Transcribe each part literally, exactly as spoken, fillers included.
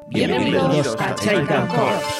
Bienvenidos a Child Corps.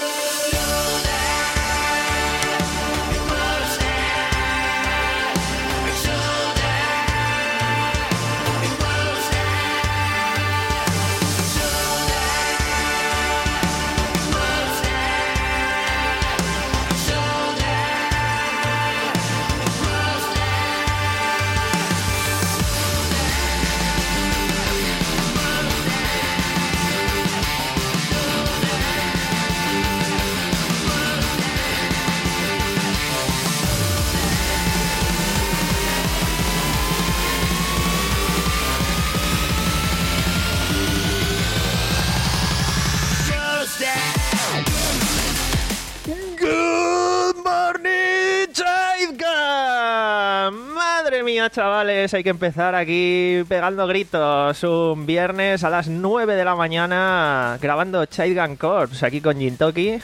Chavales, hay que empezar aquí pegando gritos un viernes a las nueve de la mañana grabando Child Corps aquí con Jintoki.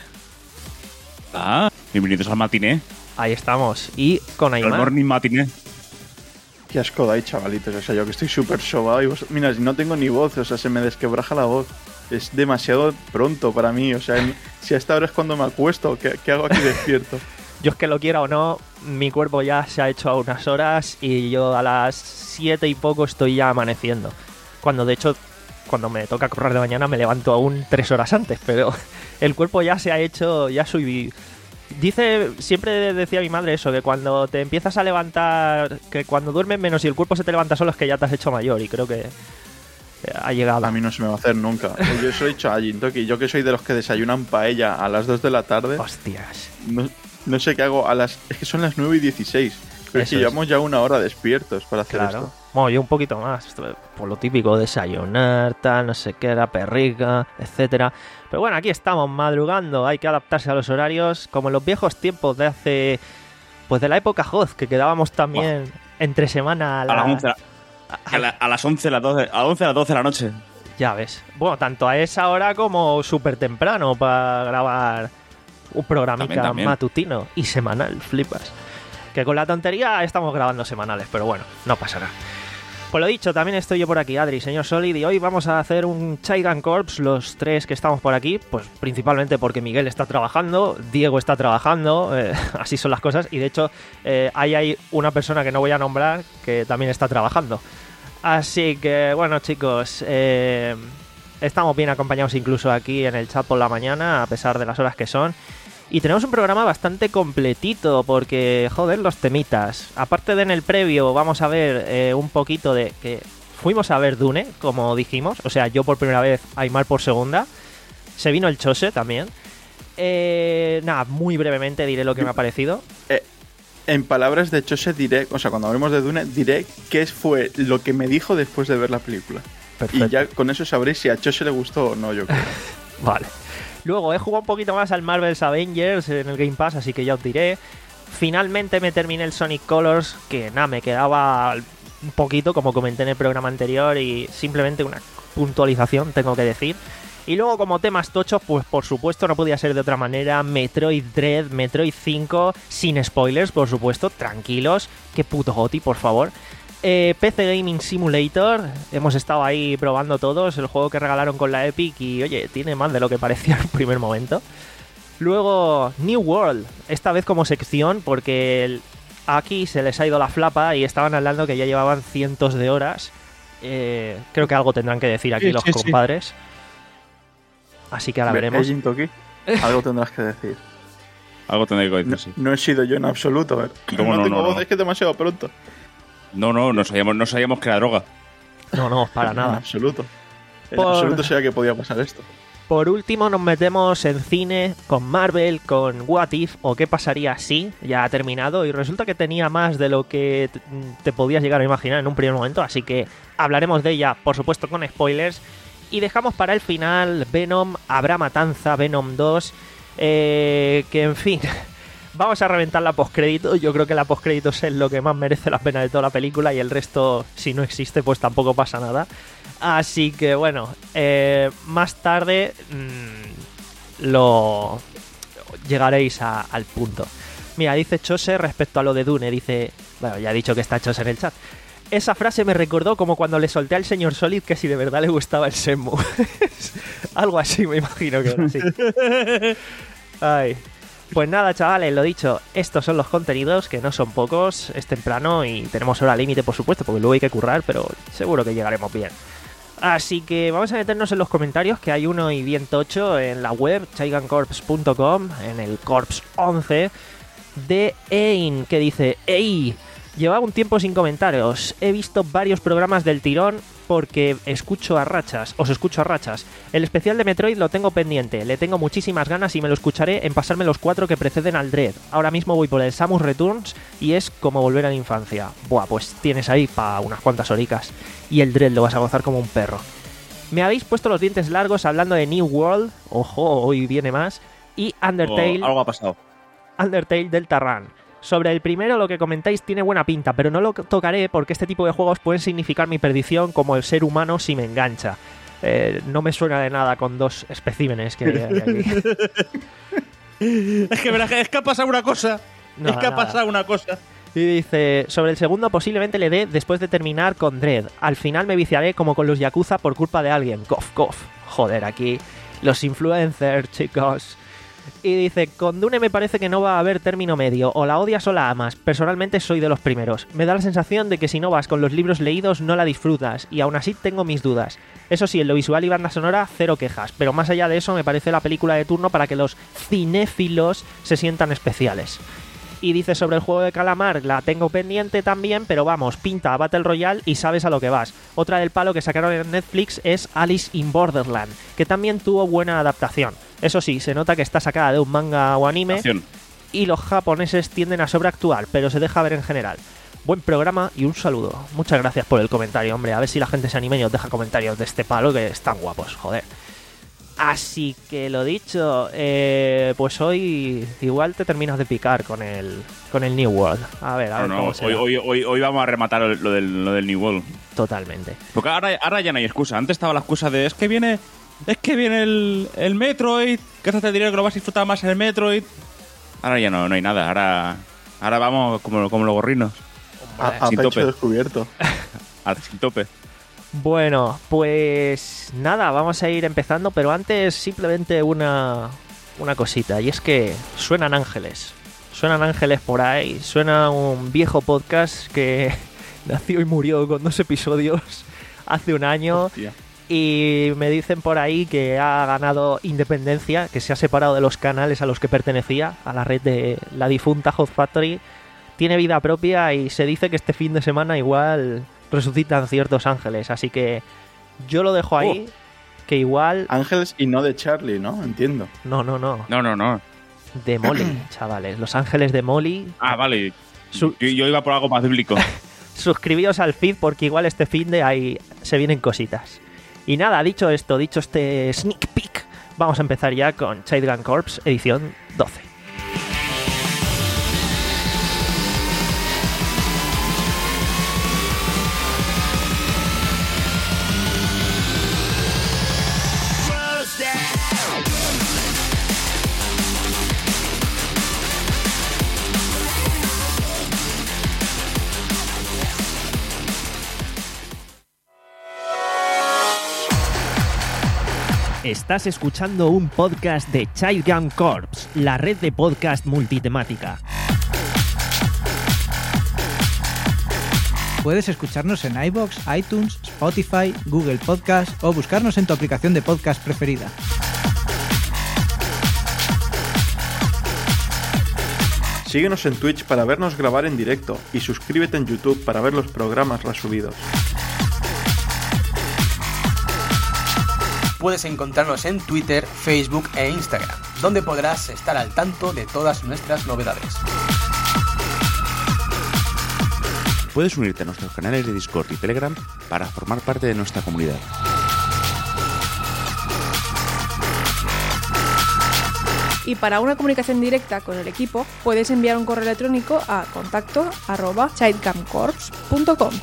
Ah, bienvenidos al matiné. Ahí estamos, y con Aymar. El morning matiné. Qué asco dais, chavalitos, o sea, yo que estoy súper sobado y vos... Mira, no tengo ni voz, o sea, se me desquebraja la voz. Es demasiado pronto para mí, o sea, si a esta hora es cuando me acuesto, ¿qué, qué hago aquí despierto? Yo es que lo quiera o no, mi cuerpo ya se ha hecho a unas horas y yo a las siete y poco estoy ya amaneciendo. Cuando de hecho, cuando me toca correr de mañana me levanto aún tres horas antes, pero el cuerpo ya se ha hecho, ya soy... Dice, siempre decía mi madre eso, que cuando te empiezas a levantar, que cuando duermes menos y el cuerpo se te levanta solo es que ya te has hecho mayor, y creo que ha llegado. A mí no se me va a hacer nunca. Yo eso he dicho a Jintoki, yo que soy de los que desayunan paella a las dos de la tarde. Hostias. No, no sé qué hago a las... Es que son las nueve y dieciséis. Pero es que llevamos ya una hora despiertos para hacer claro. esto. Bueno, yo un poquito más. Por lo típico, desayunar, tal, no sé qué, la perrica, etcétera. Pero bueno, aquí estamos madrugando. Hay que adaptarse a los horarios. Como en los viejos tiempos de hace... Pues de la época Hoz, que quedábamos también wow. entre semana a, la... a, las once, a, a, la, a las once, a las doce, a las once, a las doce de la noche. Ya ves. Bueno, tanto a esa hora como súper temprano para grabar un programita también, también. matutino y semanal, flipas. Que con la tontería estamos grabando semanales, pero bueno, no pasará. Pues lo dicho, también estoy yo por aquí, Adri, señor Solid, y hoy vamos a hacer un Child Corps, los tres que estamos por aquí, pues principalmente porque Miguel está trabajando, Diego está trabajando, eh, así son las cosas, y de hecho eh, ahí hay una persona que no voy a nombrar que también está trabajando. Así que, bueno, chicos, eh, estamos bien acompañados incluso aquí en el chat por la mañana, a pesar de las horas que son. Y tenemos un programa bastante completito porque, joder, los temitas. Aparte de en el previo, vamos a ver eh, un poquito de que fuimos a ver Dune, como dijimos. O sea, yo por primera vez, Aymar por segunda. Se vino el Chose también. Eh, nada, muy brevemente diré lo que me ha parecido. Eh, en palabras de Chose diré, o sea, cuando hablemos de Dune, diré qué fue lo que me dijo después de ver la película. Perfecto. Y ya con eso sabréis si a Chose le gustó o no, yo creo. Vale. Luego he jugado un poquito más al Marvel's Avengers en el Game Pass, así que ya os diré. Finalmente me terminé el Sonic Colors, que nada, me quedaba un poquito, como comenté en el programa anterior, y simplemente una puntualización, tengo que decir. Y luego como temas tochos, pues por supuesto no podía ser de otra manera, Metroid Dread, Metroid cinco, sin spoilers, por supuesto, tranquilos, qué puto goti, por favor. Eh, P C Gaming Simulator, hemos estado ahí probando todos, el juego que regalaron con la Epic y oye, tiene más de lo que parecía en un primer momento. Luego New World, esta vez como sección porque el, aquí se les ha ido la flapa y estaban hablando que ya llevaban cientos de horas. Eh, creo que algo tendrán que decir aquí sí, los sí, compadres. Sí. Así que ahora veremos. Jintoki, algo tendrás que decir. Algo tendré que decir, no, sí. No he sido yo en absoluto, a ver. No, no, no tengo no, voz, no. Es que es demasiado pronto. No, no, no sabíamos, no sabíamos que era droga. No, no, para nada. En absoluto. En por, absoluto sabía que podía pasar esto. Por último nos metemos en cine con Marvel, con What If, o qué pasaría si, ya ha terminado, y resulta que tenía más de lo que te podías llegar a imaginar en un primer momento, así que hablaremos de ella, por supuesto, con spoilers, y dejamos para el final Venom, habrá matanza, Venom dos, eh, que en fin... Vamos a reventar la postcrédito. Yo creo que la postcrédito es lo que más merece la pena de toda la película y el resto, si no existe, pues tampoco pasa nada. Así que bueno, eh, más tarde mmm, lo llegaréis a, al punto. Mira, dice Chose respecto a lo de Dune, dice... Bueno, ya he dicho que está Chose en el chat. esa frase me recordó como cuando le solté al señor Solid que si de verdad le gustaba el Shenmue. Algo así, me imagino que era así. Ay. Pues nada, chavales, lo dicho, estos son los contenidos, que no son pocos, es temprano y tenemos hora límite, por supuesto, porque luego hay que currar, pero seguro que llegaremos bien. Así que vamos a meternos en los comentarios, que hay uno y bien tocho en la web, chaigan corps punto com, en el Corps once, de Ein, que dice: ¡Ey! Llevaba un tiempo sin comentarios, he visto varios programas del tirón porque escucho a rachas, os escucho a rachas. El especial de Metroid lo tengo pendiente, le tengo muchísimas ganas y me lo escucharé en pasarme los cuatro que preceden al Dread. Ahora mismo voy por el Samus Returns y es como volver a la infancia. Buah, pues tienes ahí para unas cuantas horicas. Y el Dread lo vas a gozar como un perro. Me habéis puesto los dientes largos hablando de New World, ojo, hoy viene más, y Undertale... Oh, algo ha pasado. Undertale Delta Run. Sobre el primero, lo que comentáis tiene buena pinta, pero no lo tocaré porque este tipo de juegos pueden significar mi perdición como el ser humano si me engancha. Eh, no me suena de nada con dos especímenes que hay aquí. Es que, es que ha pasado una cosa. No, es que ha nada. pasado una cosa. Y dice, sobre el segundo posiblemente le dé después de terminar con Dread. Al final me viciaré como con los Yakuza por culpa de alguien. Cof, cof. Joder, aquí los influencers, chicos. Y dice, con Dune me parece que no va a haber término medio, o la odias o la amas. Personalmente soy de los primeros. Me da la sensación de que si no vas con los libros leídos no la disfrutas, y aún así tengo mis dudas. Eso sí, en lo visual y banda sonora, cero quejas, pero más allá de eso me parece la película de turno para que los cinéfilos se sientan especiales. Y dice sobre el juego de Calamar, la tengo pendiente también, pero vamos, pinta a Battle Royale y sabes a lo que vas. Otra del palo que sacaron en Netflix es Alice in Borderland, que también tuvo buena adaptación. Eso sí, se nota que está sacada de un manga o anime, Acción. y los japoneses tienden a sobreactuar, pero se deja ver en general. Buen programa y un saludo. Muchas gracias por el comentario, hombre. A ver si la gente se anime y os deja comentarios de este palo, que están guapos, joder. Así que lo dicho, eh, pues hoy igual te terminas de picar con el con el New World. A ver, a ver No, cómo no, será. hoy, hoy, hoy, hoy vamos a rematar lo del, lo del New World. Totalmente. Porque ahora, ahora ya no hay excusa. Antes estaba la excusa de es que viene es que viene el, el Metroid, gástate el dinero que lo vas a disfrutar más en el Metroid. Ahora ya no, no hay nada. Ahora ahora vamos como, como los gorrinos. A, a Sin pecho tope. descubierto. Al sin tope. Bueno, pues nada, vamos a ir empezando, pero antes simplemente una, una cosita, y es que suenan ángeles. Suenan ángeles por ahí, suena un viejo podcast que nació y murió con dos episodios hace un año. Hostia. Y me dicen por ahí que ha ganado independencia, que se ha separado de los canales a los que pertenecía, a la red de la difunta Hot Factory. Tiene vida propia y se dice que este fin de semana igual resucitan ciertos ángeles. Así que yo lo dejo ahí, Oh. que igual... Ángeles y no de Charlie, ¿no? Entiendo. No, no, no. No, no, no. De Molly, chavales. Los ángeles de Molly. Ah, vale. Su- Yo, yo iba por algo más bíblico. Suscribíos al feed porque igual este fin de ahí se vienen cositas. Y nada, dicho esto, dicho este sneak peek, vamos a empezar ya con Children Corps edición doce. Estás escuchando un podcast de Children Corps, la red de podcast multitemática. Puedes escucharnos en iVoox, iTunes, Spotify, Google Podcast o buscarnos en tu aplicación de podcast preferida. Síguenos en Twitch para vernos grabar en directo y suscríbete en YouTube para ver los programas resubidos. Puedes encontrarnos en Twitter, Facebook e Instagram, donde podrás estar al tanto de todas nuestras novedades. Puedes unirte a nuestros canales de Discord y Telegram para formar parte de nuestra comunidad. Y para una comunicación directa con el equipo, puedes enviar un correo electrónico a contacto arroba childcamcorps punto com.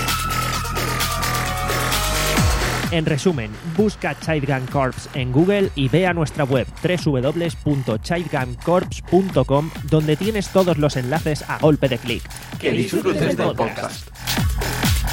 En resumen, busca Children Corps en Google y ve a nuestra web doble u doble u doble u punto childrencorps punto com, donde tienes todos los enlaces a golpe de clic. Que disfrutes del podcast.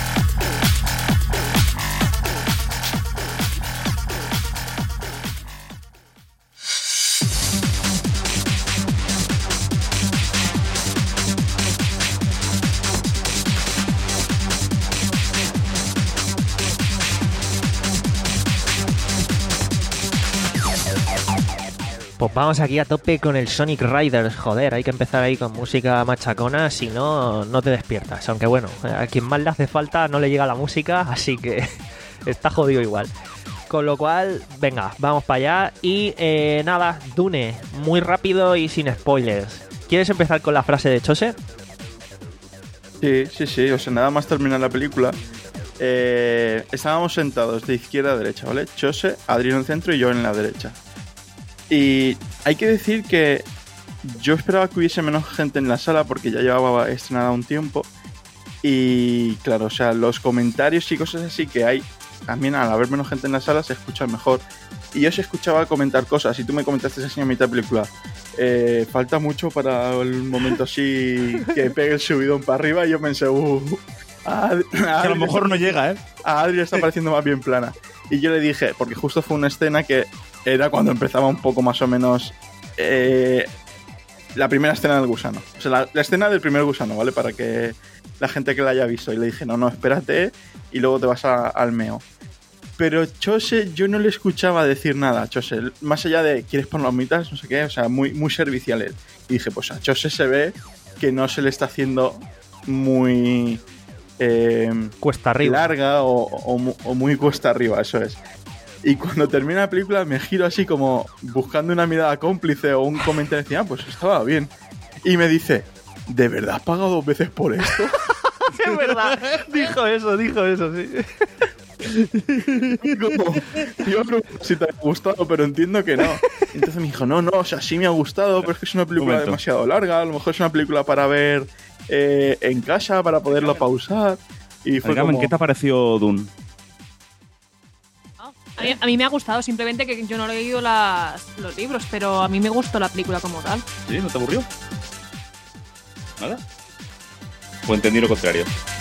Pues vamos aquí a tope con el Sonic Riders, joder, hay que empezar ahí con música machacona, si no, no te despiertas. Aunque bueno, a quien más le hace falta no le llega la música, así que está jodido igual. Con lo cual, venga, vamos para allá. Y eh, nada, Dune, muy rápido y sin spoilers. ¿Quieres empezar con la frase de Chose? Sí, sí, sí, o sea, nada más terminar la película. Eh, estábamos sentados de izquierda a derecha, ¿vale? Chose, Adri en el centro y yo en la derecha. Y hay que decir que yo esperaba que hubiese menos gente en la sala porque ya llevaba estrenada un tiempo. Y claro, o sea, los comentarios y cosas así que hay, también al haber menos gente en la sala se escucha mejor. Y yo se escuchaba comentar cosas y tú me comentaste así a mitad de película. Eh, falta mucho para el momento así que pegue el subidón para arriba y yo pensé, uh, a, Adri, a, a lo mejor está, no llega, ¿eh? A Adri está pareciendo más bien plana. Y yo le dije, porque justo fue una escena que era cuando empezaba un poco más o menos eh, la primera escena del gusano. O sea, la, la escena del primer gusano, ¿vale? Para que la gente que la haya visto. Y le dije, no, no, espérate y luego te vas a, al meo. Pero Chose, yo no le escuchaba decir nada a Chose. Más allá de, ¿quieres palomitas? No sé qué. O sea, muy, muy servicial él. Y dije, pues a Chose se ve que no se le está haciendo muy... Eh, cuesta arriba. Larga o, o, o muy cuesta arriba, eso es. Y cuando termina la película me giro así como buscando una mirada cómplice o un comentario decía, ah, pues estaba bien. Y me dice, ¿de verdad has pagado dos veces por esto? Es verdad, dijo eso, dijo eso, sí. Como, yo creo que sí te ha gustado, pero entiendo que no. Entonces me dijo, no, no, o sea, sí me ha gustado, pero es que es una película demasiado larga, a lo mejor es una película para ver eh, en casa, para poderla pausar. Y fue Carmen, como... ¿qué te ha parecido Dune? A mí, a mí me ha gustado, simplemente que yo no he leído las, los libros, pero a mí me gustó la película como tal. ¿Sí? ¿No te aburrió? ¿Nada? O entendí lo contrario.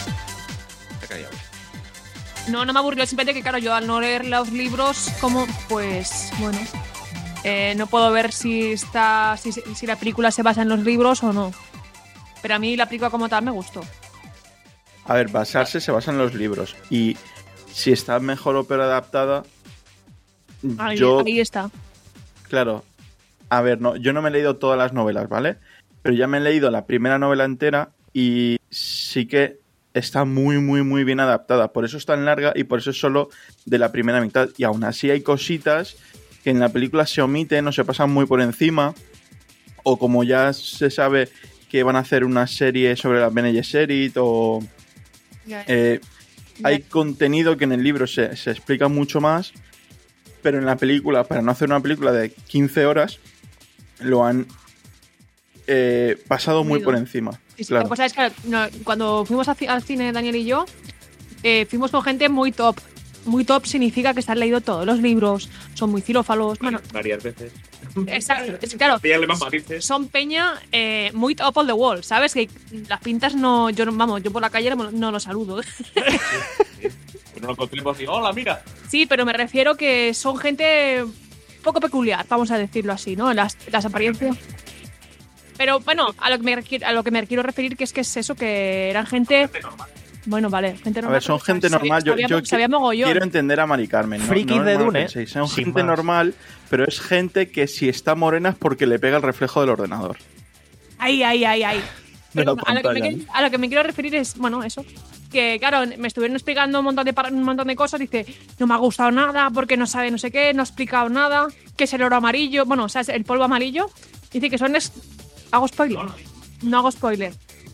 No, no me aburrió, simplemente que claro, yo al no leer los libros, como, pues, bueno, eh, no puedo ver si está, si, si la película se basa en los libros o no. Pero a mí la película como tal me gustó. A ver, basarse se basa en los libros. Y si está mejor o peor adaptada, Ahí, yo... ahí está. Claro. A ver, no, yo no me he leído todas las novelas, ¿vale? Pero ya me he leído la primera novela entera y sí que está muy, muy, muy bien adaptada. Por eso es tan larga y por eso es solo de la primera mitad. Y aún así hay cositas que en la película se omiten o se pasan muy por encima. O como ya se sabe que van a hacer una serie sobre la Bene Gesserit o... Eh, hay contenido que en el libro se, se explica mucho más, pero en la película, para no hacer una película de quince horas, lo han eh, pasado muy por encima. Sí, sí, claro. La cosa es que no, cuando fuimos al cine, Daniel y yo, eh, fuimos con gente muy top. Muy top significa que se han leído todos los libros, son muy cirófalos. Bueno, varias veces. Exacto, es, claro, son peña eh, muy top of the wall, ¿sabes? Que las pintas no, yo no, vamos, yo por la calle no, no los saludo. Sí, sí. No lo encontremos así, hola, mira. Sí, pero me refiero que son gente poco peculiar, vamos a decirlo así, ¿no? Las, las apariencias. Pero bueno, a lo que me a lo que me quiero referir que es que es eso, que eran gente. gente normal. Bueno, vale, gente normal. A ver, son gente normal. Yo, sabía, yo sabía quiero entender a Mari Carmen. ¿no? Frikis no de Dune. Sí, son gente más. normal, pero es gente que si está morena es porque le pega el reflejo del ordenador. Ay, ay, ay, ay. Pero a, lo que me, a lo que me quiero referir es, bueno, eso. Que claro, me estuvieron explicando un montón de un montón de cosas. Dice, no me ha gustado nada porque no sabe no sé qué, no ha explicado nada. ¿Qué es el oro amarillo? Bueno, o sea, es el polvo amarillo. Dice que son... Es... ¿Hago spoiler? No, no. no hago spoiler.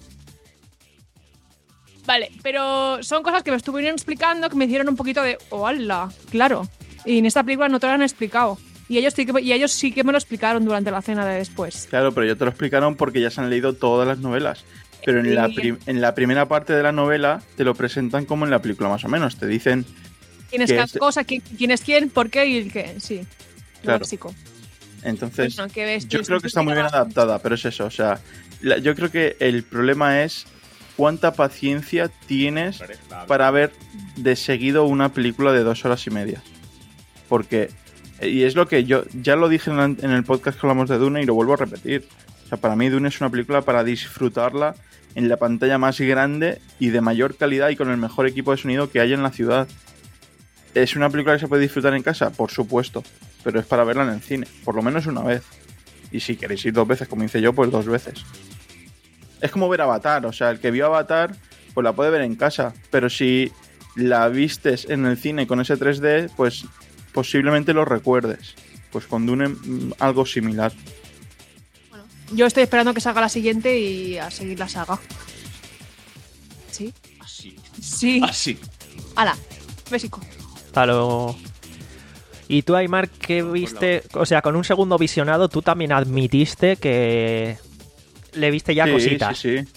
Vale, pero son cosas que me estuvieron explicando que me hicieron un poquito de ¡hola! Claro. Y en esta película no te lo han explicado. Y ellos, sí que, y ellos sí que me lo explicaron durante la cena de después. Claro, pero ya te lo explicaron porque ya se han leído todas las novelas. Pero en, y... la, prim- en la primera parte de la novela te lo presentan como en la película, más o menos. Te dicen... ¿Quién es cada es... cosa? ¿Quién es quién? ¿Por qué? Y el qué. Sí. Claro. Básico. Entonces, bueno, ves, yo creo que está muy bien adaptada, pero es eso. O sea, la, yo creo que el problema es cuánta paciencia tienes para ver de seguido una película de dos horas y media. Porque, y es lo que yo ya lo dije en, la, en el podcast que hablamos de Dune y lo vuelvo a repetir. O sea, para mí Dune es una película para disfrutarla en la pantalla más grande y de mayor calidad y con el mejor equipo de sonido que haya en la ciudad. ¿Es una película que se puede disfrutar en casa? Por supuesto. pero es para verla en el cine, por lo menos una vez. Y si queréis ir dos veces, como hice yo, pues dos veces. Es como ver Avatar, o sea, el que vio Avatar, pues la puede ver en casa, pero si la vistes en el cine con ese tres D, pues posiblemente lo recuerdes. Pues con Dune algo similar. Bueno, yo estoy esperando que salga la siguiente y a seguir la saga. ¿Sí? Así. Sí. Así. Hala, besico. Hasta luego. Y tú, Aymar, ¿qué viste? O sea, con un segundo visionado, tú también admitiste que le viste ya sí, cositas. Sí, sí.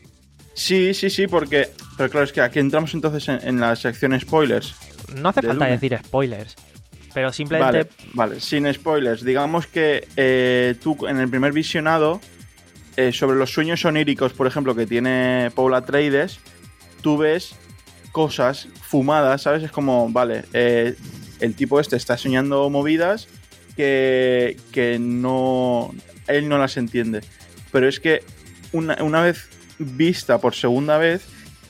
Sí, sí, sí, porque... Pero claro, es que aquí entramos entonces en, en la sección spoilers. No hace de falta Dune. decir spoilers. Pero simplemente... Vale, vale, sin spoilers. Digamos que eh, tú en el primer visionado, eh, sobre los sueños oníricos, por ejemplo, que tiene Paul Atreides, tú ves cosas fumadas, ¿sabes? Es como, vale, eh, el tipo este está soñando movidas que, que no... él no las entiende. Pero es que una, una vez vista por segunda vez,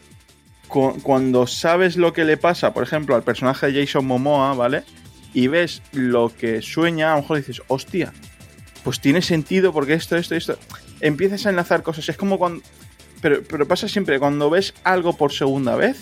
cu- cuando sabes lo que le pasa, por ejemplo, al personaje de Jason Momoa, ¿vale? Y ves lo que sueña, a lo mejor dices, hostia, pues tiene sentido porque esto, esto, esto. Empiezas a enlazar cosas. Es como cuando... Pero, pero pasa siempre, cuando ves algo por segunda vez,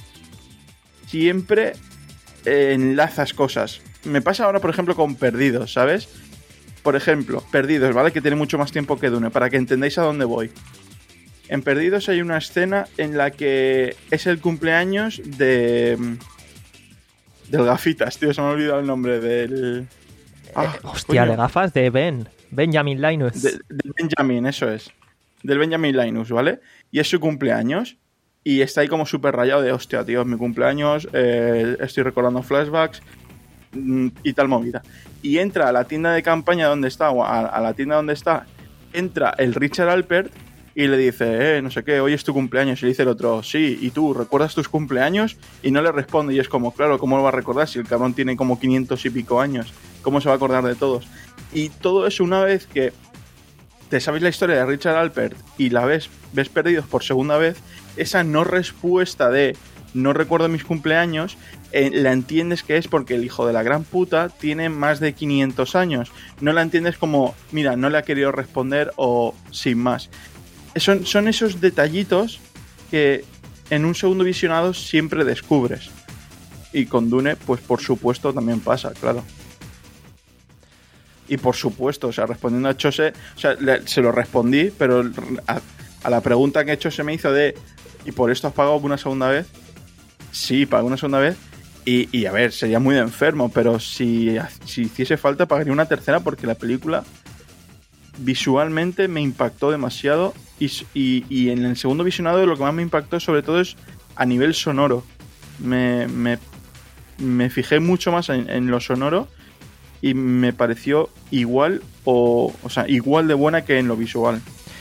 siempre eh, enlazas cosas. Me pasa ahora, por ejemplo, con Perdidos, ¿sabes? Por ejemplo, Perdidos, ¿vale? Que tiene mucho más tiempo que Dune, para que entendáis a dónde voy. En Perdidos hay una escena en la que es el cumpleaños de... del Gafitas, tío, se me ha olvidado el nombre del... Ah, eh, hostia, coño. de gafas de Ben. Benjamin Linus. De, de Benjamin, eso es. Del Benjamin Linus, ¿vale? Y es su cumpleaños. Y está ahí como súper rayado de, hostia, tío, es mi cumpleaños, eh, estoy recordando flashbacks mm, y tal movida. Y entra a la tienda de campaña donde está, o a, a la tienda donde está, entra el Richard Alpert y le dice, eh, no sé qué, hoy es tu cumpleaños. Y le dice el otro, sí, ¿y tú recuerdas tus cumpleaños? Y no le responde. Y es como, claro, ¿cómo lo va a recordar si el cabrón tiene como quinientos y pico años? ¿Cómo se va a acordar de todos? Y todo eso, una vez que te sabes la historia de Richard Alpert y la ves, ves Perdidos por segunda vez, esa no respuesta de no recuerdo mis cumpleaños, eh, la entiendes que es porque el hijo de la gran puta tiene más de quinientos años. No la entiendes como, mira, no le ha querido responder o sin más. Son, son esos detallitos que en un segundo visionado siempre descubres. Y con Dune, pues por supuesto también pasa, claro. Y por supuesto, o sea, respondiendo a Chose, o sea, le, se lo respondí, pero a, a la pregunta que Chose me hizo de ¿y por esto has pagado una segunda vez? Sí, pagué una segunda vez. Y, y a ver, sería muy de enfermo, pero si, si hiciese falta pagaría una tercera porque la película visualmente me impactó demasiado y, y, y en el segundo visionado lo que más me impactó sobre todo es a nivel sonoro. Me, me, me fijé mucho más en, en lo sonoro y me pareció igual o, o sea, igual de buena que en lo visual.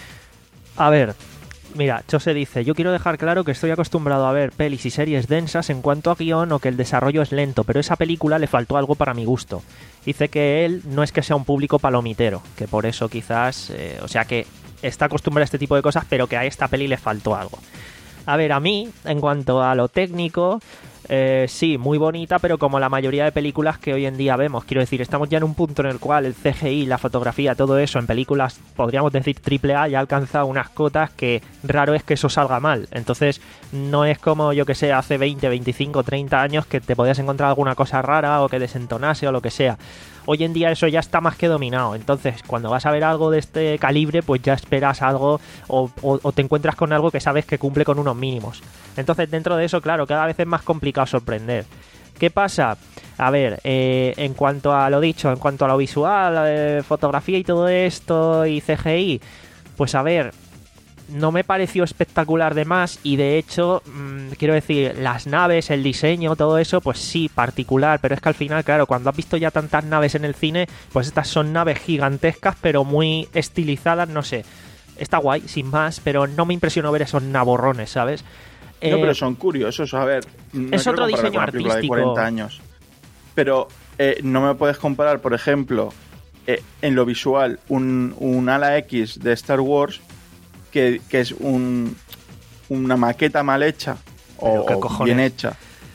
A ver, mira, Chose dice, yo quiero dejar claro que estoy acostumbrado a ver pelis y series densas en cuanto a guión o que el desarrollo es lento, pero a esa película le faltó algo para mi gusto. Dice que él no es que sea un público palomitero, que por eso quizás, eh, o sea que está acostumbrado a este tipo de cosas, pero que a esta peli le faltó algo. A ver, a mí, en cuanto a lo técnico, eh, sí, muy bonita, pero como la mayoría de películas que hoy en día vemos. Quiero decir, estamos ya en un punto en el cual el C G I, la fotografía, todo eso en películas, podríamos decir triple A, ya ha alcanzado unas cotas que raro es que eso salga mal. Entonces, no es como, yo que sé, hace veinte, veinticinco, treinta años que te podías encontrar alguna cosa rara o que desentonase o lo que sea. Hoy en día eso ya está más que dominado. Entonces, cuando vas a ver algo de este calibre, pues ya esperas algo o, o, o te encuentras con algo que sabes que cumple con unos mínimos. Entonces, dentro de eso, claro, cada vez es más complicado sorprender. ¿Qué pasa? A ver, eh, en cuanto a lo dicho, en cuanto a lo visual, eh, fotografía y todo esto y C G I, pues a ver, no me pareció espectacular de más y de hecho, mmm, quiero decir, las naves, el diseño, todo eso, pues sí, particular, pero es que al final, claro, cuando has visto ya tantas naves en el cine, pues estas son naves gigantescas pero muy estilizadas, no sé, está guay, sin más, pero no me impresionó ver esos naborrones, ¿sabes? No, eh, pero son curiosos, a ver, no es otro diseño artístico de cuarenta años, pero eh, no me puedes comparar, por ejemplo, eh, en lo visual, un, un ala X de Star Wars que, que es un, una maqueta mal hecha o bien hecha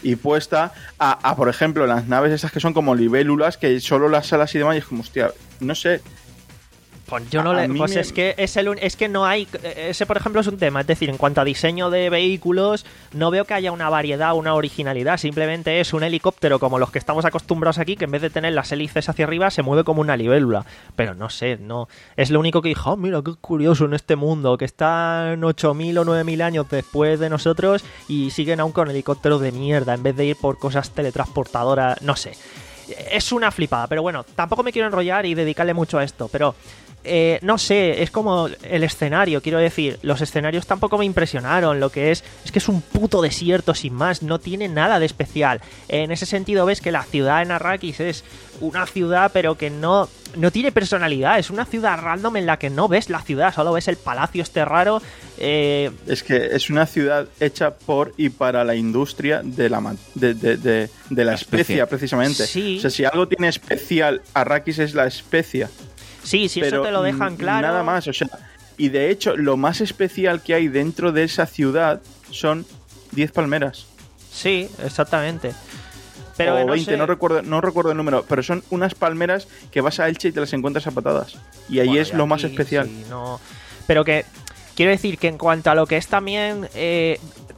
y puesta a, a, por ejemplo, las naves esas que son como libélulas, que solo las alas y demás, y es como, hostia, no sé. Pues yo no le. Pues me... es que es el es que no hay. Ese, por ejemplo, es un tema. Es decir, en cuanto a diseño de vehículos, no veo que haya una variedad, una originalidad. Simplemente es un helicóptero como los que estamos acostumbrados aquí, que en vez de tener las hélices hacia arriba, se mueve como una libélula. Pero no sé, no. Es lo único que dijo, oh, mira, qué curioso en este mundo, que están ocho mil o nueve mil años después de nosotros y siguen aún con helicópteros de mierda, en vez de ir por cosas teletransportadoras. No sé. Es una flipada, pero bueno, tampoco me quiero enrollar y dedicarle mucho a esto, pero. Eh, no sé, es como el escenario, quiero decir, los escenarios tampoco me impresionaron, lo que es, es que es un puto desierto sin más, no tiene nada de especial. En ese sentido ves que la ciudad en Arrakis es una ciudad pero que no, no tiene personalidad, es una ciudad random en la que no ves la ciudad, solo ves el palacio este raro. Eh... Es que es una ciudad hecha por y para la industria de la, de, de, de, de la especia, precisamente. Sí. O sea, si algo tiene especial, Arrakis es la especia. Sí, sí, pero eso te lo dejan claro. Nada más, o sea, y de hecho, lo más especial que hay dentro de esa ciudad son diez palmeras. Sí, exactamente. Pero o no veinte, sé. no recuerdo, no recuerdo el número, pero son unas palmeras que vas a Elche y te las encuentras a patadas. Y ahí bueno, es y lo aquí, más especial. Sí, no. Pero que, quiero decir que en cuanto a lo que es también, eh,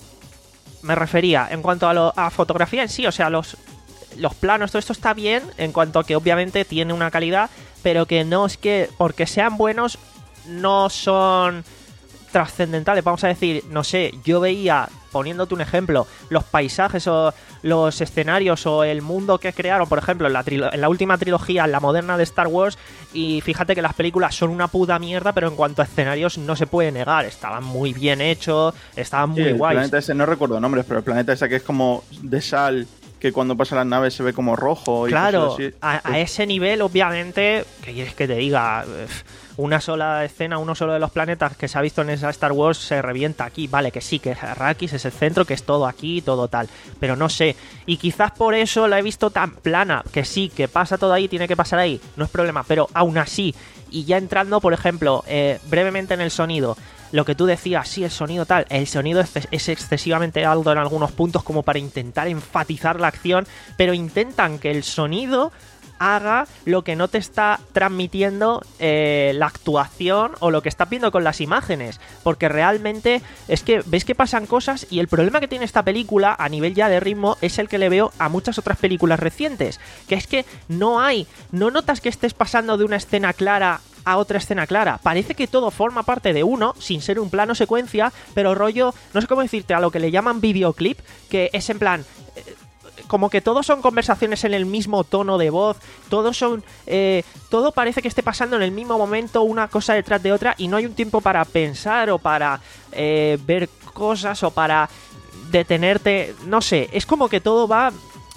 me refería, en cuanto a, lo, a fotografía en sí, o sea, los, los planos, todo esto está bien, en cuanto a que obviamente tiene una calidad, pero que no es que, porque sean buenos, no son trascendentales. Vamos a decir, no sé, yo veía, poniéndote un ejemplo, los paisajes o los escenarios o el mundo que crearon, por ejemplo, en la, trilo- en la última trilogía, en la moderna de Star Wars, y fíjate que las películas son una puta mierda, pero en cuanto a escenarios no se puede negar, estaban muy bien hechos, estaban sí, muy el guays. El planeta ese, no recuerdo nombres, pero el planeta ese que es como de sal, que cuando pasa las naves se ve como rojo. Y claro, así. A, a ese nivel, obviamente, ¿qué quieres que te diga? Una sola escena, uno solo de los planetas que se ha visto en esa Star Wars se revienta aquí. Vale, que sí, que Arrakis es el centro, que es todo aquí, todo tal. Pero no sé. Y quizás por eso la he visto tan plana. Que sí, que pasa todo ahí, tiene que pasar ahí. No es problema. Pero aún así, y ya entrando, por ejemplo, eh, brevemente en el sonido. Lo que tú decías, sí, el sonido tal, el sonido es, es excesivamente alto en algunos puntos como para intentar enfatizar la acción, pero intentan que el sonido haga lo que no te está transmitiendo eh, la actuación o lo que estás viendo con las imágenes, porque realmente es que ves que pasan cosas y el problema que tiene esta película a nivel ya de ritmo es el que le veo a muchas otras películas recientes, que es que no hay, no notas que estés pasando de una escena clara a otra escena clara. Parece que todo forma parte de uno, sin ser un plano secuencia, pero rollo, no sé cómo decirte, a lo que le llaman videoclip, que es en plan, eh, como que todos son conversaciones en el mismo tono de voz, todos son, eh, todo parece que esté pasando en el mismo momento, una cosa detrás de otra, y no hay un tiempo para pensar o para eh, ver cosas o para detenerte, no sé, es como que todo va,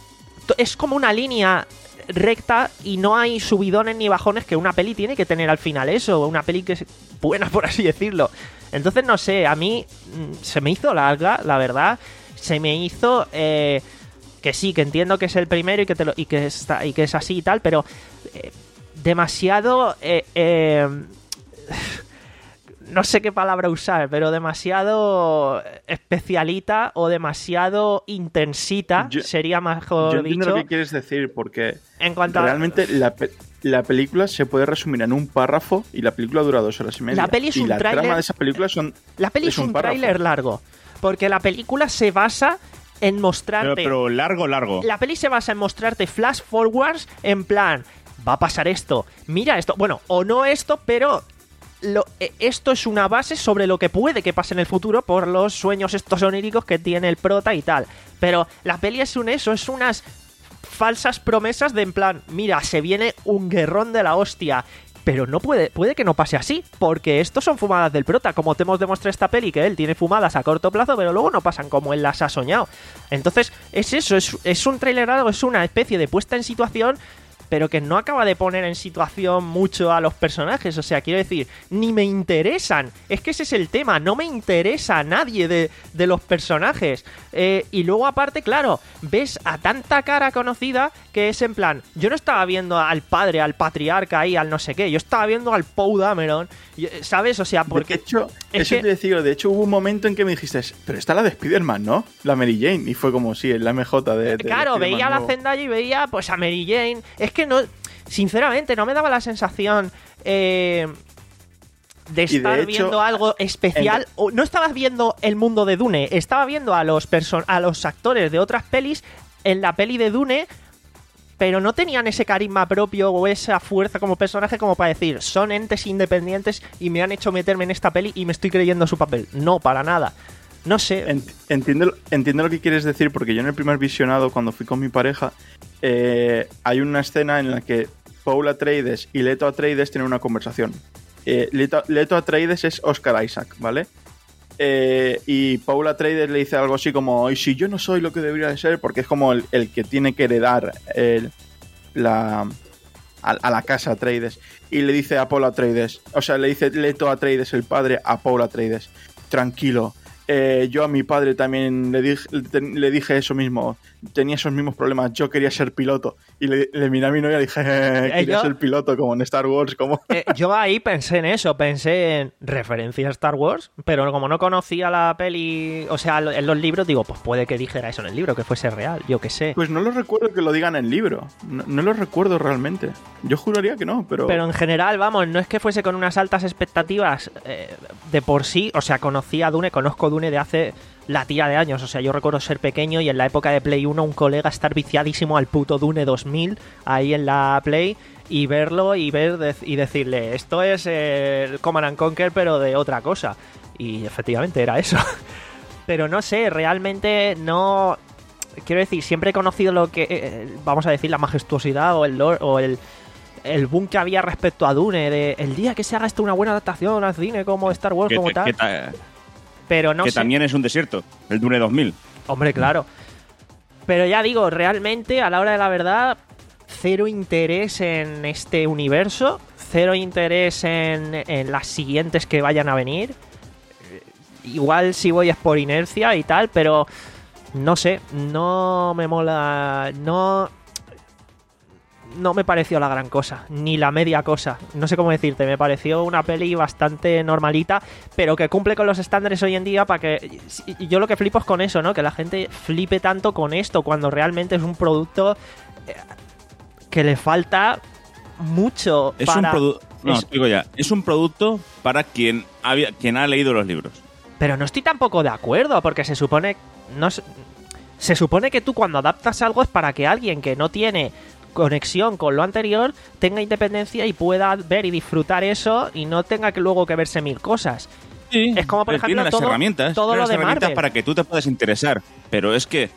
es como una línea recta y no hay subidones ni bajones que una peli tiene que tener al final, eso, una peli que es buena, por así decirlo. Entonces, no sé, a mí mmm, se me hizo larga, la verdad, se me hizo eh, que sí, que entiendo que es el primero y que, te lo, y que, está, y que es así y tal, pero eh, demasiado... Eh, eh, no sé qué palabra usar, pero demasiado especialita o demasiado intensita, yo, sería mejor yo entiendo dicho. Lo que quieres decir, porque en cuanto realmente a... la, pe- la película se puede resumir en un párrafo y la película dura dos horas y media. La peli es y un la tráiler... trama de esa película son La peli es, es un, un párrafo. tráiler largo, porque la película se basa en mostrarte... Pero, pero largo, largo. La peli se basa en mostrarte flash forwards en plan, va a pasar esto, mira esto, bueno, o no esto, pero... Lo, esto es una base sobre lo que puede que pase en el futuro por los sueños estos oníricos que tiene el prota y tal. Pero la peli es un eso, es unas falsas promesas de en plan, mira, se viene un guerrón de la hostia. Pero no puede, puede que no pase así, porque estos son fumadas del prota, como te hemos demostrado esta peli, que él tiene fumadas a corto plazo, pero luego no pasan como él las ha soñado. Entonces, es eso, es, es un trailer largo, es una especie de puesta en situación pero que no acaba de poner en situación mucho a los personajes. O sea, quiero decir, ni me interesan. Es que ese es el tema, no me interesa a nadie de, de los personajes. Eh, y luego aparte, claro, ves a tanta cara conocida que es en plan, yo no estaba viendo al padre, al patriarca ahí, al no sé qué, yo estaba viendo al Poe Dameron, ¿sabes? O sea, porque... De hecho, eso que... te decía, de hecho hubo un momento en que me dijiste, pero está la de Spider-Man, ¿no? La Mary Jane, y fue como, sí, la M J de... de claro, de veía a la nuevo. Zendaya y veía pues a Mary Jane. Es que no, sinceramente, no me daba la sensación eh, de estar de hecho, viendo algo especial. En... No estabas viendo el mundo de Dune, estaba viendo a los, person a los actores de otras pelis en la peli de Dune, pero no tenían ese carisma propio o esa fuerza como personaje como para decir, son entes independientes y me han hecho meterme en esta peli y me estoy creyendo su papel. No, para nada. No sé. Entiendo, entiendo lo que quieres decir, porque yo en el primer visionado, cuando fui con mi pareja, eh, hay una escena en la que Paul Atreides y Leto Atreides tienen una conversación. Eh, Leto, Leto Atreides es Oscar Isaac, ¿vale? Eh, y Paul Atreides le dice algo así como, y si yo no soy lo que debería de ser, porque es como el, el que tiene que heredar el, la, a, a la casa Atreides. Y le dice a Paul Atreides, o sea, le dice Leto Atreides, el padre, a Paul Atreides, tranquilo. Eh, yo a mi padre también le dije, le dije eso mismo, tenía esos mismos problemas, yo quería ser piloto. Y le, le miré a mi novia y dije, eh, quería yo, ser piloto, como en Star Wars. Como... Eh, yo ahí pensé en eso, pensé en referencia a Star Wars, pero como no conocía la peli, o sea, en los libros, digo, pues puede que dijera eso en el libro, que fuese real, yo qué sé. Pues no lo recuerdo que lo digan en el libro, no, no lo recuerdo realmente. Yo juraría que no, pero... Pero en general, vamos, no es que fuese con unas altas expectativas eh, de por sí, o sea, conocía a Dune, conozco Dune de hace la tira de años, o sea, yo recuerdo ser pequeño y en la época de Play uno un colega estar viciadísimo al puto Dune dos mil ahí en la Play y verlo y ver de y decirle, esto es el Command and Conquer pero de otra cosa, y efectivamente era eso. Pero no sé, realmente no, quiero decir, siempre he conocido lo que eh, vamos a decir, la majestuosidad o el lore, o el el boom que había respecto a Dune, de el día que se haga esto una buena adaptación al cine como Star Wars, como tal. Pero no que sé. También es un desierto, el Dune dos mil. Hombre, claro. Pero ya digo, realmente, a la hora de la verdad, cero interés en este universo, cero interés en, en las siguientes que vayan a venir. Igual si voy es por inercia y tal, pero no sé, no me mola, no... No me pareció la gran cosa, ni la media cosa. No sé cómo decirte, me pareció una peli bastante normalita, pero que cumple con los estándares hoy en día para que... Yo lo que flipo es con eso, ¿no? Que la gente flipe tanto con esto, cuando realmente es un producto que le falta mucho es para... Un produ- no, es... digo ya, es un producto para quien ha, quien ha leído los libros. Pero no estoy tampoco de acuerdo, porque se supone... No, se supone que tú cuando adaptas algo es para que alguien que no tiene conexión con lo anterior tenga independencia y pueda ver y disfrutar eso y no tenga que luego que verse mil cosas. Sí, es como por ejemplo tiene las todo, herramientas, todo tiene lo las de herramientas Marvel para que tú te puedas interesar, pero es que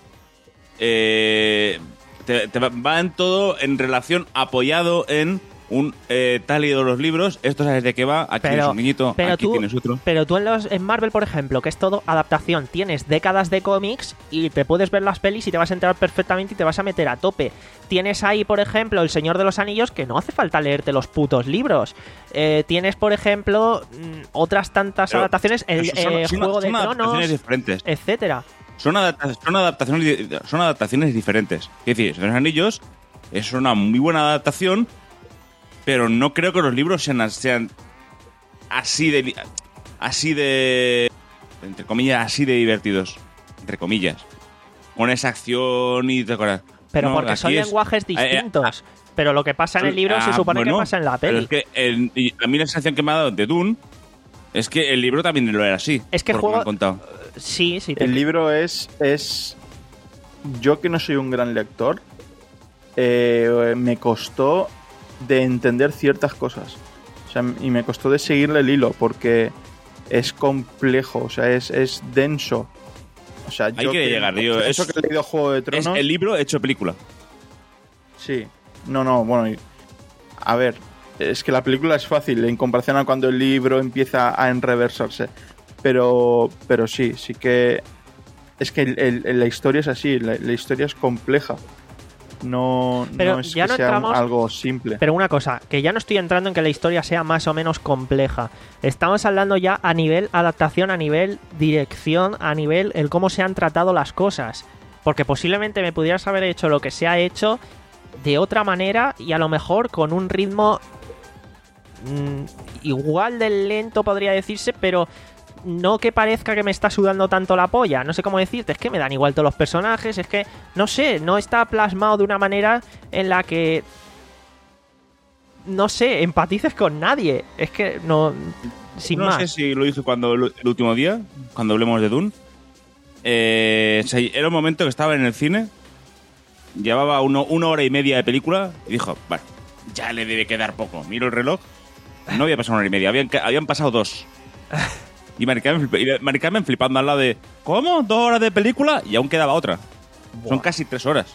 eh, te, te va en todo en relación apoyado en un eh, tal y de los libros, esto sabes de qué va, aquí pero, tienes un niñito, pero aquí tú, tienes otro. Pero tú en, los, en Marvel, por ejemplo, que es todo adaptación, tienes décadas de cómics y te puedes ver las pelis y te vas a enterar perfectamente y te vas a meter a tope. Tienes ahí, por ejemplo, El Señor de los Anillos, que no hace falta leerte los putos libros. Eh, tienes, por ejemplo, otras tantas pero adaptaciones, el son, eh, son, Juego son de Tronos, diferentes, etcétera. Son, adapta son, adaptaciones, son adaptaciones diferentes. Es decir, El Señor de los Anillos es una muy buena adaptación, pero no creo que los libros sean, sean así de así de entre comillas así de divertidos, entre comillas, con esa acción y cosas. Pero no, porque son es, lenguajes distintos. Eh, eh, pero lo que pasa en el libro ah, se supone bueno, que pasa en la peli. Pero es que el, y a mí la sensación que me ha dado de Dune es que el libro también lo era así. Es que el juego... me han contado. Sí, sí. Te... El libro es es yo que no soy un gran lector, eh, me costó de entender ciertas cosas, o sea, y me costó de seguirle el hilo porque es complejo, o sea, es, es denso, o sea, hay yo que, que llegar, tío. Eso es, que he leído Juego de Tronos, es el libro hecho película. Sí, no, no, bueno, a ver, es que la película es fácil en comparación a cuando el libro empieza a enreversarse, pero, pero sí, sí que es que el, el, la historia es así, la, la historia es compleja. No, pero no es ya que no sea entramos, algo simple. Pero una cosa, que ya no estoy entrando en que la historia sea más o menos compleja. Estamos hablando ya a nivel adaptación, a nivel dirección, a nivel el cómo se han tratado las cosas. Porque posiblemente me pudieras haber hecho lo que se ha hecho de otra manera y a lo mejor con un ritmo mmm, igual de lento podría decirse, pero no que parezca que me está sudando tanto la polla. No sé cómo decirte, es que me dan igual todos los personajes, es que, no sé, no está plasmado de una manera en la que, no sé, empatices con nadie. Es que no, sin no más. No sé si lo hice cuando el último día, cuando hablemos de Dune. Eh, o sea, era un momento que estaba en el cine, llevaba uno, una hora y media de película y dijo, vale, ya le debe quedar poco. Miro el reloj, no había pasado una hora y media, habían, habían pasado dos. Y Mari Carmen flipando al lado de, ¿cómo? ¿Dos horas de película? Y aún quedaba otra. Buah. Son casi tres horas.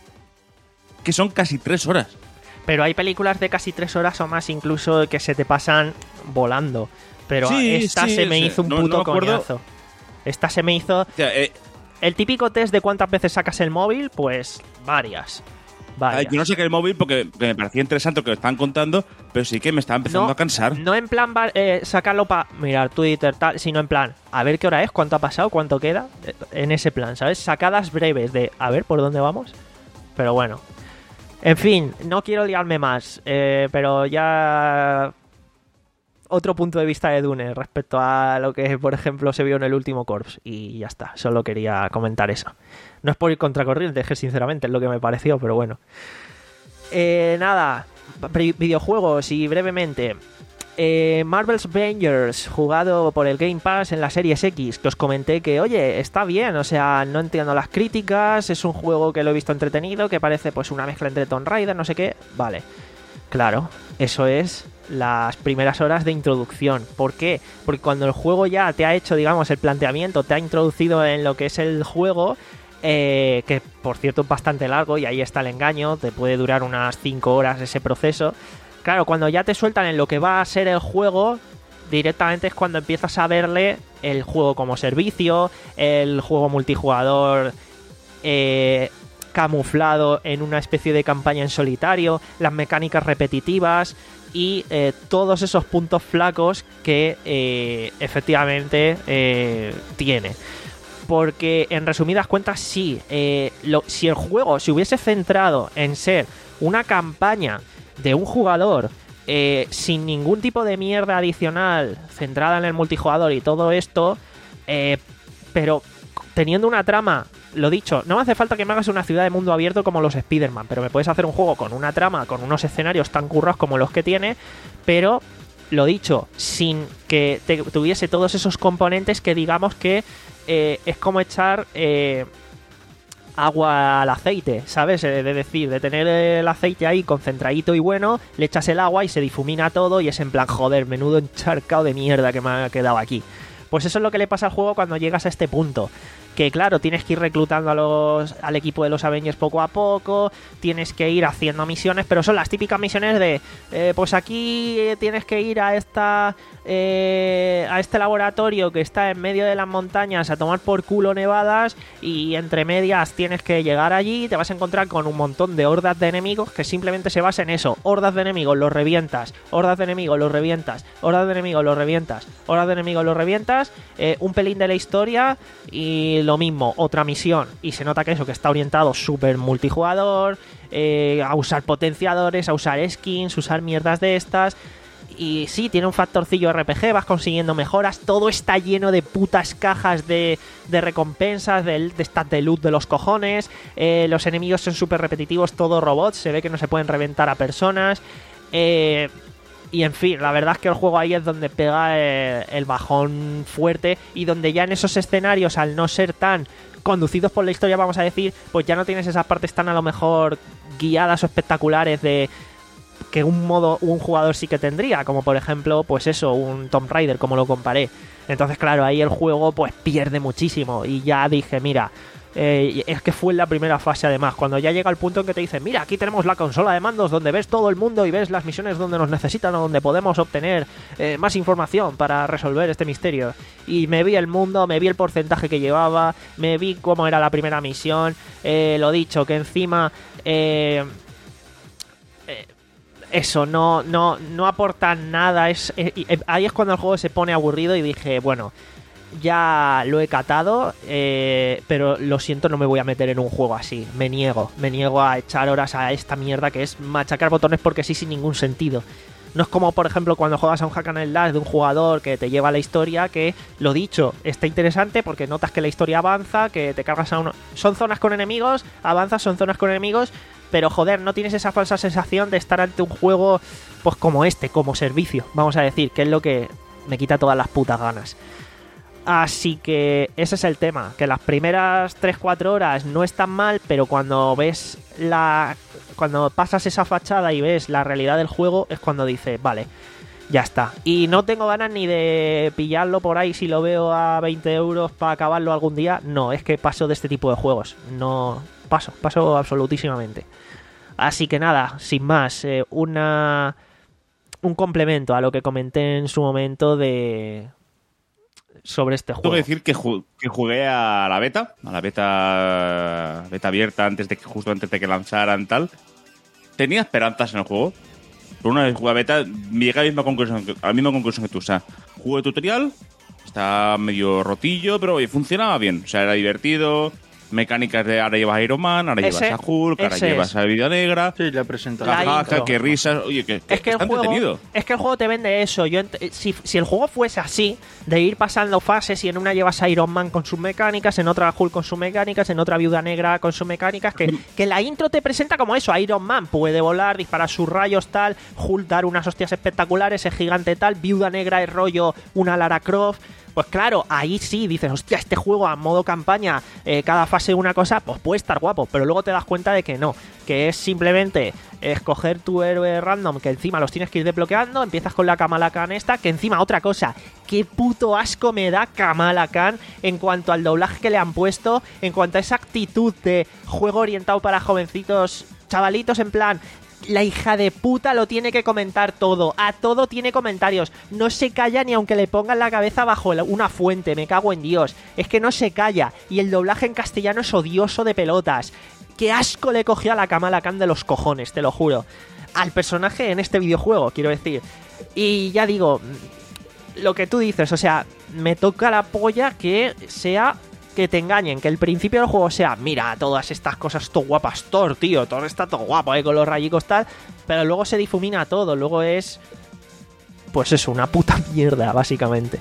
Que son casi tres horas. Pero hay películas de casi tres horas o más incluso que se te pasan volando. Pero sí, esta sí, se me sí. hizo un no, puto no coñazo. Esta se me hizo... O sea, eh, el típico test de cuántas veces sacas el móvil, pues varias. varias. Yo no saqué el móvil porque me parecía interesante lo que me estaban contando, pero sí que me estaba empezando no, a cansar. No en plan eh, sacarlo para mirar Twitter, tal, sino en plan, a ver qué hora es, cuánto ha pasado, cuánto queda. En ese plan, ¿sabes? Sacadas breves de, a ver por dónde vamos. Pero bueno. En fin, no quiero liarme más, eh, pero ya... Otro punto de vista de Dune respecto a lo que, por ejemplo, se vio en el último Corps. Y ya está, solo quería comentar eso. No es por ir contracorriente, es que sinceramente es lo que me pareció, pero bueno. Eh, nada, videojuegos y brevemente. Eh, Marvel's Avengers, jugado por el Game Pass en la Series X, que os comenté que, oye, está bien, o sea, no entiendo las críticas, es un juego que lo he visto entretenido, que parece pues una mezcla entre Tomb Raider, no sé qué. Vale, claro, eso es... las primeras horas de introducción. ¿Por qué? Porque cuando el juego ya te ha hecho, digamos, el planteamiento, te ha introducido en lo que es el juego, eh, que por cierto es bastante largo y ahí está el engaño, te puede durar unas cinco horas ese proceso. Claro, cuando ya te sueltan en lo que va a ser el juego, directamente es cuando empiezas a verle el juego como servicio, el juego multijugador eh, camuflado en una especie de campaña en solitario, las mecánicas repetitivas y eh, todos esos puntos flacos que eh, efectivamente eh, tiene. Porque en resumidas cuentas sí, eh, lo, si el juego se hubiese centrado en ser una campaña de un jugador eh, sin ningún tipo de mierda adicional centrada en el multijugador y todo esto, eh, pero teniendo una trama, lo dicho, no me hace falta que me hagas una ciudad de mundo abierto como los Spider-Man, pero me puedes hacer un juego con una trama, con unos escenarios tan currados como los que tiene, pero, lo dicho, sin que te, tuviese todos esos componentes que digamos que eh, es como echar eh, agua al aceite, ¿sabes? De decir, de tener el aceite ahí concentradito y bueno, le echas el agua y se difumina todo y es en plan, joder, menudo encharcado de mierda que me ha quedado aquí. Pues eso es lo que le pasa al juego cuando llegas a este punto. Que claro, tienes que ir reclutando a los, al equipo de los Avengers poco a poco, tienes que ir haciendo misiones, pero son las típicas misiones de, eh, pues aquí tienes que ir a esta eh, a este laboratorio que está en medio de las montañas a tomar por culo nevadas y entre medias tienes que llegar allí y te vas a encontrar con un montón de hordas de enemigos que simplemente se basan en eso. Hordas de enemigos, los revientas, hordas de enemigos, los revientas, hordas de enemigos, los revientas, hordas de enemigos, los revientas, eh, un pelín de la historia y lo mismo, otra misión, y se nota que eso, que está orientado súper multijugador, eh, a usar potenciadores, a usar skins, usar mierdas de estas, y sí, tiene un factorcillo R P G, vas consiguiendo mejoras, todo está lleno de putas cajas de, de recompensas, de, de stats de loot de los cojones, eh, los enemigos son súper repetitivos, todos robots, se ve que no se pueden reventar a personas, eh... Y en fin, la verdad es que el juego ahí es donde pega eh, el bajón fuerte y donde ya en esos escenarios, al no ser tan conducidos por la historia, vamos a decir, pues ya no tienes esas partes tan a lo mejor guiadas o espectaculares de que un modo un jugador sí que tendría, como por ejemplo, pues eso, un Tomb Raider, como lo comparé. Entonces, claro, ahí el juego pues pierde muchísimo y ya dije, mira... Eh, es que fue en la primera fase además, cuando ya llega el punto en que te dicen, mira, aquí tenemos la consola de mandos donde ves todo el mundo y ves las misiones donde nos necesitan o donde podemos obtener eh, más información para resolver este misterio. Y me vi el mundo, me vi el porcentaje que llevaba, me vi cómo era la primera misión, eh, lo dicho, que encima Eh, eh, eso, no, no, no aportan nada. Es, eh, eh, ahí es cuando el juego se pone aburrido y dije, bueno, ya lo he catado, eh, pero lo siento, no me voy a meter en un juego así. Me niego, me niego a echar horas a esta mierda que es machacar botones porque sí, sin ningún sentido. No es como, por ejemplo, cuando juegas a un hack and slash de un jugador que te lleva a la historia, que, lo dicho, está interesante porque notas que la historia avanza, que te cargas a uno... Son zonas con enemigos, avanzas, son zonas con enemigos, pero joder, no tienes esa falsa sensación de estar ante un juego pues como este, como servicio, vamos a decir, que es lo que me quita todas las putas ganas. Así que ese es el tema, que las primeras tres cuatro horas no están mal, pero cuando ves la... cuando pasas esa fachada y ves la realidad del juego es cuando dices, vale, ya está. Y no tengo ganas ni de pillarlo por ahí si lo veo a veinte euros para acabarlo algún día. No, es que paso de este tipo de juegos. No, paso, paso absolutísimamente. Así que nada, sin más, eh, una... un complemento a lo que comenté en su momento de... sobre este juego. Tengo que decir que, ju- que jugué a la beta, a la beta beta abierta antes de que justo antes de que lanzaran tal. Tenía esperanzas en el juego. Por una vez jugué a beta, me llegué a la misma conclusión que, a la misma conclusión que tú. O sea, jugué tutorial, está medio rotillo, pero oye, funcionaba bien. O sea, era divertido. Mecánicas de ahora llevas a Iron Man, ahora Ese- llevas a Hulk, ahora ese llevas es. a Vida Negra. Sí, la presentación. La Jajaja, intro. qué risas. Oye, que, que Es que, el está juego, entretenido. es que el juego te vende eso. Yo ent- si, si el juego fuese así, de ir pasando fases y en una llevas a Iron Man con sus mecánicas, en otra a Hulk con sus mecánicas, en otra Viuda Negra con sus mecánicas, que, que la intro te presenta como eso. Iron Man puede volar, disparar sus rayos tal, Hulk dar unas hostias espectaculares, es gigante tal, Viuda Negra es rollo una Lara Croft. Pues claro, ahí sí dices, hostia, este juego a modo campaña, eh, cada fase una cosa, pues puede estar guapo, pero luego te das cuenta de que no, que es simplemente escoger tu héroe random, que encima los tienes que ir desbloqueando, empiezas con la Kamala Khan esta, que encima otra cosa, qué puto asco me da Kamala Khan en cuanto al doblaje que le han puesto, en cuanto a esa actitud de juego orientado para jovencitos, chavalitos en plan... La hija de puta lo tiene que comentar todo. A todo tiene comentarios. No se calla ni aunque le pongan la cabeza bajo una fuente. Me cago en Dios. Es que no se calla. Y el doblaje en castellano es odioso de pelotas. Qué asco le cogió a la Kamala Khan de los cojones, te lo juro. Al personaje en este videojuego, quiero decir. Y ya digo, lo que tú dices, o sea, me toca la polla que sea... que te engañen, que el principio del juego sea, mira, todas estas cosas todo guapas, Thor, tío, Thor está todo guapo, eh, con los rayicos tal, pero luego se difumina todo, luego es, pues eso, una puta mierda, básicamente.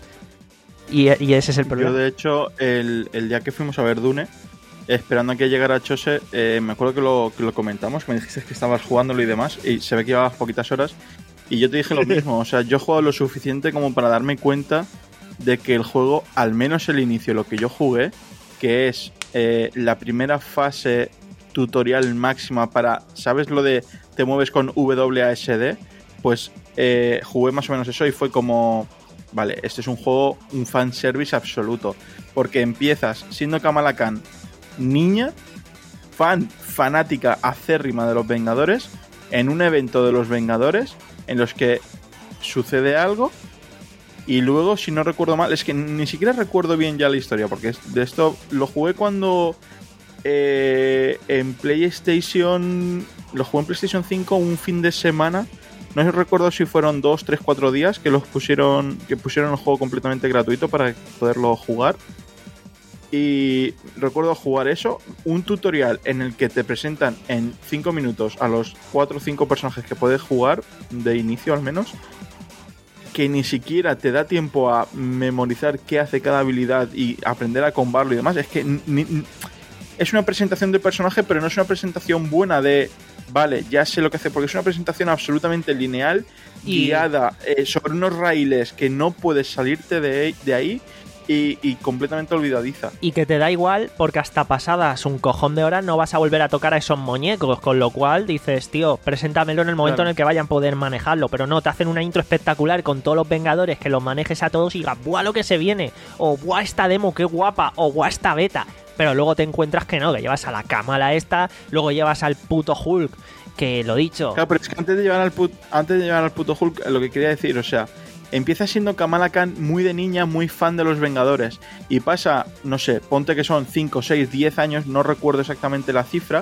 Y, y ese es el problema. Yo, de hecho, el, el día que fuimos a ver Dune, esperando a que llegara Chose, eh, me acuerdo que lo, que lo comentamos, que me dijiste que estabas jugándolo y demás, y se ve que llevabas poquitas horas, y yo te dije lo mismo, o sea, yo he jugado lo suficiente como para darme cuenta de que el juego, al menos el inicio, lo que yo jugué, que es eh, la primera fase tutorial máxima para, ¿sabes lo de te mueves con W A S D? Pues eh, jugué más o menos eso y fue como, vale, este es un juego, un fanservice absoluto, porque empiezas siendo Kamala Khan niña, fan, fanática acérrima de los Vengadores, en un evento de los Vengadores en los que sucede algo. Y luego, si no recuerdo mal, es que ni siquiera recuerdo bien ya la historia, porque de esto lo jugué cuando eh, en PlayStation, lo jugué en PlayStation cinco un fin de semana. No recuerdo si fueron dos, tres, cuatro días que los pusieron, que pusieron el juego completamente gratuito para poderlo jugar. Y recuerdo jugar eso, un tutorial en el que te presentan en cinco minutos a los cuatro o cinco personajes que puedes jugar, de inicio al menos, que ni siquiera te da tiempo a memorizar qué hace cada habilidad y aprender a combarlo y demás. Es que ni, ni, es una presentación de personaje, pero no es una presentación buena de, vale, ya sé lo que hace, porque es una presentación absolutamente lineal, y guiada eh, sobre unos raíles que no puedes salirte de, de ahí. Y, y completamente olvidadiza. Y que te da igual porque hasta pasadas un cojón de horas no vas a volver a tocar a esos muñecos, con lo cual dices, tío, preséntamelo en el momento claro. en el que vayan a poder manejarlo, pero no, te hacen una intro espectacular con todos los Vengadores, que los manejes a todos y digas, ¡buah, lo que se viene! O ¡buah, esta demo, qué guapa! O ¡buah, esta beta! Pero luego te encuentras que no, que llevas a la Kamala esta, luego llevas al puto Hulk, que lo dicho... Claro, pero es que antes de llevar al, put- antes de llevar al puto Hulk, lo que quería decir, o sea... Empieza siendo Kamala Khan muy de niña, muy fan de los Vengadores. Y pasa, no sé, ponte que son cinco, seis, diez años, no recuerdo exactamente la cifra,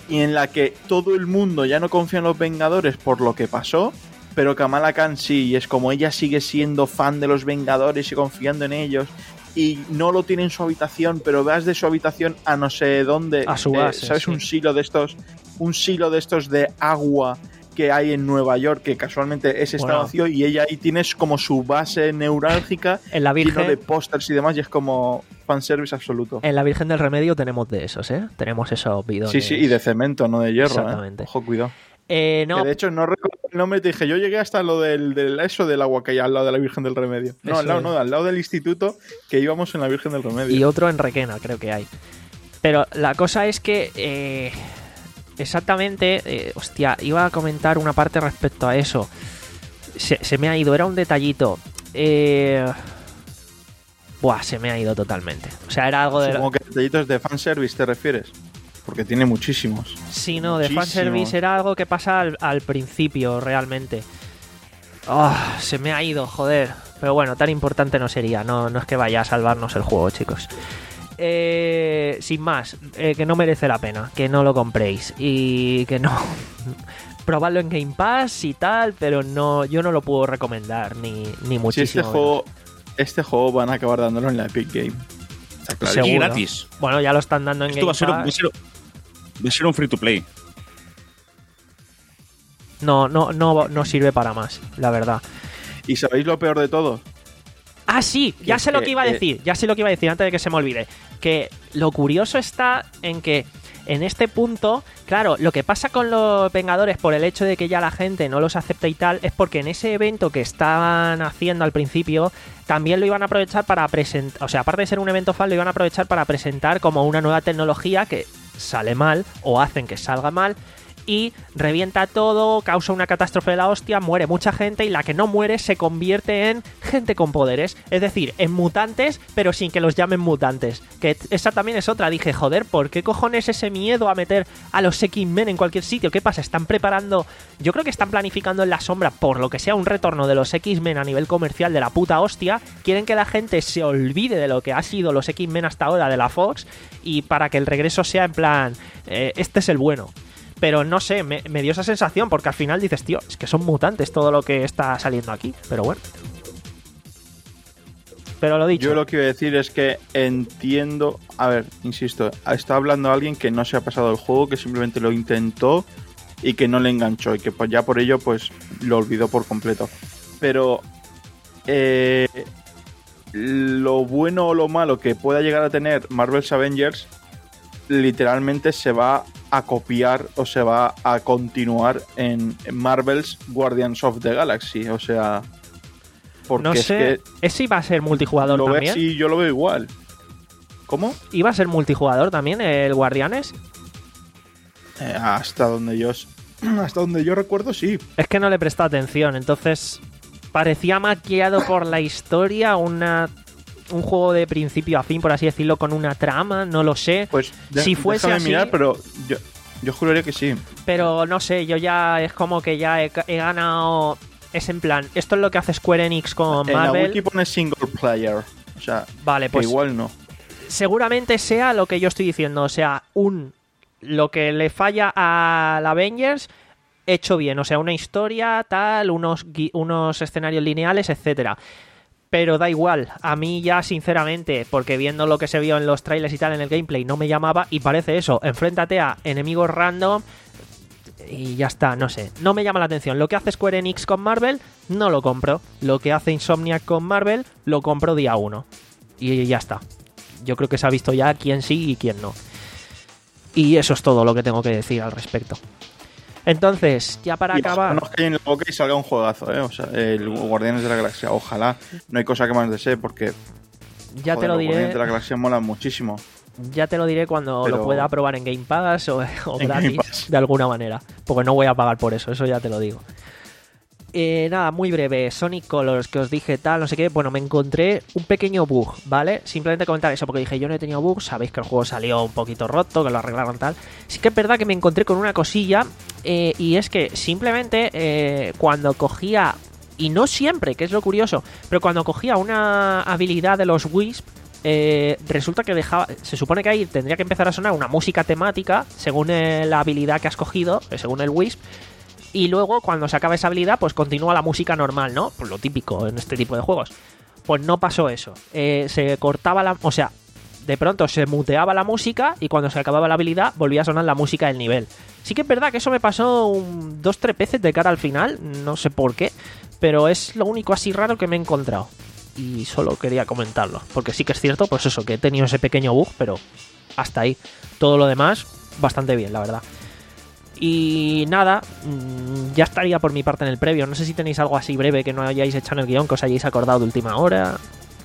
y en la que todo el mundo ya no confía en los Vengadores por lo que pasó, pero Kamala Khan sí, y es como ella sigue siendo fan de los Vengadores y confiando en ellos, y no lo tiene en su habitación, pero vas de su habitación a no sé dónde, a su base, eh, ¿sabes? Sí. Un silo de estos, un silo de estos de agua que hay en Nueva York, que casualmente ese está Bueno. vacío, y ella ahí tienes como su base neurálgica En la lleno Virgen, de pósters y demás, y es como fanservice absoluto. en la Virgen del Remedio tenemos de esos, ¿eh? Tenemos esos bidones. Sí, sí, y de cemento, no de hierro. Exactamente. ¿eh? Ojo, cuidado. Eh, no, Que de hecho, no recuerdo el nombre, te dije, yo llegué hasta lo del, del eso del agua que hay al lado de la Virgen del Remedio. No, Eso al lado, es. no, al lado del instituto que íbamos en la Virgen del Remedio. y otro en Requena, creo que hay. Pero la cosa es que... eh, exactamente... eh, hostia, iba a comentar una parte respecto a eso. Se, se me ha ido, era un detallito. Eh... Buah, se me ha ido totalmente. O sea, era algo de... Supongo que detallitos de fanservice te refieres. Porque tiene muchísimos. Sí, no, de Muchísimos. fanservice era algo que pasa al, al principio, realmente. Ah, se me ha ido, joder. Pero bueno, tan importante no sería. No, no es que vaya a salvarnos el juego, chicos. Eh, sin más, eh, que no merece la pena, que no lo compréis y que no... Probadlo en Game Pass y tal, pero no, yo no lo puedo recomendar, ni, ni Si muchísimo. este juego, este juego van a acabar dándolo en la Epic Game. Está claro. Seguro. Y gratis. Bueno, ya lo están dando en Esto Game va a, ser un, va, a Pass. ser, va a ser un free to play. No, no, no, no sirve para más, la verdad. ¿Y sabéis lo peor de todo? Ah, sí, ya Que- sé lo que, que iba a eh, decir, ya sé lo que iba a decir antes de que se me olvide. Que lo curioso está en que en este punto, claro, lo que pasa con los Vengadores por el hecho de que ya la gente no los acepta y tal, es porque en ese evento que estaban haciendo al principio, también lo iban a aprovechar para presentar, o sea, aparte de ser un evento fan, lo iban a aprovechar para presentar como una nueva tecnología que sale mal o hacen que salga mal. Y revienta todo, causa una catástrofe de la hostia, muere mucha gente y la que no muere se convierte en gente con poderes. Es decir, en mutantes, pero sin que los llamen mutantes. Que esa también es otra. Dije, joder, ¿por qué cojones ese miedo a meter a los X-Men en cualquier sitio? ¿Qué pasa? Están preparando... Yo creo que están planificando en la sombra, por lo que sea, un retorno de los X-Men a nivel comercial de la puta hostia. Quieren que la gente se olvide de lo que ha sido los X-Men hasta ahora de la Fox y para que el regreso sea en plan, eh, este es el bueno. Pero no sé, me, me dio esa sensación porque al final dices, tío, es que son mutantes todo lo que está saliendo aquí. Pero bueno. Pero lo dicho. Yo lo que iba a decir es que entiendo... A ver, insisto, está hablando alguien que no se ha pasado el juego, que simplemente lo intentó y que no le enganchó y que pues ya por ello pues lo olvidó por completo. Pero eh, lo bueno o lo malo que pueda llegar a tener Marvel's Avengers literalmente se va a copiar o se va a continuar en Marvel's Guardians of the Galaxy, o sea, porque no es sé, que ese iba a ser multijugador lo también. ves y yo lo veo igual. ¿Cómo? ¿Iba a ser multijugador también el Guardianes? Eh, hasta donde yo hasta donde yo recuerdo, sí. Es que no le he prestado atención, entonces parecía maquillado por la historia, una un juego de principio a fin, por así decirlo, con una trama, no lo sé. Pues de, si fuese déjame así, mirar, pero yo, yo juraría que sí. Pero no sé, yo ya es como que ya he, he ganado. Es en plan, esto es lo que hace Square Enix con En la Marvel. wiki pone single player, o sea, Vale, pues que igual no. seguramente sea lo que yo estoy diciendo, o sea, un lo que le falla al Avengers hecho bien, o sea, una historia, tal, unos, gui- unos escenarios lineales, etcétera. Pero da igual, a mí ya sinceramente, porque viendo lo que se vio en los trailers y tal en el gameplay no me llamaba y parece eso, enfréntate a enemigos random y ya está, no sé, no me llama la atención. Lo que hace Square Enix con Marvel, no lo compro. Lo que hace Insomniac con Marvel, lo compro día uno. Y ya está. Yo creo que se ha visto ya quién sí y quién no. Y eso es todo lo que tengo que decir al respecto. Entonces, ya para y acabar... No nos cae en la boca y salga un juegazo, ¿eh? O sea, el Guardianes de la Galaxia, ojalá. No hay cosa que más desee porque Ya joder, te lo los diré. Guardianes de la Galaxia molan muchísimo. Ya te lo diré cuando Pero- lo pueda probar en Game Pass o, o En Game gratis, Pass. de alguna manera. Porque no voy a pagar por eso, eso ya te lo digo. Eh, nada, muy breve. Sonic Colors, que os dije tal, no sé qué. Bueno, me encontré un pequeño bug, ¿vale? Simplemente comentar eso, porque dije, yo no he tenido bug. Sabéis que el juego salió un poquito roto, que lo arreglaron tal. Sí que es verdad que me encontré con una cosilla, eh, y es que simplemente eh, cuando cogía, y no siempre, que es lo curioso, pero cuando cogía una habilidad de los Wisp, eh, resulta que dejaba, se supone que ahí tendría que empezar a sonar una música temática según eh, la habilidad que has cogido, eh, según el Wisp, y luego cuando se acaba esa habilidad pues continúa la música normal, ¿no? Pues lo típico en este tipo de juegos. Pues no pasó eso, eh, se cortaba la, o sea, de pronto se muteaba la música y cuando se acababa la habilidad volvía a sonar la música del nivel. Sí que es verdad que eso me pasó un, dos, tres veces de cara al final, no sé por qué, pero es lo único así raro que me he encontrado. Y solo quería comentarlo, porque sí que es cierto, pues eso, que he tenido ese pequeño bug, pero hasta ahí. Todo lo demás, bastante bien, la verdad. Y nada, ya estaría por mi parte en el previo. No sé si tenéis algo así breve que no hayáis hecho en el guión, que os hayáis acordado de última hora.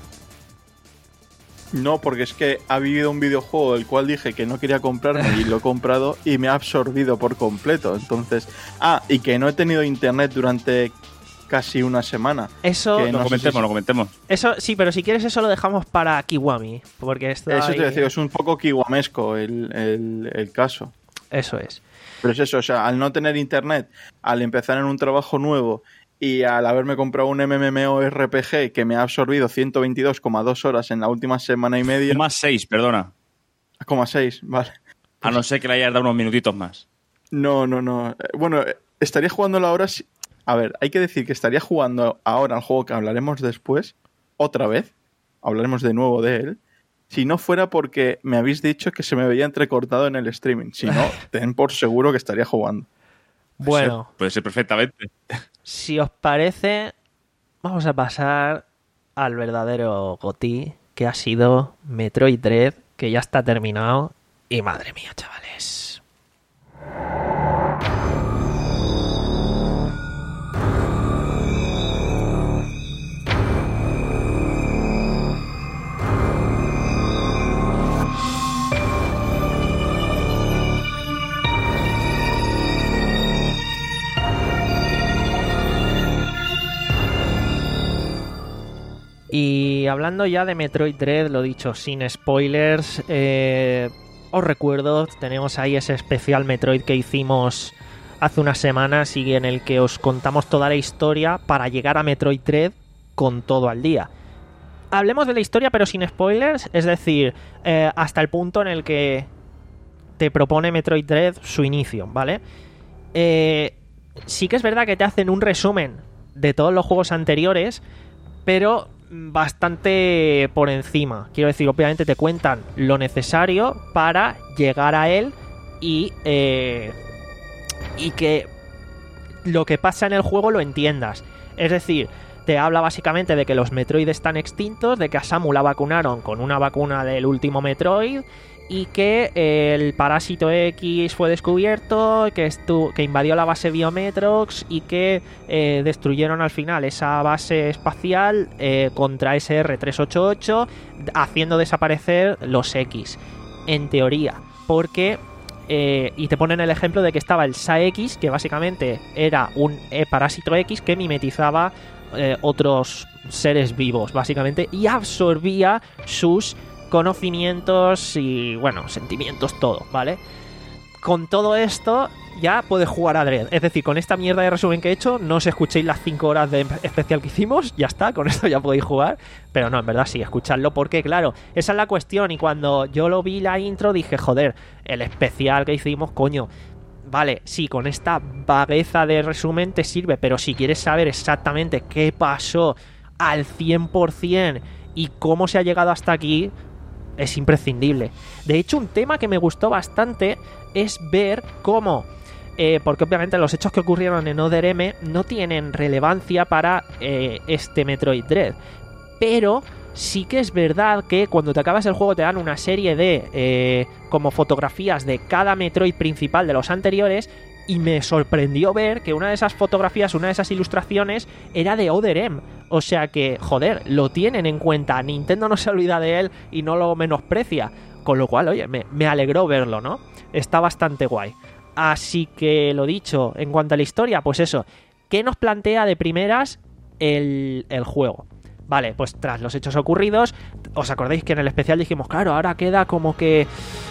No, porque es que ha vivido un videojuego el cual dije que no quería comprarme y lo he comprado y me ha absorbido por completo. Entonces, ah, y que no he tenido internet durante casi una semana. Eso lo no comentemos, si... lo comentemos. Eso sí, pero si quieres eso lo dejamos para Kiwami, porque esto Eso ahí... te decía, es un poco kiwamesco el, el, el caso. Eso es. Pero es eso, o sea, al no tener internet, al empezar en un trabajo nuevo y al haberme comprado un MMORPG que me ha absorbido ciento veintidós coma dos horas en la última semana y media. Más seis, perdona. Coma seis, vale. A no ser que le hayas dado unos minutitos más. No, no, no. Bueno, estaría jugando ahora... Si... A ver, hay que decir que estaría jugando ahora al juego que hablaremos después, otra vez. Hablaremos de nuevo de él. Si no fuera porque me habéis dicho que se me veía entrecortado en el streaming. Si no, ten por seguro que estaría jugando. Bueno. Puede ser, puede ser perfectamente. Si os parece, vamos a pasar al verdadero GOTY, que ha sido Metroid Dread, que ya está terminado. Y madre mía, chavales. Y hablando ya de Metroid Dread, lo dicho, sin spoilers, eh, os recuerdo, tenemos ahí ese especial Metroid que hicimos hace unas semanas y en el que os contamos toda la historia para llegar a Metroid Dread con todo al día. Hablemos de la historia pero sin spoilers, es decir, eh, hasta el punto en el que te propone Metroid Dread su inicio, ¿vale? Eh, sí que es verdad que te hacen un resumen de todos los juegos anteriores, pero bastante por encima. Quiero decir, obviamente te cuentan lo necesario para llegar a él y eh, y que lo que pasa en el juego lo entiendas. Es decir, te habla básicamente de que los Metroid están extintos, de que a Samu la vacunaron con una vacuna del último Metroid y que el Parásito X fue descubierto, que, estu- que invadió la base Biometrox y que eh, destruyeron al final esa base espacial eh, contra S R trescientos ochenta y ocho, haciendo desaparecer los X, en teoría, porque... Eh, y te ponen el ejemplo de que estaba el S A X, que básicamente era un eh, Parásito X que mimetizaba eh, otros seres vivos, básicamente, y absorbía sus conocimientos y, bueno, sentimientos, todo, ¿vale? Con todo esto ya puedes jugar a Dread. Es decir, con esta mierda de resumen que he hecho, no os escuchéis las cinco horas de especial que hicimos, ya está, con esto ya podéis jugar. Pero no, en verdad sí, escuchadlo porque, claro, esa es la cuestión. Y cuando yo lo vi la intro dije, joder, el especial que hicimos, coño, vale, sí, con esta vagueza de resumen te sirve, pero si quieres saber exactamente qué pasó al cien por ciento y cómo se ha llegado hasta aquí, es imprescindible. De hecho, un tema que me gustó bastante es ver cómo, eh, porque obviamente los hechos que ocurrieron en Other M no tienen relevancia para eh, este Metroid Dread, pero sí que es verdad que cuando te acabas el juego te dan una serie de eh, como fotografías de cada Metroid principal de los anteriores. Y me sorprendió ver que una de esas fotografías, una de esas ilustraciones, era de Other M. O sea que, joder, lo tienen en cuenta. Nintendo no se olvida de él y no lo menosprecia. Con lo cual, oye, me, me alegró verlo, ¿no? Está bastante guay. Así que, lo dicho, en cuanto a la historia, pues eso. ¿Qué nos plantea de primeras el, el juego? Vale, pues tras los hechos ocurridos, ¿os acordáis que en el especial dijimos, claro, ahora queda como que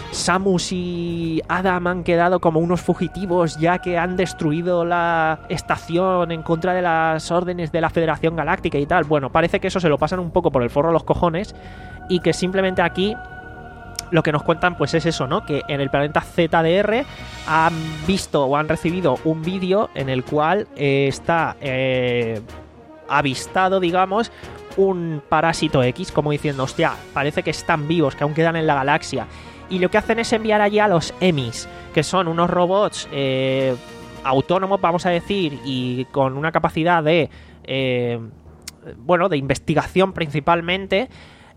Samus y Adam han quedado como unos fugitivos ya que han destruido la estación en contra de las órdenes de la Federación Galáctica y tal? Bueno, parece que eso se lo pasan un poco por el forro a los cojones y que simplemente aquí lo que nos cuentan pues es eso, ¿no? Que en el planeta Z D R han visto o han recibido un vídeo en el cual eh, está eh, avistado, digamos, un parásito X, como diciendo, hostia, parece que están vivos, que aún quedan en la galaxia. Y lo que hacen es enviar allí a los Emis, que son unos robots eh, autónomos, vamos a decir, y con una capacidad de, eh, bueno, de investigación principalmente.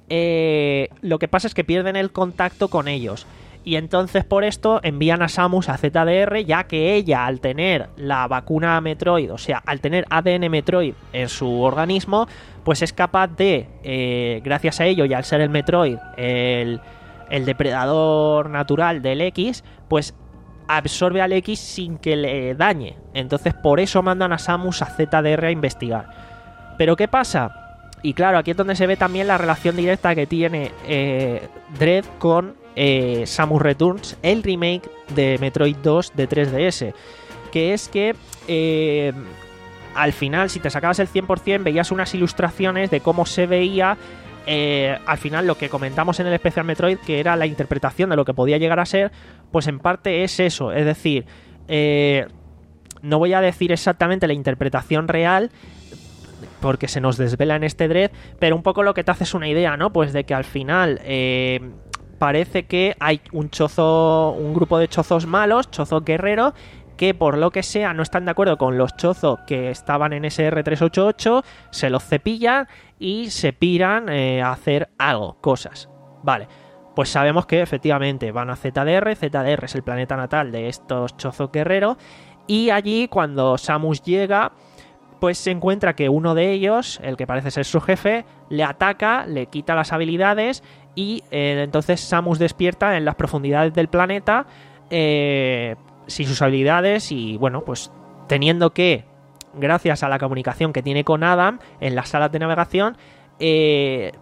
Eh, lo que pasa es que pierden el contacto con ellos. Y entonces por esto envían a Samus a Z D R, ya que ella, al tener la vacuna Metroid, o sea, al tener A D N Metroid en su organismo, pues es capaz de, eh, gracias a ello y al ser el Metroid, el... el depredador natural del X, pues absorbe al X sin que le dañe. Entonces por eso mandan a Samus a Z D R a investigar. ¿Pero qué pasa? Y claro, aquí es donde se ve también la relación directa que tiene eh, Dread con eh, Samus Returns, el remake de Metroid dos de tres D S. Que es que eh, al final, si te sacabas el cien por ciento, veías unas ilustraciones de cómo se veía Eh, al final lo que comentamos en el especial Metroid, que era la interpretación de lo que podía llegar a ser, pues en parte es eso, es decir, eh, no voy a decir exactamente la interpretación real porque se nos desvela en este Dread, pero un poco lo que te hace es una idea, ¿no? Pues de que al final eh, parece que hay un chozo, un grupo de chozos malos, chozos guerreros, que por lo que sea no están de acuerdo con los chozos que estaban en S R trescientos ochenta y ocho, se los cepillan y se piran eh, a hacer algo, cosas. Vale, pues sabemos que efectivamente van a Z D R, Z D R es el planeta natal de estos chozos guerreros, y allí cuando Samus llega, pues se encuentra que uno de ellos, el que parece ser su jefe, le ataca, le quita las habilidades y eh, entonces Samus despierta en las profundidades del planeta, eh... sin sus habilidades y bueno, pues teniendo que, gracias a la comunicación que tiene con Adam en las salas de navegación, eh,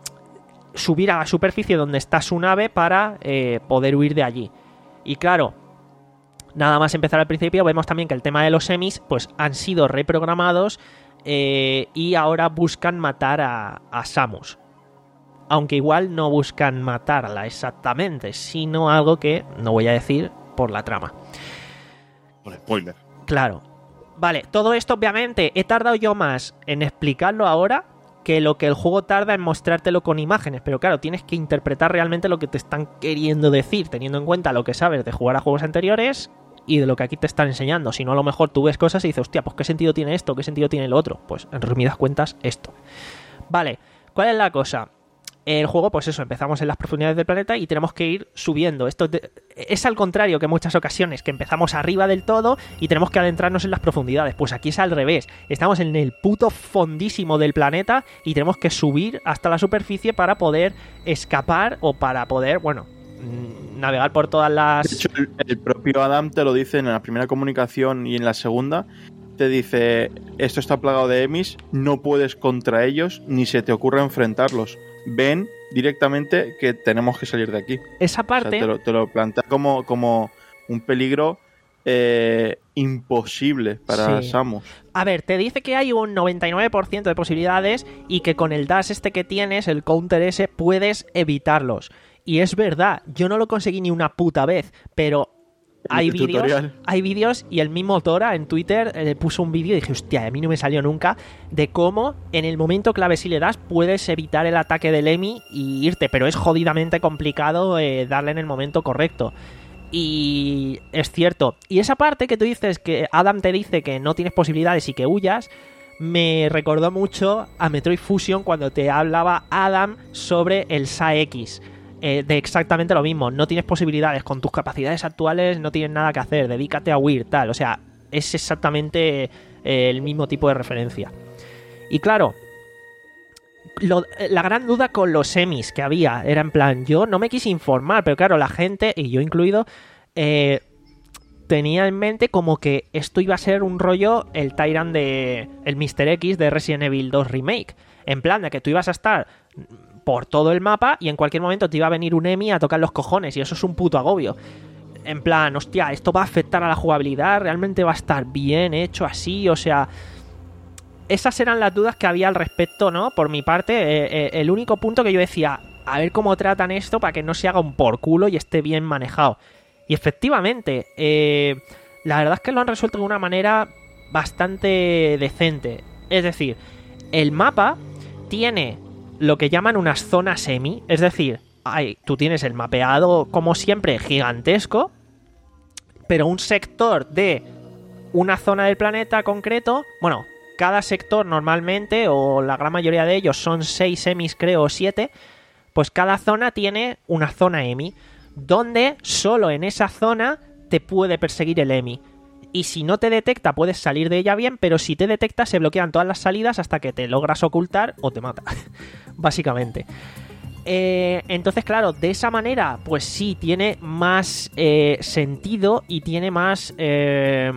subir a la superficie donde está su nave para eh, poder huir de allí. Y claro, nada más empezar al principio, vemos también que el tema de los Emis pues han sido reprogramados eh, y ahora buscan matar a, a Samus. Aunque igual no buscan matarla exactamente, sino algo que no voy a decir por la trama. Por spoiler. Claro. Vale, todo esto obviamente he tardado yo más en explicarlo ahora que lo que el juego tarda en mostrártelo con imágenes, pero claro, tienes que interpretar realmente lo que te están queriendo decir, teniendo en cuenta lo que sabes de jugar a juegos anteriores y de lo que aquí te están enseñando. Si no, a lo mejor tú ves cosas y dices, hostia, pues ¿qué sentido tiene esto? ¿Qué sentido tiene lo otro? Pues en resumidas cuentas, esto. Vale, ¿cuál es la cosa? El juego, pues eso, empezamos en las profundidades del planeta y tenemos que ir subiendo. Esto te, es al contrario que en muchas ocasiones, que empezamos arriba del todo y tenemos que adentrarnos en las profundidades. Pues aquí es al revés. Estamos en el puto fondísimo del planeta y tenemos que subir hasta la superficie para poder escapar o para poder, bueno, navegar por todas las... De hecho, el, el propio Adam te lo dice en la primera comunicación y en la segunda. Te dice, esto está plagado de Emis, no puedes contra ellos ni se te ocurre enfrentarlos. Ven directamente que tenemos que salir de aquí. Esa parte... O sea, te, lo, te lo plantea como, como un peligro eh, imposible para sí. Samus. A ver, te dice que hay un noventa y nueve por ciento de posibilidades y que con el dash este que tienes, el counter ese, puedes evitarlos. Y es verdad, yo no lo conseguí ni una puta vez, pero... Hay vídeos, hay vídeos y el mismo Tora en Twitter eh, puso un vídeo y dije, hostia, a mí no me salió nunca, de cómo en el momento clave si le das puedes evitar el ataque del Emi y irte, pero es jodidamente complicado eh, darle en el momento correcto. Y es cierto. Y esa parte que tú dices que Adam te dice que no tienes posibilidades y que huyas, me recordó mucho a Metroid Fusion cuando te hablaba Adam sobre el S A X. Eh, de exactamente lo mismo, no tienes posibilidades con tus capacidades actuales, no tienes nada que hacer, dedícate a huir, tal, o sea, es exactamente eh, el mismo tipo de referencia. Y claro, lo, la gran duda con los semis que había era en plan, yo no me quise informar, pero claro, la gente, y yo incluido, eh, tenía en mente como que esto iba a ser un rollo el Tyrant de el míster X de Resident Evil dos Remake, en plan de que tú ibas a estar por todo el mapa y en cualquier momento te iba a venir un Emi a tocar los cojones y eso es un puto agobio. En plan, hostia, esto va a afectar a la jugabilidad, realmente va a estar bien hecho así, o sea... Esas eran las dudas que había al respecto, ¿no? Por mi parte, eh, eh, el único punto que yo decía, a ver cómo tratan esto para que no se haga un por culo y esté bien manejado. Y efectivamente, eh, la verdad es que lo han resuelto de una manera bastante decente. Es decir, el mapa tiene lo que llaman unas zonas semi, es decir, hay, tú tienes el mapeado como siempre gigantesco, pero un sector de una zona del planeta concreto, bueno, cada sector normalmente, o la gran mayoría de ellos son seis semis creo, o siete, pues cada zona tiene una zona E M I, donde solo en esa zona te puede perseguir el E M I. Y si no te detecta puedes salir de ella bien, pero si te detecta se bloquean todas las salidas hasta que te logras ocultar o te mata, básicamente. Eh, entonces, claro, de esa manera, pues sí, tiene más eh, sentido y tiene más... Eh,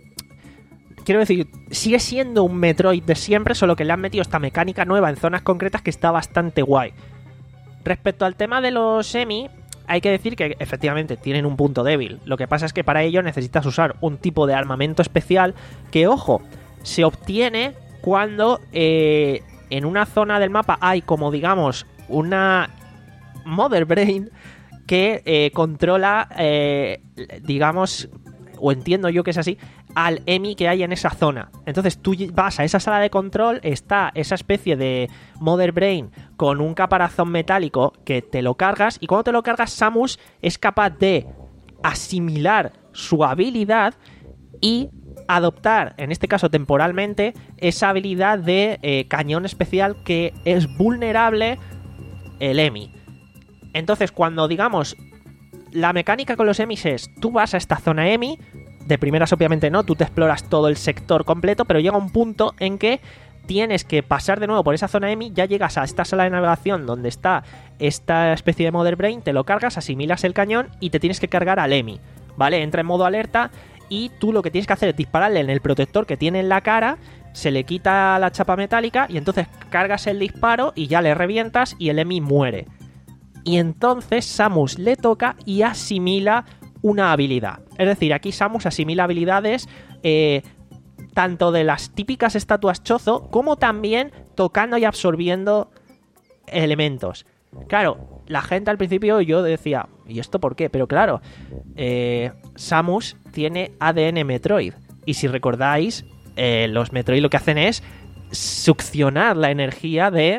quiero decir, sigue siendo un Metroid de siempre, solo que le han metido esta mecánica nueva en zonas concretas que está bastante guay. Respecto al tema de los E M I, hay que decir que efectivamente tienen un punto débil. Lo que pasa es que para ello necesitas usar un tipo de armamento especial que, ojo, se obtiene cuando eh, en una zona del mapa hay como, digamos, una Mother Brain que eh, controla, eh, digamos, o entiendo yo que es así, al E M I que hay en esa zona. Entonces tú vas a esa sala de control, está esa especie de Mother Brain con un caparazón metálico que te lo cargas, y cuando te lo cargas, Samus es capaz de asimilar su habilidad y adoptar, en este caso temporalmente, esa habilidad de eh, cañón especial que es vulnerable el E M I. Entonces, cuando, digamos, la mecánica con los E M Is es, tú vas a esta zona E M I, de primeras obviamente no, tú te exploras todo el sector completo, pero llega un punto en que tienes que pasar de nuevo por esa zona E M I, ya llegas a esta sala de navegación donde está esta especie de Mother Brain, te lo cargas, asimilas el cañón y te tienes que cargar al E M I, ¿vale? Entra en modo alerta y tú lo que tienes que hacer es dispararle en el protector que tiene en la cara, se le quita la chapa metálica y entonces cargas el disparo y ya le revientas y el E M I muere. Y entonces Samus le toca y asimila una habilidad. Es decir, aquí Samus asimila habilidades eh, tanto de las típicas estatuas chozo como también tocando y absorbiendo elementos. Claro, la gente al principio yo decía, ¿y esto por qué? Pero claro, eh, Samus tiene A D N Metroid. Y si recordáis, eh, los Metroid lo que hacen es succionar la energía de...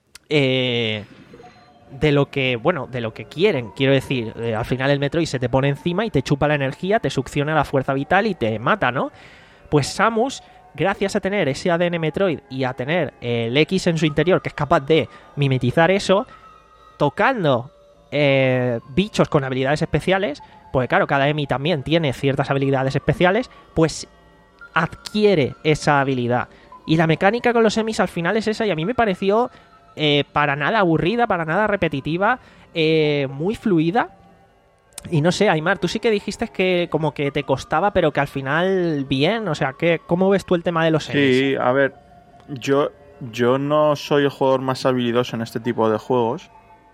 Eh, de lo que, bueno, de lo que quieren, quiero decir, eh, al final el Metroid se te pone encima y te chupa la energía, te succiona la fuerza vital y te mata, ¿no? Pues Samus, gracias a tener ese A D N Metroid y a tener el X en su interior, que es capaz de mimetizar eso, tocando eh, bichos con habilidades especiales, pues claro, cada E M I también tiene ciertas habilidades especiales, pues adquiere esa habilidad. Y la mecánica con los E M Is al final es esa, y a mí me pareció... Eh, para nada aburrida, para nada repetitiva, eh, muy fluida. Y no sé, Aymar, tú sí que dijiste que como que te costaba, pero que al final bien, o sea, que ¿cómo ves tú el tema de los E M Is? Sí, a ver, yo, yo no soy el jugador más habilidoso en este tipo de juegos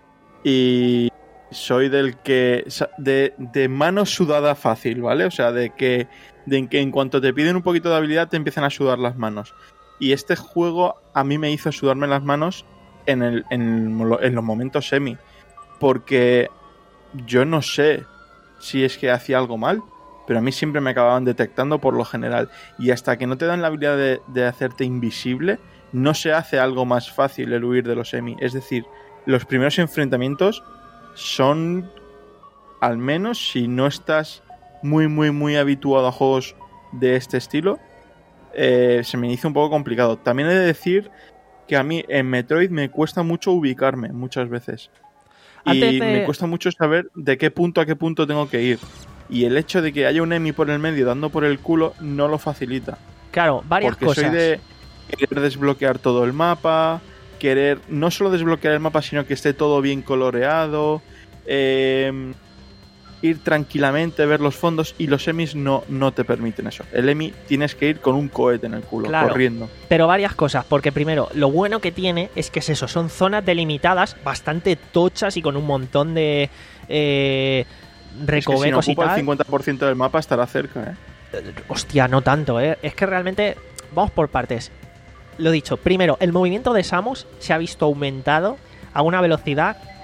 y soy del que de, de mano sudada fácil, ¿vale? O sea, de que, de que en cuanto te piden un poquito de habilidad te empiezan a sudar las manos. Y este juego a mí me hizo sudarme las manos En, el, en, en los momentos semi, porque yo no sé si es que hacía algo mal, pero a mí siempre me acababan detectando por lo general, y hasta que no te dan la habilidad de, de hacerte invisible, no se hace algo más fácil el huir de los semi. Es decir, los primeros enfrentamientos son, al menos si no estás muy muy muy habituado a juegos de este estilo, eh, se me hizo un poco complicado. También he de decir que a mí en Metroid me cuesta mucho ubicarme muchas veces. Y de... me cuesta mucho saber de qué punto a qué punto tengo que ir. Y el hecho de que haya un E M I por el medio dando por el culo no lo facilita. Claro, varias porque cosas. Porque soy de querer desbloquear todo el mapa, querer no solo desbloquear el mapa, sino que esté todo bien coloreado, eh, ir tranquilamente, ver los fondos, y los E M Is no, no te permiten eso. El E M I tienes que ir con un cohete en el culo, claro, corriendo. Pero varias cosas, porque primero, lo bueno que tiene es que es eso, son zonas delimitadas bastante tochas y con un montón de eh, recovecos es que si no ocupa y tal. El cincuenta por ciento del mapa estará cerca, ¿eh? Hostia, no tanto, ¿eh? Es que realmente, vamos por partes. Lo dicho, primero, el movimiento de Samus se ha visto aumentado a una velocidad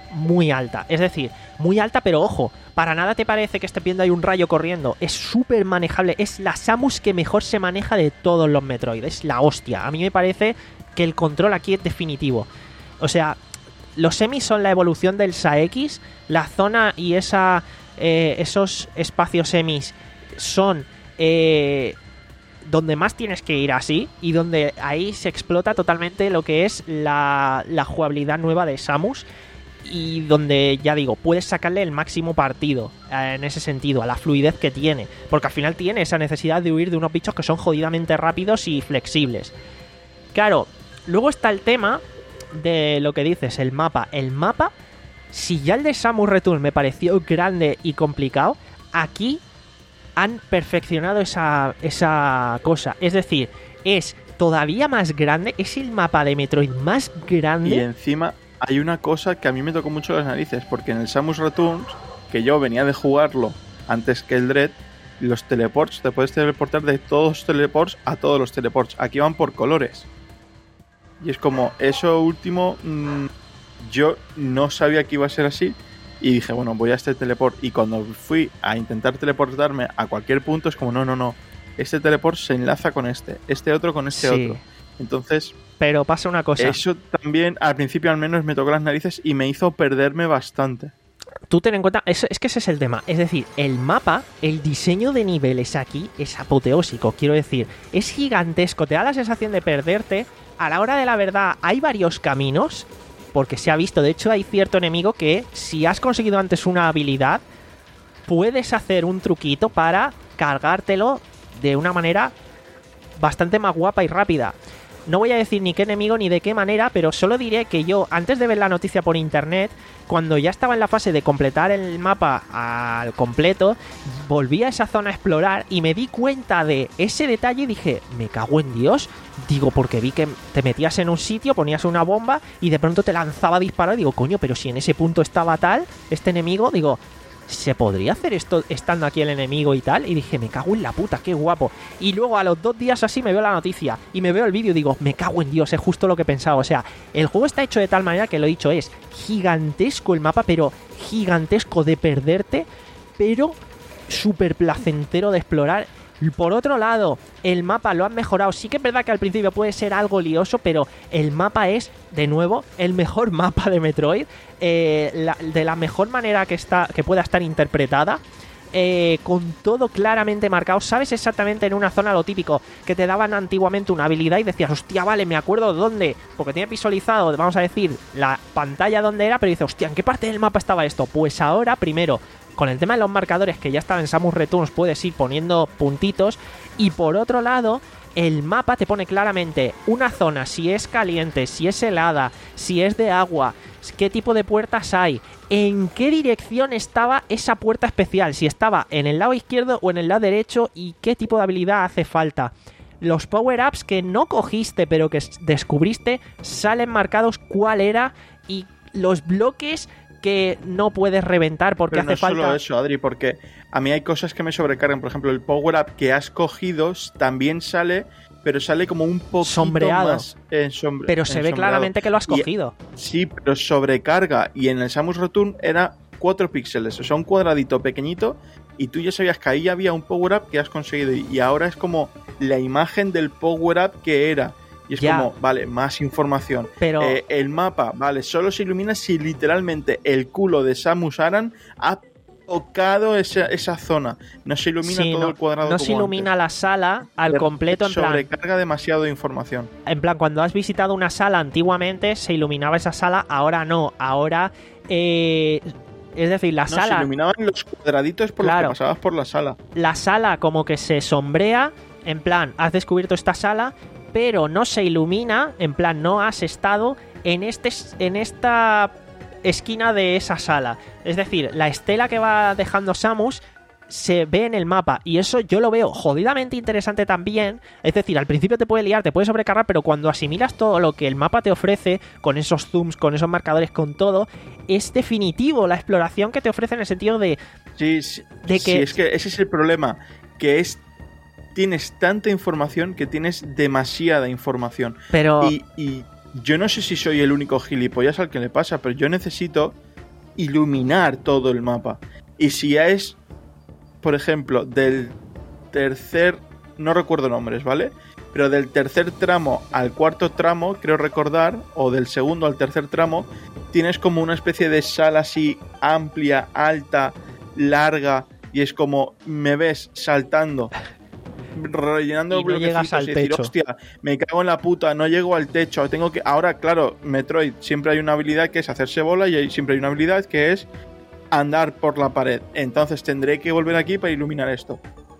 muy alta. Es decir, muy alta, pero ojo, para nada te parece que esté viendo ahí un rayo corriendo. Es súper manejable. Es la Samus que mejor se maneja de todos los Metroid. Es la hostia. A mí me parece que el control aquí es definitivo. O sea, los semis son la evolución del S A X. La zona y esa, eh, esos espacios semis son eh, donde más tienes que ir así. Y donde ahí se explota totalmente lo que es la, la jugabilidad nueva de Samus. Y donde, ya digo, puedes sacarle el máximo partido eh, en ese sentido, a la fluidez que tiene. Porque al final tiene esa necesidad de huir de unos bichos que son jodidamente rápidos y flexibles. Claro, luego está el tema de lo que dices, el mapa. El mapa, si ya el de Samus Return me pareció grande y complicado, aquí han perfeccionado esa, esa cosa. Es decir, es todavía más grande, es el mapa de Metroid más grande. Y encima hay una cosa que a mí me tocó mucho las narices, porque en el Samus Returns, que yo venía de jugarlo antes que el Dread, los teleports, te puedes teleportar de todos los teleports a todos los teleports. Aquí van por colores. Y es como, eso último, mmm, yo no sabía que iba a ser así. Y dije, bueno, voy a este teleport. Y cuando fui a intentar teleportarme a cualquier punto, es como, no, no, no. Este teleport se enlaza con este, este otro con este sí. otro. Entonces... Pero pasa una cosa. Eso también, al principio al menos, me tocó las narices y me hizo perderme bastante. Tú ten en cuenta, es, es que ese es el tema. Es decir, el mapa, el diseño de niveles aquí es apoteósico. Quiero decir, es gigantesco. Te da la sensación de perderte. A la hora de la verdad, hay varios caminos. Porque se ha visto, de hecho, hay cierto enemigo que, si has conseguido antes una habilidad, puedes hacer un truquito para cargártelo de una manera bastante más guapa y rápida. No voy a decir ni qué enemigo ni de qué manera, pero solo diré que yo, antes de ver la noticia por internet, cuando ya estaba en la fase de completar el mapa al completo, volví a esa zona a explorar y me di cuenta de ese detalle y dije, me cago en Dios. Digo, porque vi que te metías en un sitio, ponías una bomba y de pronto te lanzaba a disparar. Y digo, coño, pero si en ese punto estaba tal, este enemigo, digo... ¿se podría hacer esto estando aquí el enemigo y tal? Y dije, me cago en la puta, qué guapo. Y luego a los dos días así me veo la noticia y me veo el vídeo y digo, me cago en Dios, es justo lo que pensaba. O sea, el juego está hecho de tal manera que, lo he dicho, es gigantesco el mapa, pero gigantesco de perderte, pero súper placentero de explorar. Por otro lado, el mapa lo han mejorado. Sí que es verdad que al principio puede ser algo lioso, pero el mapa es, de nuevo, el mejor mapa de Metroid, eh, la, de la mejor manera que, está, que pueda estar interpretada, eh, con todo claramente marcado. Sabes exactamente en una zona lo típico, que te daban antiguamente una habilidad y decías, hostia, vale, me acuerdo dónde, porque tiene visualizado, vamos a decir, la pantalla donde era, pero dices, hostia, ¿en qué parte del mapa estaba esto? Pues ahora, primero, con el tema de los marcadores, que ya estaba en Samus Returns, puedes ir poniendo puntitos. Y por otro lado, el mapa te pone claramente una zona, si es caliente, si es helada, si es de agua, qué tipo de puertas hay, en qué dirección estaba esa puerta especial, si estaba en el lado izquierdo o en el lado derecho, y qué tipo de habilidad hace falta. Los power-ups que no cogiste pero que descubriste, salen marcados cuál era, y los bloques que no puedes reventar porque Pero hace falta... no solo eso, Adri, porque a mí hay cosas que me sobrecargan. Por ejemplo, el power-up que has cogido también sale, pero sale como un poquito sombreado. Más en sombre... Pero se ve claramente que lo has cogido. Y, sí, pero sobrecarga. Y en el Samus Return era cuatro píxeles, o sea, un cuadradito pequeñito, y tú ya sabías que ahí había un power-up que has conseguido. Y ahora es como la imagen del power-up que era. Y es ya. como, vale, más información. Pero eh, el mapa, vale, solo se ilumina si literalmente el culo de Samus Aran ha tocado esa, esa zona. No se ilumina sí, todo no, el cuadrado. No como se ilumina antes. La sala al Pero completo en plan. Sobrecarga demasiado de información. En plan, cuando has visitado una sala antiguamente, se iluminaba esa sala, ahora no. Ahora, eh, es decir, la no, sala. Se iluminaban los cuadraditos por claro, los que pasabas por la sala. La sala como que se sombrea, en plan, has descubierto esta sala, pero no se ilumina, en plan, no has estado en este en esta esquina de esa sala. Es decir, la estela que va dejando Samus se ve en el mapa, y eso yo lo veo jodidamente interesante también. Es decir, al principio te puede liar, te puede sobrecargar, pero cuando asimilas todo lo que el mapa te ofrece, con esos zooms, con esos marcadores, con todo, es definitivo la exploración que te ofrece, en el sentido de... Sí, sí, de que... sí, es que ese es el problema, que es... tienes tanta información que tienes demasiada información. Pero... Y, y yo no sé si soy el único gilipollas al que le pasa, pero yo necesito iluminar todo el mapa. Y si ya es, por ejemplo, del tercer, no recuerdo nombres, ¿vale? Pero del tercer tramo al cuarto tramo, creo recordar, o del segundo al tercer tramo, tienes como una especie de sala así amplia, alta, larga, y es como me ves saltando, rellenando y no llegas al y decir, techo. hostia, me cago en la puta, no llego al techo, tengo que... Ahora, claro, Metroid siempre hay una habilidad que es hacerse bola y siempre hay una habilidad que es andar por la pared. Entonces tendré que volver aquí para iluminar esto.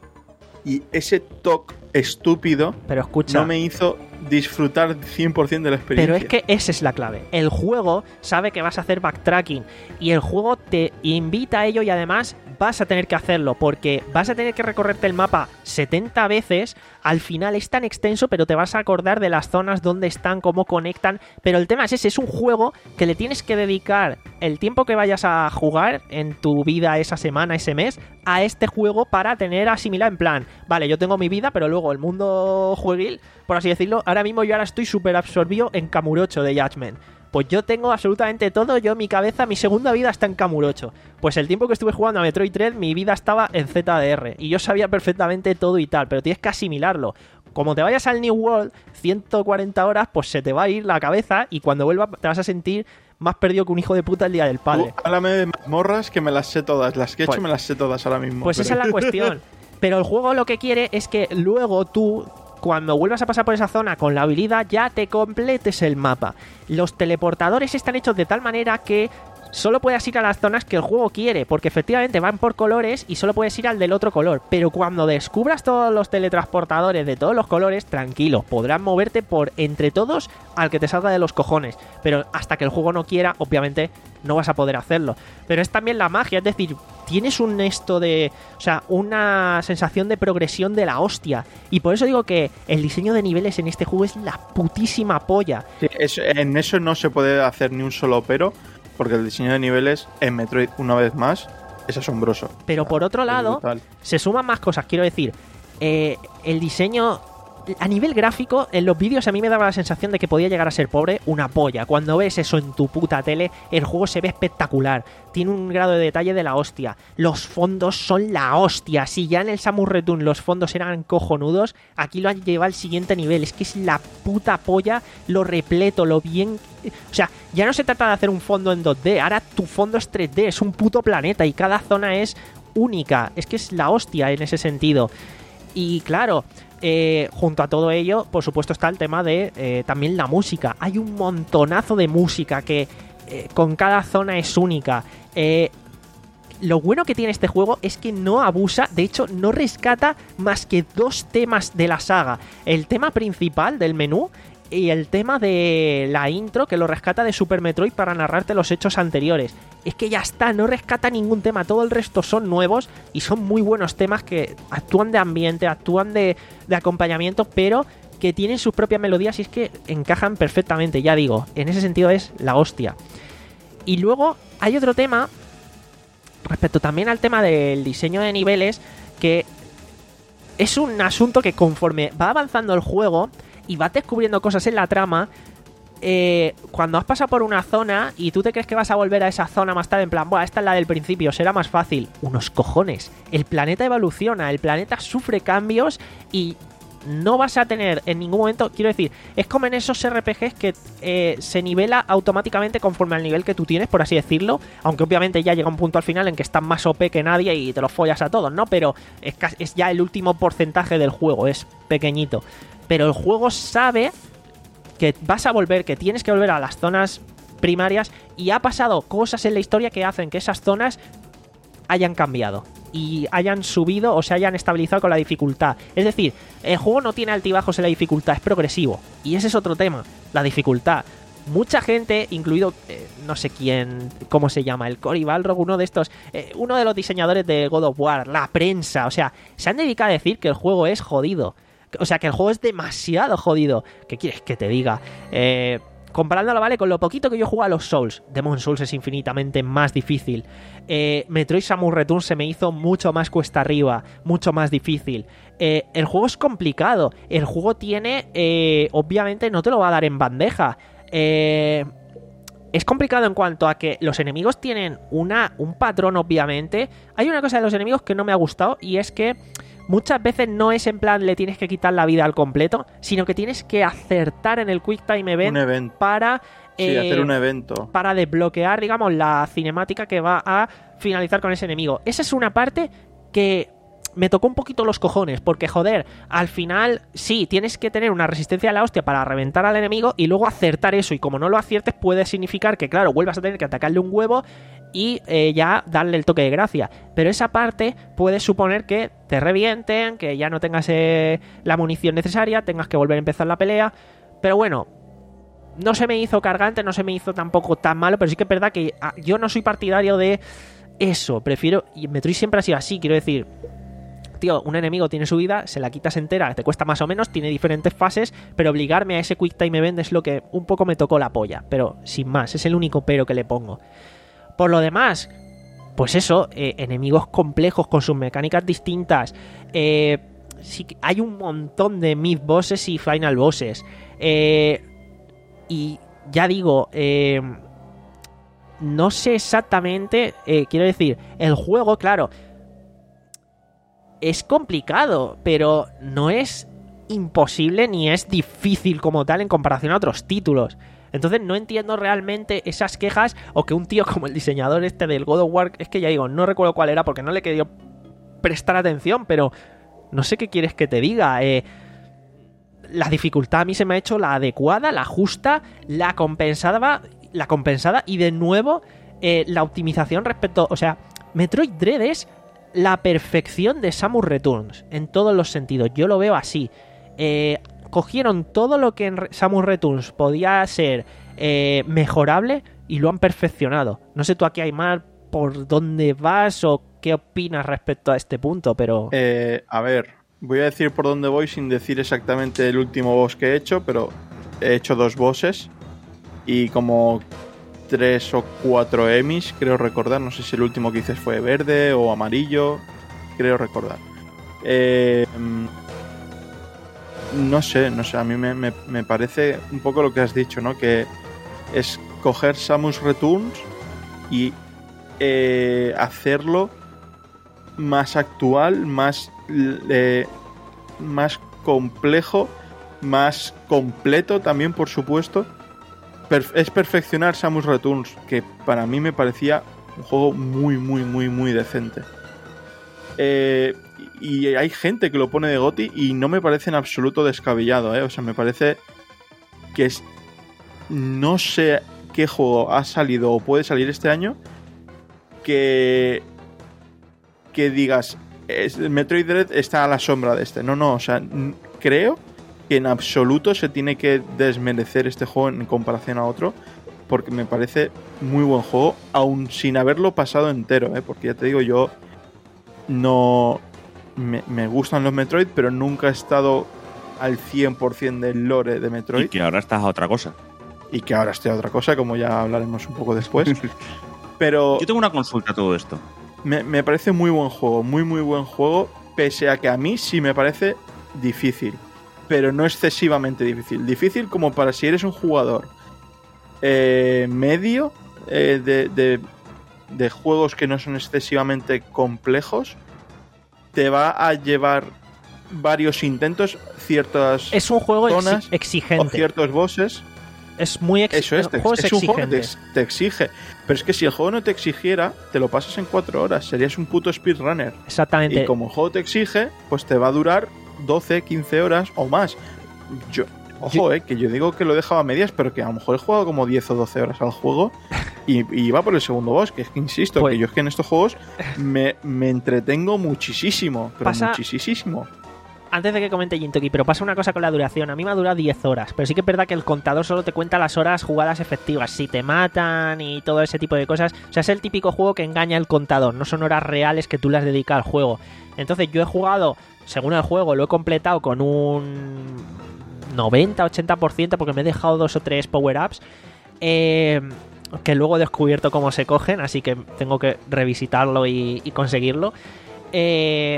Y ese toque estúpido pero escucha, no me hizo disfrutar cien por ciento de la experiencia. Pero es que esa es la clave. El juego sabe que vas a hacer backtracking y el juego te invita a ello y además vas a tener que hacerlo porque vas a tener que recorrerte el mapa setenta veces. Al final es tan extenso, pero te vas a acordar de las zonas donde están, cómo conectan. Pero el tema es ese, es un juego que le tienes que dedicar el tiempo que vayas a jugar en tu vida esa semana, ese mes, a este juego para tener asimilado en plan, vale, yo tengo mi vida, pero luego el mundo jueguil, por así decirlo, ahora mismo yo ahora estoy súper absorbido en Kamurocho de Judgment. Pues yo tengo absolutamente todo, yo mi cabeza, mi segunda vida está en Kamurocho. Pues el tiempo que estuve jugando a Metroid Dread, mi vida estaba en Z D R. Y yo sabía perfectamente todo y tal, pero tienes que asimilarlo. Como te vayas al New World, ciento cuarenta horas, pues se te va a ir la cabeza y cuando vuelvas te vas a sentir más perdido que un hijo de puta el día del padre. Tú, háblame de mazmorras que me las sé todas, las que he pues, hecho me las sé todas ahora mismo. Pues pero... esa es la cuestión. Pero el juego lo que quiere es que luego tú, cuando vuelvas a pasar por esa zona con la habilidad, ya te completes el mapa. Los teleportadores están hechos de tal manera que solo puedes ir a las zonas que el juego quiere, porque efectivamente van por colores y solo puedes ir al del otro color. Pero cuando descubras todos los teletransportadores de todos los colores, tranquilo, podrás moverte por entre todos al que te salga de los cojones. Pero hasta que el juego no quiera, obviamente no vas a poder hacerlo. Pero es también la magia, es decir, tienes un esto de... O sea, una sensación de progresión de la hostia. Y por eso digo que el diseño de niveles en este juego es la putísima polla. Sí, es, en eso no se puede hacer ni un solo pero, porque el diseño de niveles en Metroid, una vez más, es asombroso. Pero por otro lado, se suman más cosas. Quiero decir, eh, el diseño... A nivel gráfico, en los vídeos a mí me daba la sensación de que podía llegar a ser pobre una polla. Cuando ves eso en tu puta tele, el juego se ve espectacular. Tiene un grado de detalle de la hostia. Los fondos son la hostia. Si ya en el Samus Return los fondos eran cojonudos, aquí lo han llevado al siguiente nivel. Es que es la puta polla, lo repleto, lo bien... O sea, ya no se trata de hacer un fondo en dos D. Ahora tu fondo es tres D, es un puto planeta y cada zona es única. Es que es la hostia en ese sentido. Y claro... Eh, junto a todo ello, por supuesto, está el tema de eh, también la música. Hay un montonazo de música que eh, con cada zona es única. Eh, lo bueno que tiene este juego es que no abusa, de hecho no rescata más que dos temas de la saga. El tema principal del menú y el tema de la intro, que lo rescata de Super Metroid para narrarte los hechos anteriores. Es que ya está, no rescata ningún tema, todo el resto son nuevos y son muy buenos temas que actúan de ambiente, actúan de, de acompañamiento, pero que tienen sus propias melodías y es que encajan perfectamente, ya digo, en ese sentido es la hostia. Y luego hay otro tema, respecto también al tema del diseño de niveles, que es un asunto que conforme va avanzando el juego y vas descubriendo cosas en la trama, eh, cuando has pasado por una zona y tú te crees que vas a volver a esa zona más tarde, en plan, buah, esta es la del principio, será más fácil. Unos cojones. El planeta evoluciona, el planeta sufre cambios y no vas a tener en ningún momento, quiero decir, es como en esos R P Gs que eh, se nivela automáticamente conforme al nivel que tú tienes, por así decirlo, aunque obviamente ya llega un punto al final en que estás más O P que nadie y te los follas a todos, ¿no? Pero es, es ya el último porcentaje del juego, es pequeñito. Pero el juego sabe que vas a volver, que tienes que volver a las zonas primarias y ha pasado cosas en la historia que hacen que esas zonas hayan cambiado y hayan subido o se hayan estabilizado con la dificultad. Es decir, el juego no tiene altibajos en la dificultad, es progresivo. Y ese es otro tema, la dificultad. Mucha gente, incluido, eh, no sé quién, cómo se llama, el Cory Balrog, uno de estos, eh, uno de los diseñadores de God of War, la prensa, o sea, se han dedicado a decir que el juego es jodido. O sea, que el juego es demasiado jodido. ¿Qué quieres que te diga? Eh, comparándolo, ¿vale? Con lo poquito que yo juego a los Souls. Demon's Souls es infinitamente más difícil. Eh, Metroid Samus Return se me hizo mucho más cuesta arriba, mucho más difícil. Eh, el juego es complicado. El juego tiene... Eh, obviamente no te lo va a dar en bandeja. Eh... es complicado en cuanto a que los enemigos tienen una, un patrón, obviamente. Hay una cosa de los enemigos que no me ha gustado, y es que muchas veces no es en plan le tienes que quitar la vida al completo, sino que tienes que acertar en el Quick Time Event, event. para... Sí, eh, hacer un evento. Para desbloquear, digamos, la cinemática que va a finalizar con ese enemigo. Esa es una parte que me tocó un poquito los cojones, porque, joder, al final, sí, tienes que tener una resistencia a la hostia para reventar al enemigo y luego acertar eso, y como no lo aciertes puede significar que, claro, vuelvas a tener que atacarle un huevo y eh, ya darle el toque de gracia. Pero esa parte puede suponer que te revienten, que ya no tengas eh, la munición necesaria, tengas que volver a empezar la pelea. Pero bueno, no se me hizo cargante, no se me hizo tampoco tan malo, pero sí que es verdad que ah, yo no soy partidario de eso. Prefiero... Y Metroid siempre ha sido así, quiero decir... Tío, un enemigo tiene su vida, se la quitas entera, te cuesta más o menos, tiene diferentes fases, pero obligarme a ese Quick Time Event es lo que un poco me tocó la polla. Pero sin más, es el único pero que le pongo. Por lo demás, pues eso, eh, enemigos complejos con sus mecánicas distintas. Eh, sí, hay un montón de mid-bosses y final bosses. Eh... Y ya digo, eh, no sé exactamente, eh, quiero decir, el juego, claro, es complicado, pero no es imposible ni es difícil como tal en comparación a otros títulos. Entonces no entiendo realmente esas quejas, o que un tío como el diseñador este del God of War, es que ya digo, no recuerdo cuál era porque no le quería prestar atención, pero no sé qué quieres que te diga, eh... La dificultad a mí se me ha hecho la adecuada, la justa, la compensada, la compensada y de nuevo eh, la optimización respecto... O sea, Metroid Dread es la perfección de Samus Returns en todos los sentidos. Yo lo veo así. Eh, cogieron todo lo que en Samus Returns podía ser eh, mejorable y lo han perfeccionado. No sé tú aquí, Aymar, por dónde vas o qué opinas respecto a este punto, pero... Eh, a ver... Voy a decir por dónde voy sin decir exactamente el último boss que he hecho, pero he hecho dos bosses y como tres o cuatro emis, creo recordar. No sé si el último que hice fue verde o amarillo, creo recordar. Eh, no sé, no sé, a mí me, me, me parece un poco lo que has dicho, ¿no? Que es coger Samus Returns y eh, hacerlo más actual, más... Eh, más complejo, más completo también, por supuesto. Perf- es perfeccionar Samus Returns, que para mí me parecía un juego muy, muy, muy, muy decente. Eh, y hay gente que lo pone de GOTY y no me parece en absoluto descabellado, ¿eh? O sea, me parece que es... No sé qué juego ha salido o puede salir este año que... que digas... Es, Metroid Dread está a la sombra de este. No, no, o sea, n- creo que en absoluto se tiene que desmerecer este juego en comparación a otro, porque me parece muy buen juego, aún sin haberlo pasado entero, ¿eh? Porque ya te digo, yo no... Me, me gustan los Metroid, pero nunca he estado al cien por ciento del lore de Metroid. Y que ahora estás a otra cosa. Y que ahora estoy a otra cosa, como ya hablaremos un poco después. Pero... Yo tengo una consulta a todo esto. Me, me parece muy buen juego, muy muy buen juego, pese a que a mí sí me parece difícil, pero no excesivamente difícil. Difícil como para si eres un jugador eh, medio eh, de, de, de juegos que no son excesivamente complejos, te va a llevar varios intentos, ciertas es un juego zonas exi- exigente o ciertos bosses. Es muy ex- Eso es, te, el juego es, es un juego que exigente. te, te exige. Pero es que si el juego no te exigiera, te lo pasas en cuatro horas. Serías un puto speedrunner. Exactamente. Y como el juego te exige, pues te va a durar doce, quince horas o más. Yo, ojo, yo, eh, que yo digo que lo he dejado a medias, pero que a lo mejor he jugado como diez o doce horas al juego y, y iba por el segundo boss. Que es que insisto, pues, que yo es que en estos juegos me, me entretengo muchísimo. Pero pasa... muchísimo. Antes de que comente Jintoki, pero pasa una cosa con la duración. A mí me ha durado diez horas, pero sí que es verdad que el contador solo te cuenta las horas jugadas efectivas. Si te matan y todo ese tipo de cosas. O sea, es el típico juego que engaña al contador. No son horas reales que tú las dedicas al juego. Entonces yo he jugado, según el juego, lo he completado con un noventa a ochenta por ciento porque me he dejado dos o tres power-ups. Eh... que luego he descubierto cómo se cogen, así que tengo que revisitarlo y, y conseguirlo. Eh...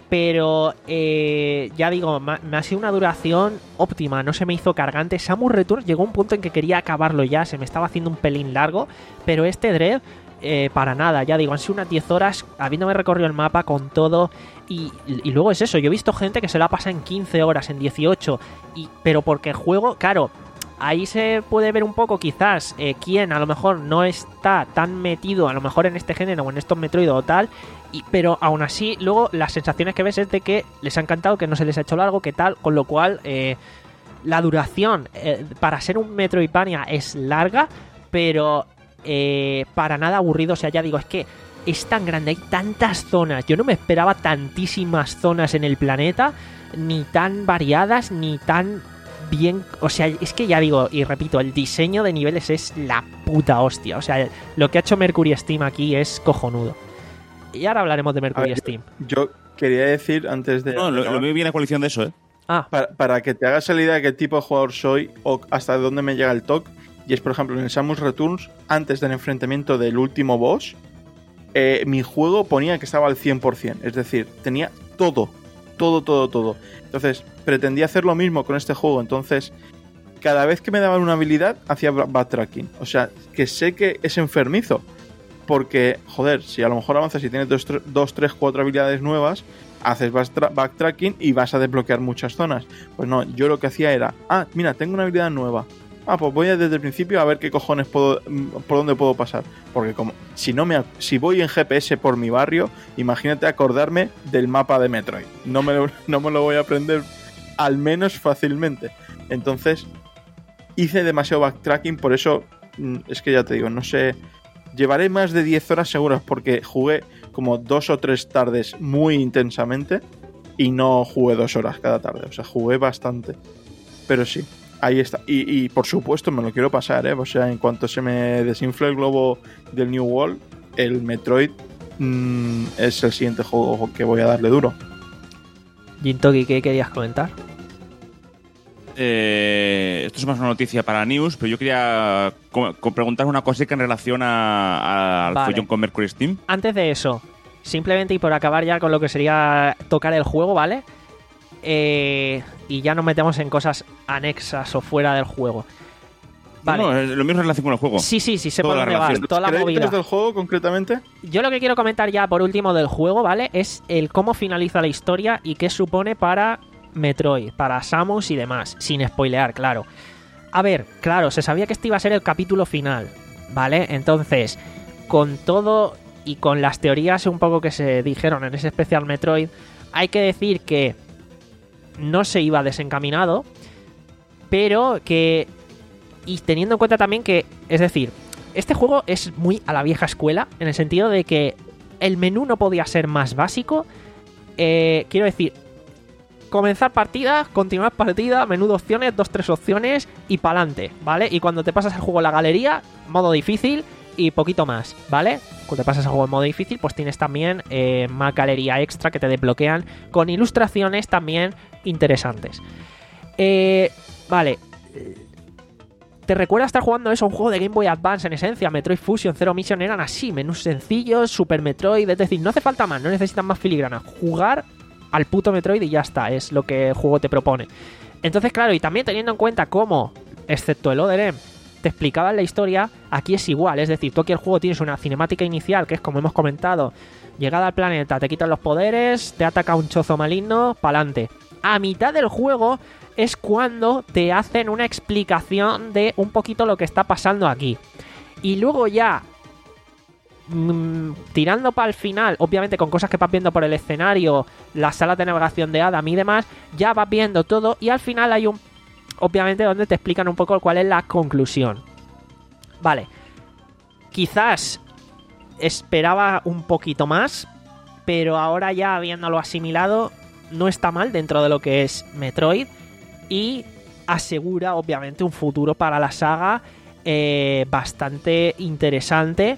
Pero eh, ya digo, me, me ha sido una duración óptima, no se me hizo cargante. Samus Returns llegó a un punto en que quería acabarlo ya, se me estaba haciendo un pelín largo, pero este Dread, eh, para nada, ya digo, han sido unas diez horas habiéndome recorrido el mapa con todo. Y, y luego es eso, yo he visto gente que se la pasa en quince horas, en dieciocho, y, pero porque el juego, claro, ahí se puede ver un poco quizás eh, quién a lo mejor no está tan metido a lo mejor en este género o en estos Metroid o tal, y, pero aún así luego las sensaciones que ves es de que les ha encantado, que no se les ha hecho largo, que tal, con lo cual eh, la duración eh, para ser un Metroidvania es larga, pero eh, para nada aburrido. O sea, ya digo, es que es tan grande, hay tantas zonas, yo no me esperaba tantísimas zonas en el planeta, ni tan variadas, ni tan bien, o sea, es que ya digo y repito, el diseño de niveles es la puta hostia, o sea, lo que ha hecho Mercury Steam aquí es cojonudo. Y ahora hablaremos de Mercury ver, Steam. Yo quería decir antes de... No, lo, lo veo bien la coalición de eso, ¿eh? Ah. Para, para que te hagas la idea de qué tipo de jugador soy o hasta dónde me llega el toque, y es por ejemplo en el Samus Returns, antes del enfrentamiento del último boss, eh, mi juego ponía que estaba al cien por ciento, es decir, tenía todo, todo, todo, todo. Entonces, pretendía hacer lo mismo con este juego. Entonces, cada vez que me daban una habilidad, hacía backtracking. O sea, que sé que es enfermizo. Porque, joder, si a lo mejor avanzas y tienes dos, dos tres, cuatro habilidades nuevas, haces backtracking y vas a desbloquear muchas zonas. Pues no, yo lo que hacía era, ah, mira, tengo una habilidad nueva. Ah, pues voy a desde el principio a ver qué cojones puedo, por dónde puedo pasar. Porque como si no me si voy en G P S por mi barrio, imagínate acordarme del mapa de Metroid. No me lo, no me lo voy a aprender al menos fácilmente. Entonces, hice demasiado backtracking, por eso es que ya te digo, no sé, llevaré más de diez horas seguras porque jugué como dos o tres tardes muy intensamente y no jugué dos horas cada tarde. O sea, jugué bastante. Pero sí. Ahí está. Y, y por supuesto me lo quiero pasar, ¿eh? O sea, en cuanto se me desinfle el globo del New World, el Metroid mmm, es el siguiente juego que voy a darle duro. Jintoki, ¿qué querías comentar? Eh, esto es más una noticia para News, pero yo quería co- co- preguntar una cosita en relación a, a, al vale. follón con Mercury Steam. Antes de eso, simplemente y por acabar ya con lo que sería tocar el juego, ¿vale? Eh, y ya nos metemos en cosas anexas o fuera del juego. Vale. No, no, lo mismo en relación con el juego. Sí, sí, sí, sé Toda por la dónde va, relación. toda la ¿Créditos movida. del juego concretamente? Yo lo que quiero comentar ya por último del juego, ¿vale? Es el cómo finaliza la historia y qué supone para Metroid, para Samus y demás, sin spoilear, claro. A ver, claro, se sabía que este iba a ser el capítulo final, ¿vale? Entonces, con todo y con las teorías un poco que se dijeron en ese especial Metroid, hay que decir que no se iba desencaminado, pero que... Y teniendo en cuenta también que, es decir, este juego es muy a la vieja escuela, en el sentido de que el menú no podía ser más básico. Eh, quiero decir, comenzar partida, continuar partida, menú de opciones, dos, tres opciones y pa'lante, ¿vale? Y cuando te pasas el juego en la galería, modo difícil y poquito más, ¿vale? Cuando te pasas el juego en modo difícil, pues tienes también eh, más galería extra que te desbloquean con ilustraciones también interesantes. Eh, vale. ¿Te recuerda estar jugando eso? Un juego de Game Boy Advance en esencia. Metroid Fusion, Zero Mission eran así, menús sencillos, Super Metroid, es decir, no hace falta más, no necesitan más filigrana. Jugar al puto Metroid y ya está, es lo que el juego te propone. Entonces, claro, y también teniendo en cuenta cómo, excepto el O D R E M, te explicaban la historia, aquí es igual, es decir, tú aquí el juego tienes una cinemática inicial, que es como hemos comentado, llegada al planeta, te quitan los poderes, te ataca un chozo maligno, pa'lante. A mitad del juego es cuando te hacen una explicación de un poquito lo que está pasando aquí. Y luego ya, mmm, tirando para el final, obviamente con cosas que vas viendo por el escenario, las salas de navegación de Adam y demás, ya vas viendo todo y al final hay un... Obviamente donde te explican un poco cuál es la conclusión. Vale. Quizás esperaba un poquito más, pero ahora ya habiéndolo asimilado, no está mal dentro de lo que es Metroid. Y asegura, obviamente, un futuro para la saga eh, bastante interesante.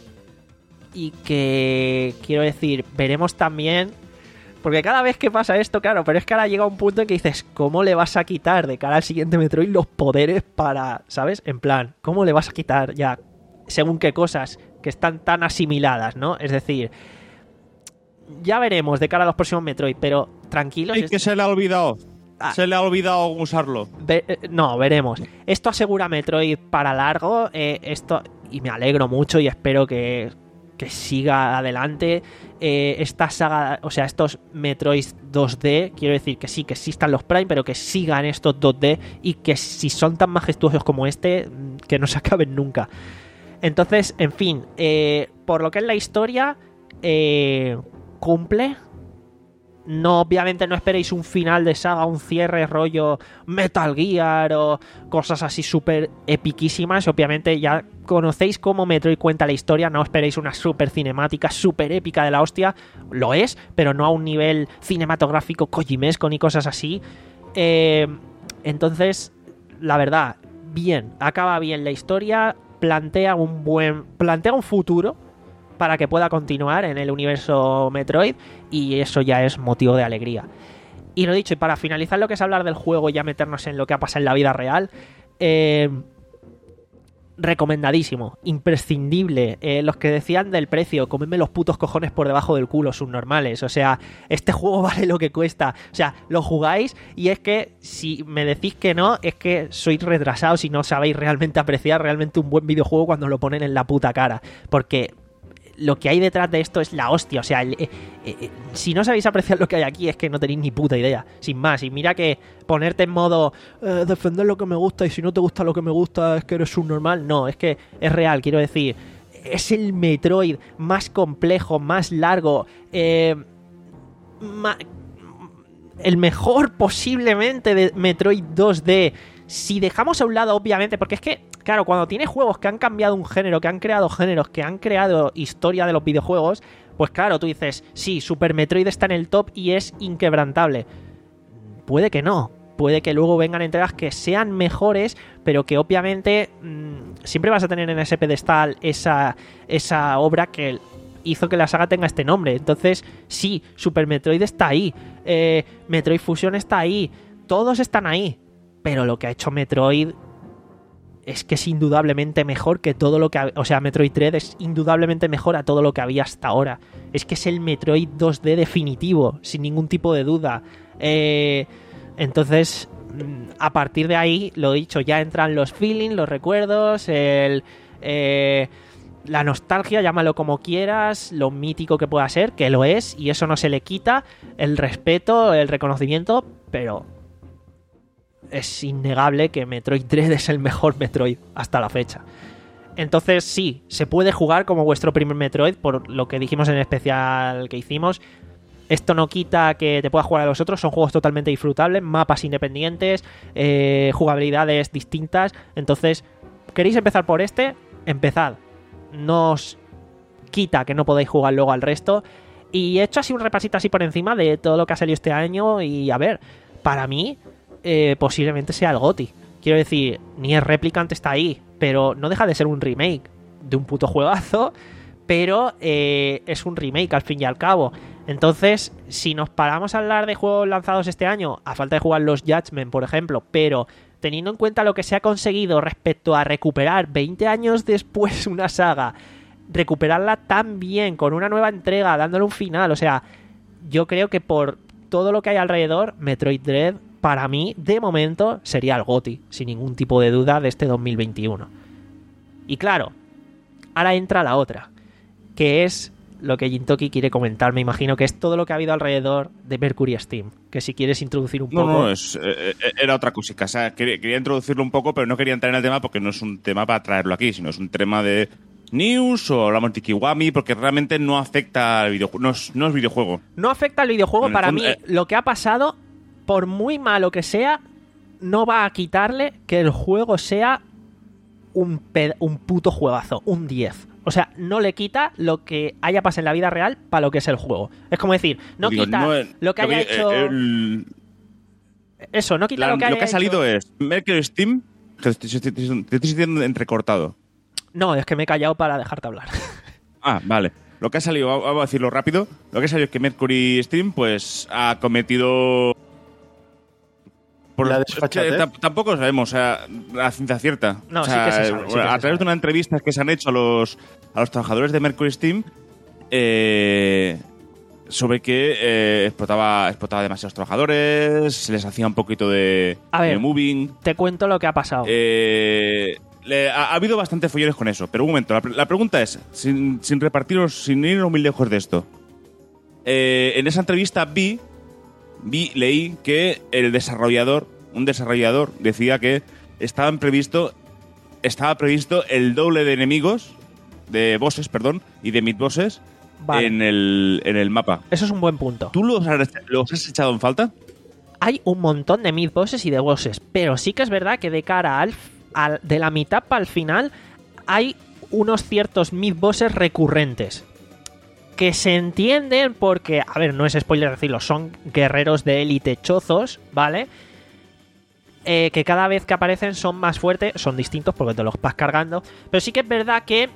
Y que, quiero decir, veremos también... Porque cada vez que pasa esto, claro, pero es que ahora llega un punto en que dices, ¿cómo le vas a quitar de cara al siguiente Metroid los poderes para, ¿sabes? En plan, ¿cómo le vas a quitar ya según qué cosas que están tan asimiladas, ¿no? Es decir, ya veremos de cara a los próximos Metroid, pero tranquilos. Es que se le ha olvidado. Ah. Se le ha olvidado usarlo. Ve, eh, no, veremos. Esto asegura Metroid para largo. Eh, esto y me alegro mucho y espero que, que siga adelante. Eh, esta saga, o sea, estos Metroid dos D, quiero decir que sí, que existan los Prime, pero que sigan estos dos D y que si son tan majestuosos como este, que no se acaben nunca. Entonces, en fin, eh, por lo que es la historia, eh, cumple. No, obviamente no esperéis un final de saga, un cierre rollo Metal Gear o cosas así súper epiquísimas. Obviamente ya conocéis cómo Metroid cuenta la historia, no esperéis una súper cinemática, súper épica de la hostia. Lo es, pero no a un nivel cinematográfico kojimesco ni cosas así. Eh, entonces, la verdad, bien, acaba bien la historia, plantea un buen, plantea un futuro para que pueda continuar en el universo Metroid, y eso ya es motivo de alegría. Y lo dicho, y para finalizar lo que es hablar del juego y ya meternos en lo que ha pasado en la vida real, eh, recomendadísimo, imprescindible. Eh, los que decían del precio, comedme los putos cojones por debajo del culo, subnormales. O sea, este juego vale lo que cuesta. O sea, lo jugáis y es que si me decís que no, es que sois retrasados y no sabéis realmente apreciar realmente un buen videojuego cuando lo ponen en la puta cara. Porque lo que hay detrás de esto es la hostia. O sea, el, eh, eh, si no sabéis apreciar lo que hay aquí es que no tenéis ni puta idea. Sin más. Y mira que ponerte en modo eh, defender lo que me gusta y si no te gusta lo que me gusta es que eres un normal. No, es que es real. Quiero decir, es el Metroid más complejo, más largo, eh, ma- el mejor posiblemente de Metroid dos D. Si dejamos a un lado, obviamente, porque es que, claro, cuando tienes juegos que han cambiado un género, que han creado géneros, que han creado historia de los videojuegos, pues claro, tú dices, sí, Super Metroid está en el top y es inquebrantable. Puede que no. Puede que luego vengan entregas que sean mejores, pero que obviamente mmm, siempre vas a tener en ese pedestal esa, esa obra que hizo que la saga tenga este nombre. Entonces, sí, Super Metroid está ahí. Eh, Metroid Fusion está ahí. Todos están ahí. Pero lo que ha hecho Metroid es que es indudablemente mejor que todo lo que... O sea, Metroid Dread es indudablemente mejor a todo lo que había hasta ahora. Es que es el Metroid dos D definitivo, sin ningún tipo de duda. Eh, entonces, a partir de ahí, lo dicho, ya entran los feelings, los recuerdos, el... Eh, la nostalgia, llámalo como quieras, lo mítico que pueda ser, que lo es, y eso no se le quita, el respeto, el reconocimiento, pero... es innegable que Metroid Dread es el mejor Metroid hasta la fecha. Entonces sí, se puede jugar como vuestro primer Metroid, por lo que dijimos en el especial que hicimos. Esto no quita que te puedas jugar a los otros, son juegos totalmente disfrutables, mapas independientes, eh, jugabilidades distintas. Entonces, ¿queréis empezar por este? Empezad. No os quita que no podáis jugar luego al resto. Y he hecho así un repasito así por encima de todo lo que ha salido este año y a ver, para mí... Eh, posiblemente sea el GOTY. Quiero decir, Nier Replicant está ahí, pero no deja de ser un remake de un puto juegazo, pero eh, es un remake al fin y al cabo. Entonces, si nos paramos a hablar de juegos lanzados este año, a falta de jugar los Judgment, por ejemplo, pero teniendo en cuenta lo que se ha conseguido respecto a recuperar veinte años después una saga, recuperarla tan bien, con una nueva entrega, dándole un final, o sea, yo creo que por todo lo que hay alrededor, Metroid Dread para mí, de momento, sería el GOTY, sin ningún tipo de duda, de este dos mil veintiuno. Y claro, ahora entra la otra, que es lo que Gintoki quiere comentar. Me imagino que es todo lo que ha habido alrededor de Mercury Steam. Que si quieres introducir un no, poco... No, no, es, eh, era otra cosita. O sea, quería, quería introducirlo un poco, pero no quería entrar en el tema porque no es un tema para traerlo aquí, sino es un tema de news o hablamos de Kiwami, porque realmente no afecta al videojuego. No es, no es videojuego. No afecta al videojuego. Para fondo, mí, eh... lo que ha pasado... por muy malo que sea, no va a quitarle que el juego sea un, ped- un puto juegazo, un diez. O sea, no le quita lo que haya pasado en la vida real para lo que es el juego. Es como decir, no Digo, quita no, lo que haya hecho... El... Eso, no quita la, lo que haya Lo que ha salido hecho... es Mercury Steam, que te estoy, te estoy diciendo entrecortado. No, es que me he callado para dejarte hablar. Ah, vale. Lo que ha salido, vamos a decirlo rápido, lo que ha salido es que Mercury Steam pues ha cometido... Por la es que tampoco sabemos, o sea, la ciencia cierta. No, o sea, sí que se sabe. Sí que a se través sabe. de una entrevista que se han hecho a los, a los trabajadores de Mercury Steam, eh, sobre que eh, explotaba, explotaba demasiados trabajadores, se les hacía un poquito de, A ver, de moving. Te cuento lo que ha pasado. Eh, le, ha, ha habido bastantes follones con eso, pero un momento, la, la pregunta es, sin, sin repartiros, sin irnos muy lejos de esto, eh, en esa entrevista vi, vi, leí que el desarrollador, un desarrollador decía que estaban previsto, estaba previsto el doble de enemigos, de bosses, perdón, y de mid-bosses, Vale. En, el, en el mapa. Eso es un buen punto. ¿Tú los has, los has echado en falta? Hay un montón de mid-bosses y de bosses, pero sí que es verdad que de cara al, al de la mitad para el final hay unos ciertos mid-bosses recurrentes que se entienden porque, a ver, no es spoiler decirlo, son guerreros de élite chozos, ¿vale? Eh, que cada vez que aparecen son más fuertes, son distintos porque te los vas cargando, pero sí que es verdad que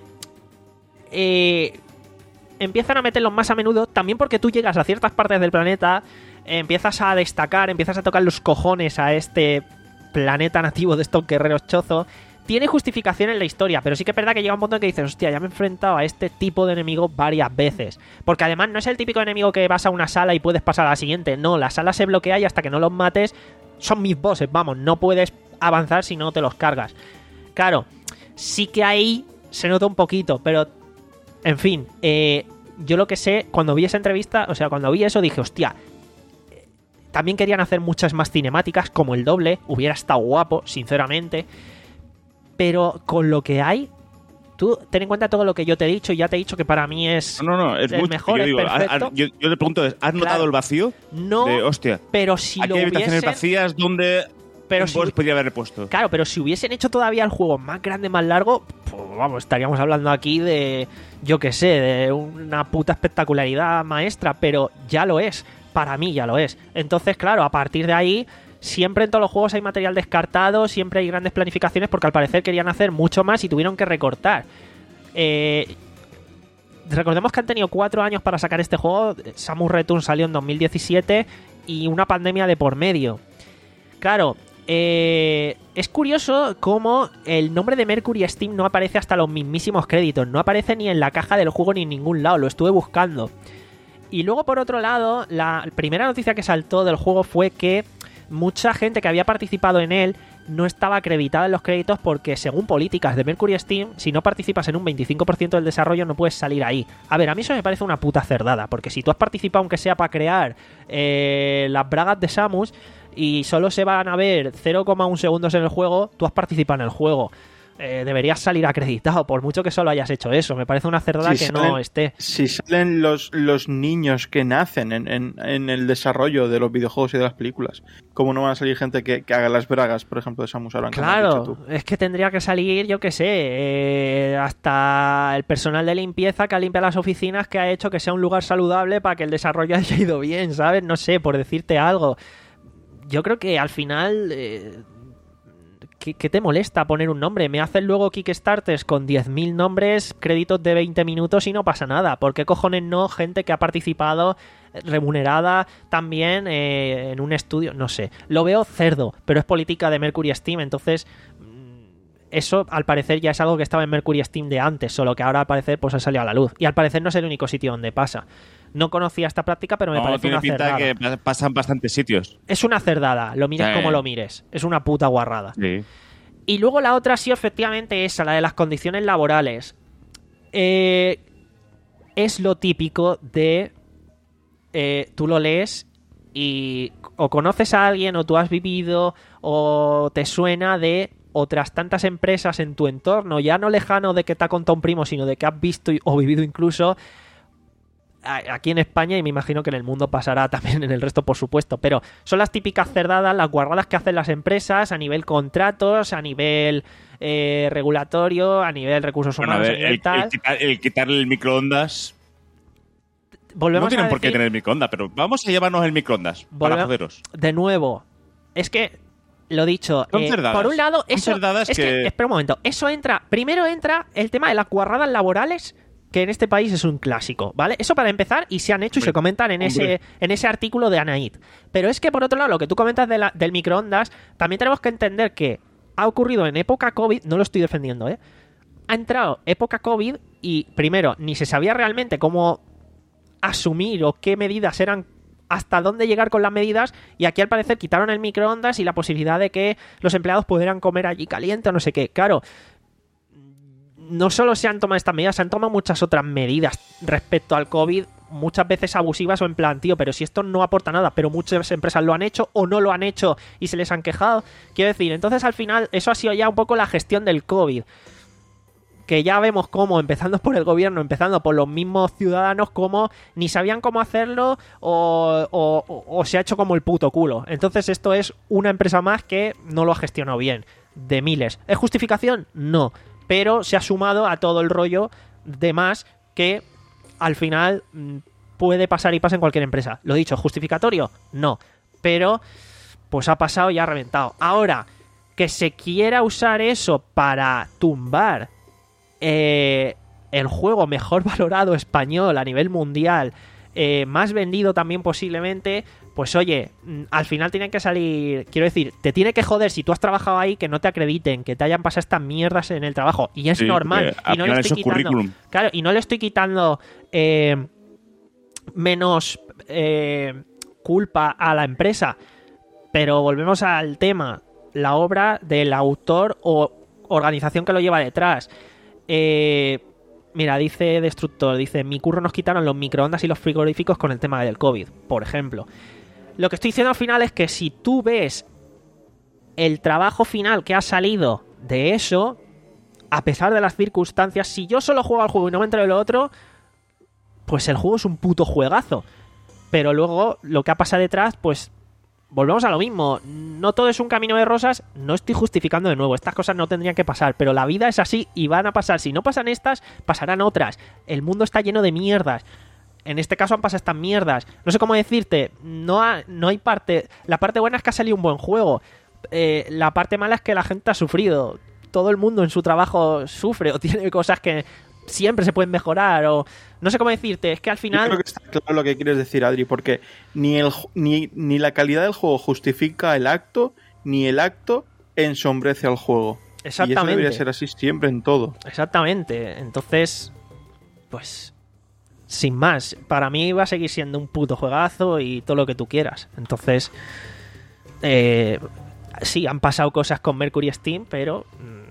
eh, empiezan a meterlos más a menudo, también porque tú llegas a ciertas partes del planeta, eh, empiezas a destacar, empiezas a tocar los cojones a este planeta nativo de estos guerreros chozos. Tiene justificación en la historia, pero sí que es verdad que llega un punto en que dices, hostia, ya me he enfrentado a este tipo de enemigo varias veces. Porque además no es el típico enemigo que vas a una sala y puedes pasar a la siguiente. No, la sala se bloquea y hasta que no los mates son mis bosses, vamos, no puedes avanzar si no te los cargas. Claro, sí que ahí se nota un poquito, pero en fin, eh, yo lo que sé, cuando vi esa entrevista, o sea, cuando vi eso dije, hostia, también querían hacer muchas más cinemáticas, como el doble, hubiera estado guapo, sinceramente, pero con lo que hay, tú ten en cuenta todo lo que yo te he dicho, y ya te he dicho que para mí es, no, no, es el mucho, mejor, yo es digo, perfecto. ¿has, has, yo, yo le pregunto, ¿has notado Claro, el vacío? No, de, hostia, pero si aquí lo hay habitaciones hubiesen... vacías donde pero un si, boss podría haber puesto. Claro, pero si hubiesen hecho todavía el juego más grande, más largo, pues vamos, estaríamos hablando aquí de, yo qué sé, de una puta espectacularidad maestra, pero ya lo es, para mí ya lo es. Entonces, claro, a partir de ahí, siempre en todos los juegos hay material descartado, siempre hay grandes planificaciones, porque al parecer querían hacer mucho más y tuvieron que recortar. Eh... Recordemos que han tenido cuatro años para sacar este juego. Samus Return salió en dos mil diecisiete y una pandemia de por medio. Claro, eh, es curioso cómo el nombre de Mercury Steam no aparece hasta los mismísimos créditos. No aparece ni en la caja del juego ni en ningún lado. Lo estuve buscando. Y luego, por otro lado, la primera noticia que saltó del juego fue que mucha gente que había participado en él no estaba acreditada en los créditos porque, según políticas de Mercury Steam, si no participas en un veinticinco por ciento del desarrollo no puedes salir ahí. A ver, a mí eso me parece una puta cerdada, porque si tú has participado, aunque sea para crear eh, las bragas de Samus, y solo se van a ver cero coma uno segundos en el juego, tú has participado en el juego. Eh, deberías salir acreditado, por mucho que solo hayas hecho eso. Me parece una cerdada si que salen, no esté. Si salen los, los niños que nacen en, en, en el desarrollo de los videojuegos y de las películas, ¿cómo no van a salir gente que, que haga las bragas, por ejemplo, de Samus Aran? Claro, es que tendría que salir, yo qué sé, eh, hasta el personal de limpieza que limpia las oficinas, que ha hecho que sea un lugar saludable para que el desarrollo haya ido bien, ¿sabes? No sé, por decirte algo. Yo creo que al final... Eh, ¿Qué, ¿Qué te molesta poner un nombre? Me hacen luego Kickstarters con diez mil nombres, créditos de veinte minutos y no pasa nada. ¿Por qué cojones no gente que ha participado remunerada también eh, en un estudio? No sé. Lo veo cerdo, pero es política de Mercury Steam, entonces eso al parecer ya es algo que estaba en Mercury Steam de antes, solo que ahora al parecer pues ha salido a la luz. Y al parecer no es el único sitio donde pasa. No conocía esta práctica, pero me no, parece tiene una pinta cerdada. Que pasan bastantes sitios. Es una cerdada, lo mires sí. como lo mires. Es una puta guarrada. Sí. Y luego la otra sí, efectivamente, esa, la de las condiciones laborales. Eh, es lo típico de... Eh, tú lo lees y o conoces a alguien o tú has vivido o te suena de otras tantas empresas en tu entorno, ya no lejano de que te ha contado un primo, sino de que has visto o vivido incluso aquí en España, y me imagino que en el mundo pasará también en el resto, por supuesto, pero son las típicas cerdadas, las guardadas que hacen las empresas a nivel contratos, a nivel eh, regulatorio, a nivel recursos bueno, humanos, a ver, a nivel el, tal. El, quitar, el quitarle el microondas... Volvemos no tienen a por qué decir, tener el microondas, pero vamos a llevarnos el microondas volve... para joderos. De nuevo, es que lo dicho, son eh, cerdadas. por un lado, son eso cerdadas es que... que... Espera un momento, eso entra, primero entra el tema de las guarradas laborales, que en este país es un clásico, ¿vale? Eso para empezar, y se han hecho y se comentan en ese, en ese artículo de Anaid. Pero es que, por otro lado, lo que tú comentas de la, del microondas, también tenemos que entender que ha ocurrido en época COVID, no lo estoy defendiendo, ¿eh? Ha entrado época COVID y, primero, ni se sabía realmente cómo asumir o qué medidas eran, hasta dónde llegar con las medidas, y aquí al parecer quitaron el microondas y la posibilidad de que los empleados pudieran comer allí caliente o no sé qué. Claro, no solo se han tomado estas medidas, se han tomado muchas otras medidas respecto al COVID, muchas veces abusivas o en plan, tío, pero si esto no aporta nada, pero muchas empresas lo han hecho o no lo han hecho y se les han quejado. Quiero decir, entonces al final eso ha sido ya un poco la gestión del COVID, que ya vemos cómo, empezando por el gobierno, empezando por los mismos ciudadanos, cómo ni sabían cómo hacerlo o, o, o, o se ha hecho como el puto culo. Entonces esto es una empresa más que no lo ha gestionado bien, de miles. ¿Es justificación? No. Pero se ha sumado a todo el rollo de más que al final puede pasar y pasa en cualquier empresa. Lo dicho, ¿justificatorio? No. Pero pues ha pasado y ha reventado. Ahora, que se quiera usar eso para tumbar eh, el juego mejor valorado español a nivel mundial, eh, más vendido también posiblemente, pues oye, al final tienen que salir, quiero decir, te tiene que joder si tú has trabajado ahí, que no te acrediten, que te hayan pasado estas mierdas en el trabajo, y es sí, normal, y no le estoy quitando, claro, y no le estoy quitando eh, menos eh, culpa a la empresa, pero volvemos al tema, la obra del autor o organización que lo lleva detrás. eh Mira, dice Destructor, dice, mi curro nos quitaron los microondas y los frigoríficos con el tema del COVID, por ejemplo. Lo que estoy diciendo al final es que si tú ves el trabajo final que ha salido de eso, a pesar de las circunstancias, si yo solo juego al juego y no me entero de lo otro, pues el juego es un puto juegazo. Pero luego, lo que ha pasado detrás, pues volvemos a lo mismo. No todo es un camino de rosas. No estoy justificando de nuevo. Estas cosas no tendrían que pasar. Pero la vida es así y van a pasar. Si no pasan estas, pasarán otras. El mundo está lleno de mierdas. En este caso han pasado estas mierdas. No sé cómo decirte. No, ha, no hay parte... La parte buena es que ha salido un buen juego. Eh, la parte mala es que la gente ha sufrido. Todo el mundo en su trabajo sufre o tiene cosas que siempre se pueden mejorar, o no sé cómo decirte, es que al final... Yo creo que está claro lo que quieres decir, Adri, porque ni, el, ni, ni la calidad del juego justifica el acto, ni el acto ensombrece al juego. Exactamente. Y eso debería ser así siempre en todo. Exactamente. Entonces, pues, sin más, para mí va a seguir siendo un puto juegazo y todo lo que tú quieras. Entonces, eh, sí, han pasado cosas con Mercury Steam, pero...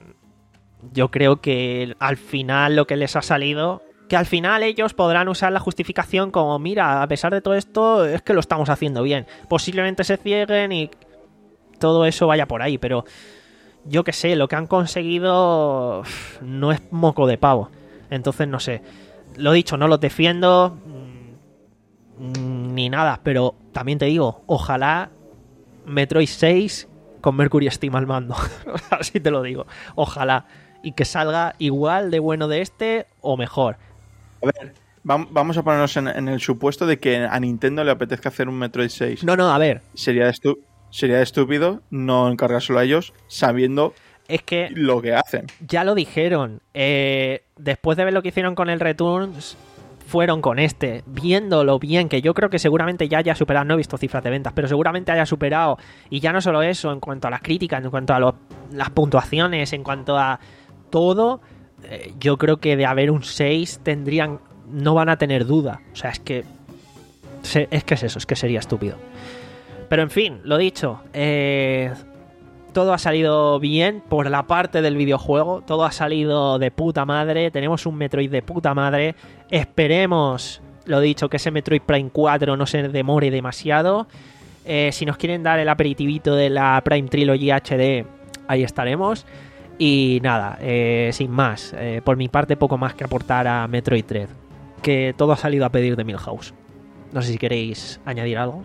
yo creo que al final lo que les ha salido, que al final ellos podrán usar la justificación como, mira, a pesar de todo esto, es que lo estamos haciendo bien. Posiblemente se cieguen y todo eso vaya por ahí, pero yo qué sé, lo que han conseguido no es moco de pavo. Entonces, no sé. Lo dicho, no los defiendo ni nada, pero también te digo, ojalá Metroid seis con Mercury Steam al mando. Así te lo digo. Ojalá. Y que salga igual de bueno de este o mejor. A ver, vamos a ponernos en, en el supuesto de que a Nintendo le apetezca hacer un Metroid seis. No, no, a ver. Sería, estu- sería estúpido no encargárselo a ellos sabiendo es que lo que hacen. Ya lo dijeron. Eh, después de ver lo que hicieron con el Returns, fueron con este. Viéndolo bien, que yo creo que seguramente ya haya superado, no he visto cifras de ventas, pero seguramente haya superado. Y ya no solo eso, en cuanto a las críticas, en cuanto a los, las puntuaciones, en cuanto a todo, eh, yo creo que de haber un seis tendrían, no van a tener duda. O sea, es que se, es que es eso, es que sería estúpido. Pero en fin, lo dicho, eh, todo ha salido bien por la parte del videojuego, todo ha salido de puta madre, tenemos un Metroid de puta madre, esperemos, lo dicho, que ese Metroid Prime cuatro no se demore demasiado. Eh, si nos quieren dar el aperitivito de la Prime Trilogy H D, ahí estaremos. Y nada, eh, sin más, eh, por mi parte poco más que aportar a Metroid Dread, que todo ha salido a pedir de Milhouse. No sé si queréis añadir algo.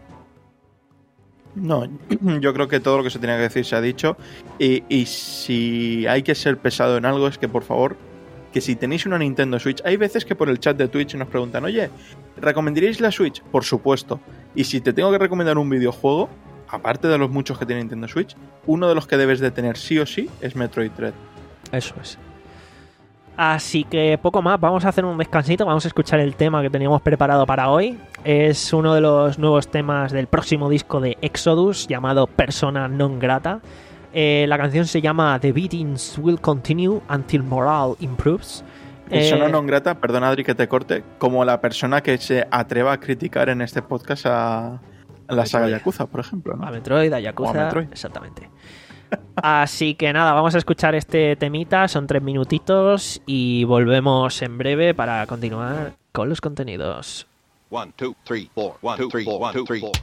No, yo creo que todo lo que se tenía que decir se ha dicho. Y, y si hay que ser pesado en algo, es que por favor, que si tenéis una Nintendo Switch, hay veces que por el chat de Twitch nos preguntan, oye, ¿recomendaríais la Switch? Por supuesto. Y si te tengo que recomendar un videojuego, aparte de los muchos que tiene Nintendo Switch, uno de los que debes de tener sí o sí es Metroid Dread. Eso es. Así que poco más, vamos a hacer un descansito, vamos a escuchar el tema que teníamos preparado para hoy. Es uno de los nuevos temas del próximo disco de Exodus, llamado Persona Non Grata. Eh, la canción se llama The Beatings Will Continue Until Morale Improves. Persona Eh, non grata, perdona Adri que te corte, como la persona que se atreva a criticar en este podcast a, a la saga Yakuza, por ejemplo, ¿no? A Metroid, a Yakuza. O a Metroid. Exactamente. Así que nada, vamos a escuchar este temita, son tres minutitos y volvemos en breve para continuar con los contenidos. One, two, three, four. One, two, three, four. One, two, three, four.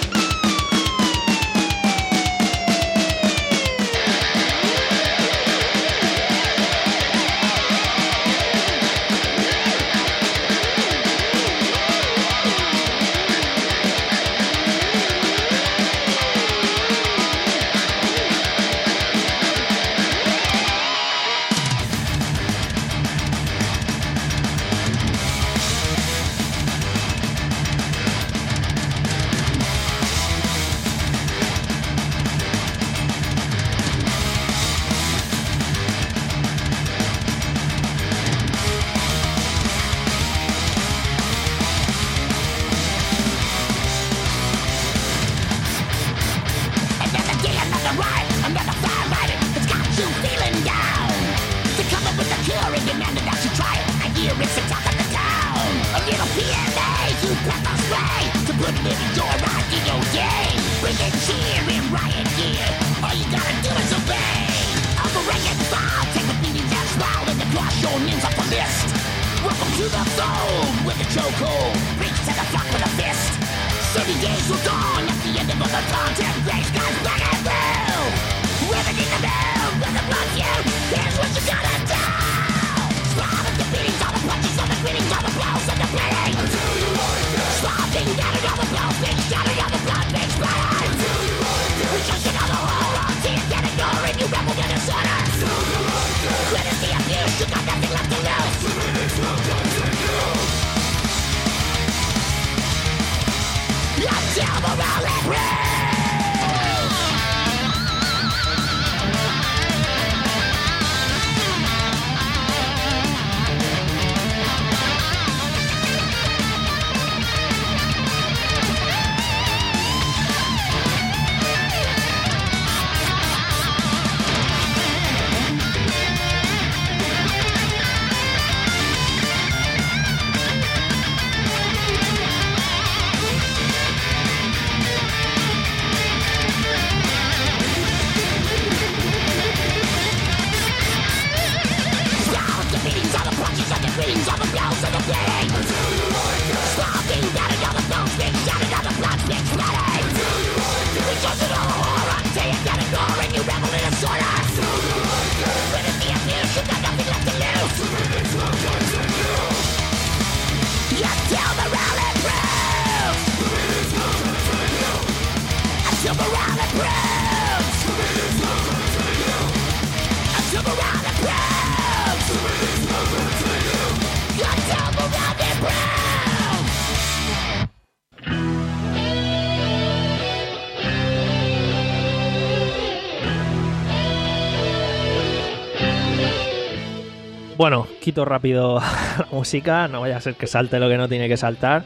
Bueno, quito rápido la música, no vaya a ser que salte lo que no tiene que saltar,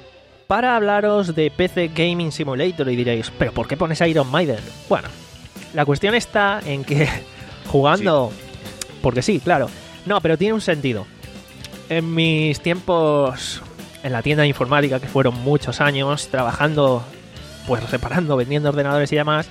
para hablaros de P C Gaming Simulator. Y diréis, ¿pero por qué pones Iron Maiden? Bueno, la cuestión está en que jugando... Sí. Porque sí, claro. No, pero tiene un sentido. En mis tiempos en la tienda de informática, que fueron muchos años, trabajando, pues reparando, vendiendo ordenadores y demás,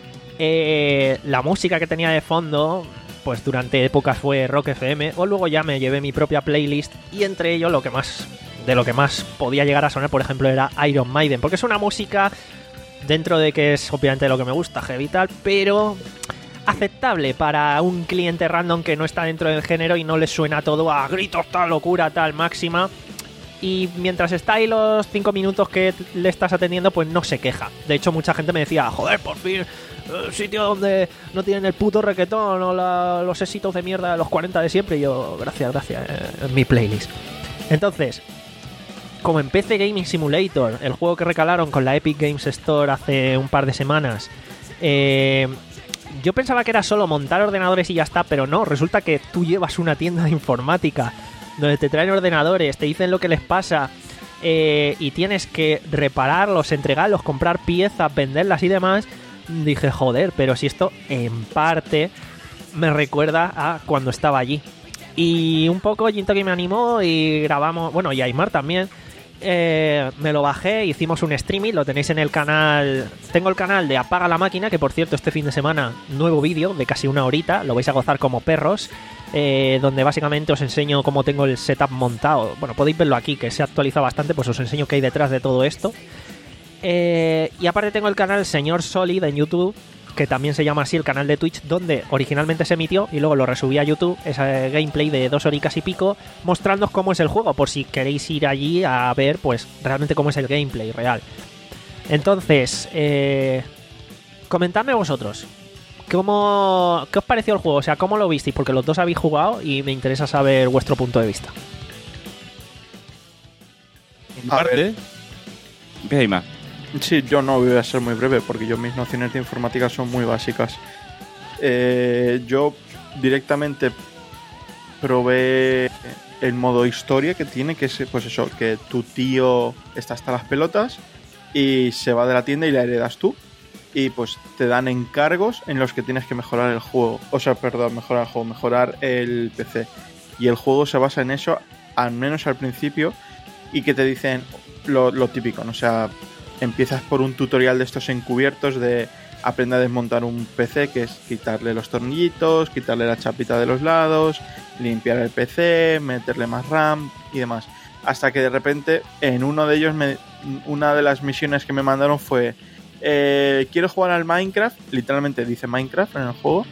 eh, la música que tenía de fondo... pues durante épocas fue Rock F M, o luego ya me llevé mi propia playlist, y entre ellos lo que más de lo que más podía llegar a sonar, por ejemplo, era Iron Maiden, porque es una música, dentro de que es obviamente lo que me gusta, heavy tal, pero aceptable para un cliente random que no está dentro del género y no le suena todo a gritos, tal locura, tal máxima. Y mientras está ahí los cinco minutos que le estás atendiendo, pues no se queja. De hecho, mucha gente me decía, joder, por fin, el sitio donde no tienen el puto reggaetón o la, los éxitos de mierda de los cuarenta de siempre. Y yo, gracias, gracias, eh, en mi playlist. Entonces, como en P C Gaming Simulator, el juego que recalaron con la Epic Games Store hace un par de semanas, eh, yo pensaba que era solo montar ordenadores y ya está, pero no, resulta que tú llevas una tienda de informática donde te traen ordenadores, te dicen lo que les pasa, eh, y tienes que repararlos, entregarlos, comprar piezas, venderlas y demás. Dije, joder, pero si esto en parte me recuerda a cuando estaba allí. Y un poco Jintoki me animó y grabamos, bueno, y Aymar también. Eh, me lo bajé, hicimos un streaming, lo tenéis en el canal. Tengo el canal de Apaga la Máquina, que por cierto este fin de semana nuevo vídeo de casi una horita, lo vais a gozar como perros, eh, donde básicamente os enseño cómo tengo el setup montado. Bueno, podéis verlo aquí, que se ha actualizado bastante, pues os enseño qué hay detrás de todo esto. Eh, y aparte tengo el canal Señor Solid en YouTube, que también se llama así el canal de Twitch, donde originalmente se emitió y luego lo resubí a YouTube, ese gameplay de dos horicas y pico, mostrándoos cómo es el juego, por si queréis ir allí a ver, pues, realmente cómo es el gameplay real. Entonces, eh, comentadme vosotros, ¿cómo, ¿qué os pareció el juego? O sea, ¿cómo lo visteis? Porque los dos habéis jugado y me interesa saber vuestro punto de vista. A ver. Empieza ahí más. Sí, yo no voy a ser muy breve porque yo mis nociones de informática son muy básicas. Eh, yo directamente probé el modo historia que tiene, que es pues eso, que tu tío está hasta las pelotas y se va de la tienda y la heredas tú. Y pues te dan encargos en los que tienes que mejorar el juego. O sea, perdón, mejorar el juego, mejorar el P C. Y el juego se basa en eso, al menos al principio, y que te dicen lo, lo típico, ¿no? O sea, empiezas por un tutorial de estos encubiertos de aprende a desmontar un P C, que es quitarle los tornillitos, quitarle la chapita de los lados, limpiar el P C, meterle más RAM y demás. Hasta que de repente en uno de ellos, me, una de las misiones que me mandaron fue eh, quiero jugar al Minecraft, literalmente dice Minecraft en el juego,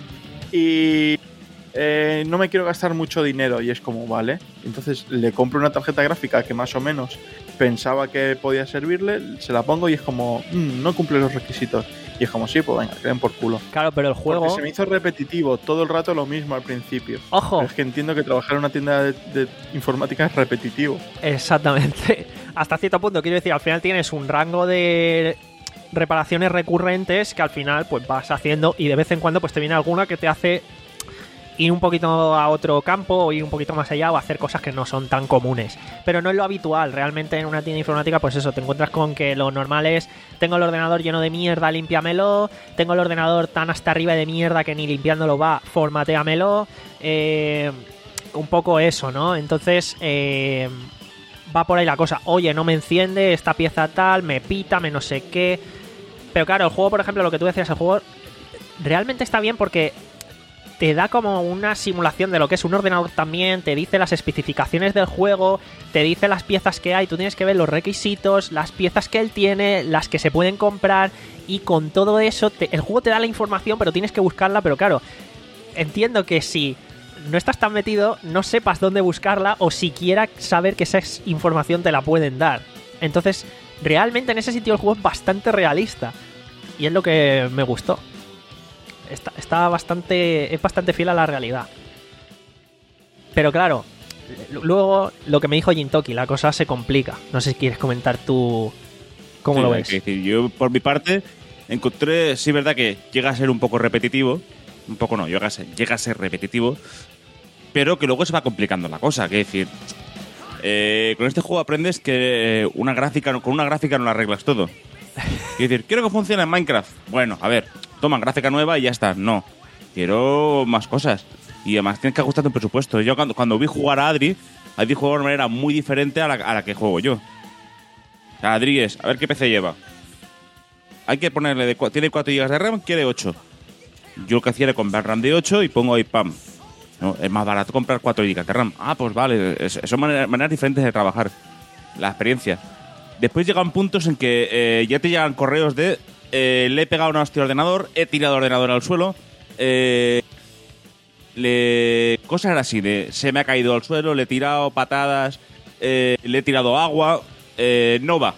y eh, no me quiero gastar mucho dinero. Y es como, vale, entonces le compro una tarjeta gráfica que más o menos pensaba que podía servirle, se la pongo y es como, mmm, no cumple los requisitos. Y es como, sí, pues venga, queden por culo. Claro, pero el juego... Porque se me hizo repetitivo, todo el rato lo mismo al principio. ¡Ojo! Pero es que entiendo que trabajar en una tienda de, de informática es repetitivo. Exactamente. Hasta cierto punto, quiero decir, al final tienes un rango de reparaciones recurrentes que al final pues vas haciendo y de vez en cuando pues te viene alguna que te hace ir un poquito a otro campo o ir un poquito más allá o hacer cosas que no son tan comunes. Pero no es lo habitual. Realmente en una tienda informática, pues eso, te encuentras con que lo normal es tengo el ordenador lleno de mierda, límpiamelo, tengo el ordenador tan hasta arriba de mierda que ni limpiándolo va, formateamelo. Eh, un poco eso, ¿no? Entonces, eh, va por ahí la cosa. Oye, no me enciende esta pieza tal, me pita, me no sé qué. Pero claro, el juego, por ejemplo, lo que tú decías, el juego realmente está bien porque te da como una simulación de lo que es un ordenador también, te dice las especificaciones del juego, te dice las piezas que hay, tú tienes que ver los requisitos, las piezas que él tiene, las que se pueden comprar, y con todo eso te, el juego te da la información, pero tienes que buscarla. Pero claro, entiendo que si no estás tan metido, no sepas dónde buscarla o siquiera saber que esa información te la pueden dar. Entonces, realmente en ese sitio el juego es bastante realista y es lo que me gustó. Está, está bastante, es bastante fiel a la realidad. Pero claro, luego lo que me dijo Jintoki, la cosa se complica. No sé si quieres comentar tú cómo sí, lo ves. Que decir, yo por mi parte encontré, sí, verdad que llega a ser un poco repetitivo, un poco no, llega a ser, llega a ser repetitivo, pero que luego se va complicando la cosa. Que decir, eh, con este juego aprendes que una gráfica, con una gráfica no la arreglas todo. Es decir, quiero que funcione en Minecraft. Bueno, a ver, toma gráfica nueva y ya está. No, quiero más cosas. Y además tienes que ajustar tu presupuesto. Yo cuando, cuando vi jugar a Adri, Adri jugó de una manera muy diferente a la, a la que juego yo. O sea, Adri es, a ver qué P C lleva. Hay que ponerle, de, tiene cuatro gigas de RAM, quiere ocho. Yo lo que hacía era comprar RAM de ocho y pongo ahí, pam. No, es más barato comprar cuatro gigas de RAM. Ah, pues vale, es, son maneras, maneras diferentes de trabajar. La experiencia. Después llegan puntos en que eh, ya te llegan correos de eh, le he pegado una hostia al ordenador, he tirado el ordenador al suelo, eh, le cosas así de se me ha caído al suelo, le he tirado patadas, eh, le he tirado agua, eh, no va.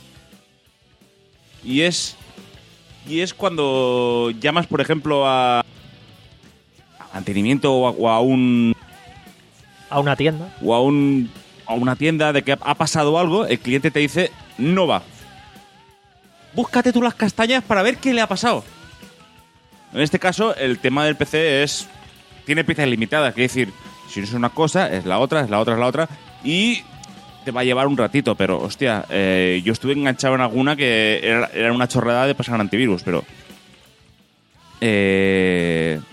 Y es y es cuando llamas, por ejemplo, a, a mantenimiento o a, o a un a una tienda o a un a una tienda de que ha pasado algo, el cliente te dice no va. Búscate tú las castañas para ver qué le ha pasado. En este caso, el tema del P C es tiene piezas limitadas, que decir, si no es una cosa, es la otra, es la otra, es la otra, y te va a llevar un ratito, pero hostia, eh, yo estuve enganchado en alguna que era, era una chorrada de pasar antivirus, pero eh,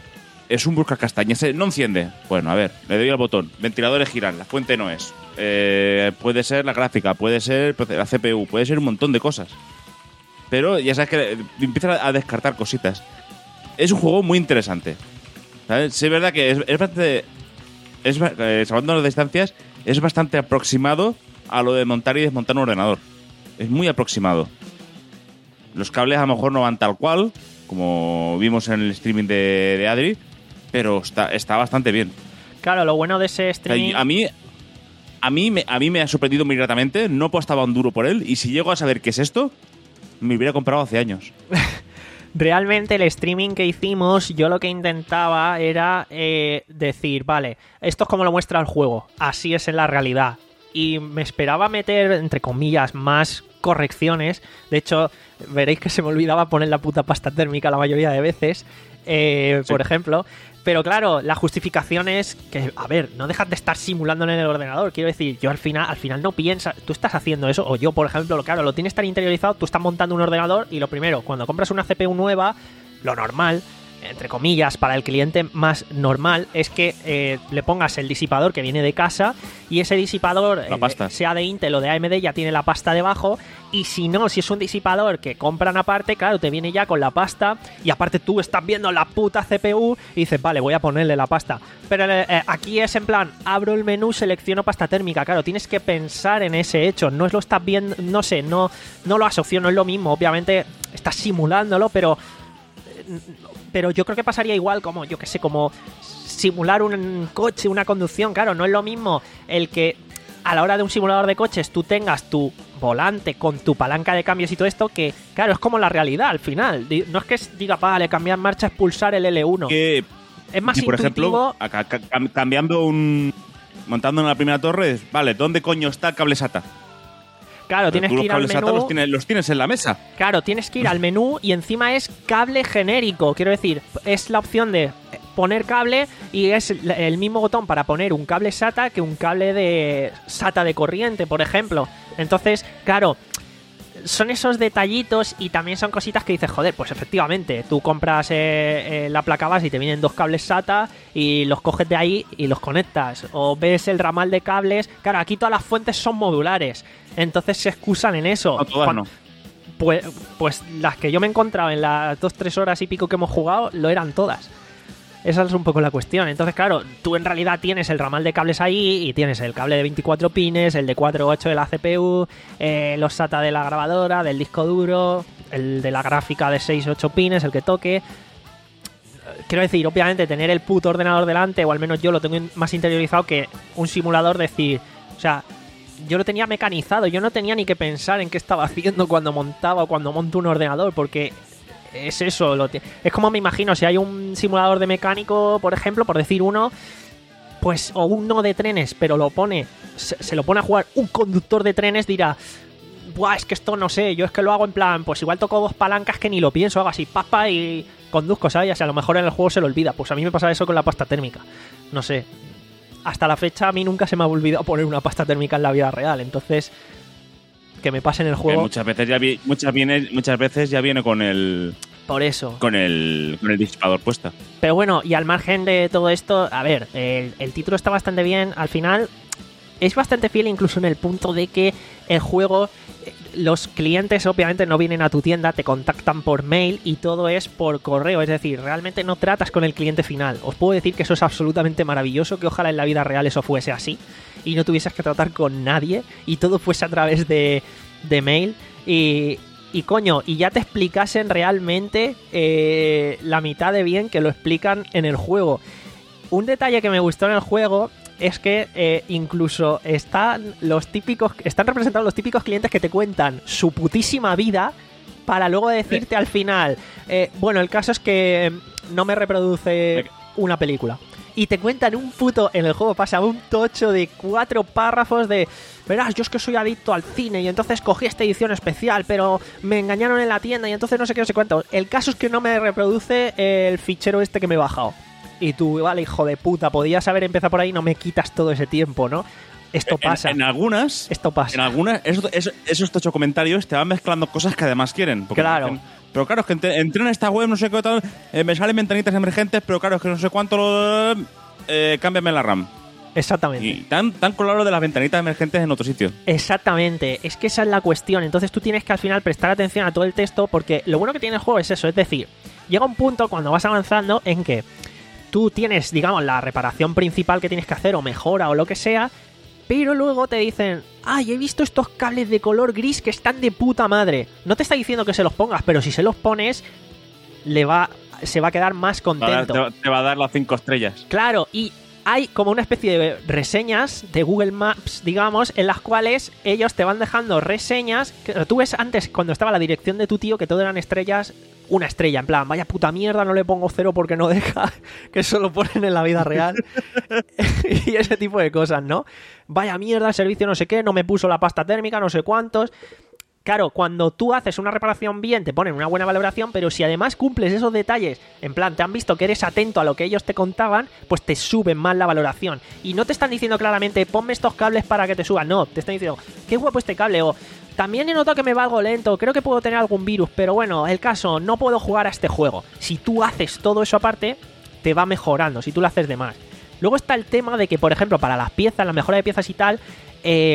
es un buscacastañas. No enciende. Bueno, a ver, le doy al botón. Ventiladores giran, la fuente no es. Eh, puede ser la gráfica, puede ser la C P U, puede ser un montón de cosas. Pero ya sabes que empieza a descartar cositas. Es un juego muy interesante. ¿Sabes? Sí, es verdad que es, es bastante... Es, eh, salvando las distancias, es bastante aproximado a lo de montar y desmontar un ordenador. Es muy aproximado. Los cables a lo mejor no van tal cual, como vimos en el streaming de, de Adri, pero está, está bastante bien. Claro, lo bueno de ese streaming... O sea, a mí, a, mí me, a mí me ha sorprendido muy gratamente, no apostaba un duro por él, y si llego a saber qué es esto, me hubiera comprado hace años. Realmente el streaming que hicimos, yo lo que intentaba era eh, decir, vale, esto es como lo muestra el juego, así es en la realidad. Y me esperaba meter, entre comillas, más correcciones. De hecho, veréis que se me olvidaba poner la puta pasta térmica la mayoría de veces, eh, sí. por ejemplo. Pero claro, la justificación es que, a ver, no dejas de estar simulando en el ordenador. Quiero decir, yo al final, al final no piensas, tú estás haciendo eso, o yo, por ejemplo, claro, lo tienes tan interiorizado, tú estás montando un ordenador y lo primero, cuando compras una C P U nueva, lo normal, entre comillas, para el cliente más normal, es que eh, le pongas el disipador que viene de casa y ese disipador, eh, sea de Intel o de A M D, ya tiene la pasta debajo. Y si no, si es un disipador que compran aparte, claro, te viene ya con la pasta y aparte tú estás viendo la puta C P U y dices, vale, voy a ponerle la pasta. Pero eh, aquí es en plan, abro el menú, selecciono pasta térmica. Claro, tienes que pensar en ese hecho. No es lo estás viendo, no sé, no, no lo asocio, no es lo mismo. Obviamente estás simulándolo, pero... Pero yo creo que pasaría igual como, yo que sé, como simular un coche, una conducción. Claro, no es lo mismo el que a la hora de un simulador de coches tú tengas tu volante con tu palanca de cambios y todo esto, que claro, es como la realidad al final. No es que diga, vale, cambiar marcha es pulsar el L uno. Que, es más y por intuitivo. Ejemplo, acá, cambiando un... Montando en la primera torre, vale, ¿dónde coño está el cable SATA? Claro, pero tienes que ir al menú. Los tienes, los tienes en la mesa. Claro, tienes que ir al menú y encima es cable genérico. Quiero decir, es la opción de poner cable y es el mismo botón para poner un cable SATA que un cable de SATA de corriente, por ejemplo. Entonces, claro, son esos detallitos y también son cositas que dices, joder, pues efectivamente, tú compras eh, eh, la placa base y te vienen dos cables SATA y los coges de ahí y los conectas. O ves el ramal de cables. Claro, aquí todas las fuentes son modulares. Entonces se excusan en eso. No, todas Cuando, no. Pues, pues las que yo me he encontrado en las dos, tres horas y pico que hemos jugado, lo eran todas. Esa es un poco la cuestión. Entonces, claro, tú en realidad tienes el ramal de cables ahí y tienes el cable de veinticuatro pines, el de cuatro ocho de la C P U, eh, los SATA de la grabadora, del disco duro, el de la gráfica de seis ocho pines, el que toque. Quiero decir, obviamente, tener el puto ordenador delante, o al menos yo lo tengo más interiorizado que un simulador, decir, o sea, yo lo tenía mecanizado, yo no tenía ni que pensar en qué estaba haciendo cuando montaba o cuando monto un ordenador, porque es eso, lo es como me imagino, si hay un simulador de mecánico, por ejemplo, por decir uno, pues, o uno de trenes, pero lo pone, se, se lo pone a jugar un conductor de trenes, dirá, buah, es que esto no sé, yo es que lo hago en plan, pues igual toco dos palancas que ni lo pienso, hago así, papa y conduzco, ¿sabes? Y a lo mejor en el juego se lo olvida, pues a mí me pasa eso con la pasta térmica, no sé. Hasta la fecha a mí nunca se me ha olvidado poner una pasta térmica en la vida real, entonces que me pase en el juego. Que muchas veces ya vi, muchas viene, muchas veces ya viene con el por eso con el con el disipador puesta. Pero bueno, y al margen de todo esto, a ver, el, el título está bastante bien. Al final es bastante fiel, incluso en el punto de que el juego, los clientes obviamente no vienen a tu tienda, te contactan por mail y todo es por correo, es decir, realmente no tratas con el cliente final. Os puedo decir que eso es absolutamente maravilloso, que ojalá en la vida real eso fuese así y no tuvieses que tratar con nadie y todo fuese a través de, de mail y, y coño, y ya te explicasen realmente eh, la mitad de bien que lo explican en el juego. Un detalle que me gustó en el juego es que eh, incluso están los típicos, están representados los típicos clientes que te cuentan su putísima vida para luego decirte al final, eh, bueno, el caso es que no me reproduce una película. Y te cuentan un puto, en el juego pasa un tocho de cuatro párrafos de, verás, yo es que soy adicto al cine y entonces cogí esta edición especial, pero me engañaron en la tienda y entonces no sé qué, no sé cuánto. El caso es que no me reproduce el fichero este que me he bajado. Y tú, vale, hijo de puta, podías haber empezado por ahí, no me quitas todo ese tiempo, ¿no? Esto pasa. En, en algunas... Esto pasa. En algunas, esos, esos, esos tocho comentarios te van mezclando cosas que además quieren. Porque claro. dicen, Pero claro, es que entré, entré en esta web, no sé qué tal, eh, me salen ventanitas emergentes, pero claro, es que no sé cuánto lo... Eh, cámbiame la RAM. Exactamente. Y tan, tan con lo de las ventanitas emergentes en otro sitio. Exactamente. Es que esa es la cuestión. Entonces tú tienes que al final prestar atención a todo el texto, porque lo bueno que tiene el juego es eso. Es decir, llega un punto cuando vas avanzando en que tú tienes, digamos, la reparación principal que tienes que hacer, o mejora, o lo que sea, pero luego te dicen, ay, he visto estos cables de color gris que están de puta madre. No te está diciendo que se los pongas, pero si se los pones, le va, se va a quedar más contento. Te va, te va a dar las cinco estrellas. Claro, y hay como una especie de reseñas de Google Maps, digamos, en las cuales ellos te van dejando reseñas. Que tú ves antes, cuando estaba la dirección de tu tío, que todo eran estrellas, una estrella, en plan, vaya puta mierda, no le pongo cero porque no deja, que eso lo ponen en la vida real. Y ese tipo de cosas, ¿no? Vaya mierda, el servicio no sé qué, no me puso la pasta térmica, no sé cuántos. Claro, cuando tú haces una reparación bien, te ponen una buena valoración, pero si además cumples esos detalles, en plan, te han visto que eres atento a lo que ellos te contaban, pues te suben más la valoración. Y no te están diciendo claramente, ponme estos cables para que te suban, no, te están diciendo, qué guapo este cable, o también he notado que me va algo lento, creo que puedo tener algún virus, pero bueno, el caso, no puedo jugar a este juego. Si tú haces todo eso aparte, te va mejorando, si tú lo haces de más. Luego está el tema de que, por ejemplo, para las piezas, la mejora de piezas y tal, eh...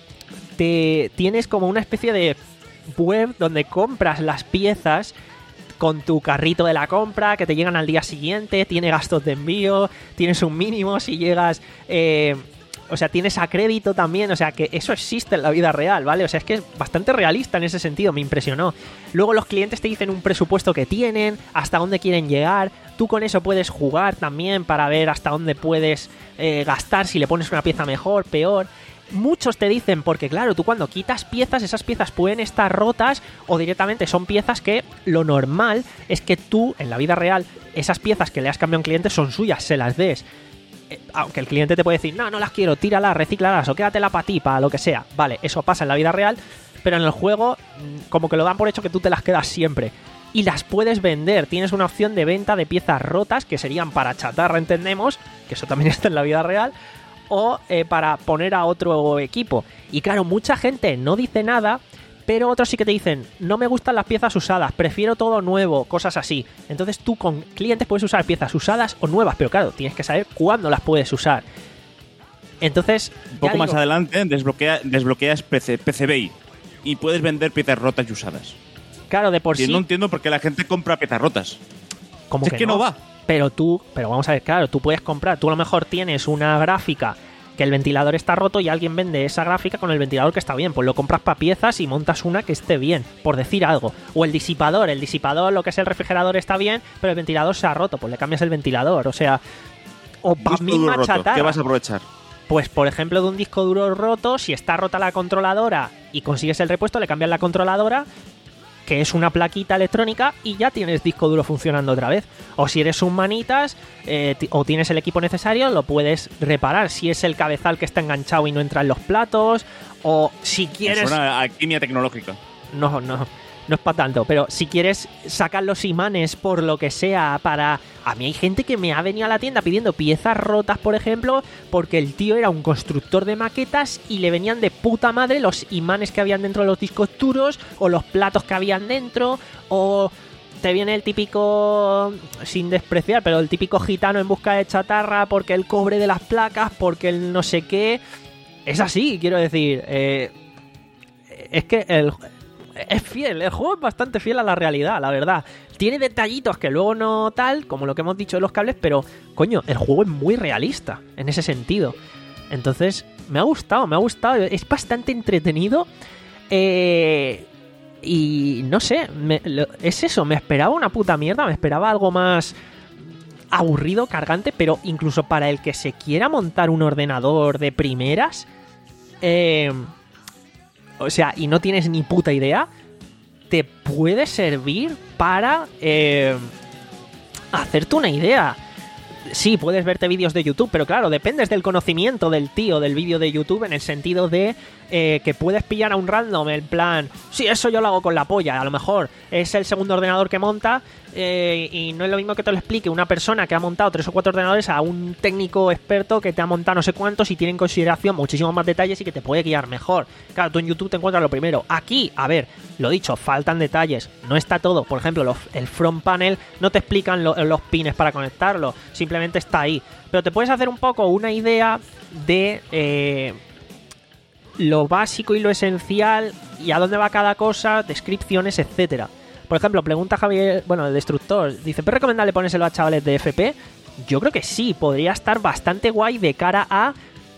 Te, tienes como una especie de web donde compras las piezas con tu carrito de la compra, que te llegan al día siguiente, tiene gastos de envío, tienes un mínimo si llegas... Eh, o sea, tienes a crédito también, o sea, que eso existe en la vida real, ¿vale? O sea, es que es bastante realista en ese sentido, me impresionó. Luego los clientes te dicen un presupuesto que tienen, hasta dónde quieren llegar, tú con eso puedes jugar también para ver hasta dónde puedes eh, gastar, si le pones una pieza mejor, peor... Muchos te dicen, porque claro, tú cuando quitas piezas, esas piezas pueden estar rotas o directamente son piezas que lo normal es que tú, en la vida real, esas piezas que le has cambiado a un cliente son suyas, se las des. Eh, aunque el cliente te puede decir, no, no las quiero, tíralas, recíclalas o quédatela para ti, para lo que sea. Vale, eso pasa en la vida real, pero en el juego como que lo dan por hecho que tú te las quedas siempre. Y las puedes vender, tienes una opción de venta de piezas rotas, que serían para chatarra, entendemos, que eso también está en la vida real, o eh, para poner a otro equipo. Y claro, mucha gente no dice nada, pero otros sí que te dicen, no me gustan las piezas usadas, prefiero todo nuevo, cosas así. Entonces tú con clientes puedes usar piezas usadas o nuevas, pero claro, tienes que saber cuándo las puedes usar. Entonces, un poco más adelante desbloquea, desbloqueas P C, P C B I y puedes vender piezas rotas y usadas. Claro, de por y sí. No entiendo por qué la gente compra piezas rotas. ¿Cómo si que es que no, no va. Pero tú, pero vamos a ver, claro, tú puedes comprar, tú a lo mejor tienes una gráfica que el ventilador está roto y alguien vende esa gráfica con el ventilador que está bien, pues lo compras para piezas y montas una que esté bien, por decir algo. O el disipador, el disipador, lo que es el refrigerador está bien, pero el ventilador se ha roto, pues le cambias el ventilador, o sea, o para misma chatarra. ¿Qué vas a aprovechar? Pues por ejemplo de un disco duro roto, si está rota la controladora y consigues el repuesto, le cambias la controladora, que es una plaquita electrónica, y ya tienes disco duro funcionando otra vez. O si eres un manitas eh, t- o tienes el equipo necesario, lo puedes reparar. Si es el cabezal que está enganchado y no entra en los platos, o si quieres... Es una alquimia tecnológica. No, no, no es para tanto, pero si quieres sacar los imanes por lo que sea para... A mí hay gente que me ha venido a la tienda pidiendo piezas rotas, por ejemplo, porque el tío era un constructor de maquetas y le venían de puta madre los imanes que habían dentro de los discos duros o los platos que habían dentro, o te viene el típico, sin despreciar, pero el típico gitano en busca de chatarra porque el cobre de las placas, porque el no sé qué... Es así, quiero decir, eh, es que el... Es fiel, el juego es bastante fiel a la realidad, la verdad. Tiene detallitos que luego no tal, como lo que hemos dicho de los cables, pero, coño, el juego es muy realista en ese sentido. Entonces, me ha gustado, me ha gustado. Es bastante entretenido. Eh, y no sé, me, lo, es eso, me esperaba una puta mierda, me esperaba algo más aburrido, cargante, pero incluso para el que se quiera montar un ordenador de primeras... Eh... O sea, y no tienes ni puta idea, te puede servir para eh, hacerte una idea. Sí, puedes verte vídeos de YouTube, pero claro, dependes del conocimiento del tío del vídeo de YouTube, en el sentido de eh, que puedes pillar a un random, en plan, sí, eso yo lo hago con la polla, a lo mejor es el segundo ordenador que monta, eh, y no es lo mismo que te lo explique una persona que ha montado tres o cuatro ordenadores a un técnico experto que te ha montado no sé cuántos y tiene en consideración muchísimos más detalles y que te puede guiar mejor. Claro, tú en YouTube te encuentras lo primero. Aquí, a ver, lo dicho, faltan detalles, no está todo. Por ejemplo, los, el front panel no te explican lo, los pines para conectarlo, simplemente está ahí. Pero te puedes hacer un poco una idea de eh, lo básico y lo esencial y a dónde va cada cosa, descripciones, etcétera. Por ejemplo, pregunta Javier, bueno, el Destructor, dice, ¿es recomendable ponérselo a chavales de F P? Yo creo que sí, podría estar bastante guay de cara a...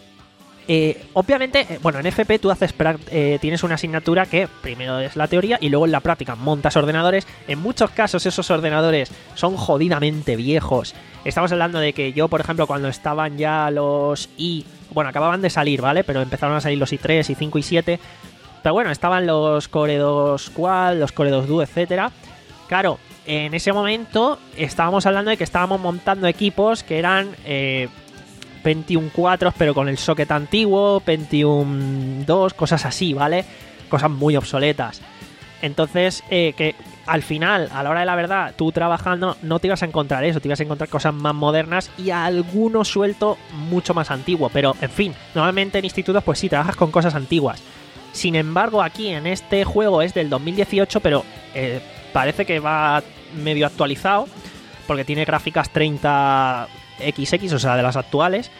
Eh, obviamente, eh, bueno, en F P tú haces eh, tienes una asignatura que primero es la teoría y luego en la práctica montas ordenadores. En muchos casos esos ordenadores son jodidamente viejos. Estamos hablando de que yo, por ejemplo, cuando estaban ya los i... Bueno, acababan de salir, ¿vale? Pero empezaron a salir los i tres, i cinco, i siete... Pero bueno, estaban los Core dos Quad, los Core dos Duo, etcétera. Claro, en ese momento estábamos hablando de que estábamos montando equipos que eran eh, Pentium cuatro, pero con el socket antiguo, Pentium dos, cosas así, ¿vale? Cosas muy obsoletas. Entonces, eh, que al final, a la hora de la verdad, tú trabajando no te ibas a encontrar eso, te ibas a encontrar cosas más modernas y alguno suelto mucho más antiguo. Pero, en fin, normalmente en institutos, pues sí, trabajas con cosas antiguas. Sin embargo, aquí en este juego es del dos mil dieciocho, pero eh, parece que va medio actualizado, porque tiene gráficas treinta equis equis, o sea, de las actuales.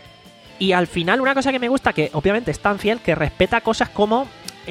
Y al final una cosa que me gusta, que obviamente es tan fiel, que respeta cosas como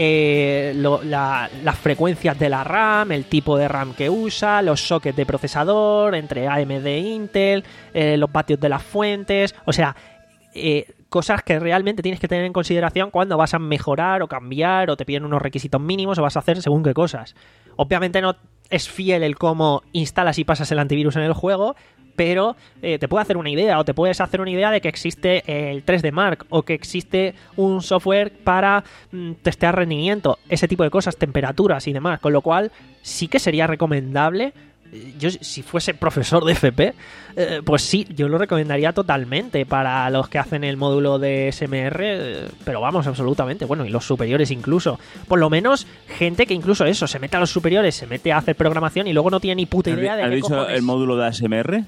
eh, lo, la, las frecuencias de la RAM, el tipo de RAM que usa, los sockets de procesador, entre A M D e Intel, eh, los vatios de las fuentes, o sea... Eh, cosas que realmente tienes que tener en consideración cuando vas a mejorar o cambiar o te piden unos requisitos mínimos o vas a hacer según qué cosas. Obviamente no es fiel el cómo instalas y pasas el antivirus en el juego, pero eh, te puede hacer una idea o te puedes hacer una idea de que existe el tres D Mark o que existe un software para mm, testear rendimiento, ese tipo de cosas, temperaturas y demás, con lo cual sí que sería recomendable. Yo, si fuese profesor de F P, eh, pues sí, yo lo recomendaría totalmente para los que hacen el módulo de S M R, eh, pero vamos, absolutamente, bueno, y los superiores incluso. Por lo menos, gente que incluso eso, se mete a los superiores, se mete a hacer programación y luego no tiene ni puta idea de qué qué dicho cojones. ¿El módulo de A S M R?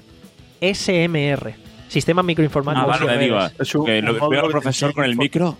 S M R, Sistemas Microinformáticos. Ah, vale, digo, Es un- que lo un veo al módulo que profesor te con el enseña micro.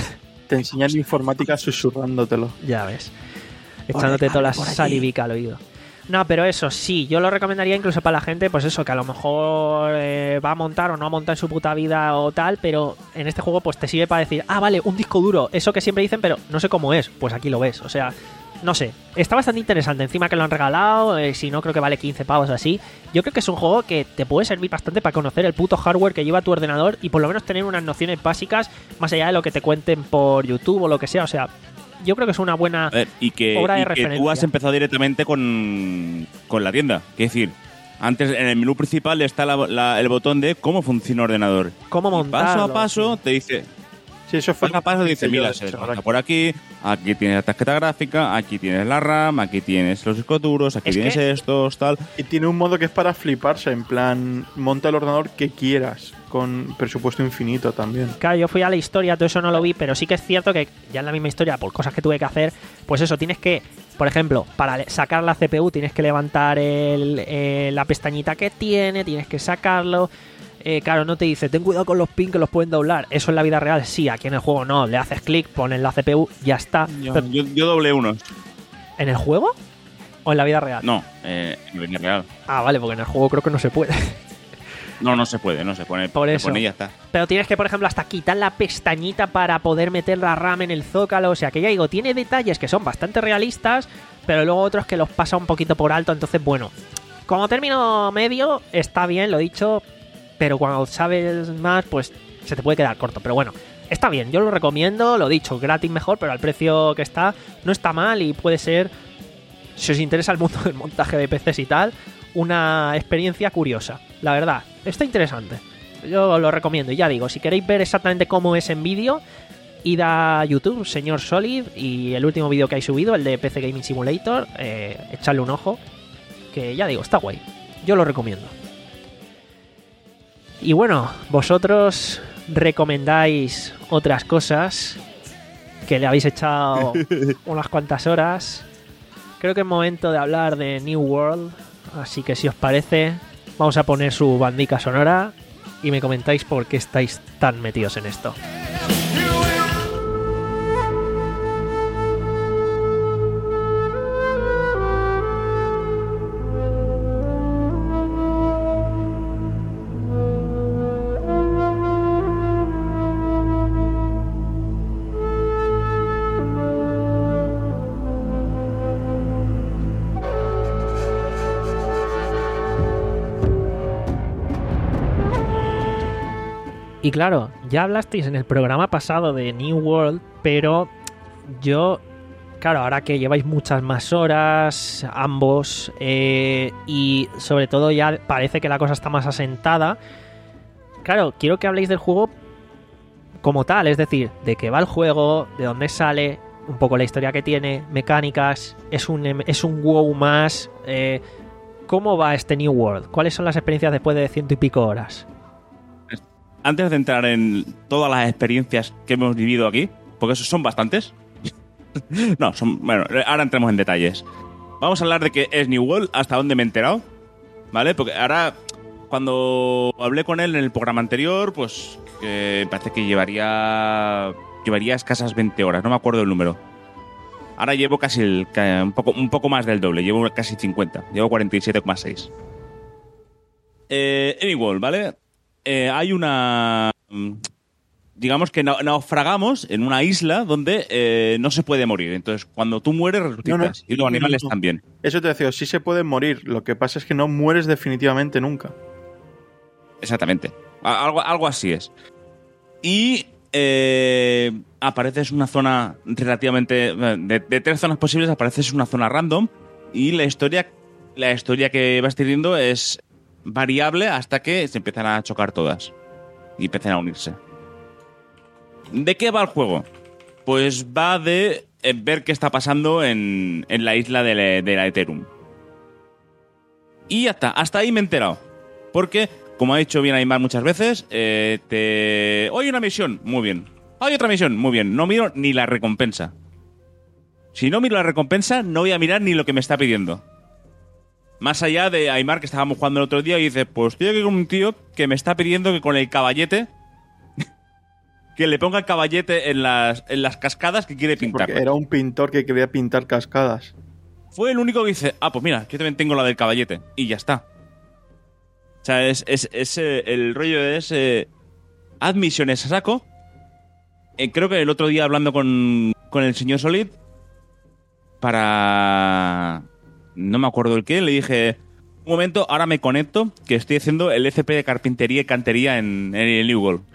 Te enseñan informática susurrándotelo. Ya ves, echándote toda la salivica al oído. No, pero eso sí, yo lo recomendaría incluso para la gente, pues eso, que a lo mejor eh, va a montar o no a montar en su puta vida o tal, pero en este juego pues te sirve para decir, ah, vale, un disco duro, eso que siempre dicen, pero no sé cómo es, pues aquí lo ves, o sea, no sé, está bastante interesante, encima que lo han regalado, eh, si no creo que vale quince pavos así, yo creo que es un juego que te puede servir bastante para conocer el puto hardware que lleva tu ordenador y por lo menos tener unas nociones básicas, más allá de lo que te cuenten por YouTube o lo que sea, o sea... Yo creo que es una buena A ver, y que, obra de y que referencia. tú has empezado directamente con, con la tienda. Es decir, antes en el menú principal está la- la- el botón de cómo funciona el ordenador. Cómo Y montarlo. paso a paso te dice... Sí, eso fue Paso a paso dice, yo, mira, de se hecho, desmonta por aquí, aquí tienes la tarjeta gráfica, aquí tienes la RAM, aquí tienes los discos duros, aquí Es tienes que- estos, tal... Y tiene un modo que es para fliparse, en plan, monta el ordenador que quieras, con presupuesto infinito también. Claro, yo fui a la historia, todo eso no lo vi, pero sí que es cierto que ya en la misma historia, por cosas que tuve que hacer, pues eso, tienes que, por ejemplo, para le- sacar la C P U tienes que levantar el, eh, la pestañita que tiene, tienes que sacarlo. Eh, claro, no te dice, ten cuidado con los pins que los pueden doblar. Eso en la vida real sí, aquí en el juego no. Le haces clic, pones la C P U, ya está. Yo, Pero, yo, yo doblé unos. ¿en el juego? ¿O en la vida real? No, eh, en la vida real. Ah, vale, porque en el juego creo que no se puede. No, no se puede, no se pone. Por se eso. pone y ya está. Pero tienes que, por ejemplo, hasta quitar la pestañita para poder meter la RAM en el zócalo. O sea, que ya digo, tiene detalles que son bastante realistas, pero luego otros que los pasa un poquito por alto. Entonces, bueno, como término medio, está bien, lo he dicho, pero cuando sabes más, pues se te puede quedar corto. Pero bueno, está bien, yo lo recomiendo, lo dicho, gratis mejor, pero al precio que está, no está mal y puede ser, si os interesa el mundo del montaje de P Cs y tal, una experiencia curiosa. La verdad, está interesante. Yo lo recomiendo. Y ya digo, si queréis ver exactamente cómo es en vídeo, id a YouTube, señor Solid, y el último vídeo que hay subido, el de P C Gaming Simulator, eh, echadle un ojo, que ya digo, está guay. Yo lo recomiendo. Y bueno, vosotros recomendáis otras cosas que le habéis echado unas cuantas horas. Creo que es momento de hablar de New World, Así que si os parece, vamos a poner su bandica sonora y me comentáis por qué estáis tan metidos en esto. Y claro, ya hablasteis en el programa pasado de New World, pero yo, claro, ahora que lleváis muchas más horas, ambos, eh, y sobre todo ya parece que la cosa está más asentada, claro, quiero que habléis del juego como tal, es decir, de qué va el juego, de dónde sale, un poco la historia que tiene, mecánicas, es un, es un WoW más, eh, ¿cómo va este New World? ¿Cuáles son las experiencias después de ciento y pico horas? Antes de entrar en todas las experiencias que hemos vivido aquí, porque esos son bastantes. no, son. Bueno, ahora entremos en detalles. Vamos a hablar de qué es New World, hasta dónde me he enterado, ¿vale? Porque ahora, cuando hablé con él en el programa anterior, pues eh, parece que llevaría llevaría escasas veinte horas, no me acuerdo el número. Ahora llevo casi el, un, poco, un poco más del doble, llevo casi cincuenta, llevo cuarenta y siete coma seis. Eh, New World, ¿vale? Eh, hay una... Digamos que naufragamos en una isla donde eh, no se puede morir. Entonces, cuando tú mueres, resucitas. No, no, y los animales no, no. también. Eso te decía, sí se puede morir. Lo que pasa es que no mueres definitivamente nunca. Exactamente. Algo, algo así es. Y eh, apareces en una zona relativamente... De, de tres zonas posibles, apareces en una zona random. Y la historia, la historia que vas teniendo es... variable hasta que se empiezan a chocar todas y empiezan a unirse. ¿De qué va el juego? Pues va de ver qué está pasando en, en la isla de la, de la Ethereum. Y ya está, hasta ahí me he enterado. Porque, como ha dicho bien Aymar muchas veces, eh, te... Hoy hay una misión, muy bien. Hay otra misión, muy bien. No miro ni la recompensa. Si no miro la recompensa, no voy a mirar ni lo que me está pidiendo. Más allá de Aymar, que estábamos jugando el otro día, y dice, pues estoy aquí con un tío que me está pidiendo que con el caballete que le ponga el caballete en las, en las cascadas que quiere pintar. Porque era un pintor que quería pintar cascadas. Fue el único que dice, ah, pues mira, yo también tengo la del caballete. Y ya está. O sea, es, es, es eh, el rollo es eh, haz misiones a saco. Eh, creo que el otro día hablando con, con el señor Solid, para... no me acuerdo el qué, le dije, un momento, ahora me conecto, que estoy haciendo el F P de carpintería y cantería en, en el New World.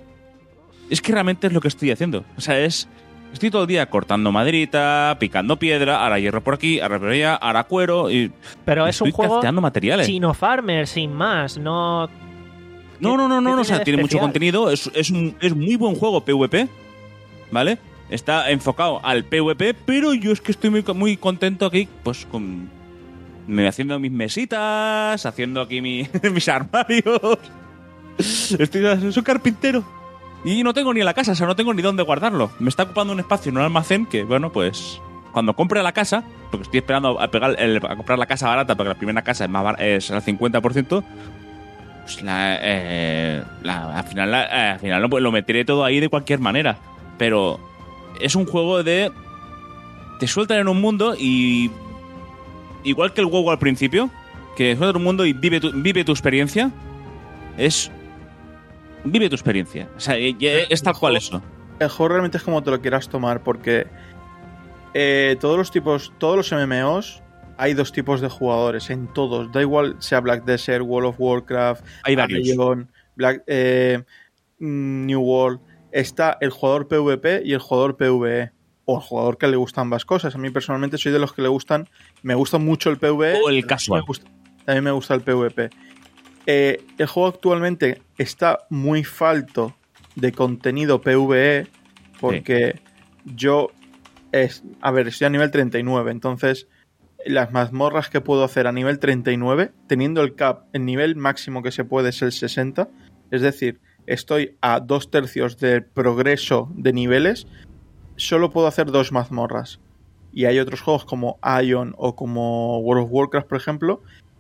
Es que realmente es lo que estoy haciendo. O sea, es... Estoy todo el día cortando maderita, picando piedra, ahora hierro por aquí, ahora por allá, ahora cuero y... Pero es un juego materiales. chino farmer, sin más, no... No, no, no, no, no, o sea, tiene mucho contenido, es, es, un, es muy buen juego PvP, ¿vale? Está enfocado al PvP, pero yo es que estoy muy, muy contento aquí, pues con... Me haciendo mis mesitas, haciendo aquí mi, mis armarios. Estoy, soy un carpintero. Y no tengo ni la casa, o sea, no tengo ni dónde guardarlo. Me está ocupando un espacio en un almacén que, bueno, pues... Cuando compre la casa, porque estoy esperando a, pegar el, a comprar la casa barata, porque la primera casa es, más bar- es al cincuenta por ciento, pues la, eh, la, al final, la, eh, al final lo, lo meteré todo ahí de cualquier manera. Pero es un juego de... Te sueltan en un mundo y... Igual que el WoW al principio, que sueltan en un mundo y vive tu, vive tu experiencia, es... Vive tu experiencia. O sea, es tal cual eso. El juego realmente es como te lo quieras tomar, porque eh, todos los tipos, todos los M M Os, hay dos tipos de jugadores en todos. Da igual sea Black Desert, World of Warcraft, hay varios. Ion, Black, eh, New World. Está el jugador PvP y el jugador PvE. O el jugador que le gustan ambas cosas. A mí personalmente soy de los que le gustan. Me gusta mucho el PvE. O el casual. Me gusta, también me gusta el PvP. Eh, el juego actualmente está muy falto de contenido PvE porque sí. yo es, a ver, estoy a nivel treinta y nueve, entonces las mazmorras que puedo hacer a nivel treinta y nueve, teniendo el cap, el nivel máximo que se puede es el sesenta, es decir, estoy a dos tercios del progreso de niveles, solo puedo hacer dos mazmorras. Y hay otros juegos como Ion o como World of Warcraft, por ejemplo, que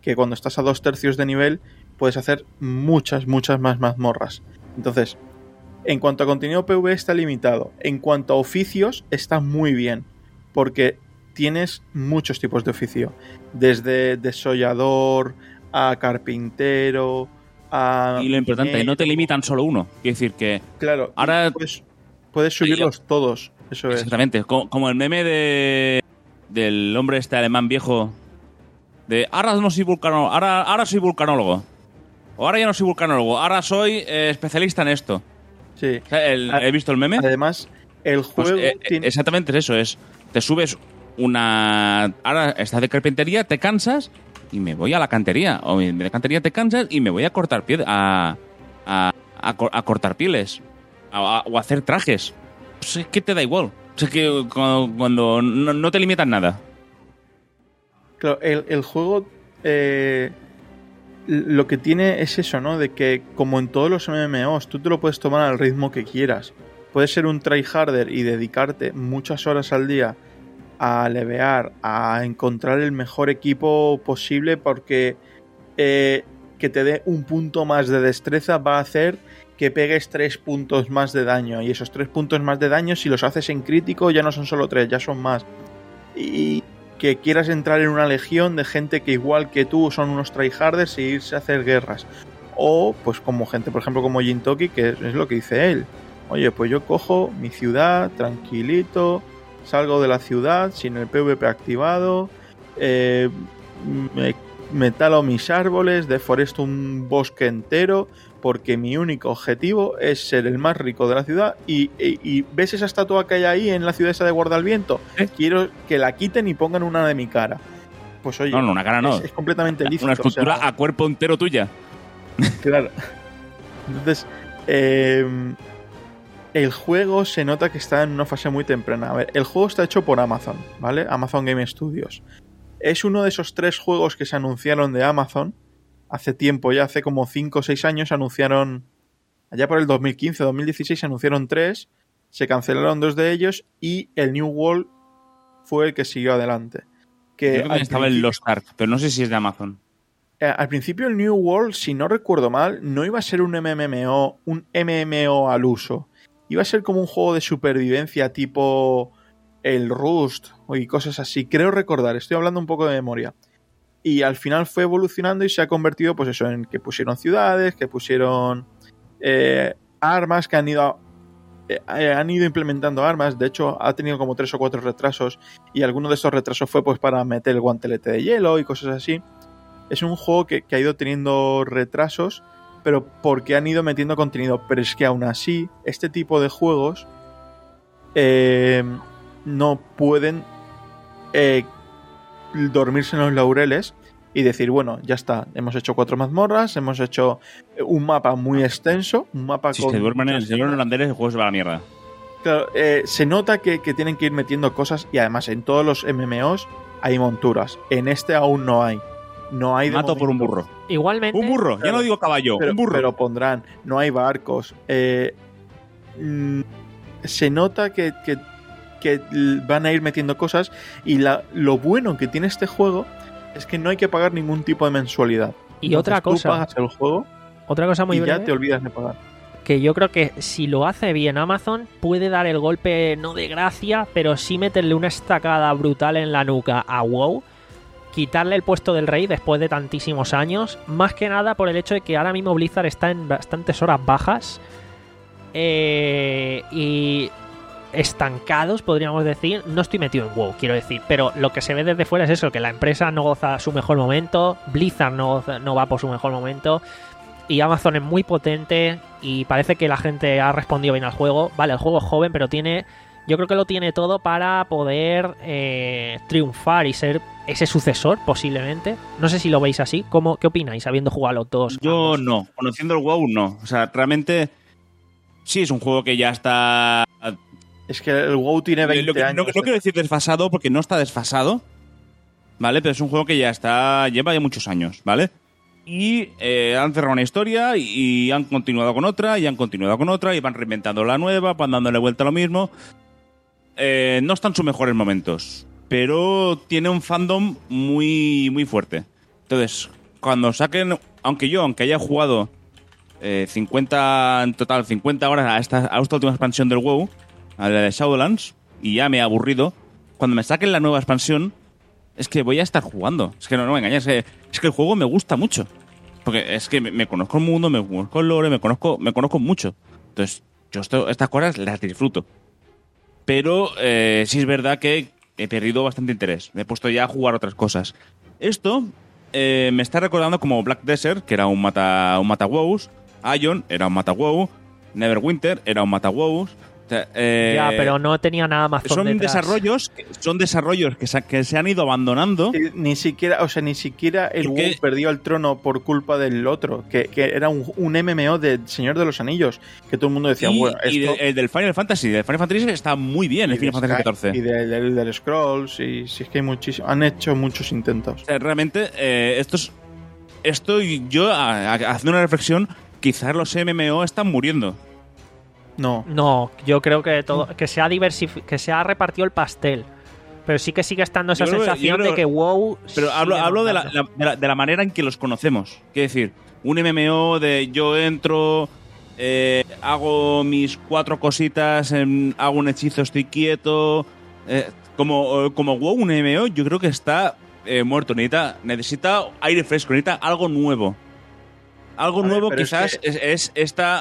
que cuando estás a dos tercios de nivel puedes hacer muchas, muchas más mazmorras. Entonces, en cuanto a contenido PvE está limitado. En cuanto a oficios está muy bien, porque tienes muchos tipos de oficio. Desde desollador a carpintero a... Y lo importante, minero. No te limitan solo uno. Quiere decir que... Claro, ahora puedes, puedes subirlos todos. Eso es. Exactamente, como, como el meme de del hombre este alemán viejo de ahora no soy vulcanólogo, ahora, ahora soy vulcanólogo. O ahora ya no soy vulcanólogo, ahora soy eh, especialista en esto. Sí. O sea, el, ¿he visto el meme? Además, el juego pues, eh, tiene... Exactamente es eso, es te subes una... Ahora estás de carpintería, te cansas y me voy a la cantería. O de la cantería te cansas y me voy a cortar piel, a, a, a, a cortar pieles. A, a, o a hacer trajes. Pues es que te da igual. O sea, que cuando, cuando no, no te limitan nada. Claro, el, el juego... Eh... Lo que tiene es eso, ¿no? De que, como en todos los M M Os, tú te lo puedes tomar al ritmo que quieras. Puedes ser un tryharder y dedicarte muchas horas al día a levear, a encontrar el mejor equipo posible, porque eh, que te dé un punto más de destreza va a hacer que pegues tres puntos más de daño. Y esos tres puntos más de daño, si los haces en crítico, ya no son solo tres, ya son más. Y... que quieras entrar en una legión de gente que igual que tú son unos tryharders e irse a hacer guerras. O pues como gente, por ejemplo, como Jintoki, que es, es lo que dice él. Oye, pues yo cojo mi ciudad, tranquilito, salgo de la ciudad sin el PvP activado, eh, me, me talo mis árboles, deforesto un bosque entero, porque mi único objetivo es ser el más rico de la ciudad. Y, y, y ¿ves esa estatua que hay ahí en la ciudad esa de Guardalviento? ¿Eh? Quiero que la quiten y pongan una de mi cara. Pues oye, no, no, una cara no. Es, es completamente lícito. Una escultura, o sea, a cuerpo entero tuya. Claro. Entonces, eh, el juego se nota que está en una fase muy temprana. A ver, el juego está hecho por Amazon, ¿vale? Amazon Game Studios. Es uno de esos tres juegos que se anunciaron de Amazon hace tiempo, ya hace como cinco o seis años anunciaron, allá por el dos mil quince, dos mil dieciséis anunciaron tres, se cancelaron dos de ellos y el New World fue el que siguió adelante. Que Yo creo que estaba el Lost Ark, pero no sé si es de Amazon. Eh, al principio el New World, si no recuerdo mal, no iba a ser un M M O, un M M O al uso. Iba a ser como un juego de supervivencia tipo el Rust y cosas así. Creo recordar, estoy hablando un poco de memoria. Y al final fue evolucionando y se ha convertido, pues eso, en que pusieron ciudades, que pusieron eh, armas, que han ido eh, han ido implementando armas. De hecho, ha tenido como tres o cuatro retrasos y alguno de estos retrasos fue pues para meter el guantelete de hielo y cosas así. Es un juego que, que ha ido teniendo retrasos, pero porque han ido metiendo contenido. Pero es que aún así, este tipo de juegos eh, no pueden eh, dormirse en los laureles y decir, bueno, ya está, hemos hecho cuatro mazmorras, hemos hecho un mapa muy extenso, un mapa si con... se duermen en el señor holandés, el juego se va a la mierda. Claro, eh, se nota que, que tienen que ir metiendo cosas y además en todos los M M Os hay monturas. En este aún no hay. No hay de Mato momento. por un burro. Igualmente. Un burro, claro, ya no digo caballo, pero, un burro. Pero pondrán, no hay barcos. Eh, mm, se nota que, que, que van a ir metiendo cosas y la, lo bueno que tiene este juego es que no hay que pagar ningún tipo de mensualidad. Y Entonces, otra cosa. Tú pagas el juego otra cosa muy y breve, ya te olvidas de pagar. Que yo creo que si lo hace bien Amazon, puede dar el golpe no de gracia, pero sí meterle una estacada brutal en la nuca a WoW. Quitarle el puesto del rey después de tantísimos años, más que nada por el hecho de que ahora mismo Blizzard está en bastantes horas bajas eh, y estancados, podríamos decir. No estoy metido en WoW, quiero decir, pero lo que se ve desde fuera es eso, que la empresa no goza su mejor momento, Blizzard no, goza, no va por su mejor momento y Amazon es muy potente y parece que la gente ha respondido bien al juego. Vale, el juego es joven, pero tiene... Yo creo que lo tiene todo para poder eh, triunfar y ser ese sucesor, posiblemente. No sé si lo veis así. ¿Cómo, ¿Qué opináis, habiendo jugado los dos? Yo ambos? no. Conociendo el WoW, no. O sea, realmente sí es un juego que ya está... Es que el WoW tiene veinte lo que, años. No, no quiero decir desfasado porque no está desfasado, ¿vale? Pero es un juego que ya está... Lleva ya muchos años, ¿vale? Y eh, han cerrado una historia y, y han continuado con otra y han continuado con otra y van reinventando la nueva, van dándole vuelta a lo mismo... Eh, no están sus mejores momentos, pero tiene un fandom muy, muy fuerte. Entonces, cuando saquen, aunque yo, aunque haya jugado eh, cincuenta, en total, cincuenta horas a esta, a esta última expansión del WoW, a la de Shadowlands, y ya me he aburrido, cuando me saquen la nueva expansión, es que voy a estar jugando. Es que no, no me engañes, es que, es que el juego me gusta mucho. Porque es que me, me conozco el mundo, me conozco el lore, me conozco, me conozco mucho. Entonces, yo esto, estas cosas las disfruto. Pero eh, sí es verdad que he perdido bastante interés. Me he puesto ya a jugar otras cosas. Esto eh, me está recordando como Black Desert, que era un mata, un mata WoWs. Ion era un mata WoW. Neverwinter era un mata WoWs. O sea, eh, ya, pero no tenía nada más. Son detrás. desarrollos, son desarrollos que se, que se han ido abandonando. Sí, ni siquiera, o sea, ni siquiera el Porque... WoW perdió el trono por culpa del otro, que, que era un, un M M O de Señor de los Anillos, que todo el mundo decía, y, bueno, esto... y de, el del Final Fantasy, del Final Fantasy está muy bien, el Final Fantasy catorce. Y del, del, del Scrolls, y si es que hay muchísimo, han hecho muchos intentos. O sea, realmente, eh, estos, esto yo, a, a, haciendo una reflexión, quizás los M M O están muriendo. No. No, yo creo que todo que se ha diversif- que se ha repartido el pastel. Pero sí que sigue estando esa Yo creo- sensación yo creo- de que WoW. Pero hablo, sigue hablo de, la, mandando. la- de, la, de la manera en que los conocemos. Quiero decir, un M M O de yo entro, eh, hago mis cuatro cositas, em, hago un hechizo, estoy quieto. Eh, como, como WoW, un M M O, yo creo que está eh, muerto. Necesita, necesita aire fresco, necesita algo nuevo. Algo A ver, nuevo pero es quizás que- es, es esta...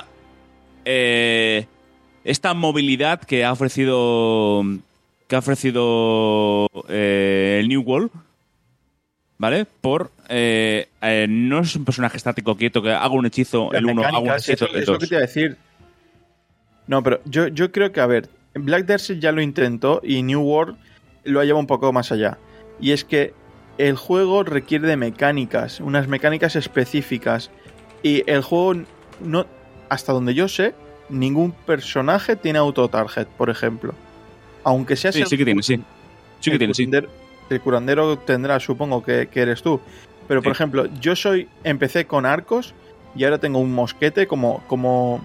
Eh, esta movilidad que ha ofrecido que ha ofrecido eh, el New World, ¿vale? Por eh, eh, no es un personaje estático quieto que haga un hechizo Las el uno, haga un mecánicas, hechizo eso- el es lo dos. que te iba a decir. No, pero yo, yo creo que, a ver, Black Desert ya lo intentó y New World lo ha llevado un poco más allá. Y es que el juego requiere de mecánicas, unas mecánicas específicas. Y el juego, no, hasta donde yo sé, ningún personaje tiene auto-target, por ejemplo. Aunque sea Sí, sí que tiene, sí. Sí que el tiene, sí. curandero, el curandero tendrá, supongo que, que eres tú. Pero, por Sí. ejemplo, yo soy empecé con arcos y ahora tengo un mosquete como, como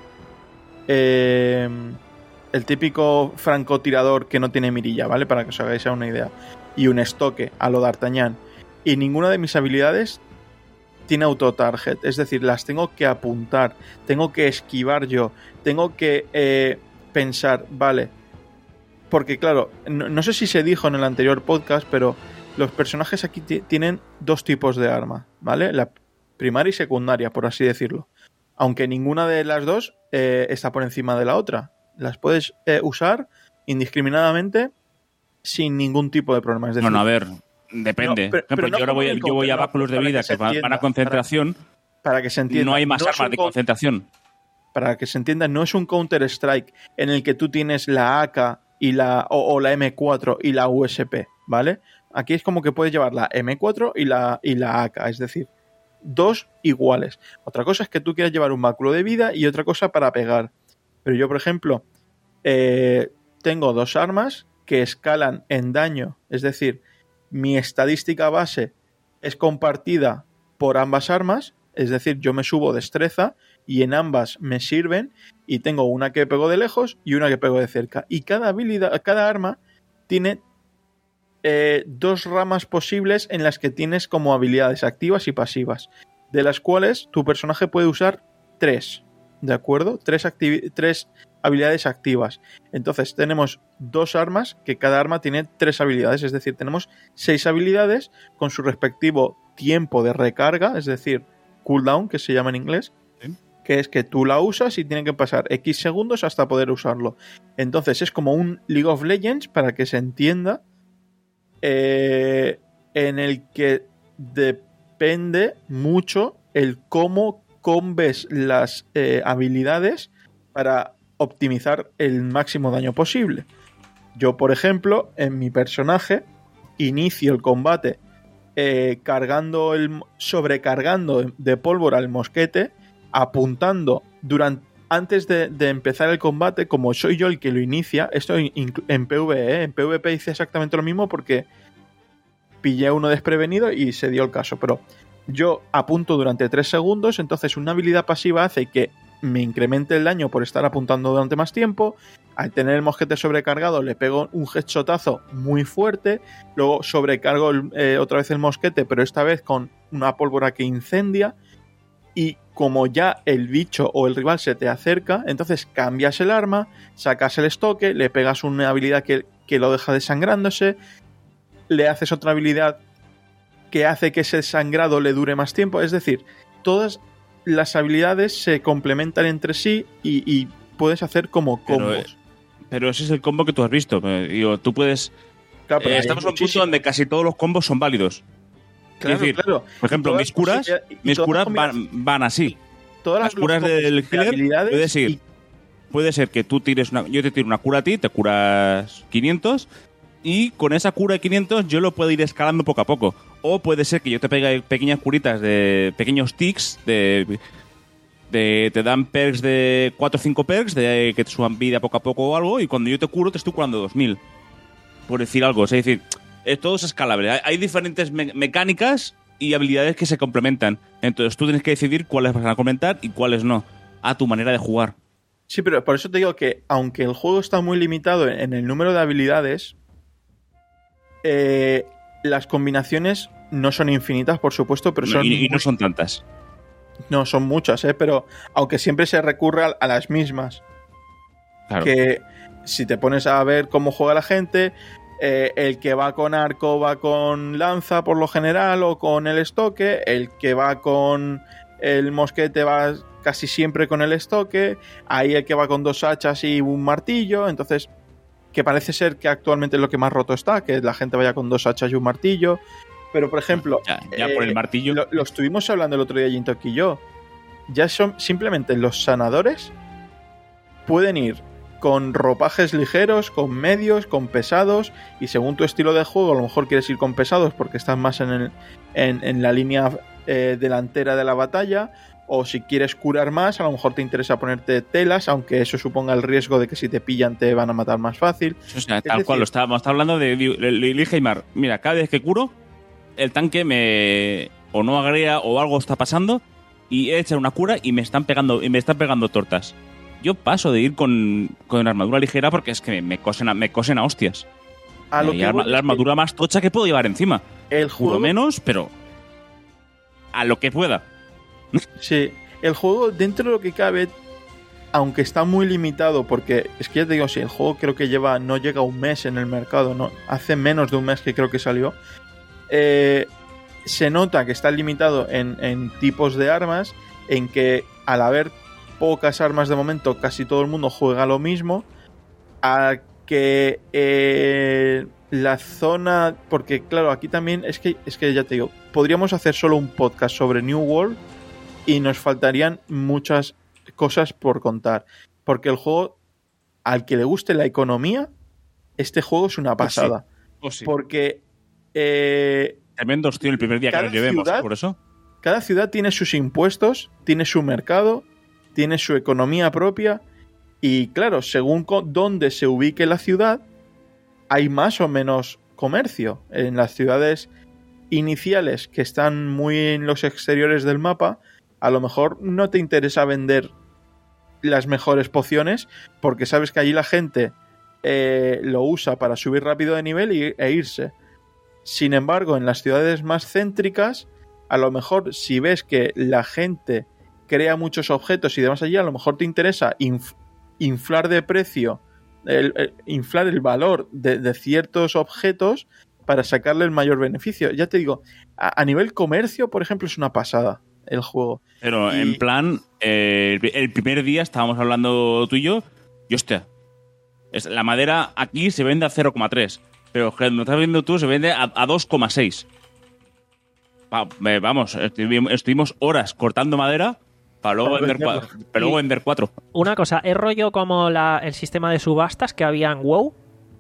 eh, el típico francotirador que no tiene mirilla, ¿vale? Para que os hagáis una idea. Y un estoque a lo d'Artagnan. Y ninguna de mis habilidades tiene auto-target. Es decir, las tengo que apuntar, tengo que esquivar yo, tengo que eh, pensar, vale. Porque claro, no, no sé si se dijo en el anterior podcast, pero los personajes aquí t- tienen dos tipos de arma, ¿vale? La primaria y secundaria, por así decirlo. Aunque ninguna de las dos eh, está por encima de la otra. Las puedes eh, usar indiscriminadamente sin ningún tipo de problema. Es decir, Bueno, a ver, depende. No, pero- Por ejemplo, pero no yo ahora voy, como yo voy a pero báculos de para vida que se que van, van entienda, a concentración. para que se entienda. No hay más no es armas un de co- concentración. Para que se entienda, no es un Counter-Strike en el que tú tienes la A K y la, o, o la M cuatro y la U S P, ¿vale? Aquí es como que puedes llevar la M cuatro y la, y la A K, es decir, dos iguales. Otra cosa es que tú quieras llevar un báculo de vida y otra cosa para pegar. Pero yo, por ejemplo, eh, tengo dos armas que escalan en daño, es decir, mi estadística base es compartida por ambas armas, es decir, yo me subo destreza y en ambas me sirven y tengo una que pego de lejos y una que pego de cerca. Y cada habilidad, cada arma tiene eh, dos ramas posibles en las que tienes como habilidades activas y pasivas, de las cuales tu personaje puede usar tres, ¿de acuerdo? Tres, activi- tres habilidades activas. Entonces tenemos dos armas que cada arma tiene tres habilidades, es decir, tenemos seis habilidades con su respectivo tiempo de recarga, es decir, cooldown, que se llama en inglés, Sí. que es que tú la usas y tienen que pasar X segundos hasta poder usarlo. Entonces es como un League of Legends, para que se entienda, eh, en el que depende mucho el cómo combes las eh, habilidades para optimizar el máximo daño posible. Yo, por ejemplo, en mi personaje inicio el combate eh, cargando el sobrecargando de pólvora el mosquete, apuntando durante antes de, de empezar el combate, como soy yo el que lo inicia. Esto en, en PvE, ¿eh? En PvP hice exactamente lo mismo porque pillé uno desprevenido y se dio el caso, pero yo apunto durante tres segundos, entonces una habilidad pasiva hace que me incremente el daño por estar apuntando durante más tiempo. Al tener el mosquete sobrecargado le pego un headshotazo muy fuerte, luego sobrecargo el, eh, otra vez el mosquete, pero esta vez con una pólvora que incendia, y como ya el bicho o el rival se te acerca, entonces cambias el arma, sacas el estoque, le pegas una habilidad que, que lo deja desangrándose, le haces otra habilidad que hace que ese sangrado le dure más tiempo. Es decir, todas las habilidades se complementan entre sí y, y puedes hacer como combos. Pero, eh, pero ese es el combo que tú has visto. Digo, tú puedes... Claro, eh, estamos en un punto donde casi todos los combos son válidos. Claro, decir, claro. Por ejemplo, mis curas, mis curas van, van así. Todas las curas del healer puede ser, y... puede ser que tú tires una, yo te tiro una cura a ti, te curas quinientos y con esa cura de quinientos yo lo puedo ir escalando poco a poco. O puede ser que yo te pegue pequeñas curitas de pequeños tics de, de te dan perks de cuatro o cinco perks de que te suban vida poco a poco o algo, y cuando yo te curo te estoy curando dos mil. Por decir algo, es decir, todo es escalable. Hay, hay diferentes me- mecánicas y habilidades que se complementan. Entonces tú tienes que decidir cuáles vas a complementar y cuáles no, a tu manera de jugar. Sí, pero por eso te digo que aunque el juego está muy limitado en el número de habilidades, eh, las combinaciones no son infinitas, por supuesto, pero son... Y, y no son tantas. No, son muchas, ¿eh? Pero aunque siempre se recurre a, a las mismas. Claro. Que si te pones a ver cómo juega la gente... Eh, el que va con arco va con lanza por lo general o con el estoque, el que va con el mosquete va casi siempre con el estoque, ahí el que va con dos hachas y un martillo, entonces que parece ser que actualmente es lo que más roto está, que la gente vaya con dos hachas y un martillo, pero por ejemplo ya, ya eh, por el martillo lo, lo estuvimos hablando el otro día Jintok y yo, ya son simplemente los sanadores pueden ir con ropajes ligeros, con medios, con pesados, y según tu estilo de juego a lo mejor quieres ir con pesados porque estás más en, el, en, en la línea eh, delantera de la batalla, o si quieres curar más a lo mejor te interesa ponerte telas, aunque eso suponga el riesgo de que si te pillan te van a matar más fácil. O sea, es tal decir, cual lo estábamos está hablando de Ligeimar. Mira, cada vez que curo el tanque me o no agrega o algo está pasando y he hecho una cura y me están pegando y me están pegando tortas. Yo paso de ir con, con armadura ligera porque es que me cosen a, me cosen a hostias. A lo y que arma, la armadura más tocha que puedo llevar encima. El juego... Juro menos, pero a lo que pueda. Sí, el juego dentro de lo que cabe, aunque está muy limitado, porque es que ya te digo, sí, el juego creo que lleva no llega a un mes en el mercado, no, hace menos de un mes que creo que salió. Eh, se nota que está limitado en, en tipos de armas, en que al haber pocas armas de momento, casi todo el mundo juega lo mismo, a que eh, la zona, porque claro, aquí también es que, es que ya te digo, podríamos hacer solo un podcast sobre New World y nos faltarían muchas cosas por contar, porque el juego, al que le guste la economía, este juego es una pasada. Oh, sí. Oh, sí. Porque eh, tremendos, tío, el primer día que nos llevemos, ciudad, por eso. Cada ciudad tiene sus impuestos, tiene su mercado, tiene su economía propia y claro, según dónde se ubique la ciudad, hay más o menos comercio. En las ciudades iniciales que están muy en los exteriores del mapa, a lo mejor no te interesa vender las mejores pociones porque sabes que allí la gente eh, lo usa para subir rápido de nivel y, e irse. Sin embargo, en las ciudades más céntricas, a lo mejor si ves que la gente crea muchos objetos y demás allí, a lo mejor te interesa inf- inflar de precio, el, el, inflar el valor de, de ciertos objetos para sacarle el mayor beneficio. Ya te digo, a, a nivel comercio, por ejemplo, es una pasada el juego. Pero y... en plan, eh, el primer día estábamos hablando tú y yo, y hostia, es, la madera aquí se vende a cero coma tres, pero que no estás viendo tú se vende a, a dos coma seis. Va, vamos, estuvimos, estuvimos horas cortando madera para luego vender cuatro. Pero luego vender cuatro. Una cosa, ¿es rollo como la, el sistema de subastas que había en WoW?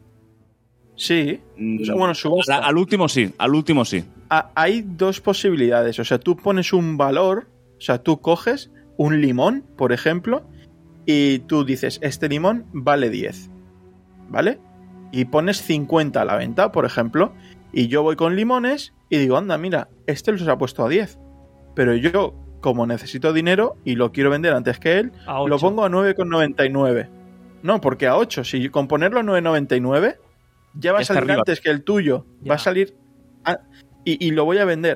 Sí. No. Bueno, subasta. Al, al último sí, al último sí. A, hay dos posibilidades. O sea, tú pones un valor, o sea, tú coges un limón, por ejemplo, y tú dices, este limón vale diez, ¿vale? Y pones cincuenta a la venta, por ejemplo, y yo voy con limones y digo, anda, mira, este los ha puesto a diez, pero yo, como necesito dinero y lo quiero vender antes que él, lo pongo a nueve con noventa y nueve. No, porque a ocho, si con ponerlo a nueve con noventa y nueve ya va a salir arriba antes que el tuyo, ya va a salir a, y, y lo voy a vender.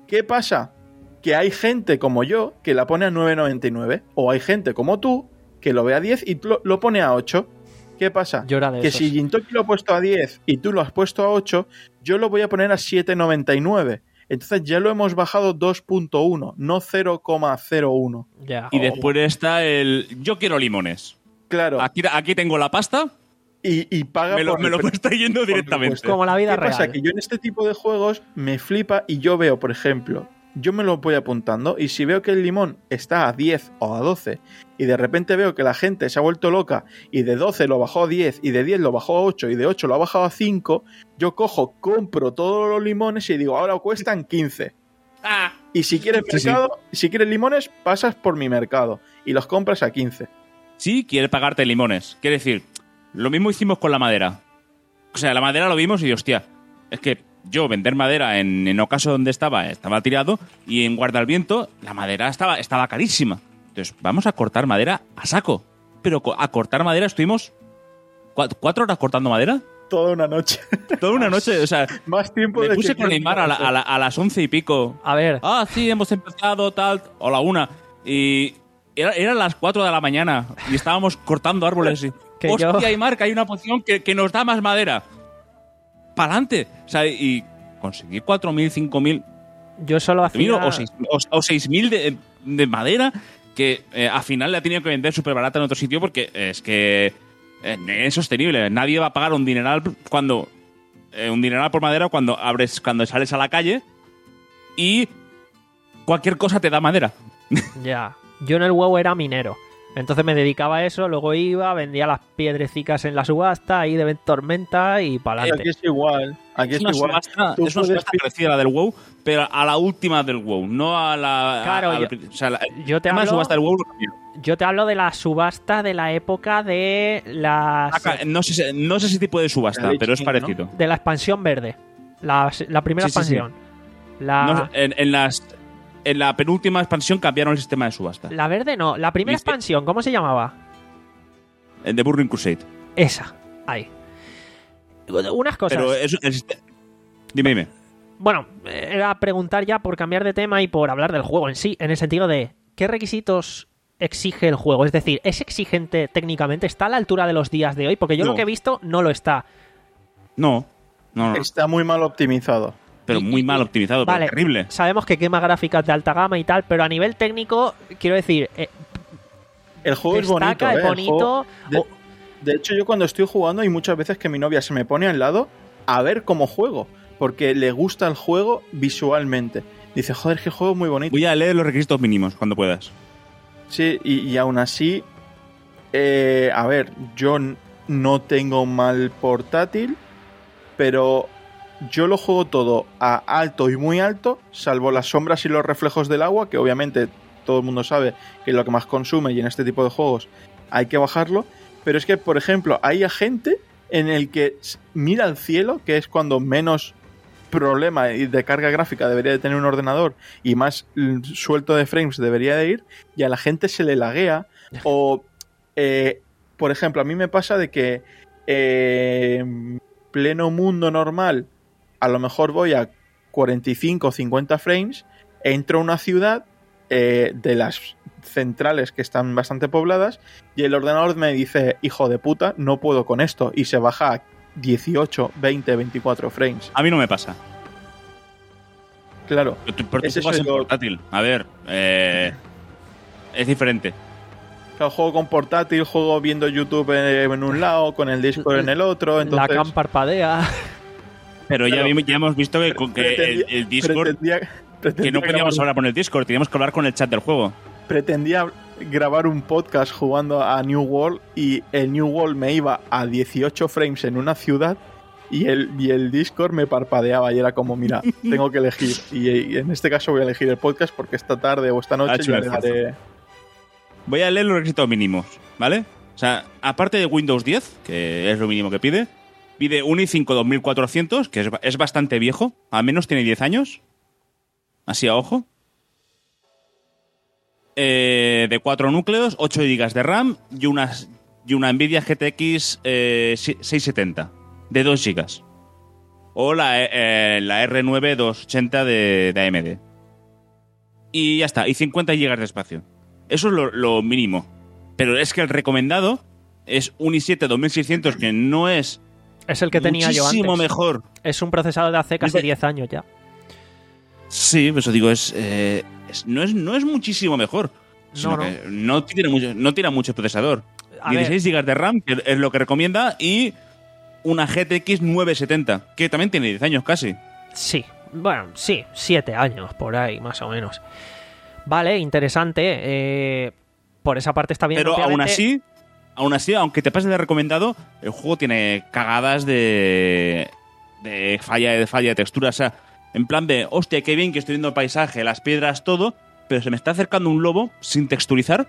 ¿Qué pasa? Que hay gente como yo que la pone a nueve noventa y nueve. O hay gente como tú que lo ve a diez y lo, lo pone a ocho. ¿Qué pasa? Yo era de que esos. si Gintoki lo ha puesto a diez y tú lo has puesto a ocho, yo lo voy a poner a siete noventa y nueve. Entonces ya lo hemos bajado dos punto uno, no cero coma cero uno. Ya. Y después está el yo quiero limones. Claro. Aquí, aquí tengo la pasta. Y, y paga me lo, por me lo el- está yendo por el directamente. puesto. Como la vida ¿Qué pasa? real. Que yo en este tipo de juegos me flipa y yo veo, por ejemplo, yo me lo voy apuntando y si veo que el limón está a diez o a doce y de repente veo que la gente se ha vuelto loca y de doce lo bajó a diez y de diez lo bajó a ocho y de ocho lo ha bajado a cinco, yo cojo, compro todos los limones y digo, ahora cuestan quince. Ah. Y si quieres Sí, sí. mercado, si quieres limones, pasas por mi mercado y los compras a quince. Sí, quiere pagarte limones. Quiere decir, lo mismo hicimos con la madera. O sea, la madera lo vimos y, hostia, es que yo vender madera en, en Ocaso donde estaba, estaba tirado, y en Guardalviento la madera estaba, estaba carísima. Entonces, vamos a cortar madera a saco. Pero co- a cortar madera estuvimos cuatro, cuatro horas cortando madera. Toda una noche. Toda una noche, o sea, Más tiempo me de puse que con yo Neymar a, la- a la- a las once y pico. A ver, Ah, sí, hemos empezado, tal, o la una. Y era, eran las cuatro de la mañana y estábamos cortando árboles. Y, Que hostia, yo- Aymar, que hay una poción que, que nos da más madera. ¡Pa'lante! O sea, y conseguir cuatro mil, cinco mil yo solo hacía... o seis o, o seis mil de, de madera que eh, al final le ha tenido que vender súper barata en otro sitio porque es que eh, es sostenible. Nadie va a pagar un dineral cuando eh, un dineral por madera cuando abres cuando sales a la calle y cualquier cosa te da madera. Ya. Yo en el WoW era minero. Entonces me dedicaba a eso, luego iba, vendía las piedrecicas en la subasta, ahí de tormenta y para Aquí adelante. es igual. Aquí Es es, una igual. subasta, Tú es una puedes subasta pi- parecida a la del WoW, pero a la última del WoW, no a la. a- Claro, a la- yo- o sea, la, yo te el tema de hablo- subasta del WoW lo cambió. Yo te hablo de la subasta de la época de las Acá, no, sé, si- no sé ese tipo de subasta, La pero es Lich King, parecido. de la expansión verde. La, la primera Sí, sí, sí. expansión. La, No, en, en las, en la penúltima expansión cambiaron el sistema de subasta. la verde no, la primera ¿Viste? expansión, ¿cómo se llamaba? El de Burning Crusade. Esa, ahí. Unas cosas. Pero es, el sist- Dime, dime. Bueno, era preguntar ya por cambiar de tema y por hablar del juego en sí, en el sentido de ¿qué requisitos exige el juego? Es decir, ¿es exigente técnicamente? ¿Está a la altura de los días de hoy? Porque yo No. lo que he visto no lo está. No, no, no. Está muy mal optimizado. Pero y- muy y- mal optimizado, pero Vale, terrible. sabemos que quema gráficas de alta gama y tal, pero a nivel técnico, quiero decir, eh, El juego es bonito, destaca, ¿eh? es El bonito. juego- de, o- de hecho, yo cuando estoy jugando hay muchas veces que mi novia se me pone al lado a ver cómo juego, porque le gusta el juego visualmente. Dice, joder, que el juego es muy bonito. Voy a leer los requisitos mínimos cuando puedas. Sí, y, y aún así, eh, a ver, yo n- no tengo mal portátil, pero yo lo juego todo a alto y muy alto, salvo las sombras y los reflejos del agua, que obviamente todo el mundo sabe que es lo que más consume y en este tipo de juegos hay que bajarlo. Pero es que, por ejemplo, hay gente en el que s- mira al cielo, que es cuando menos problema de carga gráfica debería de tener un ordenador y más mm, suelto de frames debería de ir, y a la gente se le laguea. O, eh, por ejemplo, a mí me pasa de que eh, en pleno mundo normal, a lo mejor voy a cuarenta y cinco o cincuenta frames, entro a una ciudad eh, de las centrales que están bastante pobladas y el ordenador me dice, hijo de puta, no puedo con esto, y se baja a dieciocho, veinte, veinticuatro frames. A mí no me pasa. Claro. Porque Ese tú juegas soy en yo. portátil. A ver, eh, es diferente. Claro, juego con portátil, juego viendo YouTube en, en un lado, con el Discord en el otro, entonces... La cam parpadea. Pero ya, Pero- vimos- ya hemos visto que, con que el, el Discord, pretendía, que pretendía no podíamos grabar, hablar por el Discord, teníamos que hablar con el chat del juego. pretendía grabar un podcast jugando a New World y el New World me iba a dieciocho frames en una ciudad y el, y el Discord me parpadeaba y era como, mira, tengo que elegir. Y, y en este caso voy a elegir el podcast porque esta tarde o esta Ha noche hecho ya un le esfuerzo. daré... Voy a leer los requisitos mínimos, ¿vale? O sea, aparte de Windows diez, que es lo mínimo que pide, pide un i cinco dos mil cuatrocientos, que es, ba- es bastante viejo, al menos tiene diez años. Así a ojo. Eh, de cuatro núcleos, ocho gigas de RAM y, unas, y una Nvidia G T X eh, seiscientos setenta de dos gigas. O la, eh, la R nueve doscientos ochenta de, de A M D. y ya está, y cincuenta gigas de espacio. Eso es lo, lo mínimo. Pero es que el recomendado es un i siete dos mil seiscientos, que no es Es el que tenía yo antes. muchísimo mejor. Es un procesador de hace casi diez años ya. Sí, por eso digo, es, eh, es, no, es no es muchísimo mejor. Sino No, no. que no tiene mucho, no tiene mucho procesador. A dieciséis gigas de RAM, que es lo que recomienda, y una G T X novecientos setenta, que también tiene diez años casi. Sí, bueno, sí, siete años por ahí, más o menos. Vale, interesante. Eh, por esa parte está bien. Pero aún obviamente. así, aún así, aunque te pases de recomendado, el juego tiene cagadas de, de falla de falla de textura. O sea, en plan de, hostia, qué bien que estoy viendo el paisaje, las piedras, todo, pero se me está acercando un lobo sin texturizar.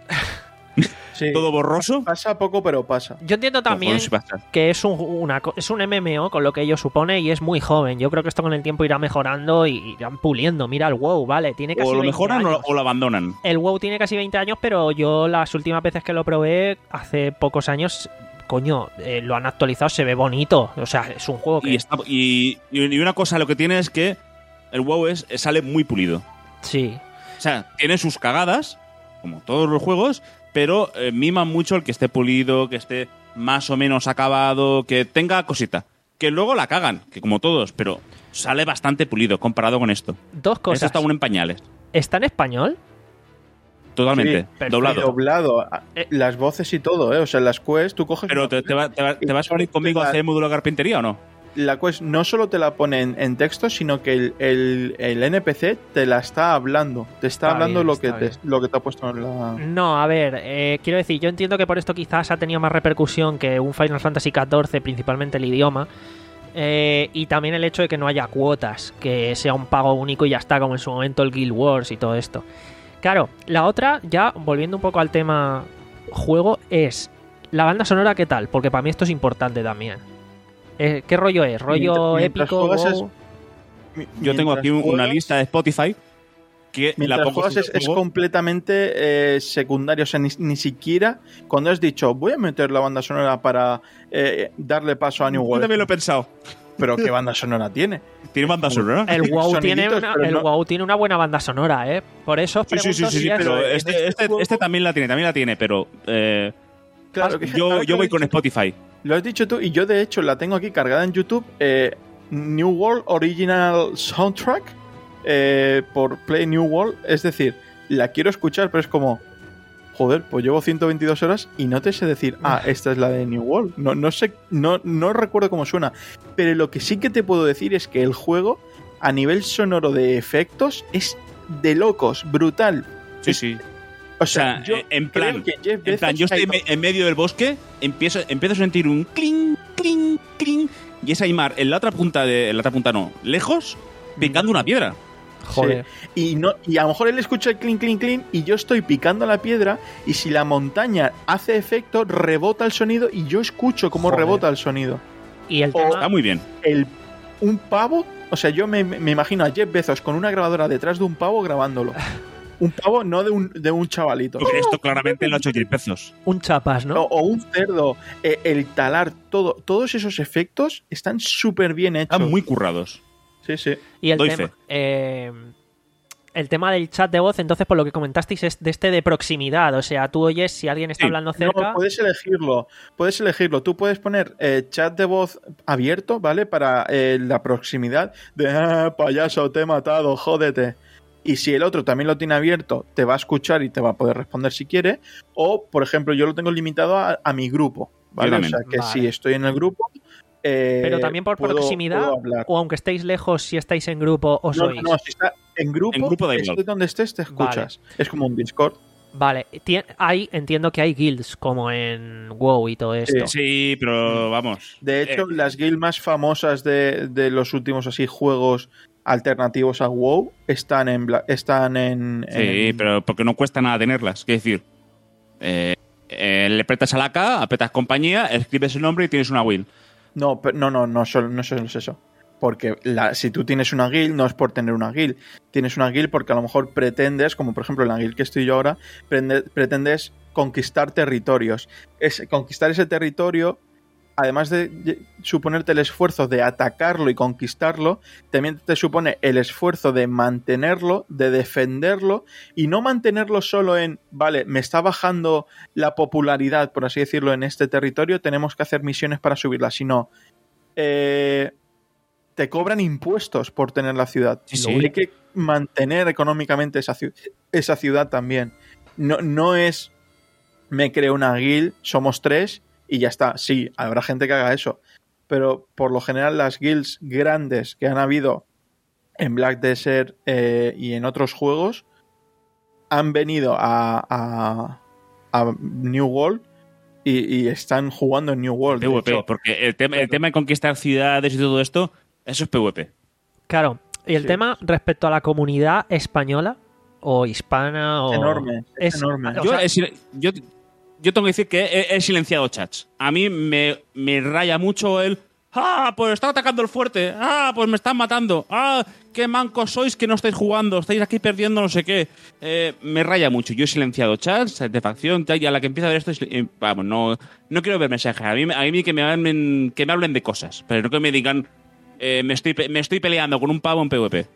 Sí. Todo borroso. Pasa poco, pero pasa. Yo entiendo también Ojo, no se pasa. que es un, una, co- es un M M O con lo que ello supone y es muy joven. Yo creo que esto con el tiempo irá mejorando y irán puliendo. Mira el WoW, vale, tiene casi O lo veinte mejoran o, años. o lo abandonan. El WoW tiene casi veinte años, pero yo las últimas veces que lo probé, hace pocos años, coño, eh, lo han actualizado, se ve bonito. O sea, es un juego que... Y, está, y, y una cosa, lo que tiene es que el WoW es, sale muy pulido. Sí. O sea, tiene sus cagadas, como todos los juegos, pero eh, miman mucho el que esté pulido, que esté más o menos acabado, que tenga cosita. Que luego la cagan, que como todos, pero sale bastante pulido comparado con esto. Dos cosas. Esto está aún en pañales. ¿Está en español? Totalmente. Sí, perfecto. doblado. Doblado. Eh. Las voces y todo, ¿eh? O sea, las quests, tú coges... Pero te, te va- te va- ¿te vas a venir conmigo a hacer el módulo de carpintería o no? La quest no solo te la pone en, en texto, sino que el, el, el N P C te la está hablando. Te está, Está hablando bien, lo, que está te, bien. lo que te ha puesto en la... No, a ver, eh, quiero decir, yo entiendo que por esto quizás ha tenido más repercusión que un Final Fantasy catorce, principalmente el idioma. Eh, y también el hecho de que no haya cuotas, que sea un pago único y ya está, como en su momento el Guild Wars y todo esto. Claro, la otra, ya volviendo un poco al tema juego, es la banda sonora, ¿qué tal? Porque para mí esto es importante también. Eh, ¿Qué rollo es? ¿Rollo Mientras- mientras épico? juegas es- wow? Mi- Yo tengo mientras aquí un- una juegas- lista de Spotify que la Mientras pongo juegas sin es, es juego. completamente eh, secundario. O sea, ni, ni siquiera cuando has dicho voy a meter la banda sonora para eh, darle paso a New Yo World. también lo he pensado. Pero ¿qué banda sonora tiene? Tiene banda sonora. El WoW, tiene Soniditos, una, pero el no- WoW tiene una buena banda sonora, ¿eh? Por eso os Sí, sí, pregunto sí, sí, si es- pero en este, este este, juego- este también la tiene, también la tiene, pero eh, Claro que- yo, ahora que yo lo voy has con dicho- Spotify. Lo has dicho tú y yo de hecho la tengo aquí cargada en YouTube. eh, New World Original Soundtrack eh, por Play New World. Es decir, la quiero escuchar, pero es como... Joder, pues llevo ciento veintidós horas y no te sé decir, ah, esta es la de New World. No, no sé, no, no recuerdo cómo suena. Pero lo que sí que te puedo decir es que el juego, a nivel sonoro de efectos, es de locos, brutal. Sí, sí. O O sea, sea, yo eh, en creo plan, que Jeff en plan, Bezos yo ha estoy ido- me- en medio del bosque, empiezo, empiezo a sentir un clink, clink, clink, y es Aymar en la otra punta de, en la otra punta no, lejos, picando una piedra. Joder. Sí. Y, no, y a lo mejor él escucha el clink, clink, clink y yo estoy picando la piedra y si la montaña hace efecto, rebota el sonido y yo escucho cómo Joder. rebota el sonido. Y el O- tema... Está muy bien. El, un pavo, o sea, yo me, me imagino a Jeff Bezos con una grabadora detrás de un pavo grabándolo. Un pavo, no de un, de un chavalito. Porque esto claramente lo ha hecho diez pesos. Un chapas, ¿no? O, o un cerdo, eh, el talar, todo, todos esos efectos están súper bien hechos. Están muy currados. Sí, sí. Y el Doy tema, fe. eh, el tema del chat de voz, entonces, por lo que comentasteis, es de este de proximidad. O sea, tú oyes si alguien está Sí. hablando cerca. No, puedes elegirlo. Puedes elegirlo. Tú puedes poner eh, chat de voz abierto, ¿vale? Para eh, la proximidad de ah, payaso, te he matado, jódete. Y si el otro también lo tiene abierto, te va a escuchar y te va a poder responder si quiere. O, por ejemplo, yo lo tengo limitado a, a mi grupo, ¿vale? Yo O también. sea, que Vale. si estoy en el grupo. eh, Pero también por puedo- proximidad, puedo hablar. o aunque estéis lejos, si estáis en grupo, os No, oís. no, no, si está en grupo, En grupo da igual. estés donde estés, te escuchas. Es como un Discord. Vale, Tien- hay, entiendo que hay guilds como en WoW y todo esto. Sí, pero vamos. De hecho, Eh, las guilds más famosas de, de los últimos así juegos alternativos a WoW están en Bla- están en, sí, en- pero porque no cuesta nada tenerlas. Es decir, eh, eh, le apretas a la K, apretas compañía, escribes el nombre y tienes una will. no, pe- no, no, no solo, no solo es eso. Porque la- si tú tienes una guild, no es por tener una guild. Tienes una guild porque a lo mejor pretendes, como por ejemplo en la guild que estoy yo ahora, prende- pretendes conquistar territorios. Es, conquistar ese territorio además de suponerte el esfuerzo de atacarlo y conquistarlo, también te supone el esfuerzo de mantenerlo, de defenderlo, y no mantenerlo solo en, vale, me está bajando la popularidad, por así decirlo, en este territorio, tenemos que hacer misiones para subirla, sino eh, te cobran impuestos por tener la ciudad. Sí, sí. Hay que mantener económicamente esa, ci- esa ciudad también. No, no es, me creo una guild, somos tres, y ya está. Sí, habrá gente que haga eso, pero por lo general las guilds grandes que han habido en Black Desert eh, y en otros juegos han venido a, a, a New World y, y están jugando en New World. de PvP, hecho. porque el tema, el tema de conquistar ciudades y todo esto, eso es PvP. Claro, y el Sí. tema respecto a la comunidad española o hispana o... Es enorme, es enorme. o Yo, sea, he sil- yo, yo tengo que decir que he, he silenciado chats. A mí me, me raya mucho el... ¡Ah, pues está atacando el fuerte! ¡Ah, pues me están matando! ¡Ah, qué mancos sois que no estáis jugando! Estáis aquí perdiendo no sé qué. Eh, me raya mucho. Yo he silenciado chats de facción y a la que empieza a ver esto... es- eh, vamos, no, no quiero ver mensajes. A mí, a mí que, me hablen, que me hablen de cosas. Pero no que me digan... eh, me, estoy, pe- me estoy peleando con un pavo en PvP.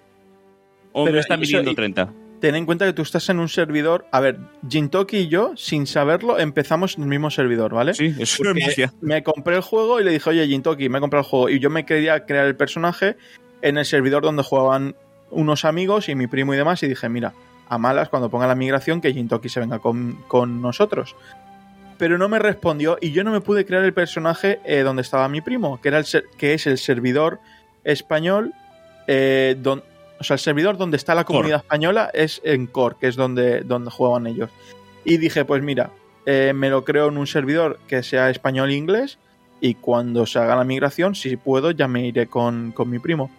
O Pero me están eso- viniendo y- treinta. Ten en cuenta que tú estás en un servidor. A ver, Jintoki y yo, sin saberlo, empezamos en el mismo servidor, ¿vale? Sí, eso es Porque magia. me compré el juego y le dije, oye, Jintoki, me he comprado el juego. Y yo me quería crear el personaje en el servidor donde jugaban unos amigos y mi primo y demás. Y dije, mira, a malas, cuando ponga la migración, que Jintoki se venga con, con nosotros. Pero no me respondió y yo no me pude crear el personaje eh, donde estaba mi primo, que, era el ser- que es el servidor español, eh, don- o sea, el servidor donde está la comunidad española es en Core, que es donde, donde juegan ellos. Y dije, pues mira, eh, me lo creo en un servidor que sea español e inglés y cuando se haga la migración, si puedo, ya me iré con, con mi primo.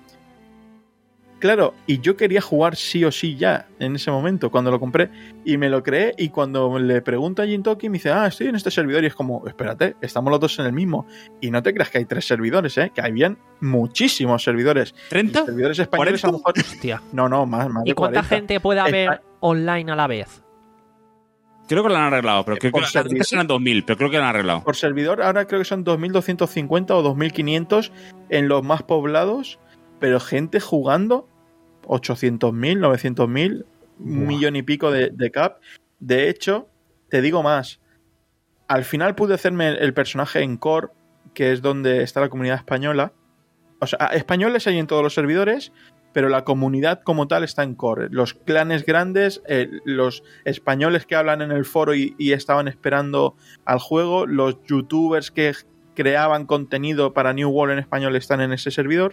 Claro, y yo quería jugar sí o sí ya en ese momento, cuando lo compré, y me lo creé, y cuando le pregunto a Jintoki, me dice, ah, estoy en este servidor, y es como, espérate, estamos los dos en el mismo. Y no te creas que hay tres servidores, ¿eh? Que habían muchísimos servidores. ¿treinta? Y servidores españoles a lo mejor... hostia. No, no, más, más ¿Y de cuánta cuarenta. gente puede haber Espa- online a la vez? Creo que lo han arreglado, pero creo que por antes servidor. eran dos mil, pero creo que lo han arreglado. Por servidor, ahora creo que son dos mil doscientos cincuenta o dos mil quinientos en los más poblados, pero gente jugando ochocientos mil, novecientos mil, un millón y pico de, de cap. De hecho, te digo más, al final pude hacerme el personaje en Core, que es donde está la comunidad española. O sea, españoles hay en todos los servidores, pero la comunidad como tal está en Core. Los clanes grandes, eh, los españoles que hablan en el foro y, y estaban esperando al juego, los youtubers que creaban contenido para New World en español están en ese servidor.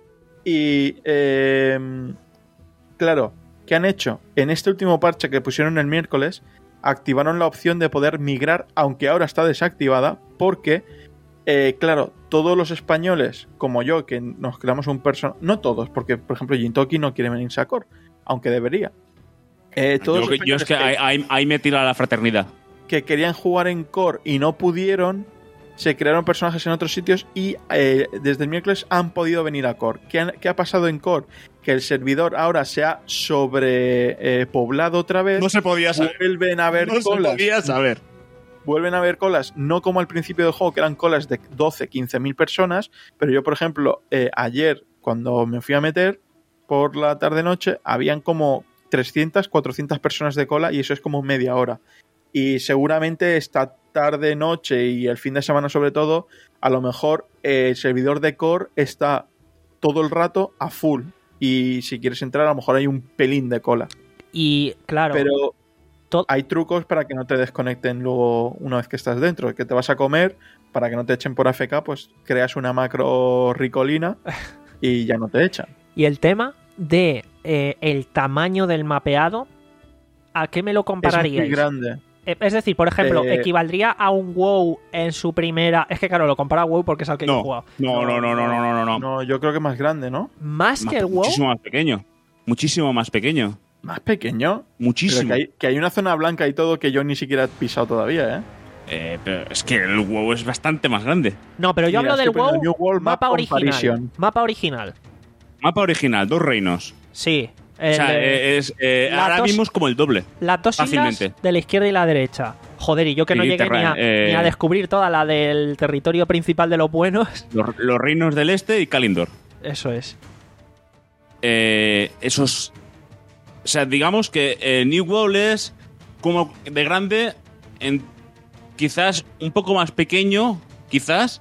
Y, eh, claro, ¿qué han hecho? En este último parche que pusieron el miércoles, activaron la opción de poder migrar, aunque ahora está desactivada, porque, eh, claro, todos los españoles, como yo, que nos creamos un personaje, no todos, porque, por ejemplo, Jintoki no quiere venirse a Core, aunque debería. Eh, todos Yo, los yo es que españoles ahí, ahí- ahí me tira la fraternidad. que querían jugar en Core y no pudieron, se crearon personajes en otros sitios y eh, desde el miércoles han podido venir a Core. ¿Qué, han- qué ha pasado en Core? Que el servidor ahora se ha sobrepoblado otra vez. No se podía saber. Vuelven a haber No se colas. podía saber. Vuelven a haber colas, no como al principio del juego, que eran colas de doce, quince mil personas, pero yo, por ejemplo, eh, ayer, cuando me fui a meter por la tarde-noche, habían como trescientas, cuatrocientas personas de cola y eso es como media hora. Y seguramente esta tarde, noche y el fin de semana sobre todo, a lo mejor eh, el servidor de Core está todo el rato a full. Y si quieres entrar, a lo mejor hay un pelín de cola. Y claro, Pero to- hay trucos para que no te desconecten luego una vez que estás dentro. Que te vas a comer, para que no te echen por A F K, pues creas una macro ricolina y ya no te echan. y el tema de eh, el tamaño del mapeado, ¿a qué me lo Es muy compararíais? grande. Eh, Es decir, por ejemplo, Eh, ¿equivaldría a un WoW en su primera...? Es que claro, lo comparo a WoW porque es al que yo he No, jugado. no, no, no, no, no, no, no. No, yo creo que más grande, ¿no? ¿Más Más- que el WoW? Muchísimo más pequeño. Muchísimo más pequeño. Más pequeño. Pero Muchísimo. que hay, que hay una zona blanca y todo que yo ni siquiera he pisado todavía, ¿eh? Eh, pero es que el WoW es bastante más grande. No, pero yo Mira, hablo del estoy poniendo WoW New World mapa Map original. Comparison. Mapa original. Mapa original, dos reinos. Sí. O sea, El- es, eh, la ahora dos- mismo es como el doble. Las dos islas Fácilmente. de la izquierda y la derecha. Joder, y yo que no Sí, llegué terra- ni, a, eh, ni a descubrir toda la del territorio principal de los buenos. Los, los reinos del este y Kalindor. Eso es. Eh, esos. O sea, digamos que eh, New World es como de grande, en, quizás un poco más pequeño, quizás,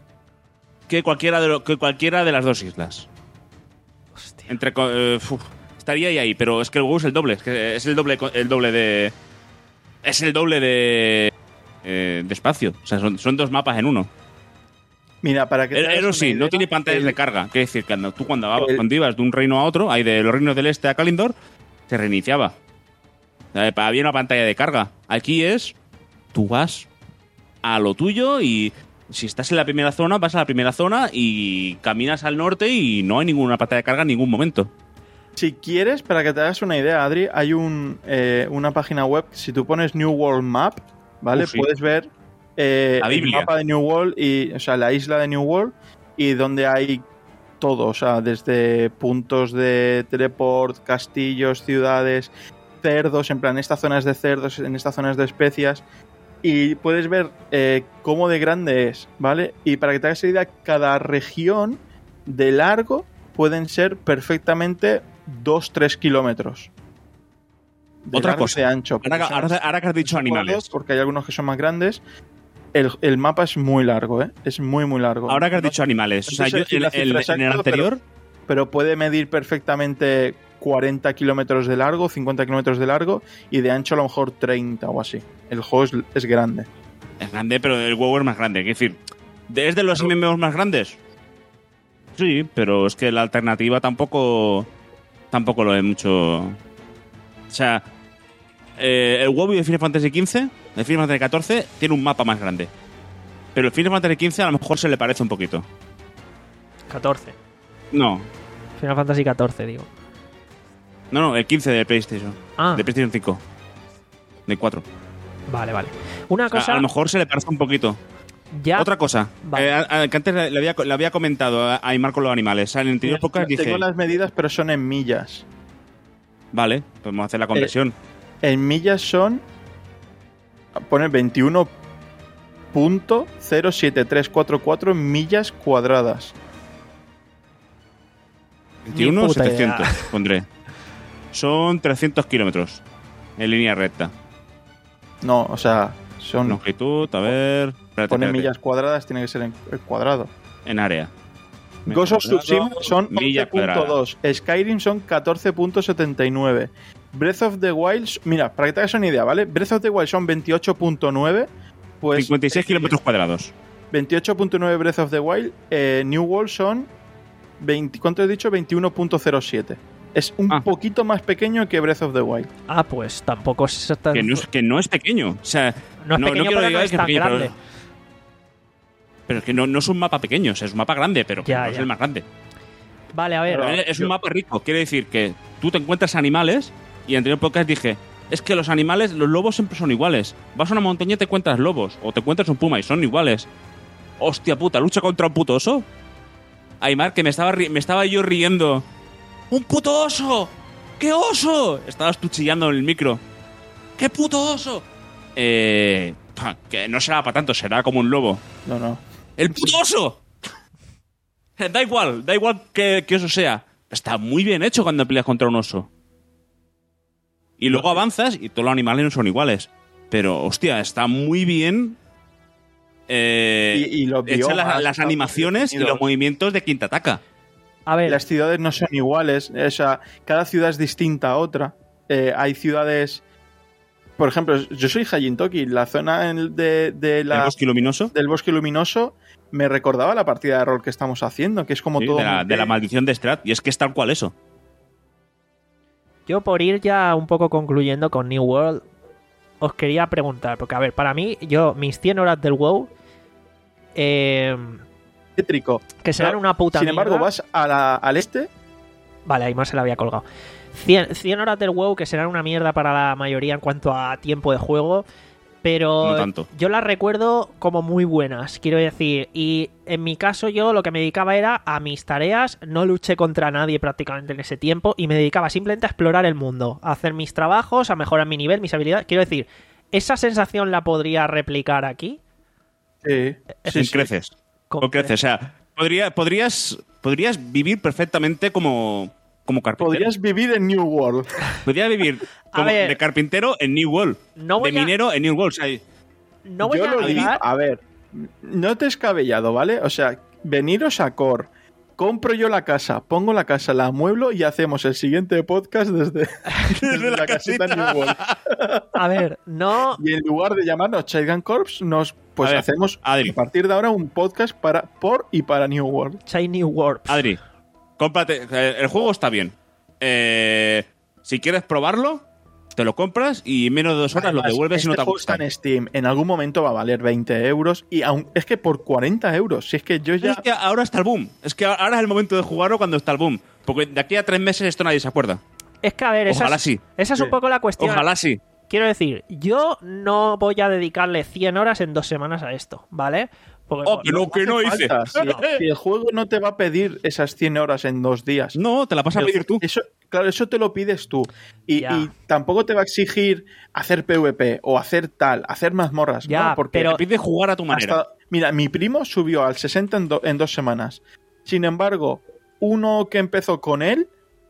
que cualquiera de, lo- que cualquiera de las dos islas. Hostia. Entre, co- eh, uf, estaría ahí, ahí, pero es que el juego es el doble. Es, que es el doble, co- el doble de. Es el doble de. eh, de espacio. O sea, son, son dos mapas en uno. Mira, para que te hagas Pero una sí, no idea, tiene pantallas el- de carga. Quiere decir que cuando- tú cuando, el- cuando ibas de un reino a otro, ahí de los reinos del este a Kalindor, se reiniciaba. Eh, Había una pantalla de carga. Aquí es, tú vas a lo tuyo y si estás en la primera zona, vas a la primera zona y caminas al norte y no hay ninguna pantalla de carga en ningún momento. Si quieres, para que te hagas una idea, Adri, hay un, eh, una página web. Si tú pones New World Map, ¿vale? Uh, sí. Puedes ver eh, La el Biblia. mapa de New World, y, o sea, la isla de New World, y donde hay todo, o sea, desde puntos de teleport, castillos, ciudades, cerdos, en plan, esta zona es de cerdos, en esta zona es de especias. Y puedes ver eh, cómo de grande es, ¿vale? Y para que te hagas una idea, cada región de largo pueden ser perfectamente dos tres kilómetros. De Otra largo y cosa. de ancho. Ahora, O sea, ahora- ahora que has dicho no recuerdo, animales. Porque hay algunos que son más grandes. El, el mapa es muy largo, ¿eh? Es muy, muy largo. Ahora que has No- dicho animales. O no sea, sé yo si en, la en- cifra en el exacta, anterior. Pero puede medir perfectamente cuarenta kilómetros de largo, cincuenta kilómetros de largo, y de ancho a lo mejor treinta o así. El juego es, es grande. Es grande, pero el WoW es más grande. Es decir, ¿es de los M M Os más grandes? Sí, pero es que la alternativa tampoco tampoco lo es mucho. O sea, eh, el WoW y el Final Fantasy quince, el Final Fantasy catorce, tiene un mapa más grande. Pero el Final Fantasy quince a lo mejor se le parece un poquito. catorce. No, Final Fantasy catorce, digo. no, no, el quince de PlayStation. Ah. De PlayStation cinco. De cuatro. Vale, vale. Una O sea, cosa. a lo mejor se le parece un poquito. Ya. Otra cosa, Vale. eh, a- a- que antes le había, le había comentado a Aymar con los animales. O sea, en el anterior podcast dije, Tengo las medidas, pero son en millas. vale, podemos hacer la conversión. En millas son. Pone veintiuno punto cero siete tres cuatro cuatro millas cuadradas. veintiuno, Ni puta setecientos, idea. pondré. Son trescientos kilómetros en línea recta. No, o sea, son. Longitud, a ver. Espérate, Pone espérate. millas cuadradas, tiene que ser en en cuadrado. En área. Ghost of Cuadrado, Tsushima son milla once punto dos. Skyrim son catorce punto setenta y nueve. Breath of the Wild. Mira, para que te hagas una idea, ¿vale? Breath of the Wild son veintiocho punto nueve. Pues cincuenta y seis kilómetros cuadrados. veintiocho punto nueve Breath of the Wild. eh, New World son. veinte, ¿cuánto he dicho? veintiuno punto cero siete. Es un Ah. poquito más pequeño que Breath of the Wild. Ah, pues tampoco es tan. Que no es, que no es pequeño. O sea, No es pequeño, quiero pero no digáis es que tan pequeño, pero- grande. Pero es que no, no es un mapa pequeño, o sea, es un mapa grande, pero que Ya, no es ya. el más grande. Vale, a ver. Pero- es yo- un mapa rico. Quiere decir que tú te encuentras animales y en el anterior podcast dije, es que los animales, los lobos siempre son iguales. Vas a una montaña y te encuentras lobos, o te encuentras un puma y son iguales. Hostia puta, lucha contra un puto oso. Aymar, que me estaba, ri- me estaba yo riendo. ¡Un puto oso! ¿Qué oso? Estabas tú chillando en el micro. ¿Qué puto oso? Eh... pa, Que no será para tanto, será como un lobo. No, no. ¡El puto oso! Da igual, da igual que, que oso sea. Está muy bien hecho cuando peleas contra un oso. Y luego avanzas y todos los animales no son iguales. Pero, hostia, está muy bien eh, Y- y los hechas biomas las, las están muy animaciones y definidos. los movimientos de quien te ataca. A ver. Las ciudades no son iguales, o sea, cada ciudad es distinta a otra. Eh, hay ciudades, por ejemplo, yo soy Hajintoki, la zona en- de, de la, El bosque luminoso. del bosque luminoso me recordaba la partida de rol que estamos haciendo, que es como Sí, todo de, la, muy- de la maldición de Strat. Y es que es tal cual eso. Yo por ir ya un poco concluyendo con New World, os quería preguntar, porque a ver, para mí, yo, mis cien horas del WoW, eh, tétrico. que serán Claro, una puta Sin embargo, mierda. vas a la- al este, Vale, ahí más se la había colgado. cien, cien horas del WoW que serán una mierda para la mayoría en cuanto a tiempo de juego. pero no tanto. yo las recuerdo como muy buenas, quiero decir, y en mi caso yo lo que me dedicaba era a mis tareas, no luché contra nadie prácticamente en ese tiempo y me dedicaba simplemente a explorar el mundo, a hacer mis trabajos, a mejorar mi nivel, mis habilidades, quiero decir, ¿esa sensación la podría replicar aquí? Sí, sí, sí. Creces. Con Con creces, o sea, podría, podrías, podrías vivir perfectamente como, como carpintero. Podrías vivir en New World. Podrías vivir como ver, de carpintero en New World. No voy de a- minero en New World. O sea, No voy Yo a lo digo, negar. a ver, no te he escabellado, ¿vale? O sea, veniros a Core, compro yo la casa, pongo la casa, la amueblo y hacemos el siguiente podcast desde, desde la casita New World. A ver, no. Y en lugar de llamarnos Shotgun Corps, nos pues A ver, hacemos Adri. a partir de ahora un podcast para por y para New World. Shiny Warps. Adri, cómprate. eh, El juego está bien. Eh, si quieres probarlo, te lo compras y en menos de dos horas lo Además, devuelves este y no te juego gusta. está en Steam. En algún momento va a valer veinte euros. Y aún, es que por cuarenta euros. Si es que yo ya. Es que ahora está el boom. Es que ahora es el momento de jugarlo cuando está el boom. Porque de aquí a tres meses esto nadie se acuerda. Es que, a ver, esa Ojalá es, sí. esa es un Sí. poco la cuestión. Ojalá sí. Quiero decir, yo no voy a dedicarle cien horas en dos semanas a esto, ¿vale? Porque, Oh, que no, que no hice. Falta. Si, si el juego no te va a pedir esas cien horas en dos días. No, te la vas a pedir tú. Eso, claro, eso te lo pides tú. Y, Ya. y tampoco te va a exigir hacer PvP o hacer tal, hacer mazmorras. Ya, ¿no? Porque pero- Te pide jugar a tu manera. hasta- mira, mi primo subió al sesenta en, do- en dos semanas. Sin embargo, uno que empezó con él,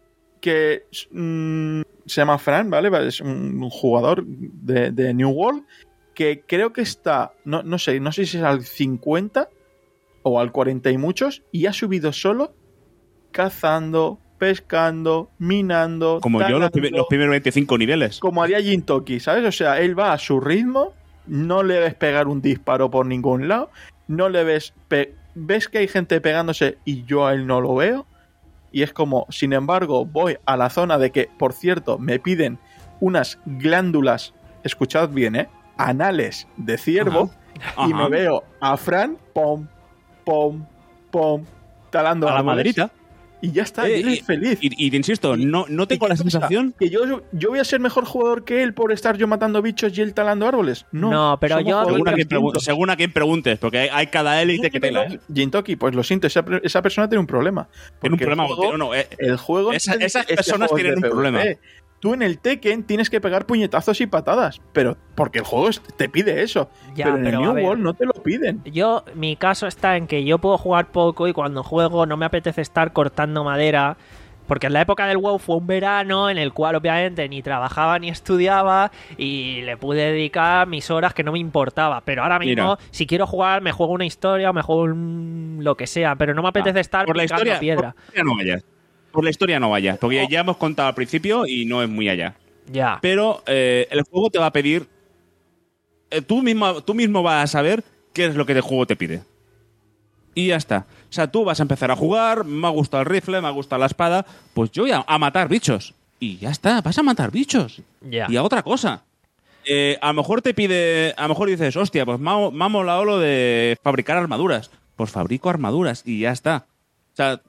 que mm, se llama Fran, ¿vale? Es un, un jugador de, de New World, que creo que está, no, no sé, no sé si es al cincuenta o al cuarenta y muchos, y ha subido solo cazando, pescando, minando. Como yo los, talando, primer- los primeros veinticinco niveles. como haría Jintoki, ¿sabes? O sea, él va a su ritmo, no le ves pegar un disparo por ningún lado, no le ves... pe- ves que hay gente pegándose y yo a él no lo veo, y es como, sin embargo, voy a la zona de que, por cierto, me piden unas glándulas, escuchad bien, ¿eh? Anales de ciervo, Ajá. y Ajá. me veo a Fran, pom, pom, pom, talando A la árboles, maderita. y ya está, Eh, y él y- es feliz. Y, y te insisto, no, no ¿Y tengo qué la pasa? sensación. ¿Que yo, yo voy a ser mejor jugador que él por estar yo matando bichos y él talando árboles? No, No, pero somos yo- jugadores Según a, quien pregun- distintos. según a quien preguntes, porque hay, hay cada élite que tela. ¿eh? Jintoki, pues lo siento, esa, esa persona tiene un problema. Tiene un Porque el problema. juego- no, no, eh, El juego... Esa- este- esas este personas juego es tienen de un problema. PvP. Tú en el Tekken tienes que pegar puñetazos y patadas, pero porque el juego es- te pide eso. Ya, pero en pero el a New ver. World no te lo piden. Yo, mi caso está en que yo puedo jugar poco y cuando juego no me apetece estar cortando madera. Porque en la época del WoW fue un verano en el cual obviamente ni trabajaba ni estudiaba y le pude dedicar mis horas que no me importaba. Pero ahora mismo, Mira. si quiero jugar, me juego una historia o me juego un- lo que sea. Pero no me apetece Ah, estar por la picando historia, piedra. por la historia no vayas. Por la historia no vayas, porque Oh. ya hemos contado al principio y no es muy allá. Ya. Pero eh, el juego te va a pedir. eh, tú, mismo, tú mismo vas a saber qué es lo que el juego te pide. Y ya está. O sea, tú vas a empezar a jugar, me ha gustado el rifle, me ha gustado la espada, pues yo voy a, a matar bichos. Y ya está, vas a matar bichos. Ya. Y a otra cosa. Eh, a lo mejor te pide, a lo mejor dices, hostia, pues me ha, me ha molado lo de fabricar armaduras. Pues fabrico armaduras y ya está. O sea,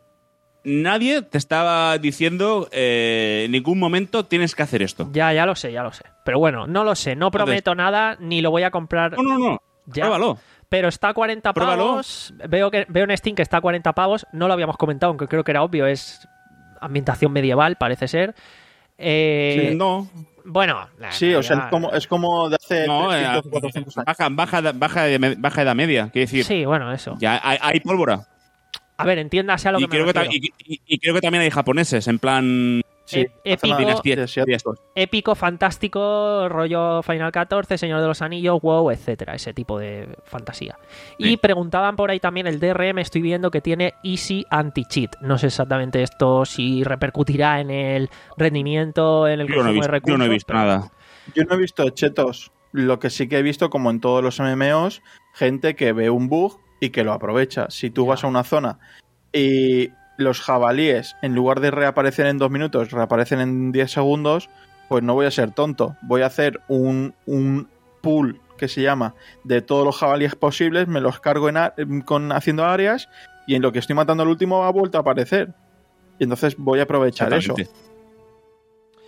nadie te estaba diciendo eh, en ningún momento tienes que hacer esto. Ya, ya lo sé, ya lo sé. Pero bueno, no lo sé. No prometo nada ni lo voy a comprar. No, no, no. Ya. Pruébalo. Pero está a cuarenta Pruébalo. pavos. Veo, que, veo en Steam que está a cuarenta pavos. No lo habíamos comentado, aunque creo que era obvio. Es ambientación medieval, parece ser. Eh, Sí, no, Bueno, la- Sí, o sea, ya- es como, es como de hace no, trescientos, eh, cuatrocientos años. baja, baja, baja, de, baja edad media. Quiero decir, Sí, bueno, eso. ya hay, hay pólvora. A ver, entiéndase a lo Y que creo me que, ta- refiero. y, y- y creo que también hay japoneses, en plan. Sí, Eh, hace una- épico. dinastía- de asiáticos. Épico, fantástico, rollo Final catorce, Señor de los Anillos, WoW, etcétera, ese tipo de fantasía. Y Sí. preguntaban por ahí también el D R M, estoy viendo que tiene Easy Anti-Cheat. No sé exactamente esto si repercutirá en el rendimiento, en el Yo no, he consumo visto, de recursos. yo no he visto pero- nada. Yo no he visto chetos. Lo que sí que he visto, como en todos los M M Os, gente que ve un bug y que lo aprovecha. Si tú vas a una zona y los jabalíes, en lugar de reaparecer en dos minutos, reaparecen en diez segundos, pues no voy a ser tonto. Voy a hacer un, un pool que se llama de todos los jabalíes posibles, me los cargo en a- con, haciendo áreas, y en lo que estoy matando al último ha vuelto a aparecer. Y entonces voy a aprovechar eso. Exactamente.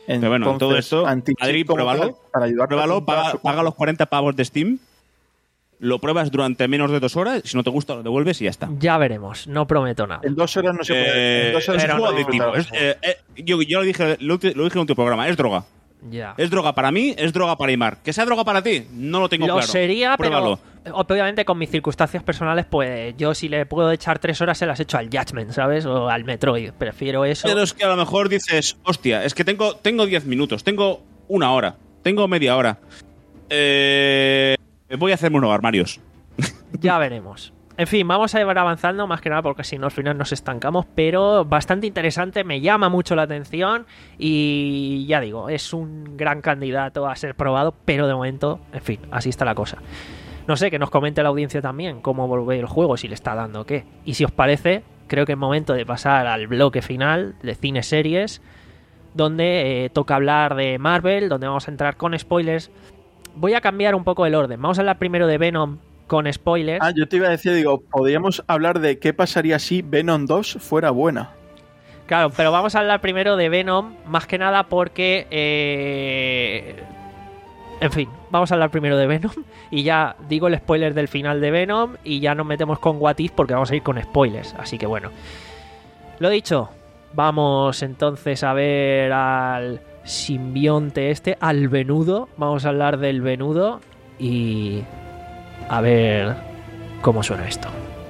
Pero bueno, todo esto, Adri, pruébalo, para ayudar pruébalo, paga, paga los cuarenta pavos de Steam, lo pruebas durante menos de dos horas, si no te gusta lo devuelves y ya está. Ya veremos, no prometo nada. En dos horas no se puede. Eh, en dos horas es un no juego se puede adictivo. Es, eh, eh, yo, yo lo dije, lo, lo dije en un programa, es droga. Ya. Es droga para mí, es droga para Aimar. ¿Que sea droga para ti? No lo tengo lo claro. sería, Pruébalo. pero obviamente con mis circunstancias personales, pues yo si le puedo echar tres horas se las echo al Judgment, ¿sabes? O al Metroid. Prefiero eso. Pero es que a lo mejor dices, hostia, es que tengo tengo diez minutos, tengo una hora, tengo media hora. Eh, voy a hacerme unos armarios. Ya veremos. En fin, vamos a ir avanzando, más que nada porque si no al final nos estancamos, pero bastante interesante, me llama mucho la atención y ya digo, es un gran candidato a ser probado, pero de momento, en fin, así está la cosa. No sé, que nos comente la audiencia también cómo volver el juego, si le está dando o qué. Y si os parece, creo que es momento de pasar al bloque final de cine series, donde eh, toca hablar de Marvel, donde vamos a entrar con spoilers. Voy a cambiar un poco el orden, vamos a hablar primero de Venom con spoilers. Ah, yo te iba a decir, digo, podríamos hablar de qué pasaría si Venom dos fuera buena. Claro, pero vamos a hablar primero de Venom, más que nada porque... Eh... En fin, vamos a hablar primero de Venom y ya digo el spoiler del final de Venom y ya nos metemos con What If porque vamos a ir con spoilers, así que bueno. Lo dicho, vamos entonces a ver al simbionte este, al venudo, vamos a hablar del venudo y... a ver cómo suena esto.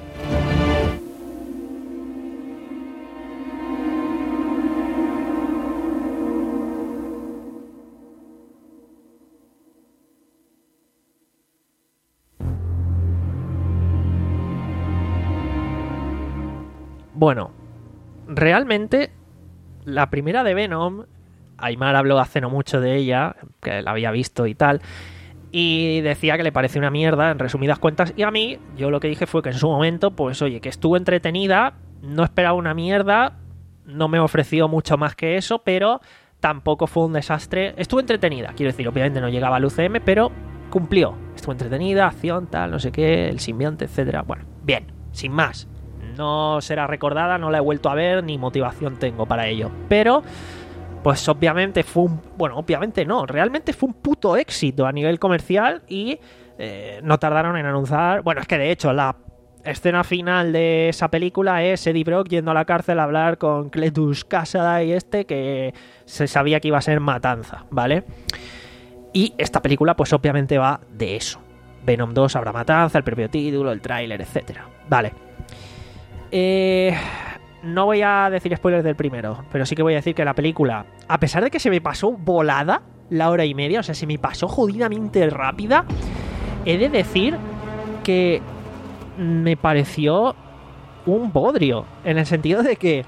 Bueno, realmente la primera de Venom, Aimar habló hace no mucho de ella, que la había visto y tal, y decía que le parecía una mierda, en resumidas cuentas, y a mí, yo lo que dije fue que en su momento, pues oye, que estuvo entretenida, no esperaba una mierda, no me ofreció mucho más que eso, pero tampoco fue un desastre, estuvo entretenida, quiero decir, obviamente no llegaba al U C M, pero cumplió, estuvo entretenida, acción, tal, no sé qué, el simbionte, etcétera, bueno, bien, sin más, no será recordada, no la he vuelto a ver, ni motivación tengo para ello, pero... pues obviamente fue un... bueno, obviamente no, realmente fue un puto éxito a nivel comercial y eh, no tardaron en anunciar... Bueno, es que de hecho la escena final de esa película es Eddie Brock yendo a la cárcel a hablar con Cletus Kasada y este, que se sabía que iba a ser matanza, ¿vale? Y esta película pues obviamente va de eso. Venom dos habrá matanza, el propio título, el tráiler, etcétera. Vale. Eh... No voy a decir spoilers del primero, pero sí que voy a decir que la película, a pesar de que se me pasó volada la hora y media, o sea, se me pasó jodidamente rápida, he de decir que me pareció un bodrio, en el sentido de que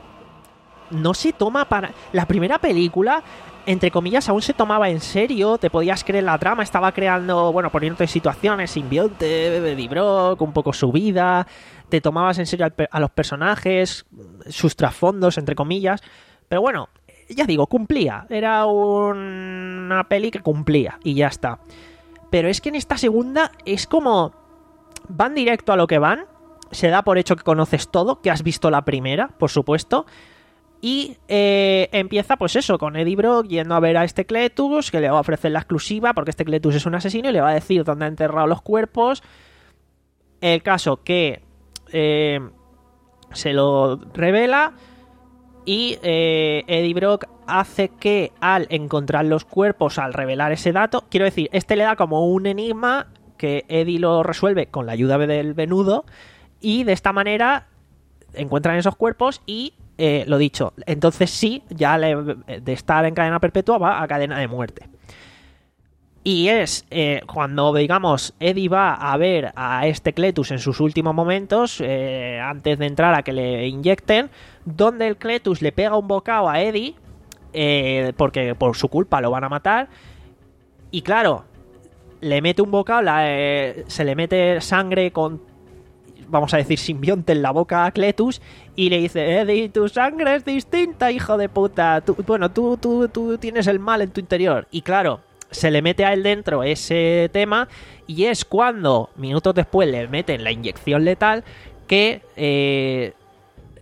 no se toma para... La primera película, entre comillas, aún se tomaba en serio, te podías creer la trama, estaba creando, bueno, poniéndote situaciones, simbionte, Eddie Brock, un poco su vida... te tomabas en serio a los personajes, sus trasfondos, entre comillas, pero bueno, ya digo, cumplía, era un... una peli que cumplía y ya está. Pero es que en esta segunda es como... van directo a lo que van, se da por hecho que conoces todo, que has visto la primera, por supuesto, y eh, empieza pues eso, con Eddie Brock yendo a ver a este Cletus, que le va a ofrecer la exclusiva, porque este Cletus es un asesino, y le va a decir dónde ha enterrado los cuerpos. El caso que... Eh, se lo revela y eh, Eddie Brock hace que al encontrar los cuerpos, al revelar ese dato, quiero decir, este le da como un enigma que Eddie lo resuelve con la ayuda del venudo y de esta manera encuentran esos cuerpos y eh, lo dicho, entonces sí, ya le, de estar en cadena perpetua va a cadena de muerte. Y es eh, cuando, digamos, Eddie va a ver a este Cletus en sus últimos momentos, eh, antes de entrar a que le inyecten, donde el Cletus le pega un bocado a Eddie, eh, porque por su culpa lo van a matar, y claro, le mete un bocado, la, eh, se le mete sangre con, vamos a decir, simbionte en la boca a Cletus, y le dice, Eddie, tu sangre es distinta, hijo de puta, tú, bueno, tú, tú, tú tienes el mal en tu interior, y claro... se le mete a él dentro ese tema y es cuando, minutos después, le meten la inyección letal que eh,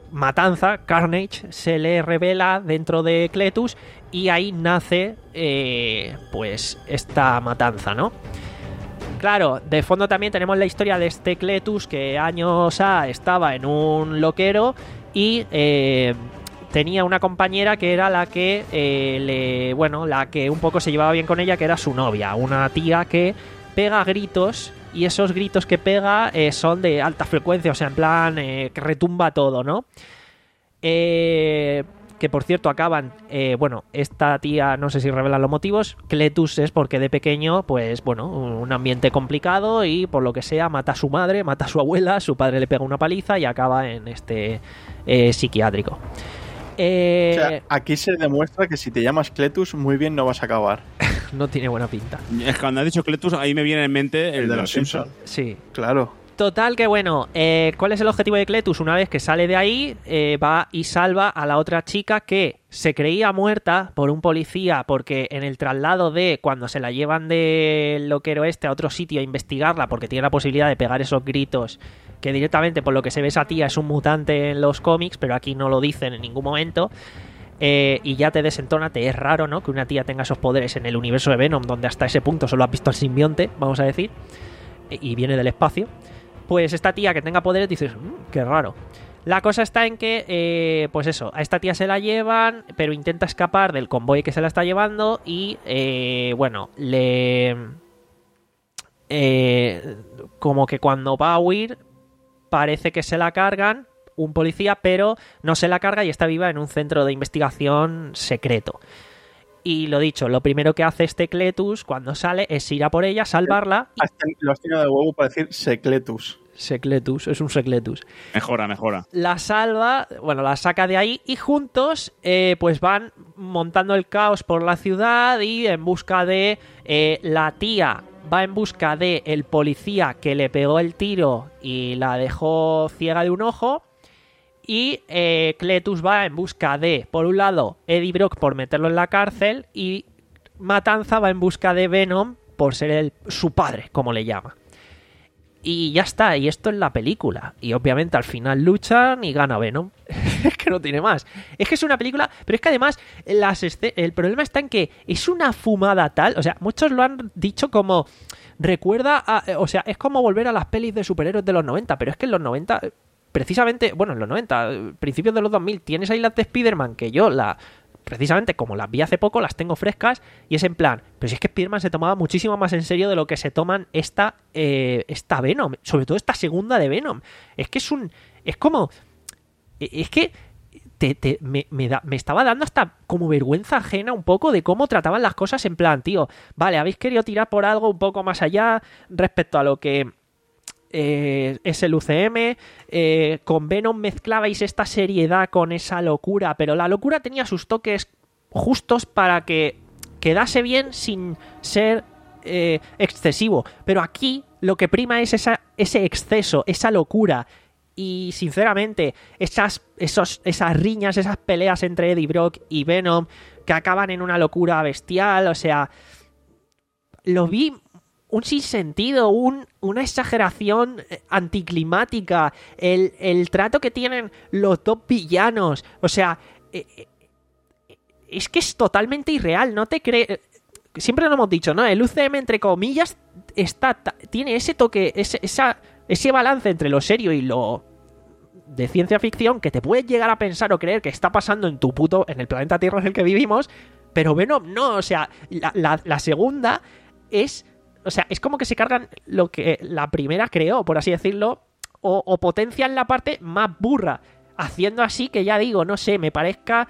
matanza, Carnage, se le revela dentro de Cletus y ahí nace eh, pues esta matanza, ¿no? Claro, de fondo también tenemos la historia de este Cletus que años A estaba en un loquero y eh, tenía una compañera que era la que eh, le, bueno, la que un poco se llevaba bien con ella, que era su novia, una tía que pega gritos y esos gritos que pega eh, son de alta frecuencia, o sea, en plan eh, que retumba todo, ¿no? Eh, que por cierto acaban, eh, bueno, esta tía no sé si revelan los motivos. Cletus es porque de pequeño, pues bueno, un ambiente complicado y por lo que sea mata a su madre, mata a su abuela, su padre le pega una paliza y acaba en este eh, psiquiátrico. Eh... O sea, aquí se demuestra que si te llamas Cletus, muy bien no vas a acabar. No tiene buena pinta. Es que cuando has dicho Cletus, ahí me viene en mente el, el de los Simpsons. Simpsons. Sí. Claro. Total que bueno, eh, ¿cuál es el objetivo de Cletus? Una vez que sale de ahí, eh, va y salva a la otra chica que se creía muerta por un policía porque en el traslado de cuando se la llevan del loquero este a otro sitio a investigarla porque tiene la posibilidad de pegar esos gritos que directamente por lo que se ve esa tía es un mutante en los cómics, pero aquí no lo dicen en ningún momento. Eh, y ya te desentona, te es raro, ¿no? Que una tía tenga esos poderes en el universo de Venom donde hasta ese punto solo has visto al simbionte, vamos a decir, y viene del espacio. Pues esta tía que tenga poderes dices, mmm, qué raro. La cosa está en que, eh, pues eso, a esta tía se la llevan, pero intenta escapar del convoy que se la está llevando y, eh, bueno, le... Eh, como que cuando va a huir, parece que se la cargan un policía, pero no se la carga y está viva en un centro de investigación secreto. Y lo dicho, lo primero que hace este Cletus cuando sale es ir a por ella, salvarla. Y... Hasta lo has tenido de huevo para decir Secletus. Secletus, es un Secletus. Mejora, mejora. La salva, bueno, la saca de ahí y juntos eh, pues van montando el caos por la ciudad y en busca de eh, la tía. Va en busca de el policía que le pegó el tiro y la dejó ciega de un ojo. Y eh, Cletus va en busca de, por un lado, Eddie Brock por meterlo en la cárcel y Matanza va en busca de Venom por ser el, su padre, como le llama. Y ya está, y esto es la película. Y obviamente al final luchan y gana Venom. Es que no tiene más. Es que es una película, pero es que además las escen- el problema está en que es una fumada tal, o sea, muchos lo han dicho como recuerda a, o sea, es como volver a las pelis de superhéroes de los noventa, pero es que en los noventa... Precisamente, bueno, en los noventa, principios de los dos mil, tienes ahí las de Spider-Man que yo, la precisamente como las vi hace poco, las tengo frescas y es en plan, pero si es que Spider-Man se tomaba muchísimo más en serio de lo que se toman esta, eh, esta Venom, sobre todo esta segunda de Venom. Es que es un... es como... es que te, te, me, me, da, me estaba dando hasta como vergüenza ajena un poco de cómo trataban las cosas en plan, tío, vale, habéis querido tirar por algo un poco más allá respecto a lo que... Eh, es el U C M, eh, con Venom mezclabais esta seriedad con esa locura, pero la locura tenía sus toques justos para que quedase bien sin ser eh, excesivo, pero aquí lo que prima es esa, ese exceso, esa locura. Y sinceramente, esas, esos, esas riñas, esas peleas entre Eddie Brock y Venom que acaban en una locura bestial, o sea, lo vi un sinsentido, un, una exageración anticlimática, el, el trato que tienen los dos villanos, o sea, eh, eh, es que es totalmente irreal, no te crees... Siempre lo hemos dicho, ¿no? El U C M, entre comillas, está, tiene ese toque, ese, esa, ese balance entre lo serio y lo de ciencia ficción que te puedes llegar a pensar o creer que está pasando en tu puto... en el planeta Tierra en el que vivimos, pero Venom no, o sea, la, la, la segunda es... O sea, es como que se cargan lo que la primera creó, por así decirlo, o, o potencian la parte más burra, haciendo así que ya digo, no sé, me parezca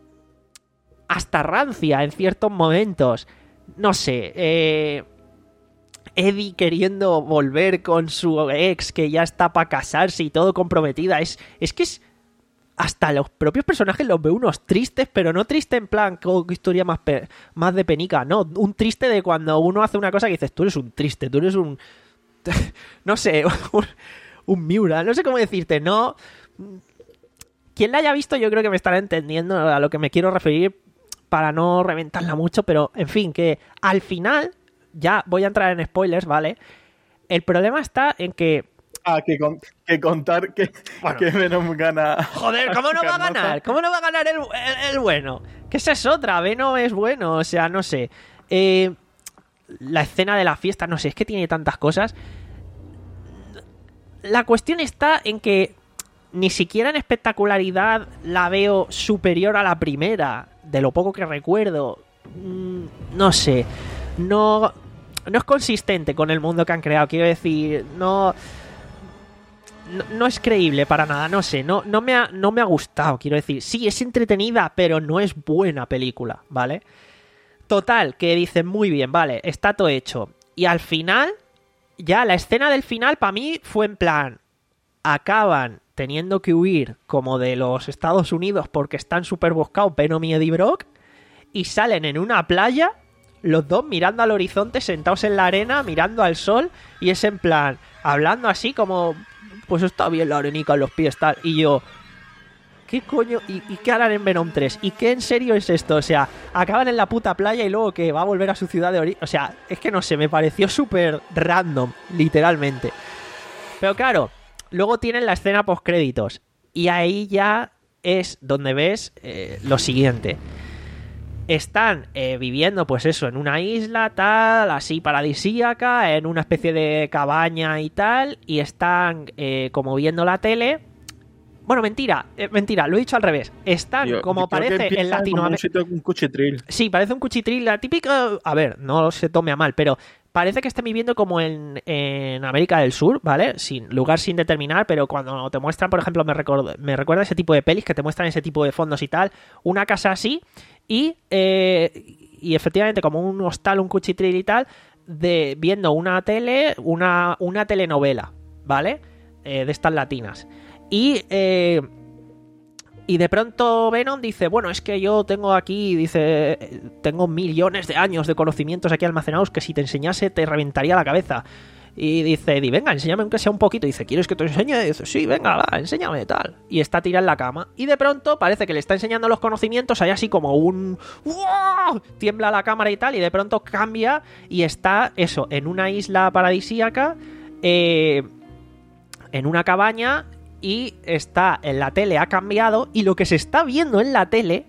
hasta rancia en ciertos momentos. No sé, eh, Eddie queriendo volver con su ex que ya está para casarse y todo comprometida. Es, es que es... Hasta los propios personajes los veo unos tristes, pero no triste en plan, oh, qué historia más, pe- más de penica, no, un triste de cuando uno hace una cosa que dices, tú eres un triste, tú eres un... no sé, un, un Miura, no sé cómo decirte, no... Quien la haya visto yo creo que me estará entendiendo a lo que me quiero referir para no reventarla mucho, pero en fin, que al final, ya voy a entrar en spoilers, ¿vale? El problema está en que Ah, que, con, que contar que, bueno. que Venom gana. Joder, ¿cómo no va a ganar? ¿Cómo no va a ganar el, el, el bueno? Que esa es otra, Venom es bueno, o sea, no sé. Eh, la escena de la fiesta, no sé, es que tiene tantas cosas. La cuestión está en que ni siquiera en espectacularidad la veo superior a la primera, de lo poco que recuerdo. Mm, no sé, no, no es consistente con el mundo que han creado, quiero decir, no... No, no es creíble para nada, no sé, no, no, me ha, no me ha gustado, quiero decir. Sí, es entretenida, pero no es buena película, ¿vale? Total, que dicen, muy bien, vale, está todo hecho. Y al final, ya la escena del final para mí fue en plan, acaban teniendo que huir como de los Estados Unidos porque están súper buscados Venom y Eddie Brock, y salen en una playa, los dos mirando al horizonte, sentados en la arena, mirando al sol, y es en plan, hablando así como... Pues está bien la arenica en los pies, tal. Y yo, ¿qué coño? ¿Y, ¿Y qué harán en Venom tres? ¿Y qué en serio es esto? O sea, acaban en la puta playa y luego que va a volver a su ciudad de origen. O sea, es que no sé, me pareció súper random, literalmente. Pero claro, luego tienen la escena postcréditos. Y ahí ya es donde ves eh, lo siguiente. Están eh, viviendo, pues eso, en una isla, tal, así paradisíaca, en una especie de cabaña y tal, y están eh, como viendo la tele. Bueno, mentira, eh, mentira, lo he dicho al revés. Están, yo, como yo parece, en Latinoamérica. Un, un cuchitril. Sí, parece un cuchitril, la típica. A ver, no se tome a mal, pero parece que están viviendo como en, en América del Sur, ¿vale? Sin lugar sin determinar, pero cuando te muestran, por ejemplo, me, recuerdo, me recuerda ese tipo de pelis que te muestran ese tipo de fondos y tal, una casa así. Y, eh, y efectivamente, como un hostal, un cuchitril y tal, de viendo una tele, una, una telenovela, ¿vale? Eh, de estas latinas. Y, eh, y de pronto Venom dice, bueno, es que yo tengo aquí, dice, tengo millones de años de conocimientos aquí almacenados que si te enseñase te reventaría la cabeza. Y dice Eddie, venga, enséñame aunque sea un poquito. Y dice, ¿quieres que te enseñe? Y dice, sí, venga, va, enséñame, tal. Y está tirada en la cama. Y de pronto parece que le está enseñando los conocimientos. Hay así como un... ¡Wow! Tiembla la cámara y tal. Y de pronto cambia y está, eso, en una isla paradisíaca, eh, en una cabaña, y está en la tele, ha cambiado. Y lo que se está viendo en la tele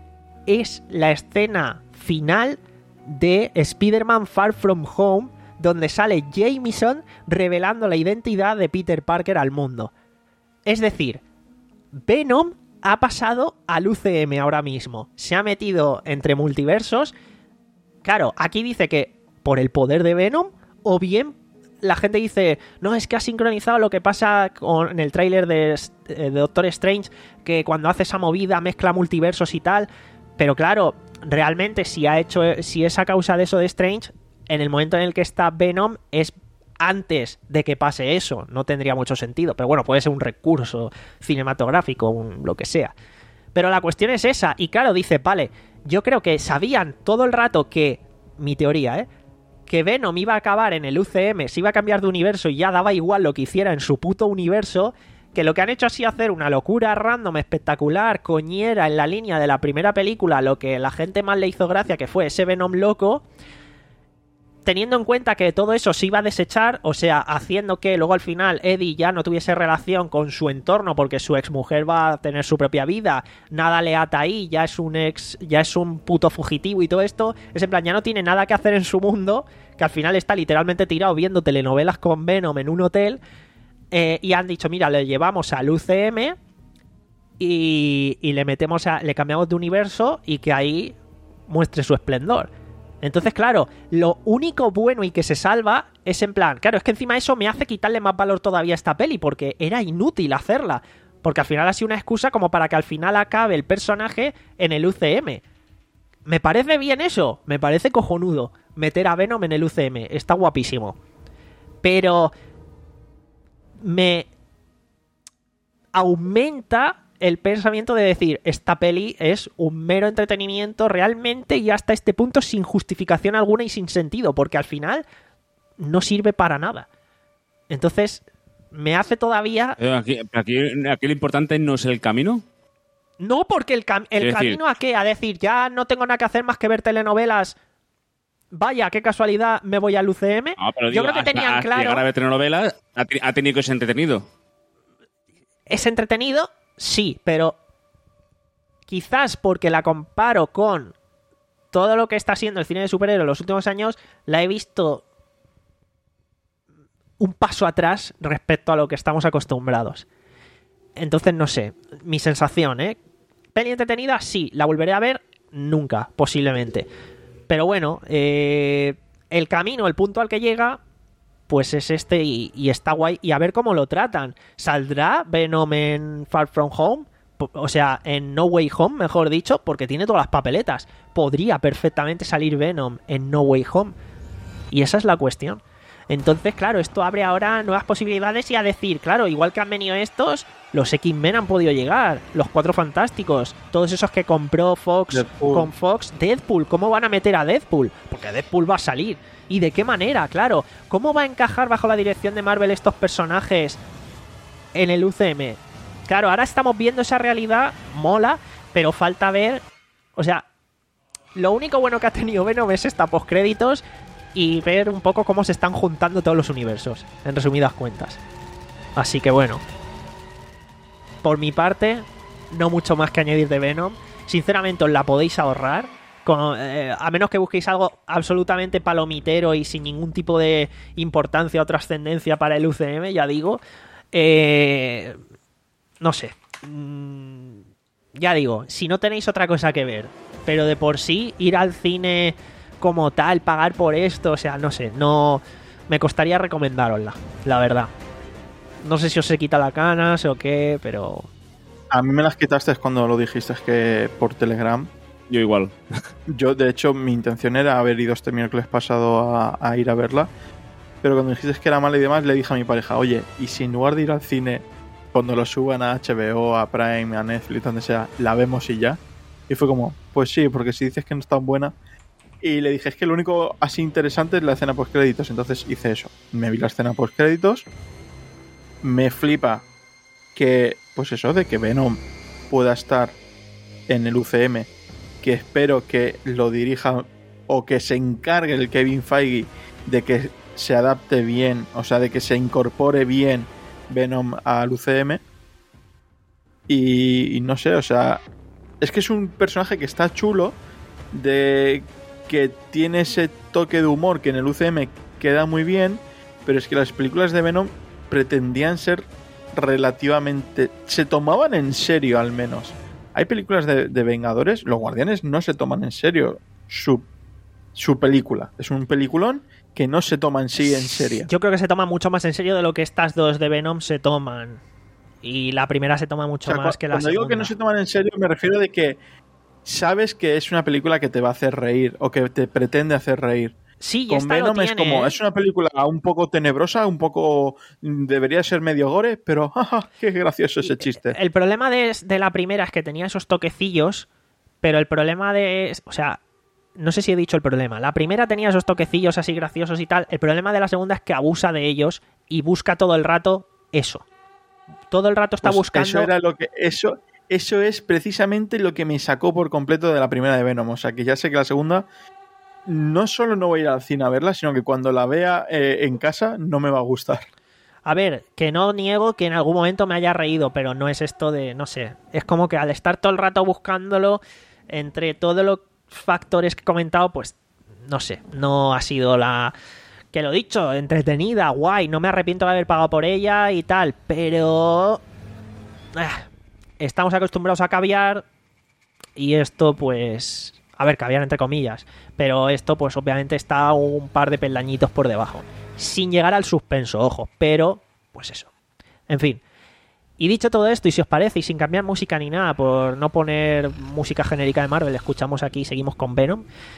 es la escena final de Spider-Man Far From Home, donde sale Jameson revelando la identidad de Peter Parker al mundo. Es decir, Venom ha pasado al U C M ahora mismo. Se ha metido entre multiversos. Claro, aquí dice que por el poder de Venom, o bien la gente dice, no, es que ha sincronizado lo que pasa con el tráiler de, de Doctor Strange, que cuando hace esa movida mezcla multiversos y tal. Pero claro, realmente si ha hecho, si es a causa de eso de Strange, en el momento en el que está Venom es antes de que pase eso. No tendría mucho sentido. Pero bueno, puede ser un recurso cinematográfico, un, lo que sea. Pero la cuestión es esa. Y claro, dice, vale, yo creo que sabían todo el rato que, mi teoría, ¿eh? que Venom iba a acabar en el U C M, se iba a cambiar de universo y ya daba igual lo que hiciera en su puto universo, que lo que han hecho ha sido hacer una locura random, espectacular, coñera, en la línea de la primera película, lo que la gente más le hizo gracia, que fue ese Venom loco, teniendo en cuenta que todo eso se iba a desechar, o sea, haciendo que luego al final Eddie ya no tuviese relación con su entorno porque su exmujer va a tener su propia vida, nada le ata ahí, ya es un ex, ya es un puto fugitivo y todo esto, es en plan, ya no tiene nada que hacer en su mundo, que al final está literalmente tirado viendo telenovelas con Venom en un hotel, eh, y han dicho, mira, le llevamos al U C M y, y le metemos a, le cambiamos de universo y que ahí muestre su esplendor. Entonces, claro, lo único bueno y que se salva es en plan... Claro, es que encima eso me hace quitarle más valor todavía a esta peli, porque era inútil hacerla. Porque al final ha sido una excusa como para que al final acabe el personaje en el U C M. Me parece bien eso, me parece cojonudo meter a Venom en el U C M. Está guapísimo. Pero me aumenta el pensamiento de decir, esta peli es un mero entretenimiento realmente y hasta este punto sin justificación alguna y sin sentido, porque al final no sirve para nada. Entonces, me hace todavía... Pero aquí, aquí, aquí lo importante no es el camino. No, porque el, cam el camino a qué, a decir, ya no tengo nada que hacer más que ver telenovelas vaya, qué casualidad, me voy al U C M. No, pero Yo digo, creo que tenían hasta claro... llegar a ver telenovelas ha, ha tenido que ser entretenido. ¿Es entretenido? Sí, pero quizás porque la comparo con todo lo que está siendo el cine de superhéroes en los últimos años, la he visto un paso atrás respecto a lo que estamos acostumbrados. Entonces, no sé, mi sensación, ¿eh? ¿Peli entretenida? Sí. ¿La volveré a ver? Nunca, posiblemente. Pero bueno, eh, el camino, el punto al que llega, pues es este y, y está guay. Y a ver cómo lo tratan. ¿Saldrá Venom en Far From Home? O sea, en No Way Home, mejor dicho, porque tiene todas las papeletas. Podría perfectamente salir Venom en No Way Home. Y esa es la cuestión. Entonces, claro, esto abre ahora nuevas posibilidades y a decir, claro, igual que han venido estos, los X-Men han podido llegar, los Cuatro Fantásticos, todos esos que compró Fox Deadpool. Con Fox, Deadpool, ¿cómo van a meter a Deadpool? Porque Deadpool va a salir. ¿Y de qué manera? Claro, ¿cómo va a encajar bajo la dirección de Marvel estos personajes en el U C M? Claro, ahora estamos viendo esa realidad, mola, pero falta ver, o sea, lo único bueno que ha tenido Venom es esta postcréditos y ver un poco cómo se están juntando todos los universos, en resumidas cuentas. Así que bueno, por mi parte, no mucho más que añadir de Venom. Sinceramente, os la podéis ahorrar, con, eh, a menos que busquéis algo absolutamente palomitero y sin ningún tipo de importancia o trascendencia para el U C M, ya digo. Eh, no sé. Mm, ya digo, si no tenéis otra cosa que ver, pero de por sí, ir al cine como tal, pagar por esto, o sea, no sé, no me costaría recomendárosla, la verdad. No sé si os se quita la canas o qué, pero... A mí me las quitaste cuando lo dijiste, es que por Telegram. Yo igual. Yo, de hecho, mi intención era haber ido este miércoles pasado a, a ir a verla, pero cuando dijiste que era mala y demás, le dije a mi pareja, oye, ¿y si en lugar de ir al cine, cuando lo suban a H B O, a Prime, a Netflix, donde sea, la vemos y ya? Y fue como, pues sí, porque si dices que no es tan buena... Y le dije, es que lo único así interesante es la escena post-créditos. Entonces hice eso. Me vi la escena post-créditos. Me flipa que, pues eso, de que Venom pueda estar en el U C M. Que espero que lo dirija o que se encargue el Kevin Feige de que se adapte bien. O sea, de que se incorpore bien Venom al U C M. Y, y no sé, o sea, es que es un personaje que está chulo, de... que tiene ese toque de humor que en el U C M queda muy bien, pero es que las películas de Venom pretendían ser relativamente... se tomaban en serio, al menos. Hay películas de, de Vengadores, los Guardianes no se toman en serio su, su película. Es un peliculón que no se toma en sí en serio. Yo creo que se toma mucho más en serio de lo que estas dos de Venom se toman. Y la primera se toma mucho o sea, más que la segunda. Cuando digo que no se toman en serio, me refiero de que sabes que es una película que te va a hacer reír o que te pretende hacer reír. Sí, y con esta Venom lo es tiene, como, ¿eh? es una película un poco tenebrosa, un poco... debería ser medio gore, pero ¡jaja! ¡Qué gracioso ese chiste! El problema de, de la primera es que tenía esos toquecillos, pero el problema de... O sea, no sé si he dicho el problema. La primera tenía esos toquecillos así graciosos y tal. El problema de la segunda es que abusa de ellos y busca todo el rato eso. Todo el rato está Pues buscando... Eso era lo que... Eso... Eso es precisamente lo que me sacó por completo de la primera de Venom. O sea, que ya sé que la segunda no solo no voy a ir al cine a verla, sino que cuando la vea eh, en casa no me va a gustar. A ver, que no niego que en algún momento me haya reído, pero no es esto de, no sé, es como que al estar todo el rato buscándolo, entre todos los factores que he comentado, pues, no sé, no ha sido la... Que lo dicho, entretenida, guay, no me arrepiento de haber pagado por ella y tal, pero... Ah, estamos acostumbrados a caviar y esto pues... A ver, caviar entre comillas, pero esto pues obviamente está un par de peldañitos por debajo. Sin llegar al suspenso, ojo, pero pues eso. En fin. Y dicho todo esto, y si os parece, y sin cambiar música ni nada, por no poner música genérica de Marvel, escuchamos aquí y seguimos con Venom.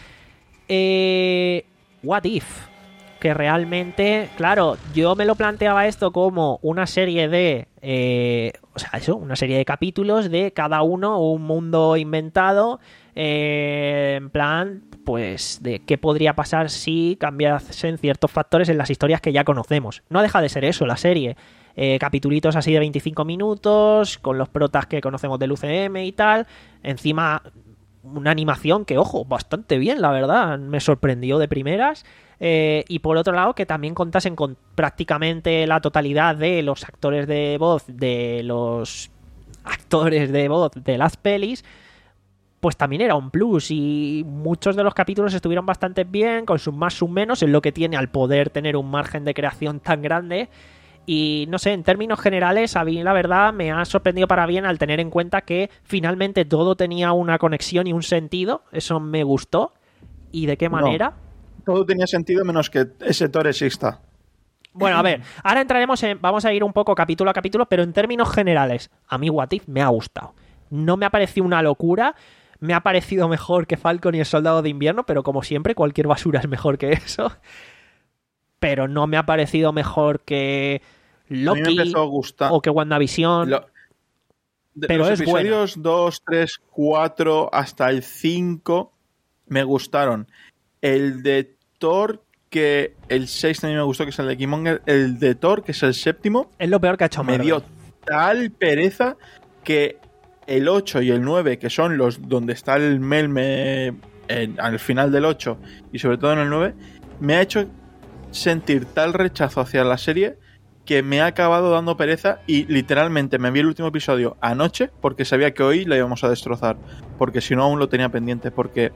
Eh, What If? Que realmente, claro, yo me lo planteaba esto como una serie de... Eh, o sea, eso, una serie de capítulos de cada uno un mundo inventado, eh, en plan, pues, de qué podría pasar si cambiasen ciertos factores en las historias que ya conocemos. No deja de ser eso, la serie. Eh, capitulitos así de veinticinco minutos, con los protas que conocemos del U C M y tal. Encima... una animación que, ojo, bastante bien, la verdad, me sorprendió de primeras. Eh, y por otro lado, que también contasen con prácticamente la totalidad de los actores de voz, de los actores de voz de las pelis, pues también era un plus. Y muchos de los capítulos estuvieron bastante bien, con sus más, sus menos, en lo que tiene al poder tener un margen de creación tan grande. Y no sé, en términos generales, a mí la verdad me ha sorprendido para bien al tener en cuenta que finalmente todo tenía una conexión y un sentido. Eso me gustó. ¿Y de qué manera? No. Todo tenía sentido menos que ese Thor exista. Bueno, a ver, ahora entraremos en... Vamos a ir un poco capítulo a capítulo, pero en términos generales, a mí What If me ha gustado. No me ha parecido una locura, me ha parecido mejor que Falcon y el Soldado de Invierno, pero como siempre, cualquier basura es mejor que eso. Pero no me ha parecido mejor que Loki a mí me empezó a gustar. O que WandaVision. Lo... De pero los es episodios dos, tres, cuatro hasta el cinco me gustaron. El de Thor, que el seis también me gustó, que es el de Killmonger. El de Thor, que es el séptimo, es lo peor que ha hecho me Marvel. dio tal pereza que el ocho y el nueve, que son los donde está el melme en, al final del ocho y sobre todo en el nueve, me ha hecho sentir tal rechazo hacia la serie que me ha acabado dando pereza y literalmente me vi el último episodio anoche porque sabía que hoy la íbamos a destrozar, porque si no aún lo tenía pendiente, porque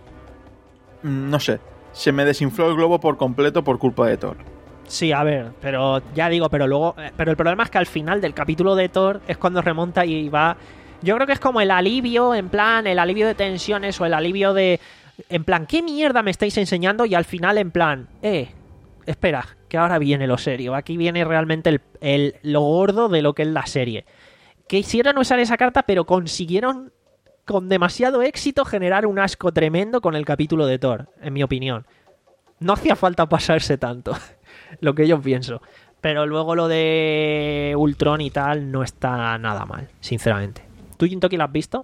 no sé, se me desinfló el globo por completo por culpa de Thor. Sí, a ver, pero ya digo, pero luego, pero el problema es que al final del capítulo de Thor es cuando remonta y va. Yo creo que es como el alivio, en plan, el alivio de tensiones o el alivio de, en plan, ¿qué mierda me estáis enseñando? Y al final, en plan, eh, espera, que ahora viene lo serio. Aquí viene realmente el, el lo gordo de lo que es la serie. Quisieron usar esa carta, pero consiguieron con demasiado éxito generar un asco tremendo con el capítulo de Thor, en mi opinión. No hacía falta pasarse tanto, lo que yo pienso. Pero luego lo de Ultron y tal no está nada mal, sinceramente. ¿Tú, Jintoki, la has visto?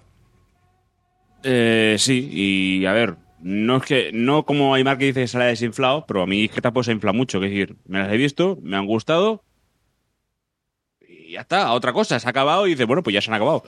Eh, sí, y a ver, no es que, no como Aymar que dice que se la ha desinflado, pero a mí es que tampoco se infla mucho. Es decir, me las he visto, me han gustado y ya está, otra cosa, se ha acabado y dice, bueno, pues ya se han acabado.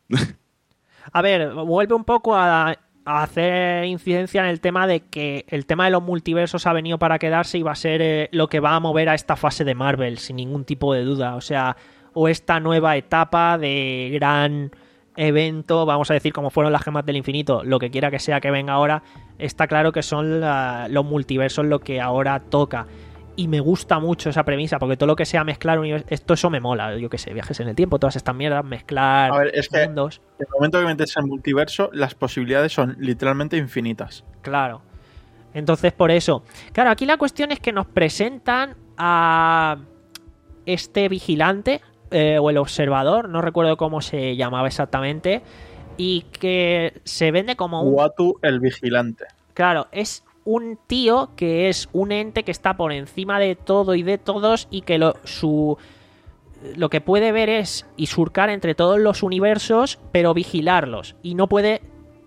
A ver, vuelve un poco a, a hacer incidencia en el tema de que el tema de los multiversos ha venido para quedarse y va a ser eh, lo que va a mover a esta fase de Marvel, sin ningún tipo de duda. O sea, o esta nueva etapa de gran evento, vamos a decir como fueron las gemas del infinito, lo que quiera que sea que venga ahora, está claro que son la, los multiversos lo que ahora toca. Y me gusta mucho esa premisa, porque todo lo que sea mezclar universos, esto eso me mola, yo que sé, viajes en el tiempo, todas estas mierdas, mezclar a ver, es que mundos. En el momento que metes en multiverso, las posibilidades son literalmente infinitas. Claro. Entonces, por eso. Claro, aquí la cuestión es que nos presentan a este vigilante, eh, o el observador, no recuerdo cómo se llamaba exactamente, y que se vende como un... Uatu el vigilante. Claro, es un tío que es un ente que está por encima de todo y de todos y que lo, su, lo que puede ver es y surcar entre todos los universos, pero vigilarlos. Y no puede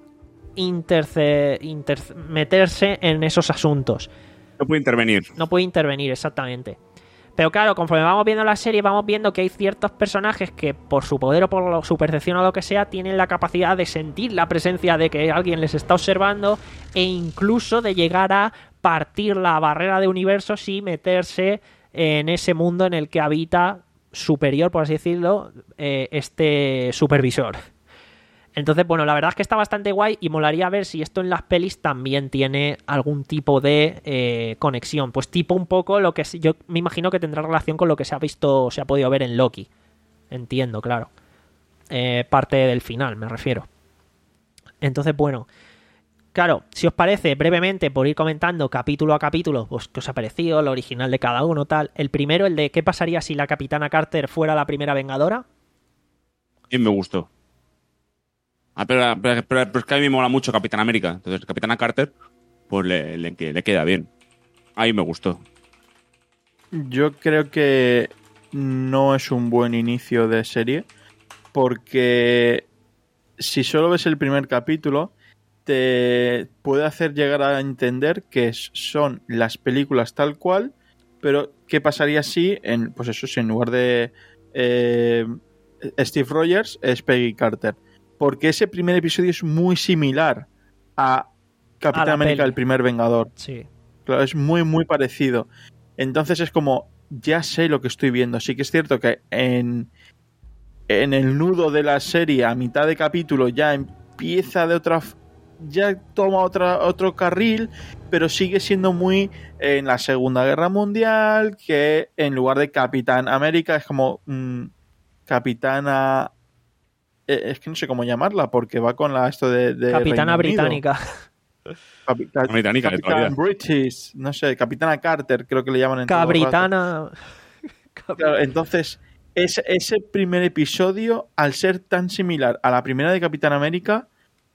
interce, inter, meterse en esos asuntos. No puede intervenir. No puede intervenir, exactamente. Pero claro, conforme vamos viendo la serie, vamos viendo que hay ciertos personajes que por su poder o por su percepción o lo que sea, tienen la capacidad de sentir la presencia de que alguien les está observando e incluso de llegar a partir la barrera de universos y meterse en ese mundo en el que habita superior, por así decirlo, eh, este supervisor. Entonces, bueno, la verdad es que está bastante guay y molaría ver si esto en las pelis también tiene algún tipo de eh, conexión. Pues tipo un poco lo que yo me imagino que tendrá relación con lo que se ha visto, se ha podido ver en Loki. Entiendo, claro. Eh, parte del final, me refiero. Entonces, bueno, claro, si os parece, brevemente, por ir comentando capítulo a capítulo, pues qué os ha parecido, lo original de cada uno, tal. El primero, el de qué pasaría si la Capitana Carter fuera la primera Vengadora. Y me gustó. Ah, pero, pero, pero, pero es que a mí me mola mucho Capitán América. Entonces, Capitana Carter, pues le, le, le queda bien. Ahí me gustó. Yo creo que no es un buen inicio de serie, porque si solo ves el primer capítulo, te puede hacer llegar a entender que son las películas tal cual, pero ¿qué pasaría si, en, pues eso, si en lugar de eh, Steve Rogers es Peggy Carter? Porque ese primer episodio es muy similar a Capitán A la América, peli. el primer Vengador. Sí. Claro, es muy, muy parecido. Entonces es como, ya sé lo que estoy viendo. Sí que es cierto que en, en el nudo de la serie, a mitad de capítulo, ya empieza de otra... ya toma otra, otro carril, pero sigue siendo muy en la Segunda Guerra Mundial, que en lugar de Capitán América es como mm, Capitana... eh, es que no sé cómo llamarla, porque va con la esto de... de Capitana Reino Unido. británica. Capitán, Británica de toda la Capitán vida. British, no sé, Capitana Carter, creo que le llaman en todo el rato. Cabritana. Claro, entonces, ese, ese primer episodio, al ser tan similar a la primera de Capitán América,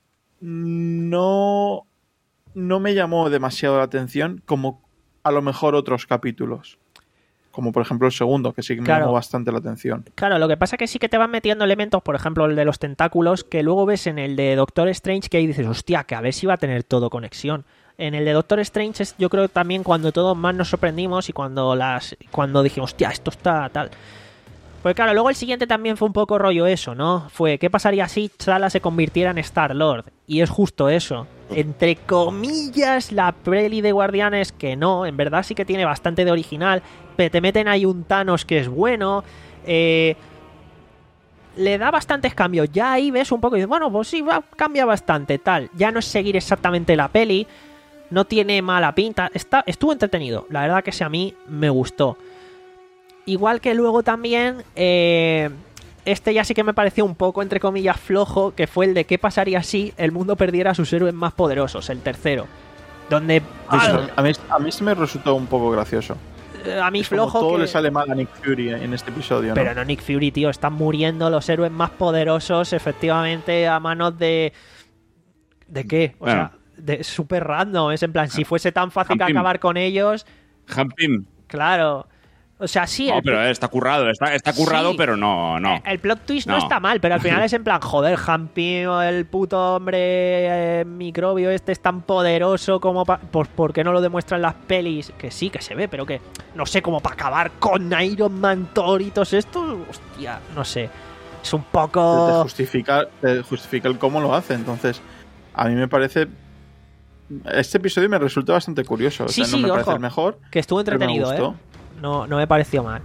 no, no me llamó demasiado la atención como a lo mejor otros capítulos. Como por ejemplo el segundo, que sí que me Claro. llamó bastante la atención. Claro, lo que pasa es que sí que te van metiendo elementos, por ejemplo, el de los tentáculos, que luego ves en el de Doctor Strange, que ahí dices, hostia, que a ver si va a tener todo conexión. En el de Doctor Strange es, yo creo, también cuando todos más nos sorprendimos y cuando las cuando dijimos, hostia, esto está tal. Pues claro, luego el siguiente también fue un poco rollo eso, ¿no? Fue, ¿qué pasaría si T'Challa se convirtiera en Star-Lord? Y es justo eso. Entre comillas, la peli de Guardianes, que no, en verdad sí que tiene bastante de original, pero te meten ahí un Thanos que es bueno, eh... le da bastantes cambios. Ya ahí ves un poco y dices, bueno, pues sí, va, cambia bastante, tal. Ya no es seguir exactamente la peli, no tiene mala pinta, está, estuvo entretenido. La verdad que sí, a mí me gustó. Igual que luego también, eh, este ya sí que me pareció un poco, entre comillas, flojo, que fue el de qué pasaría si el mundo perdiera a sus héroes más poderosos, el tercero. Donde... Ah, a, mí, a mí sí me resultó un poco gracioso. A mí es flojo como todo que... le sale mal a Nick Fury en este episodio, ¿no? Pero no Nick Fury, tío, están muriendo los héroes más poderosos, efectivamente, a manos de... ¿De qué? O Bueno. sea, de súper random. Es en plan, si fuese tan fácil Hampim. acabar con ellos, Hampim. claro. O sea, sí, No, el, pero está currado, está, está currado, Sí. pero no, no. el plot twist no. No. está mal, pero al final es en plan, joder, Hampim, el puto hombre eh, microbio este es tan poderoso como pa... Pues, ¿por qué no lo demuestran las pelis? Que sí, que se ve, pero que, no sé, como para acabar con Iron Man, Thor y todos estos, hostia, no sé. Es un Te poco... justifica, te justifica el cómo lo hace. Entonces, a mí me parece... Este episodio me resulta bastante curioso. O Sí, sea, no sí, me ojo, parece el mejor, que estuvo pero me entretenido, ¿eh? gustó. No, no me pareció mal.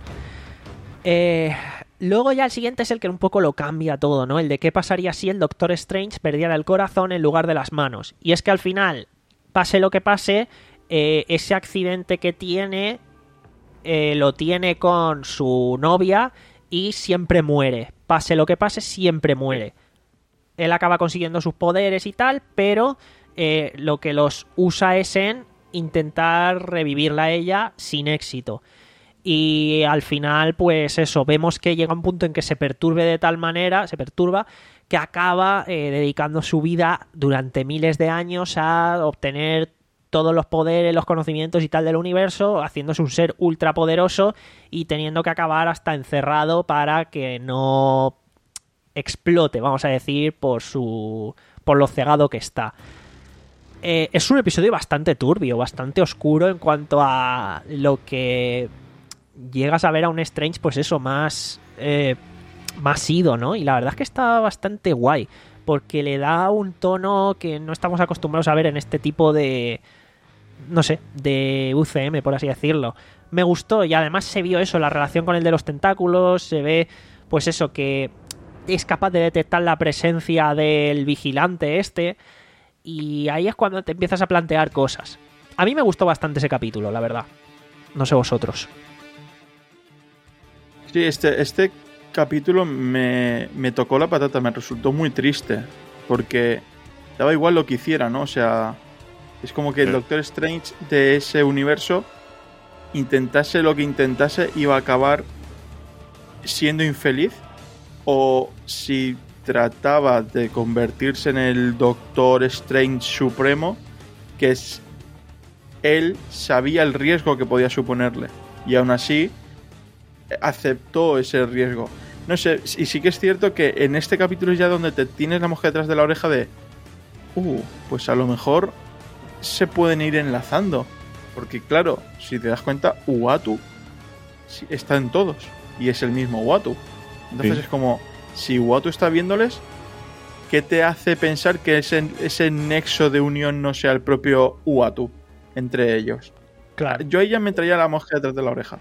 Eh, luego ya el siguiente es el que un poco lo cambia todo, ¿no? El de qué pasaría si el Doctor Strange perdiera el corazón en lugar de las manos. Y es que al final, pase lo que pase, eh, ese accidente que tiene, eh, lo tiene con su novia y siempre muere. Pase lo que pase, siempre muere. Él acaba consiguiendo sus poderes y tal, pero eh, lo que los usa es en intentar revivirla a ella sin éxito. Y al final, pues eso, vemos que llega un punto en que se perturbe de tal manera, se perturba, que acaba eh, dedicando su vida durante miles de años a obtener todos los poderes, los conocimientos y tal del universo, haciéndose un ser ultra poderoso y teniendo que acabar hasta encerrado para que no explote, vamos a decir, por su por lo cegado que está. Eh, es un episodio bastante turbio, bastante oscuro en cuanto a lo que llegas a ver a un Strange, pues eso, más eh, más ido, ¿no? Y la verdad es que está bastante guay, porque le da un tono que no estamos acostumbrados a ver en este tipo de, no sé, de U C M, por así decirlo. Me gustó y además se vio eso, la relación con el de los tentáculos, se ve, pues eso, que es capaz de detectar la presencia del vigilante este, y ahí es cuando te empiezas a plantear cosas. A mí me gustó bastante ese capítulo, la verdad. No sé vosotros. Sí, este, este capítulo me, me tocó la patata, me resultó muy triste, porque daba igual lo que hiciera, ¿no? O sea, es como que el Doctor Strange de ese universo, intentase lo que intentase, iba a acabar siendo infeliz, o si trataba de convertirse en el Doctor Strange supremo, que es él sabía el riesgo que podía suponerle, y aún así aceptó ese riesgo. No sé, y sí que es cierto que en este capítulo es ya donde te tienes la mosca detrás de la oreja de uh, pues a lo mejor se pueden ir enlazando, porque claro, si te das cuenta, Uatu está en todos y es el mismo Uatu. Entonces sí. Es como, si Uatu está viéndoles, ¿qué te hace pensar que ese, ese nexo de unión no sea el propio Uatu entre ellos? Claro. Yo ahí ya me traía la mosca detrás de la oreja.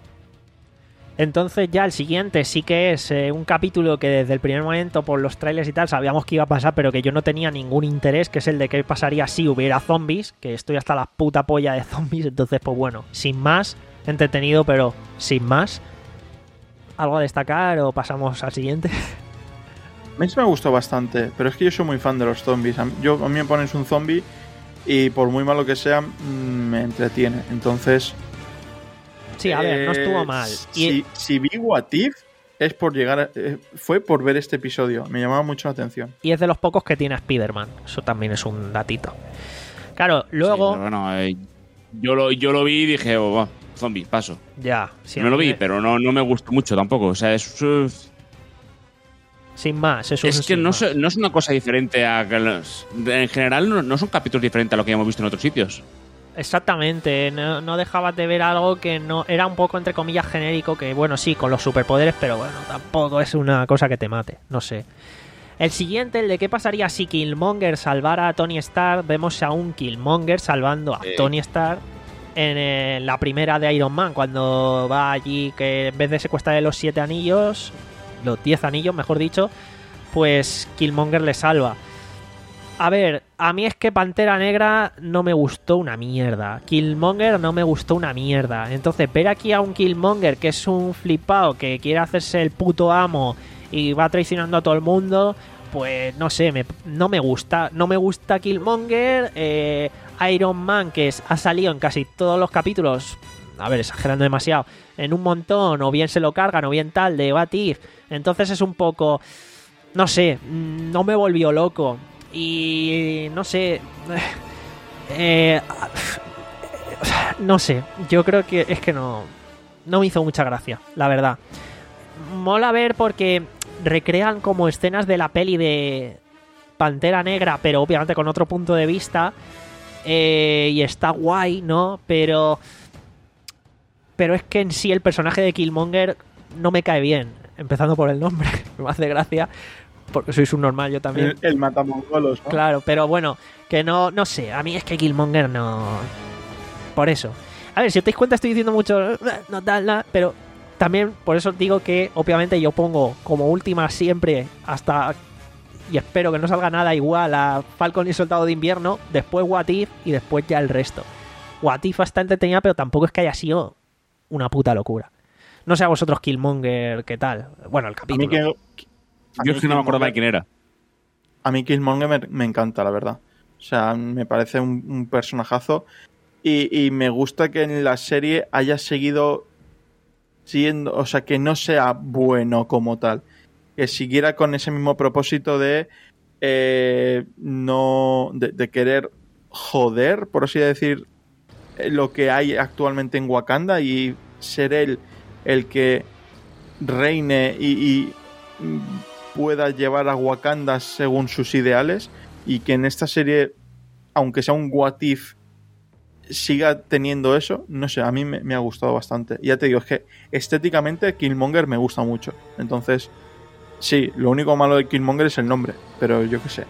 Entonces ya el siguiente sí que es eh, un capítulo que desde el primer momento por los trailers y tal sabíamos que iba a pasar, pero que yo no tenía ningún interés, que es el de qué pasaría si hubiera zombies, que estoy hasta la puta polla de zombies. Entonces pues bueno, sin más, entretenido pero sin más. ¿Algo a destacar o pasamos al siguiente? A mí sí me gustó bastante, pero es que yo soy muy fan de los zombies. A mí, yo, a mí me pones un zombie y por muy malo que sea, me entretiene. Entonces... Sí, a ver, no estuvo mal. Si, y... si vi What If, es por llegar a, eh, fue por ver este episodio. Me llamaba mucho la atención. Y es de los pocos que tiene Spider-Man. Eso también es un datito. Claro, luego... Sí, bueno, eh, yo, lo, yo lo vi y dije, oh, oh, zombie, paso. Ya. Sí, me lo vi, pero no, no me gustó mucho tampoco. O sea, es... es sin más. Es, un es que no, se, no es una cosa diferente a... En general no, no son capítulos diferentes a lo que hemos visto en otros sitios. Exactamente, no, no dejabas de ver algo que no era un poco entre comillas genérico, que bueno, sí, con los superpoderes, pero bueno, tampoco es una cosa que te mate, no sé. El siguiente, el de qué pasaría si Killmonger salvara a Tony Stark. Vemos a un Killmonger salvando a eh. Tony Stark en eh, la primera de Iron Man, cuando va allí, que en vez de secuestrar los siete anillos, los diez anillos, mejor dicho, pues Killmonger le salva. A ver, a mí es que Pantera Negra no me gustó una mierda. Killmonger no me gustó una mierda. Entonces, ver aquí a un Killmonger que es un flipado, que quiere hacerse el puto amo y va traicionando a todo el mundo, pues no sé, me, no me gusta. No me gusta Killmonger. Eh, Iron Man, que es, ha salido en casi todos los capítulos, a ver, exagerando demasiado, en un montón, o bien se lo cargan, o bien tal, de What If. Entonces es un poco... No sé, no me volvió loco. Y no sé, eh, no sé, yo creo que es que no, no me hizo mucha gracia, la verdad. Mola ver porque recrean como escenas de la peli de Pantera Negra, pero obviamente con otro punto de vista, eh, y está guay, ¿no? Pero, pero es que en sí el personaje de Killmonger no me cae bien, empezando por el nombre, me hace gracia. Porque soy subnormal yo también. El, el matamongolos, ¿no? Claro, pero bueno, que no, no sé, a mí es que Killmonger no... Por eso. A ver, si os dais cuenta estoy diciendo mucho... No tal, nada, pero también por eso digo que obviamente yo pongo como última siempre hasta... Y espero que no salga nada igual a Falcon y Soldado de Invierno, después What If y después ya el resto. What If está entretenida, pero tampoco es que haya sido una puta locura. No sé a vosotros Killmonger, ¿qué tal? Bueno, el capítulo... A mí que... Yo es que no me acordaba de quién era. A mí Killmonger me, me encanta, la verdad. O sea, me parece un, un personajazo. Y, y me gusta que en la serie haya seguido siendo... O sea, que no sea bueno como tal. Que siguiera con ese mismo propósito de... Eh, no... De, de querer joder, por así decir, lo que hay actualmente en Wakanda. Y ser él el que reine y... y pueda llevar a Wakanda según sus ideales, y que en esta serie, aunque sea un What If, siga teniendo eso. No sé, a mí me, me ha gustado bastante. Ya te digo, es que estéticamente Killmonger me gusta mucho. Entonces, sí, lo único malo de Killmonger es el nombre, pero yo qué sé.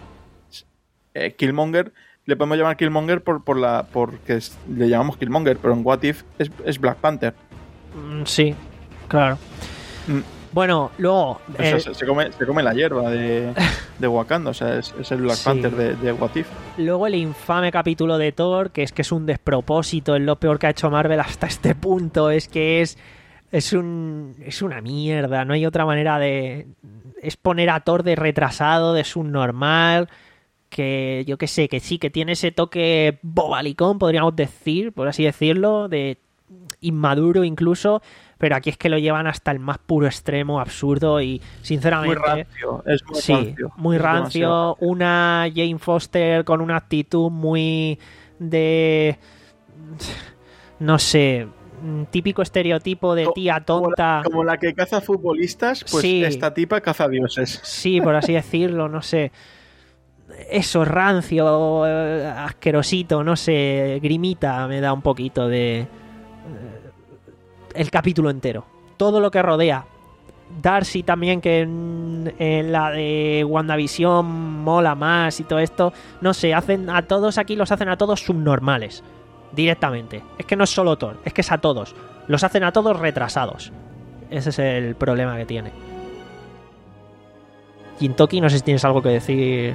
Eh, Killmonger, le podemos llamar Killmonger por, por la porque es, le llamamos Killmonger, pero en What If es, es Black Panther. Mm, sí, claro. Mm. Bueno, luego... O sea, eh, se, se, come, se come la hierba de, de Wakanda, o sea, es, es el Black sí. Panther de, de What If. Luego el infame capítulo de Thor, que es que es un despropósito, es lo peor que ha hecho Marvel hasta este punto, es que es, es, un, es una mierda, no hay otra manera de... Es poner a Thor de retrasado, de subnormal, que yo qué sé, que sí, que tiene ese toque bobalicón, podríamos decir, por así decirlo, de inmaduro incluso... Pero aquí es que lo llevan hasta el más puro extremo, absurdo y sinceramente... Muy rancio, es muy sí, rancio. muy es rancio. Demasiado. Una Jane Foster con una actitud muy de... No sé, típico estereotipo de tía tonta. Como la, como la que caza futbolistas, pues sí. Esta tipa caza dioses. Sí, por así decirlo, no sé. Eso, rancio, asquerosito, no sé, grimita me da un poquito de... El capítulo entero. Todo lo que rodea Darcy también, que en, en la de WandaVision mola más y todo esto. No sé, hacen a todos aquí, los hacen a todos subnormales. Directamente. Es que no es solo Thor, es que es a todos. Los hacen a todos retrasados. Ese es el problema que tiene. Jintoki, no sé si tienes algo que decir.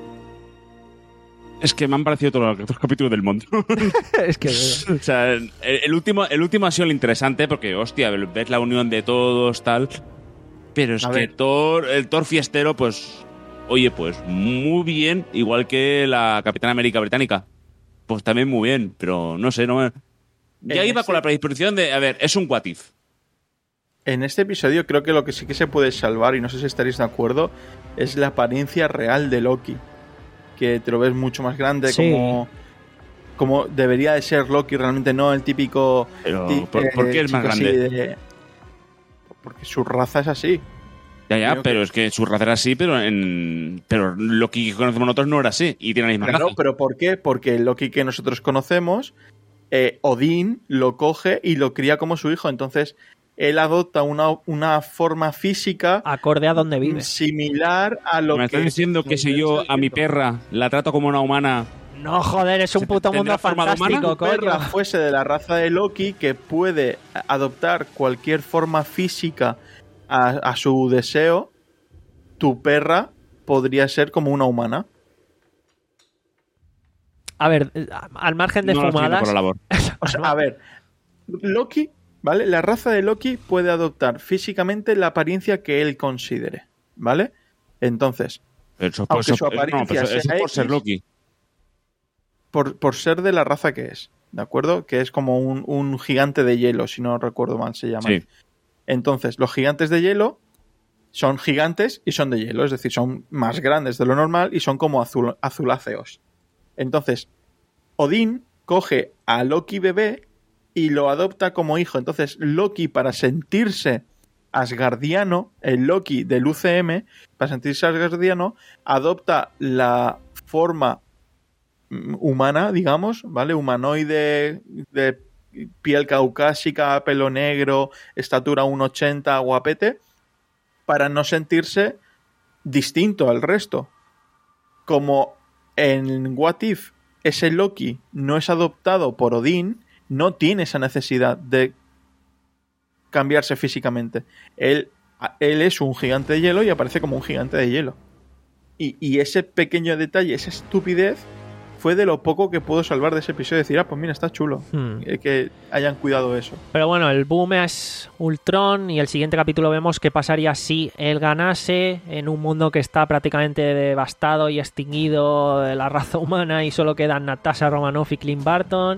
Es que me han parecido todos los capítulos del mundo. Es que... o sea, el, el, último, el último ha sido lo interesante porque, hostia, ves la unión de todos, tal. Pero es a que ver. Thor, el Thor fiestero, pues... Oye, pues muy bien. Igual que la Capitana América británica. Pues también muy bien. Pero no sé, no me... Ya iba este... con la predisposición de... A ver, es un what if. En este episodio creo que lo que sí que se puede salvar, y no sé si estaréis de acuerdo, es la apariencia real de Loki. Que te lo ves mucho más grande, sí. como, como debería de ser Loki, realmente no el típico... Pero, tí, ¿por, eh, ¿por qué es más grande? De, porque su raza es así. Ya, ya, Creo pero que... es que su raza era así, pero en pero Loki que conocemos nosotros no era así, y tiene la misma claro, raza. ¿Pero por qué? Porque el Loki que nosotros conocemos, eh, Odín lo coge y lo cría como su hijo, entonces... Él adopta una, una forma física acorde a donde vive, similar a lo ¿Me que... ¿Me estás diciendo que si yo a mi perra la trato como una humana... No, joder, es un puto mundo fantástico, si coño. perra fuese de la raza de Loki, que puede adoptar cualquier forma física a, a su deseo, tu perra podría ser como una humana. A ver, al margen de no fumadas... Por la labor. O sea, a ver, Loki... ¿Vale? La raza de Loki puede adoptar físicamente la apariencia que él considere, ¿vale? Entonces, eso, aunque eso, su apariencia no, sea eso por X, ser Loki. Por, por ser de la raza que es, ¿de acuerdo? Que es como un, un gigante de hielo, si no recuerdo mal se llama. Sí. Entonces, los gigantes de hielo son gigantes y son de hielo, es decir, son más grandes de lo normal y son como azul, azuláceos. Entonces, Odín coge a Loki bebé y lo adopta como hijo. Entonces Loki, para sentirse asgardiano, el Loki del U C M, para sentirse asgardiano, adopta la forma humana, digamos, ¿vale? Humanoide, de piel caucásica, pelo negro, estatura uno ochenta, guapete, para no sentirse distinto al resto. Como en What If ese Loki no es adoptado por Odín, no tiene esa necesidad de cambiarse físicamente. Él, él es un gigante de hielo y aparece como un gigante de hielo. Y, y ese pequeño detalle, esa estupidez, fue de lo poco que puedo salvar de ese episodio. Decir, ah, pues mira, está chulo. Hmm. Eh, que hayan cuidado eso. Pero bueno, el boom es Ultron y el siguiente capítulo vemos qué pasaría si él ganase en un mundo que está prácticamente devastado y extinguido de la raza humana y solo quedan Natasha Romanoff y Clint Barton.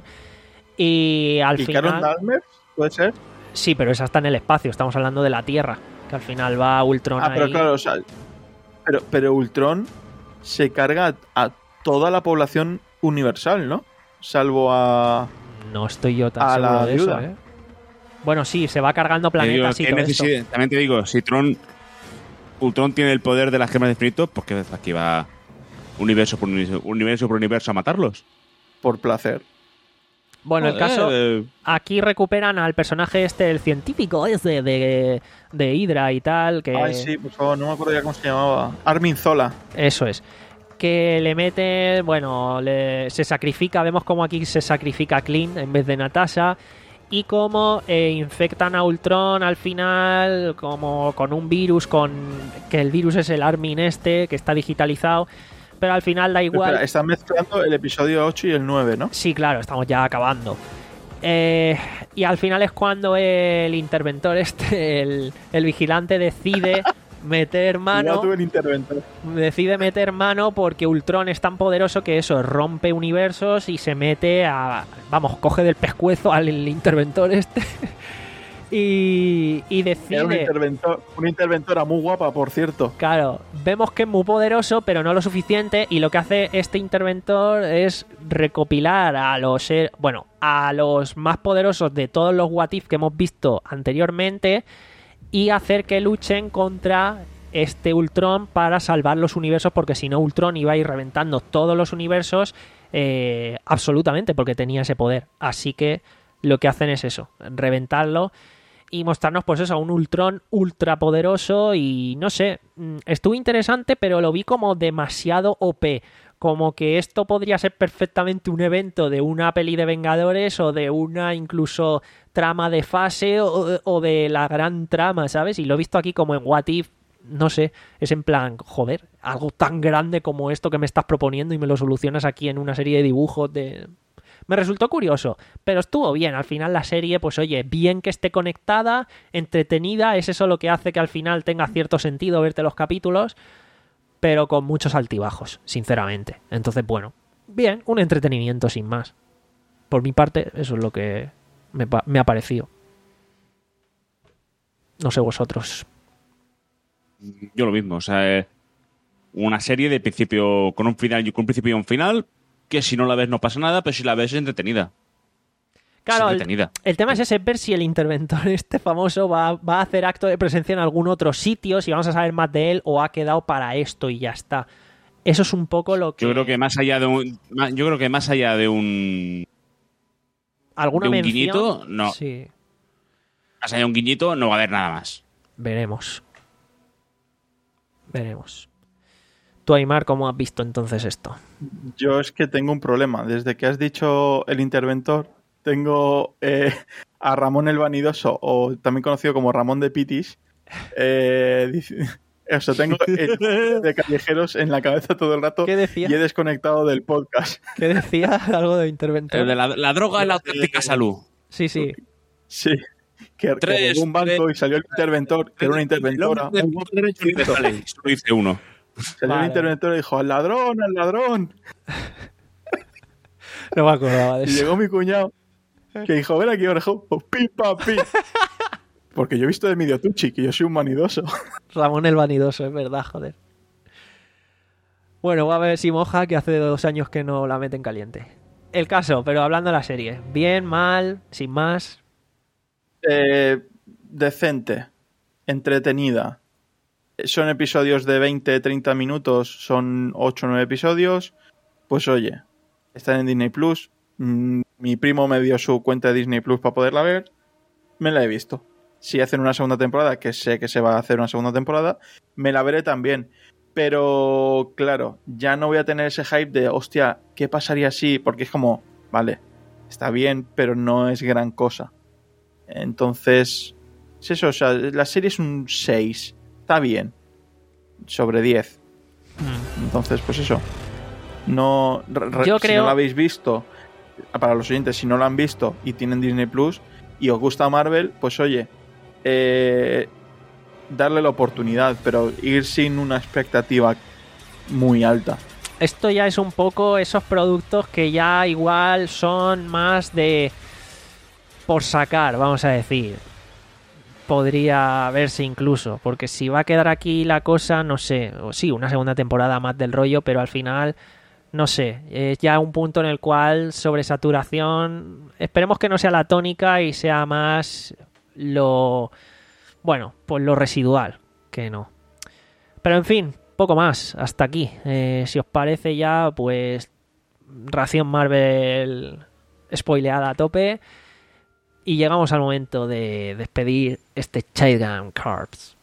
Y al ¿Y final... Carol Danvers? ¿Puede ser? Sí, pero esa está en el espacio. Estamos hablando de la Tierra. Que al final va Ultron ah, ahí. pero claro, o sea... Pero, pero Ultron se carga a toda la población universal, ¿no? Salvo a... No estoy yo tan a seguro la de eso, ¿eh? Bueno, sí, se va cargando planetas y todo esto. También te digo, si Tron... Ultron tiene el poder de las gemas de infinito, pues que aquí va universo por universo, universo por universo a matarlos. Por placer. Bueno, el caso... Eh, aquí recuperan al personaje este, el científico ese de, de Hydra y tal, que... Ay, sí, por favor, no me acuerdo ya cómo se llamaba. Armin Zola. Eso es. Que le mete... Bueno, le, se sacrifica... Vemos como aquí se sacrifica a Clint en vez de Natasha. Y como eh, infectan a Ultron al final, como con un virus, con que el virus es el Armin este, que está digitalizado... Pero al final da igual. Espera, están mezclando el episodio ocho y el nueve, ¿no? Sí, claro, estamos ya acabando. Eh, y al final es cuando el interventor este, el, el vigilante, decide meter mano. Ya el interventor. Decide meter mano porque Ultron es tan poderoso que eso, rompe universos y se mete a... Vamos, coge del pescuezo al interventor este. Y, y decide... Era un interventor, una interventora muy guapa, por cierto. Claro, vemos que es muy poderoso, pero no lo suficiente, y lo que hace este interventor es recopilar a los... Bueno, a los más poderosos de todos los What If que hemos visto anteriormente y hacer que luchen contra este Ultron para salvar los universos, porque si no Ultron iba a ir reventando todos los universos eh, absolutamente, porque tenía ese poder. Así que lo que hacen es eso, reventarlo. y mostrarnos pues eso, un Ultron ultra poderoso y no sé, estuvo interesante, pero lo vi como demasiado O P. Como que esto podría ser perfectamente un evento de una peli de Vengadores o de una incluso trama de fase o, o de la gran trama, ¿sabes? Y lo he visto aquí como en What If, no sé, es en plan, joder, algo tan grande como esto que me estás proponiendo y me lo solucionas aquí en una serie de dibujos de... Me resultó curioso, pero estuvo bien. Al final la serie, pues oye, bien que esté conectada, entretenida, es eso lo que hace que al final tenga cierto sentido verte los capítulos, pero con muchos altibajos, sinceramente. Entonces, bueno, bien, un entretenimiento sin más. Por mi parte, eso es lo que me, me ha parecido. No sé vosotros. Yo lo mismo, o sea, eh, una serie de principio con un final y con un principio y un final, que si no la ves no pasa nada, pero si la ves es entretenida. Claro, es entretenida. El, el tema es ese, ver si el interventor este famoso va, va a hacer acto de presencia en algún otro sitio, si vamos a saber más de él o ha quedado para esto y ya está. Eso es un poco lo que... Yo creo que más allá de un... Yo creo que más allá de un... ¿Alguna de un mención? guiñito, no. Sí. Más allá de un guiñito no va a haber nada más. Veremos. Veremos. Tú, Aymar, ¿cómo has visto entonces esto? Yo es que tengo un problema. Desde que has dicho el interventor, tengo eh, a Ramón el Vanidoso, o también conocido como Ramón de Pitis. Eh, dice, o sea, tengo el de callejeros en la cabeza todo el rato. ¿Qué decía? Y he desconectado del podcast. ¿Qué decía? Algo de interventor. El de la, la droga es la auténtica salud. Sí, sí. Sí. Que, que robó un banco y salió el interventor, que era una interventora. Lo dice uno. Salió vale. el interventor y dijo, ¡al ladrón, al ladrón! No me acordaba de eso. Y llegó mi cuñado, que dijo, ven aquí, orejo, pi, pa, pi. Porque yo he visto de Midiotucci, que yo soy un vanidoso. Ramón el Vanidoso, es verdad, joder. Bueno, voy a ver si moja, que hace dos años que no la meten caliente. El caso, pero hablando de la serie. Bien, mal, sin más. Eh, decente, entretenida. Son episodios de veinte a treinta minutos, son ocho o nueve episodios. Pues oye, están en Disney Plus. Mi primo me dio su cuenta de Disney Plus para poderla ver. Me la he visto. Si hacen una segunda temporada, que sé que se va a hacer una segunda temporada, me la veré también. Pero claro, ya no voy a tener ese hype de, hostia, ¿qué pasaría si? Porque es como, vale, está bien, pero no es gran cosa. Entonces, es eso, o sea, la serie es un seis. Está bien. Sobre diez. Entonces, pues eso. No, re, Yo si creo... no la habéis visto, para los oyentes, si no la han visto y tienen Disney Plus y os gusta Marvel, pues oye, eh, darle la oportunidad, pero ir sin una expectativa muy alta. Esto ya es un poco esos productos que ya igual son más de por sacar, vamos a decir. Podría verse incluso, porque si va a quedar aquí la cosa, no sé, o sí, una segunda temporada más del rollo, pero al final, no sé, es ya un punto en el cual sobresaturación, esperemos que no sea la tónica y sea más lo, bueno, pues lo residual, que no. Pero en fin, poco más, hasta aquí. Eh, si os parece ya, pues ración Marvel spoileada a tope. Y llegamos al momento de despedir este Childgam Corps.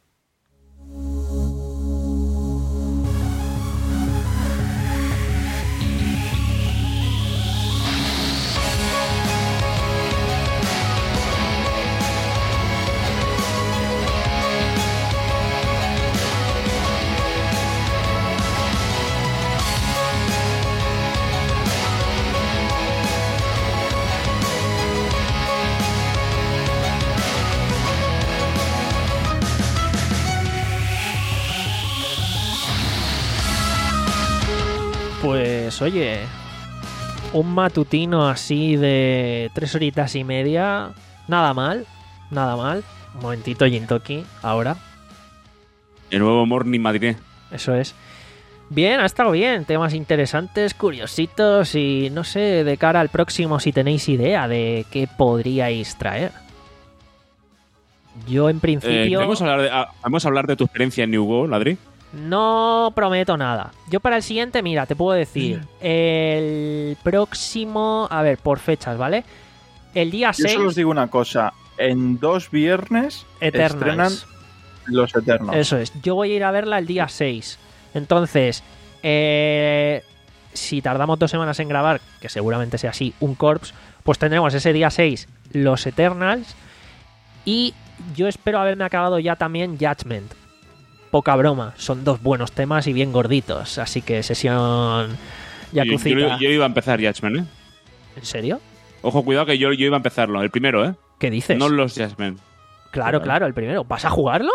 Pues oye, un matutino así de tres horitas y media, nada mal, nada mal. Un momentito, Jintoki, ahora. El nuevo Morning Madrid. Eso es. Bien, ha estado bien. Temas interesantes, curiositos y no sé, de cara al próximo, si tenéis idea de qué podríais traer. Yo en principio... Eh, ¿vamos, a hablar de, a, ¿Vamos a hablar de tu experiencia en New World, Adri? No prometo nada. Yo para el siguiente, mira, te puedo decir. El próximo... A ver, por fechas, ¿vale? El día Yo seis... solo os digo una cosa. en dos viernes Eternals. estrenan Los Eternos. Eso es. Yo voy a ir a verla el día seis. Entonces, eh, si tardamos dos semanas en grabar, que seguramente sea así, un Corps, pues tendremos ese día seis Los Eternals. Y yo espero haberme acabado ya también Judgment. Poca broma, son dos buenos temas y bien gorditos. Así que sesión Yakucita. Yo, yo, yo iba a empezar Judgment, ¿eh? ¿En serio? Ojo, cuidado que yo, yo iba a empezarlo, el primero, ¿eh? ¿Qué dices? No los Judgment. Claro, claro, el primero. ¿Vas a jugarlo?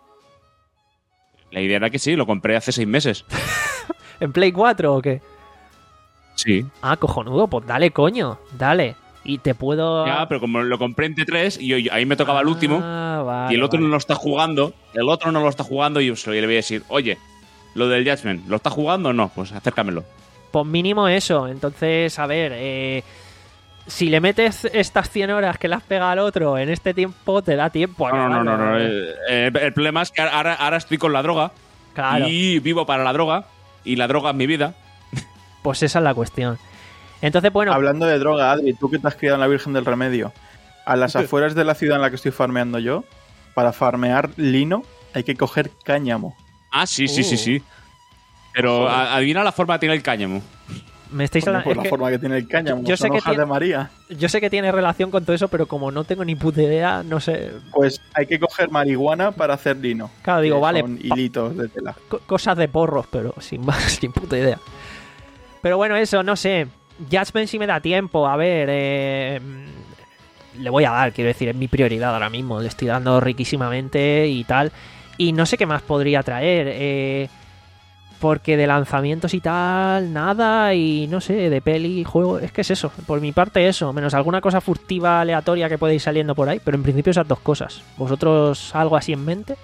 La idea era que sí, lo compré hace seis meses. ¿En Play cuatro o qué? Sí. Ah, cojonudo, pues dale, coño, dale. Y te puedo... Ya, pero como lo compré en T tres y yo, yo- ahí me tocaba el último Ah, vale, y el otro vale. no lo está jugando, el otro no lo está jugando y yo se lo- le voy a decir, oye, lo del Judgment, ¿lo está jugando o no? Pues acércamelo. Pues mínimo eso. Entonces, a ver, eh, si le metes estas cien horas que le has pegado al otro en este tiempo, te da tiempo a No, no, no, no, acabarlo, no, ¿eh? eh, el, el problema es que ahora, ahora estoy con la droga Claro, y vivo para la droga y la droga es mi vida. pues esa es la cuestión. Entonces, bueno, Hablando de droga, Adri, tú que te has criado en la Virgen del Remedio, a las afueras de la ciudad en la que estoy farmeando yo, para farmear lino hay que coger cáñamo. Ah, sí, sí, sí, Uh. sí. Pero Joder. a- adivina la forma que tiene el cáñamo. me estáis Coño, hablando... por es la que forma que tiene el cáñamo. yo sé son que hojas tiene- de María. yo sé que tiene relación con todo eso, pero como no tengo ni puta idea, no sé... Pues hay que coger marihuana para hacer lino. Claro, digo, que vale, Son pa- hilitos de tela. co- cosas de porros, pero sin más, sin puta idea. Pero bueno, eso, no sé. Judgment si me da tiempo. A ver, eh, le voy a dar, quiero decir, es mi prioridad ahora mismo. Le estoy dando riquísimamente y tal. Y no sé qué más podría traer. Eh, porque de lanzamientos y tal, nada. Y no sé, de peli, juego. Es que es eso. Por mi parte, eso. Menos alguna cosa furtiva, aleatoria que puede ir saliendo por ahí. Pero en principio esas dos cosas. ¿Vosotros algo así en mente?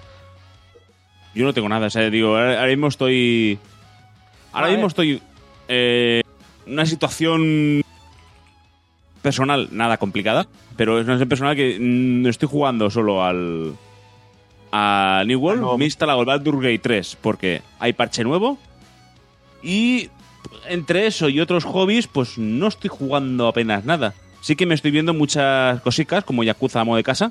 Yo no tengo nada, o sea, digo, ahora, ahora mismo estoy... Ahora Vale. mismo estoy eh, en una situación personal nada complicada, pero es una situación personal que mm, estoy jugando solo al... a New World, Al nuevo. me he instalado el Baldur's Gate tres porque hay parche nuevo y entre eso y otros hobbies, pues no estoy jugando apenas nada. Sí que me estoy viendo muchas cositas como Yakuza Amo de Casa.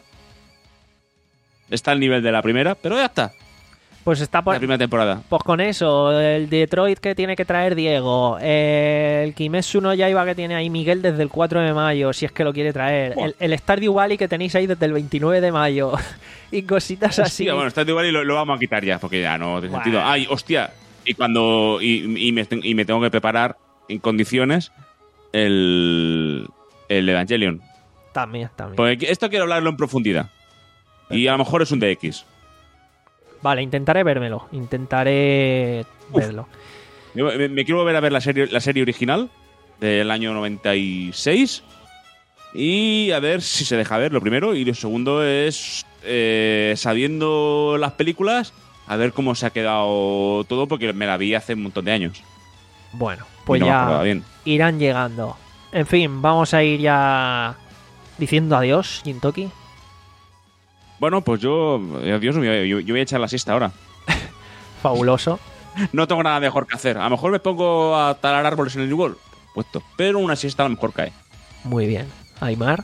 Está al nivel de la primera, pero ya está. Pues está por... La primera temporada. Pues con eso, el Detroit que tiene que traer Diego, el Kimetsu no Yaiba que tiene ahí Miguel desde el cuatro de mayo, si es que lo quiere traer, Buah. el, el Stardew Valley que tenéis ahí desde el veintinueve de mayo y cositas así. Hostia, bueno, Stardew Valley lo, lo vamos a quitar ya, porque ya no tiene Buah. sentido. Ay, hostia, y cuando y, y, me, y me tengo que preparar en condiciones el, el Evangelion. También, también. Porque esto quiero hablarlo en profundidad. Y a lo mejor es un D X. Vale, intentaré vérmelo, intentaré Uf. verlo. Yo Me, me quiero volver a ver la serie, la serie original del año noventa y seis y a ver si se deja ver, lo primero. Y lo segundo es, eh, sabiendo las películas, a ver cómo se ha quedado todo, porque me la vi hace un montón de años. Bueno, Y pues no me acordaba ya bien. irán llegando. En fin, vamos a ir ya diciendo adiós, Jintoki. Bueno, pues yo, adiós, yo, yo- yo voy a echar la siesta ahora. Fabuloso. No tengo nada mejor que hacer. A lo mejor me pongo a talar árboles en el New World, puesto, pero una siesta a lo mejor cae. Muy bien. Aymar.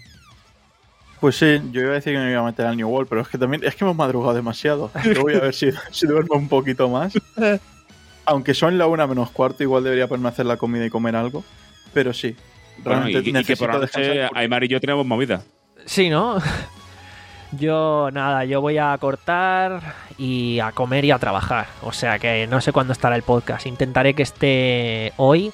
Pues sí, yo iba a decir que me iba a meter al New World, pero es que también es que hemos madrugado demasiado. Yo voy a ver si, si duermo un poquito más. Aunque son la una menos cuarto, igual debería ponerme a hacer la comida y comer algo. Pero sí, Bueno, y, realmente y que necesito por la noche descansar porque- Aymar y yo tenemos movida. Sí, ¿no? Yo, nada, yo voy a cortar y a comer y a trabajar. O sea que no sé cuándo estará el podcast. Intentaré que esté hoy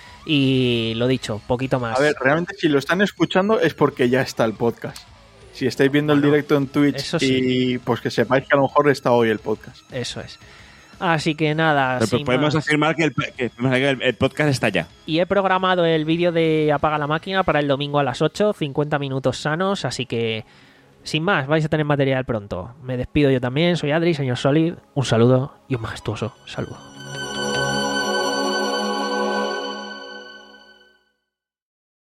y lo dicho, poquito más. A ver, realmente si lo están escuchando es porque ya está el podcast. Si estáis viendo el Bueno, directo en Twitch eso y sí. pues que sepáis que a lo mejor está hoy el podcast. Eso es. Así que nada, Pero sin podemos más. afirmar que el, que el- el podcast está ya. Y he programado el vídeo de Apaga la Máquina para el domingo a las ocho, cincuenta minutos sanos, así que sin más, vais a tener material pronto. Me despido yo también, soy Adri, señor Solid, un saludo y un majestuoso saludo.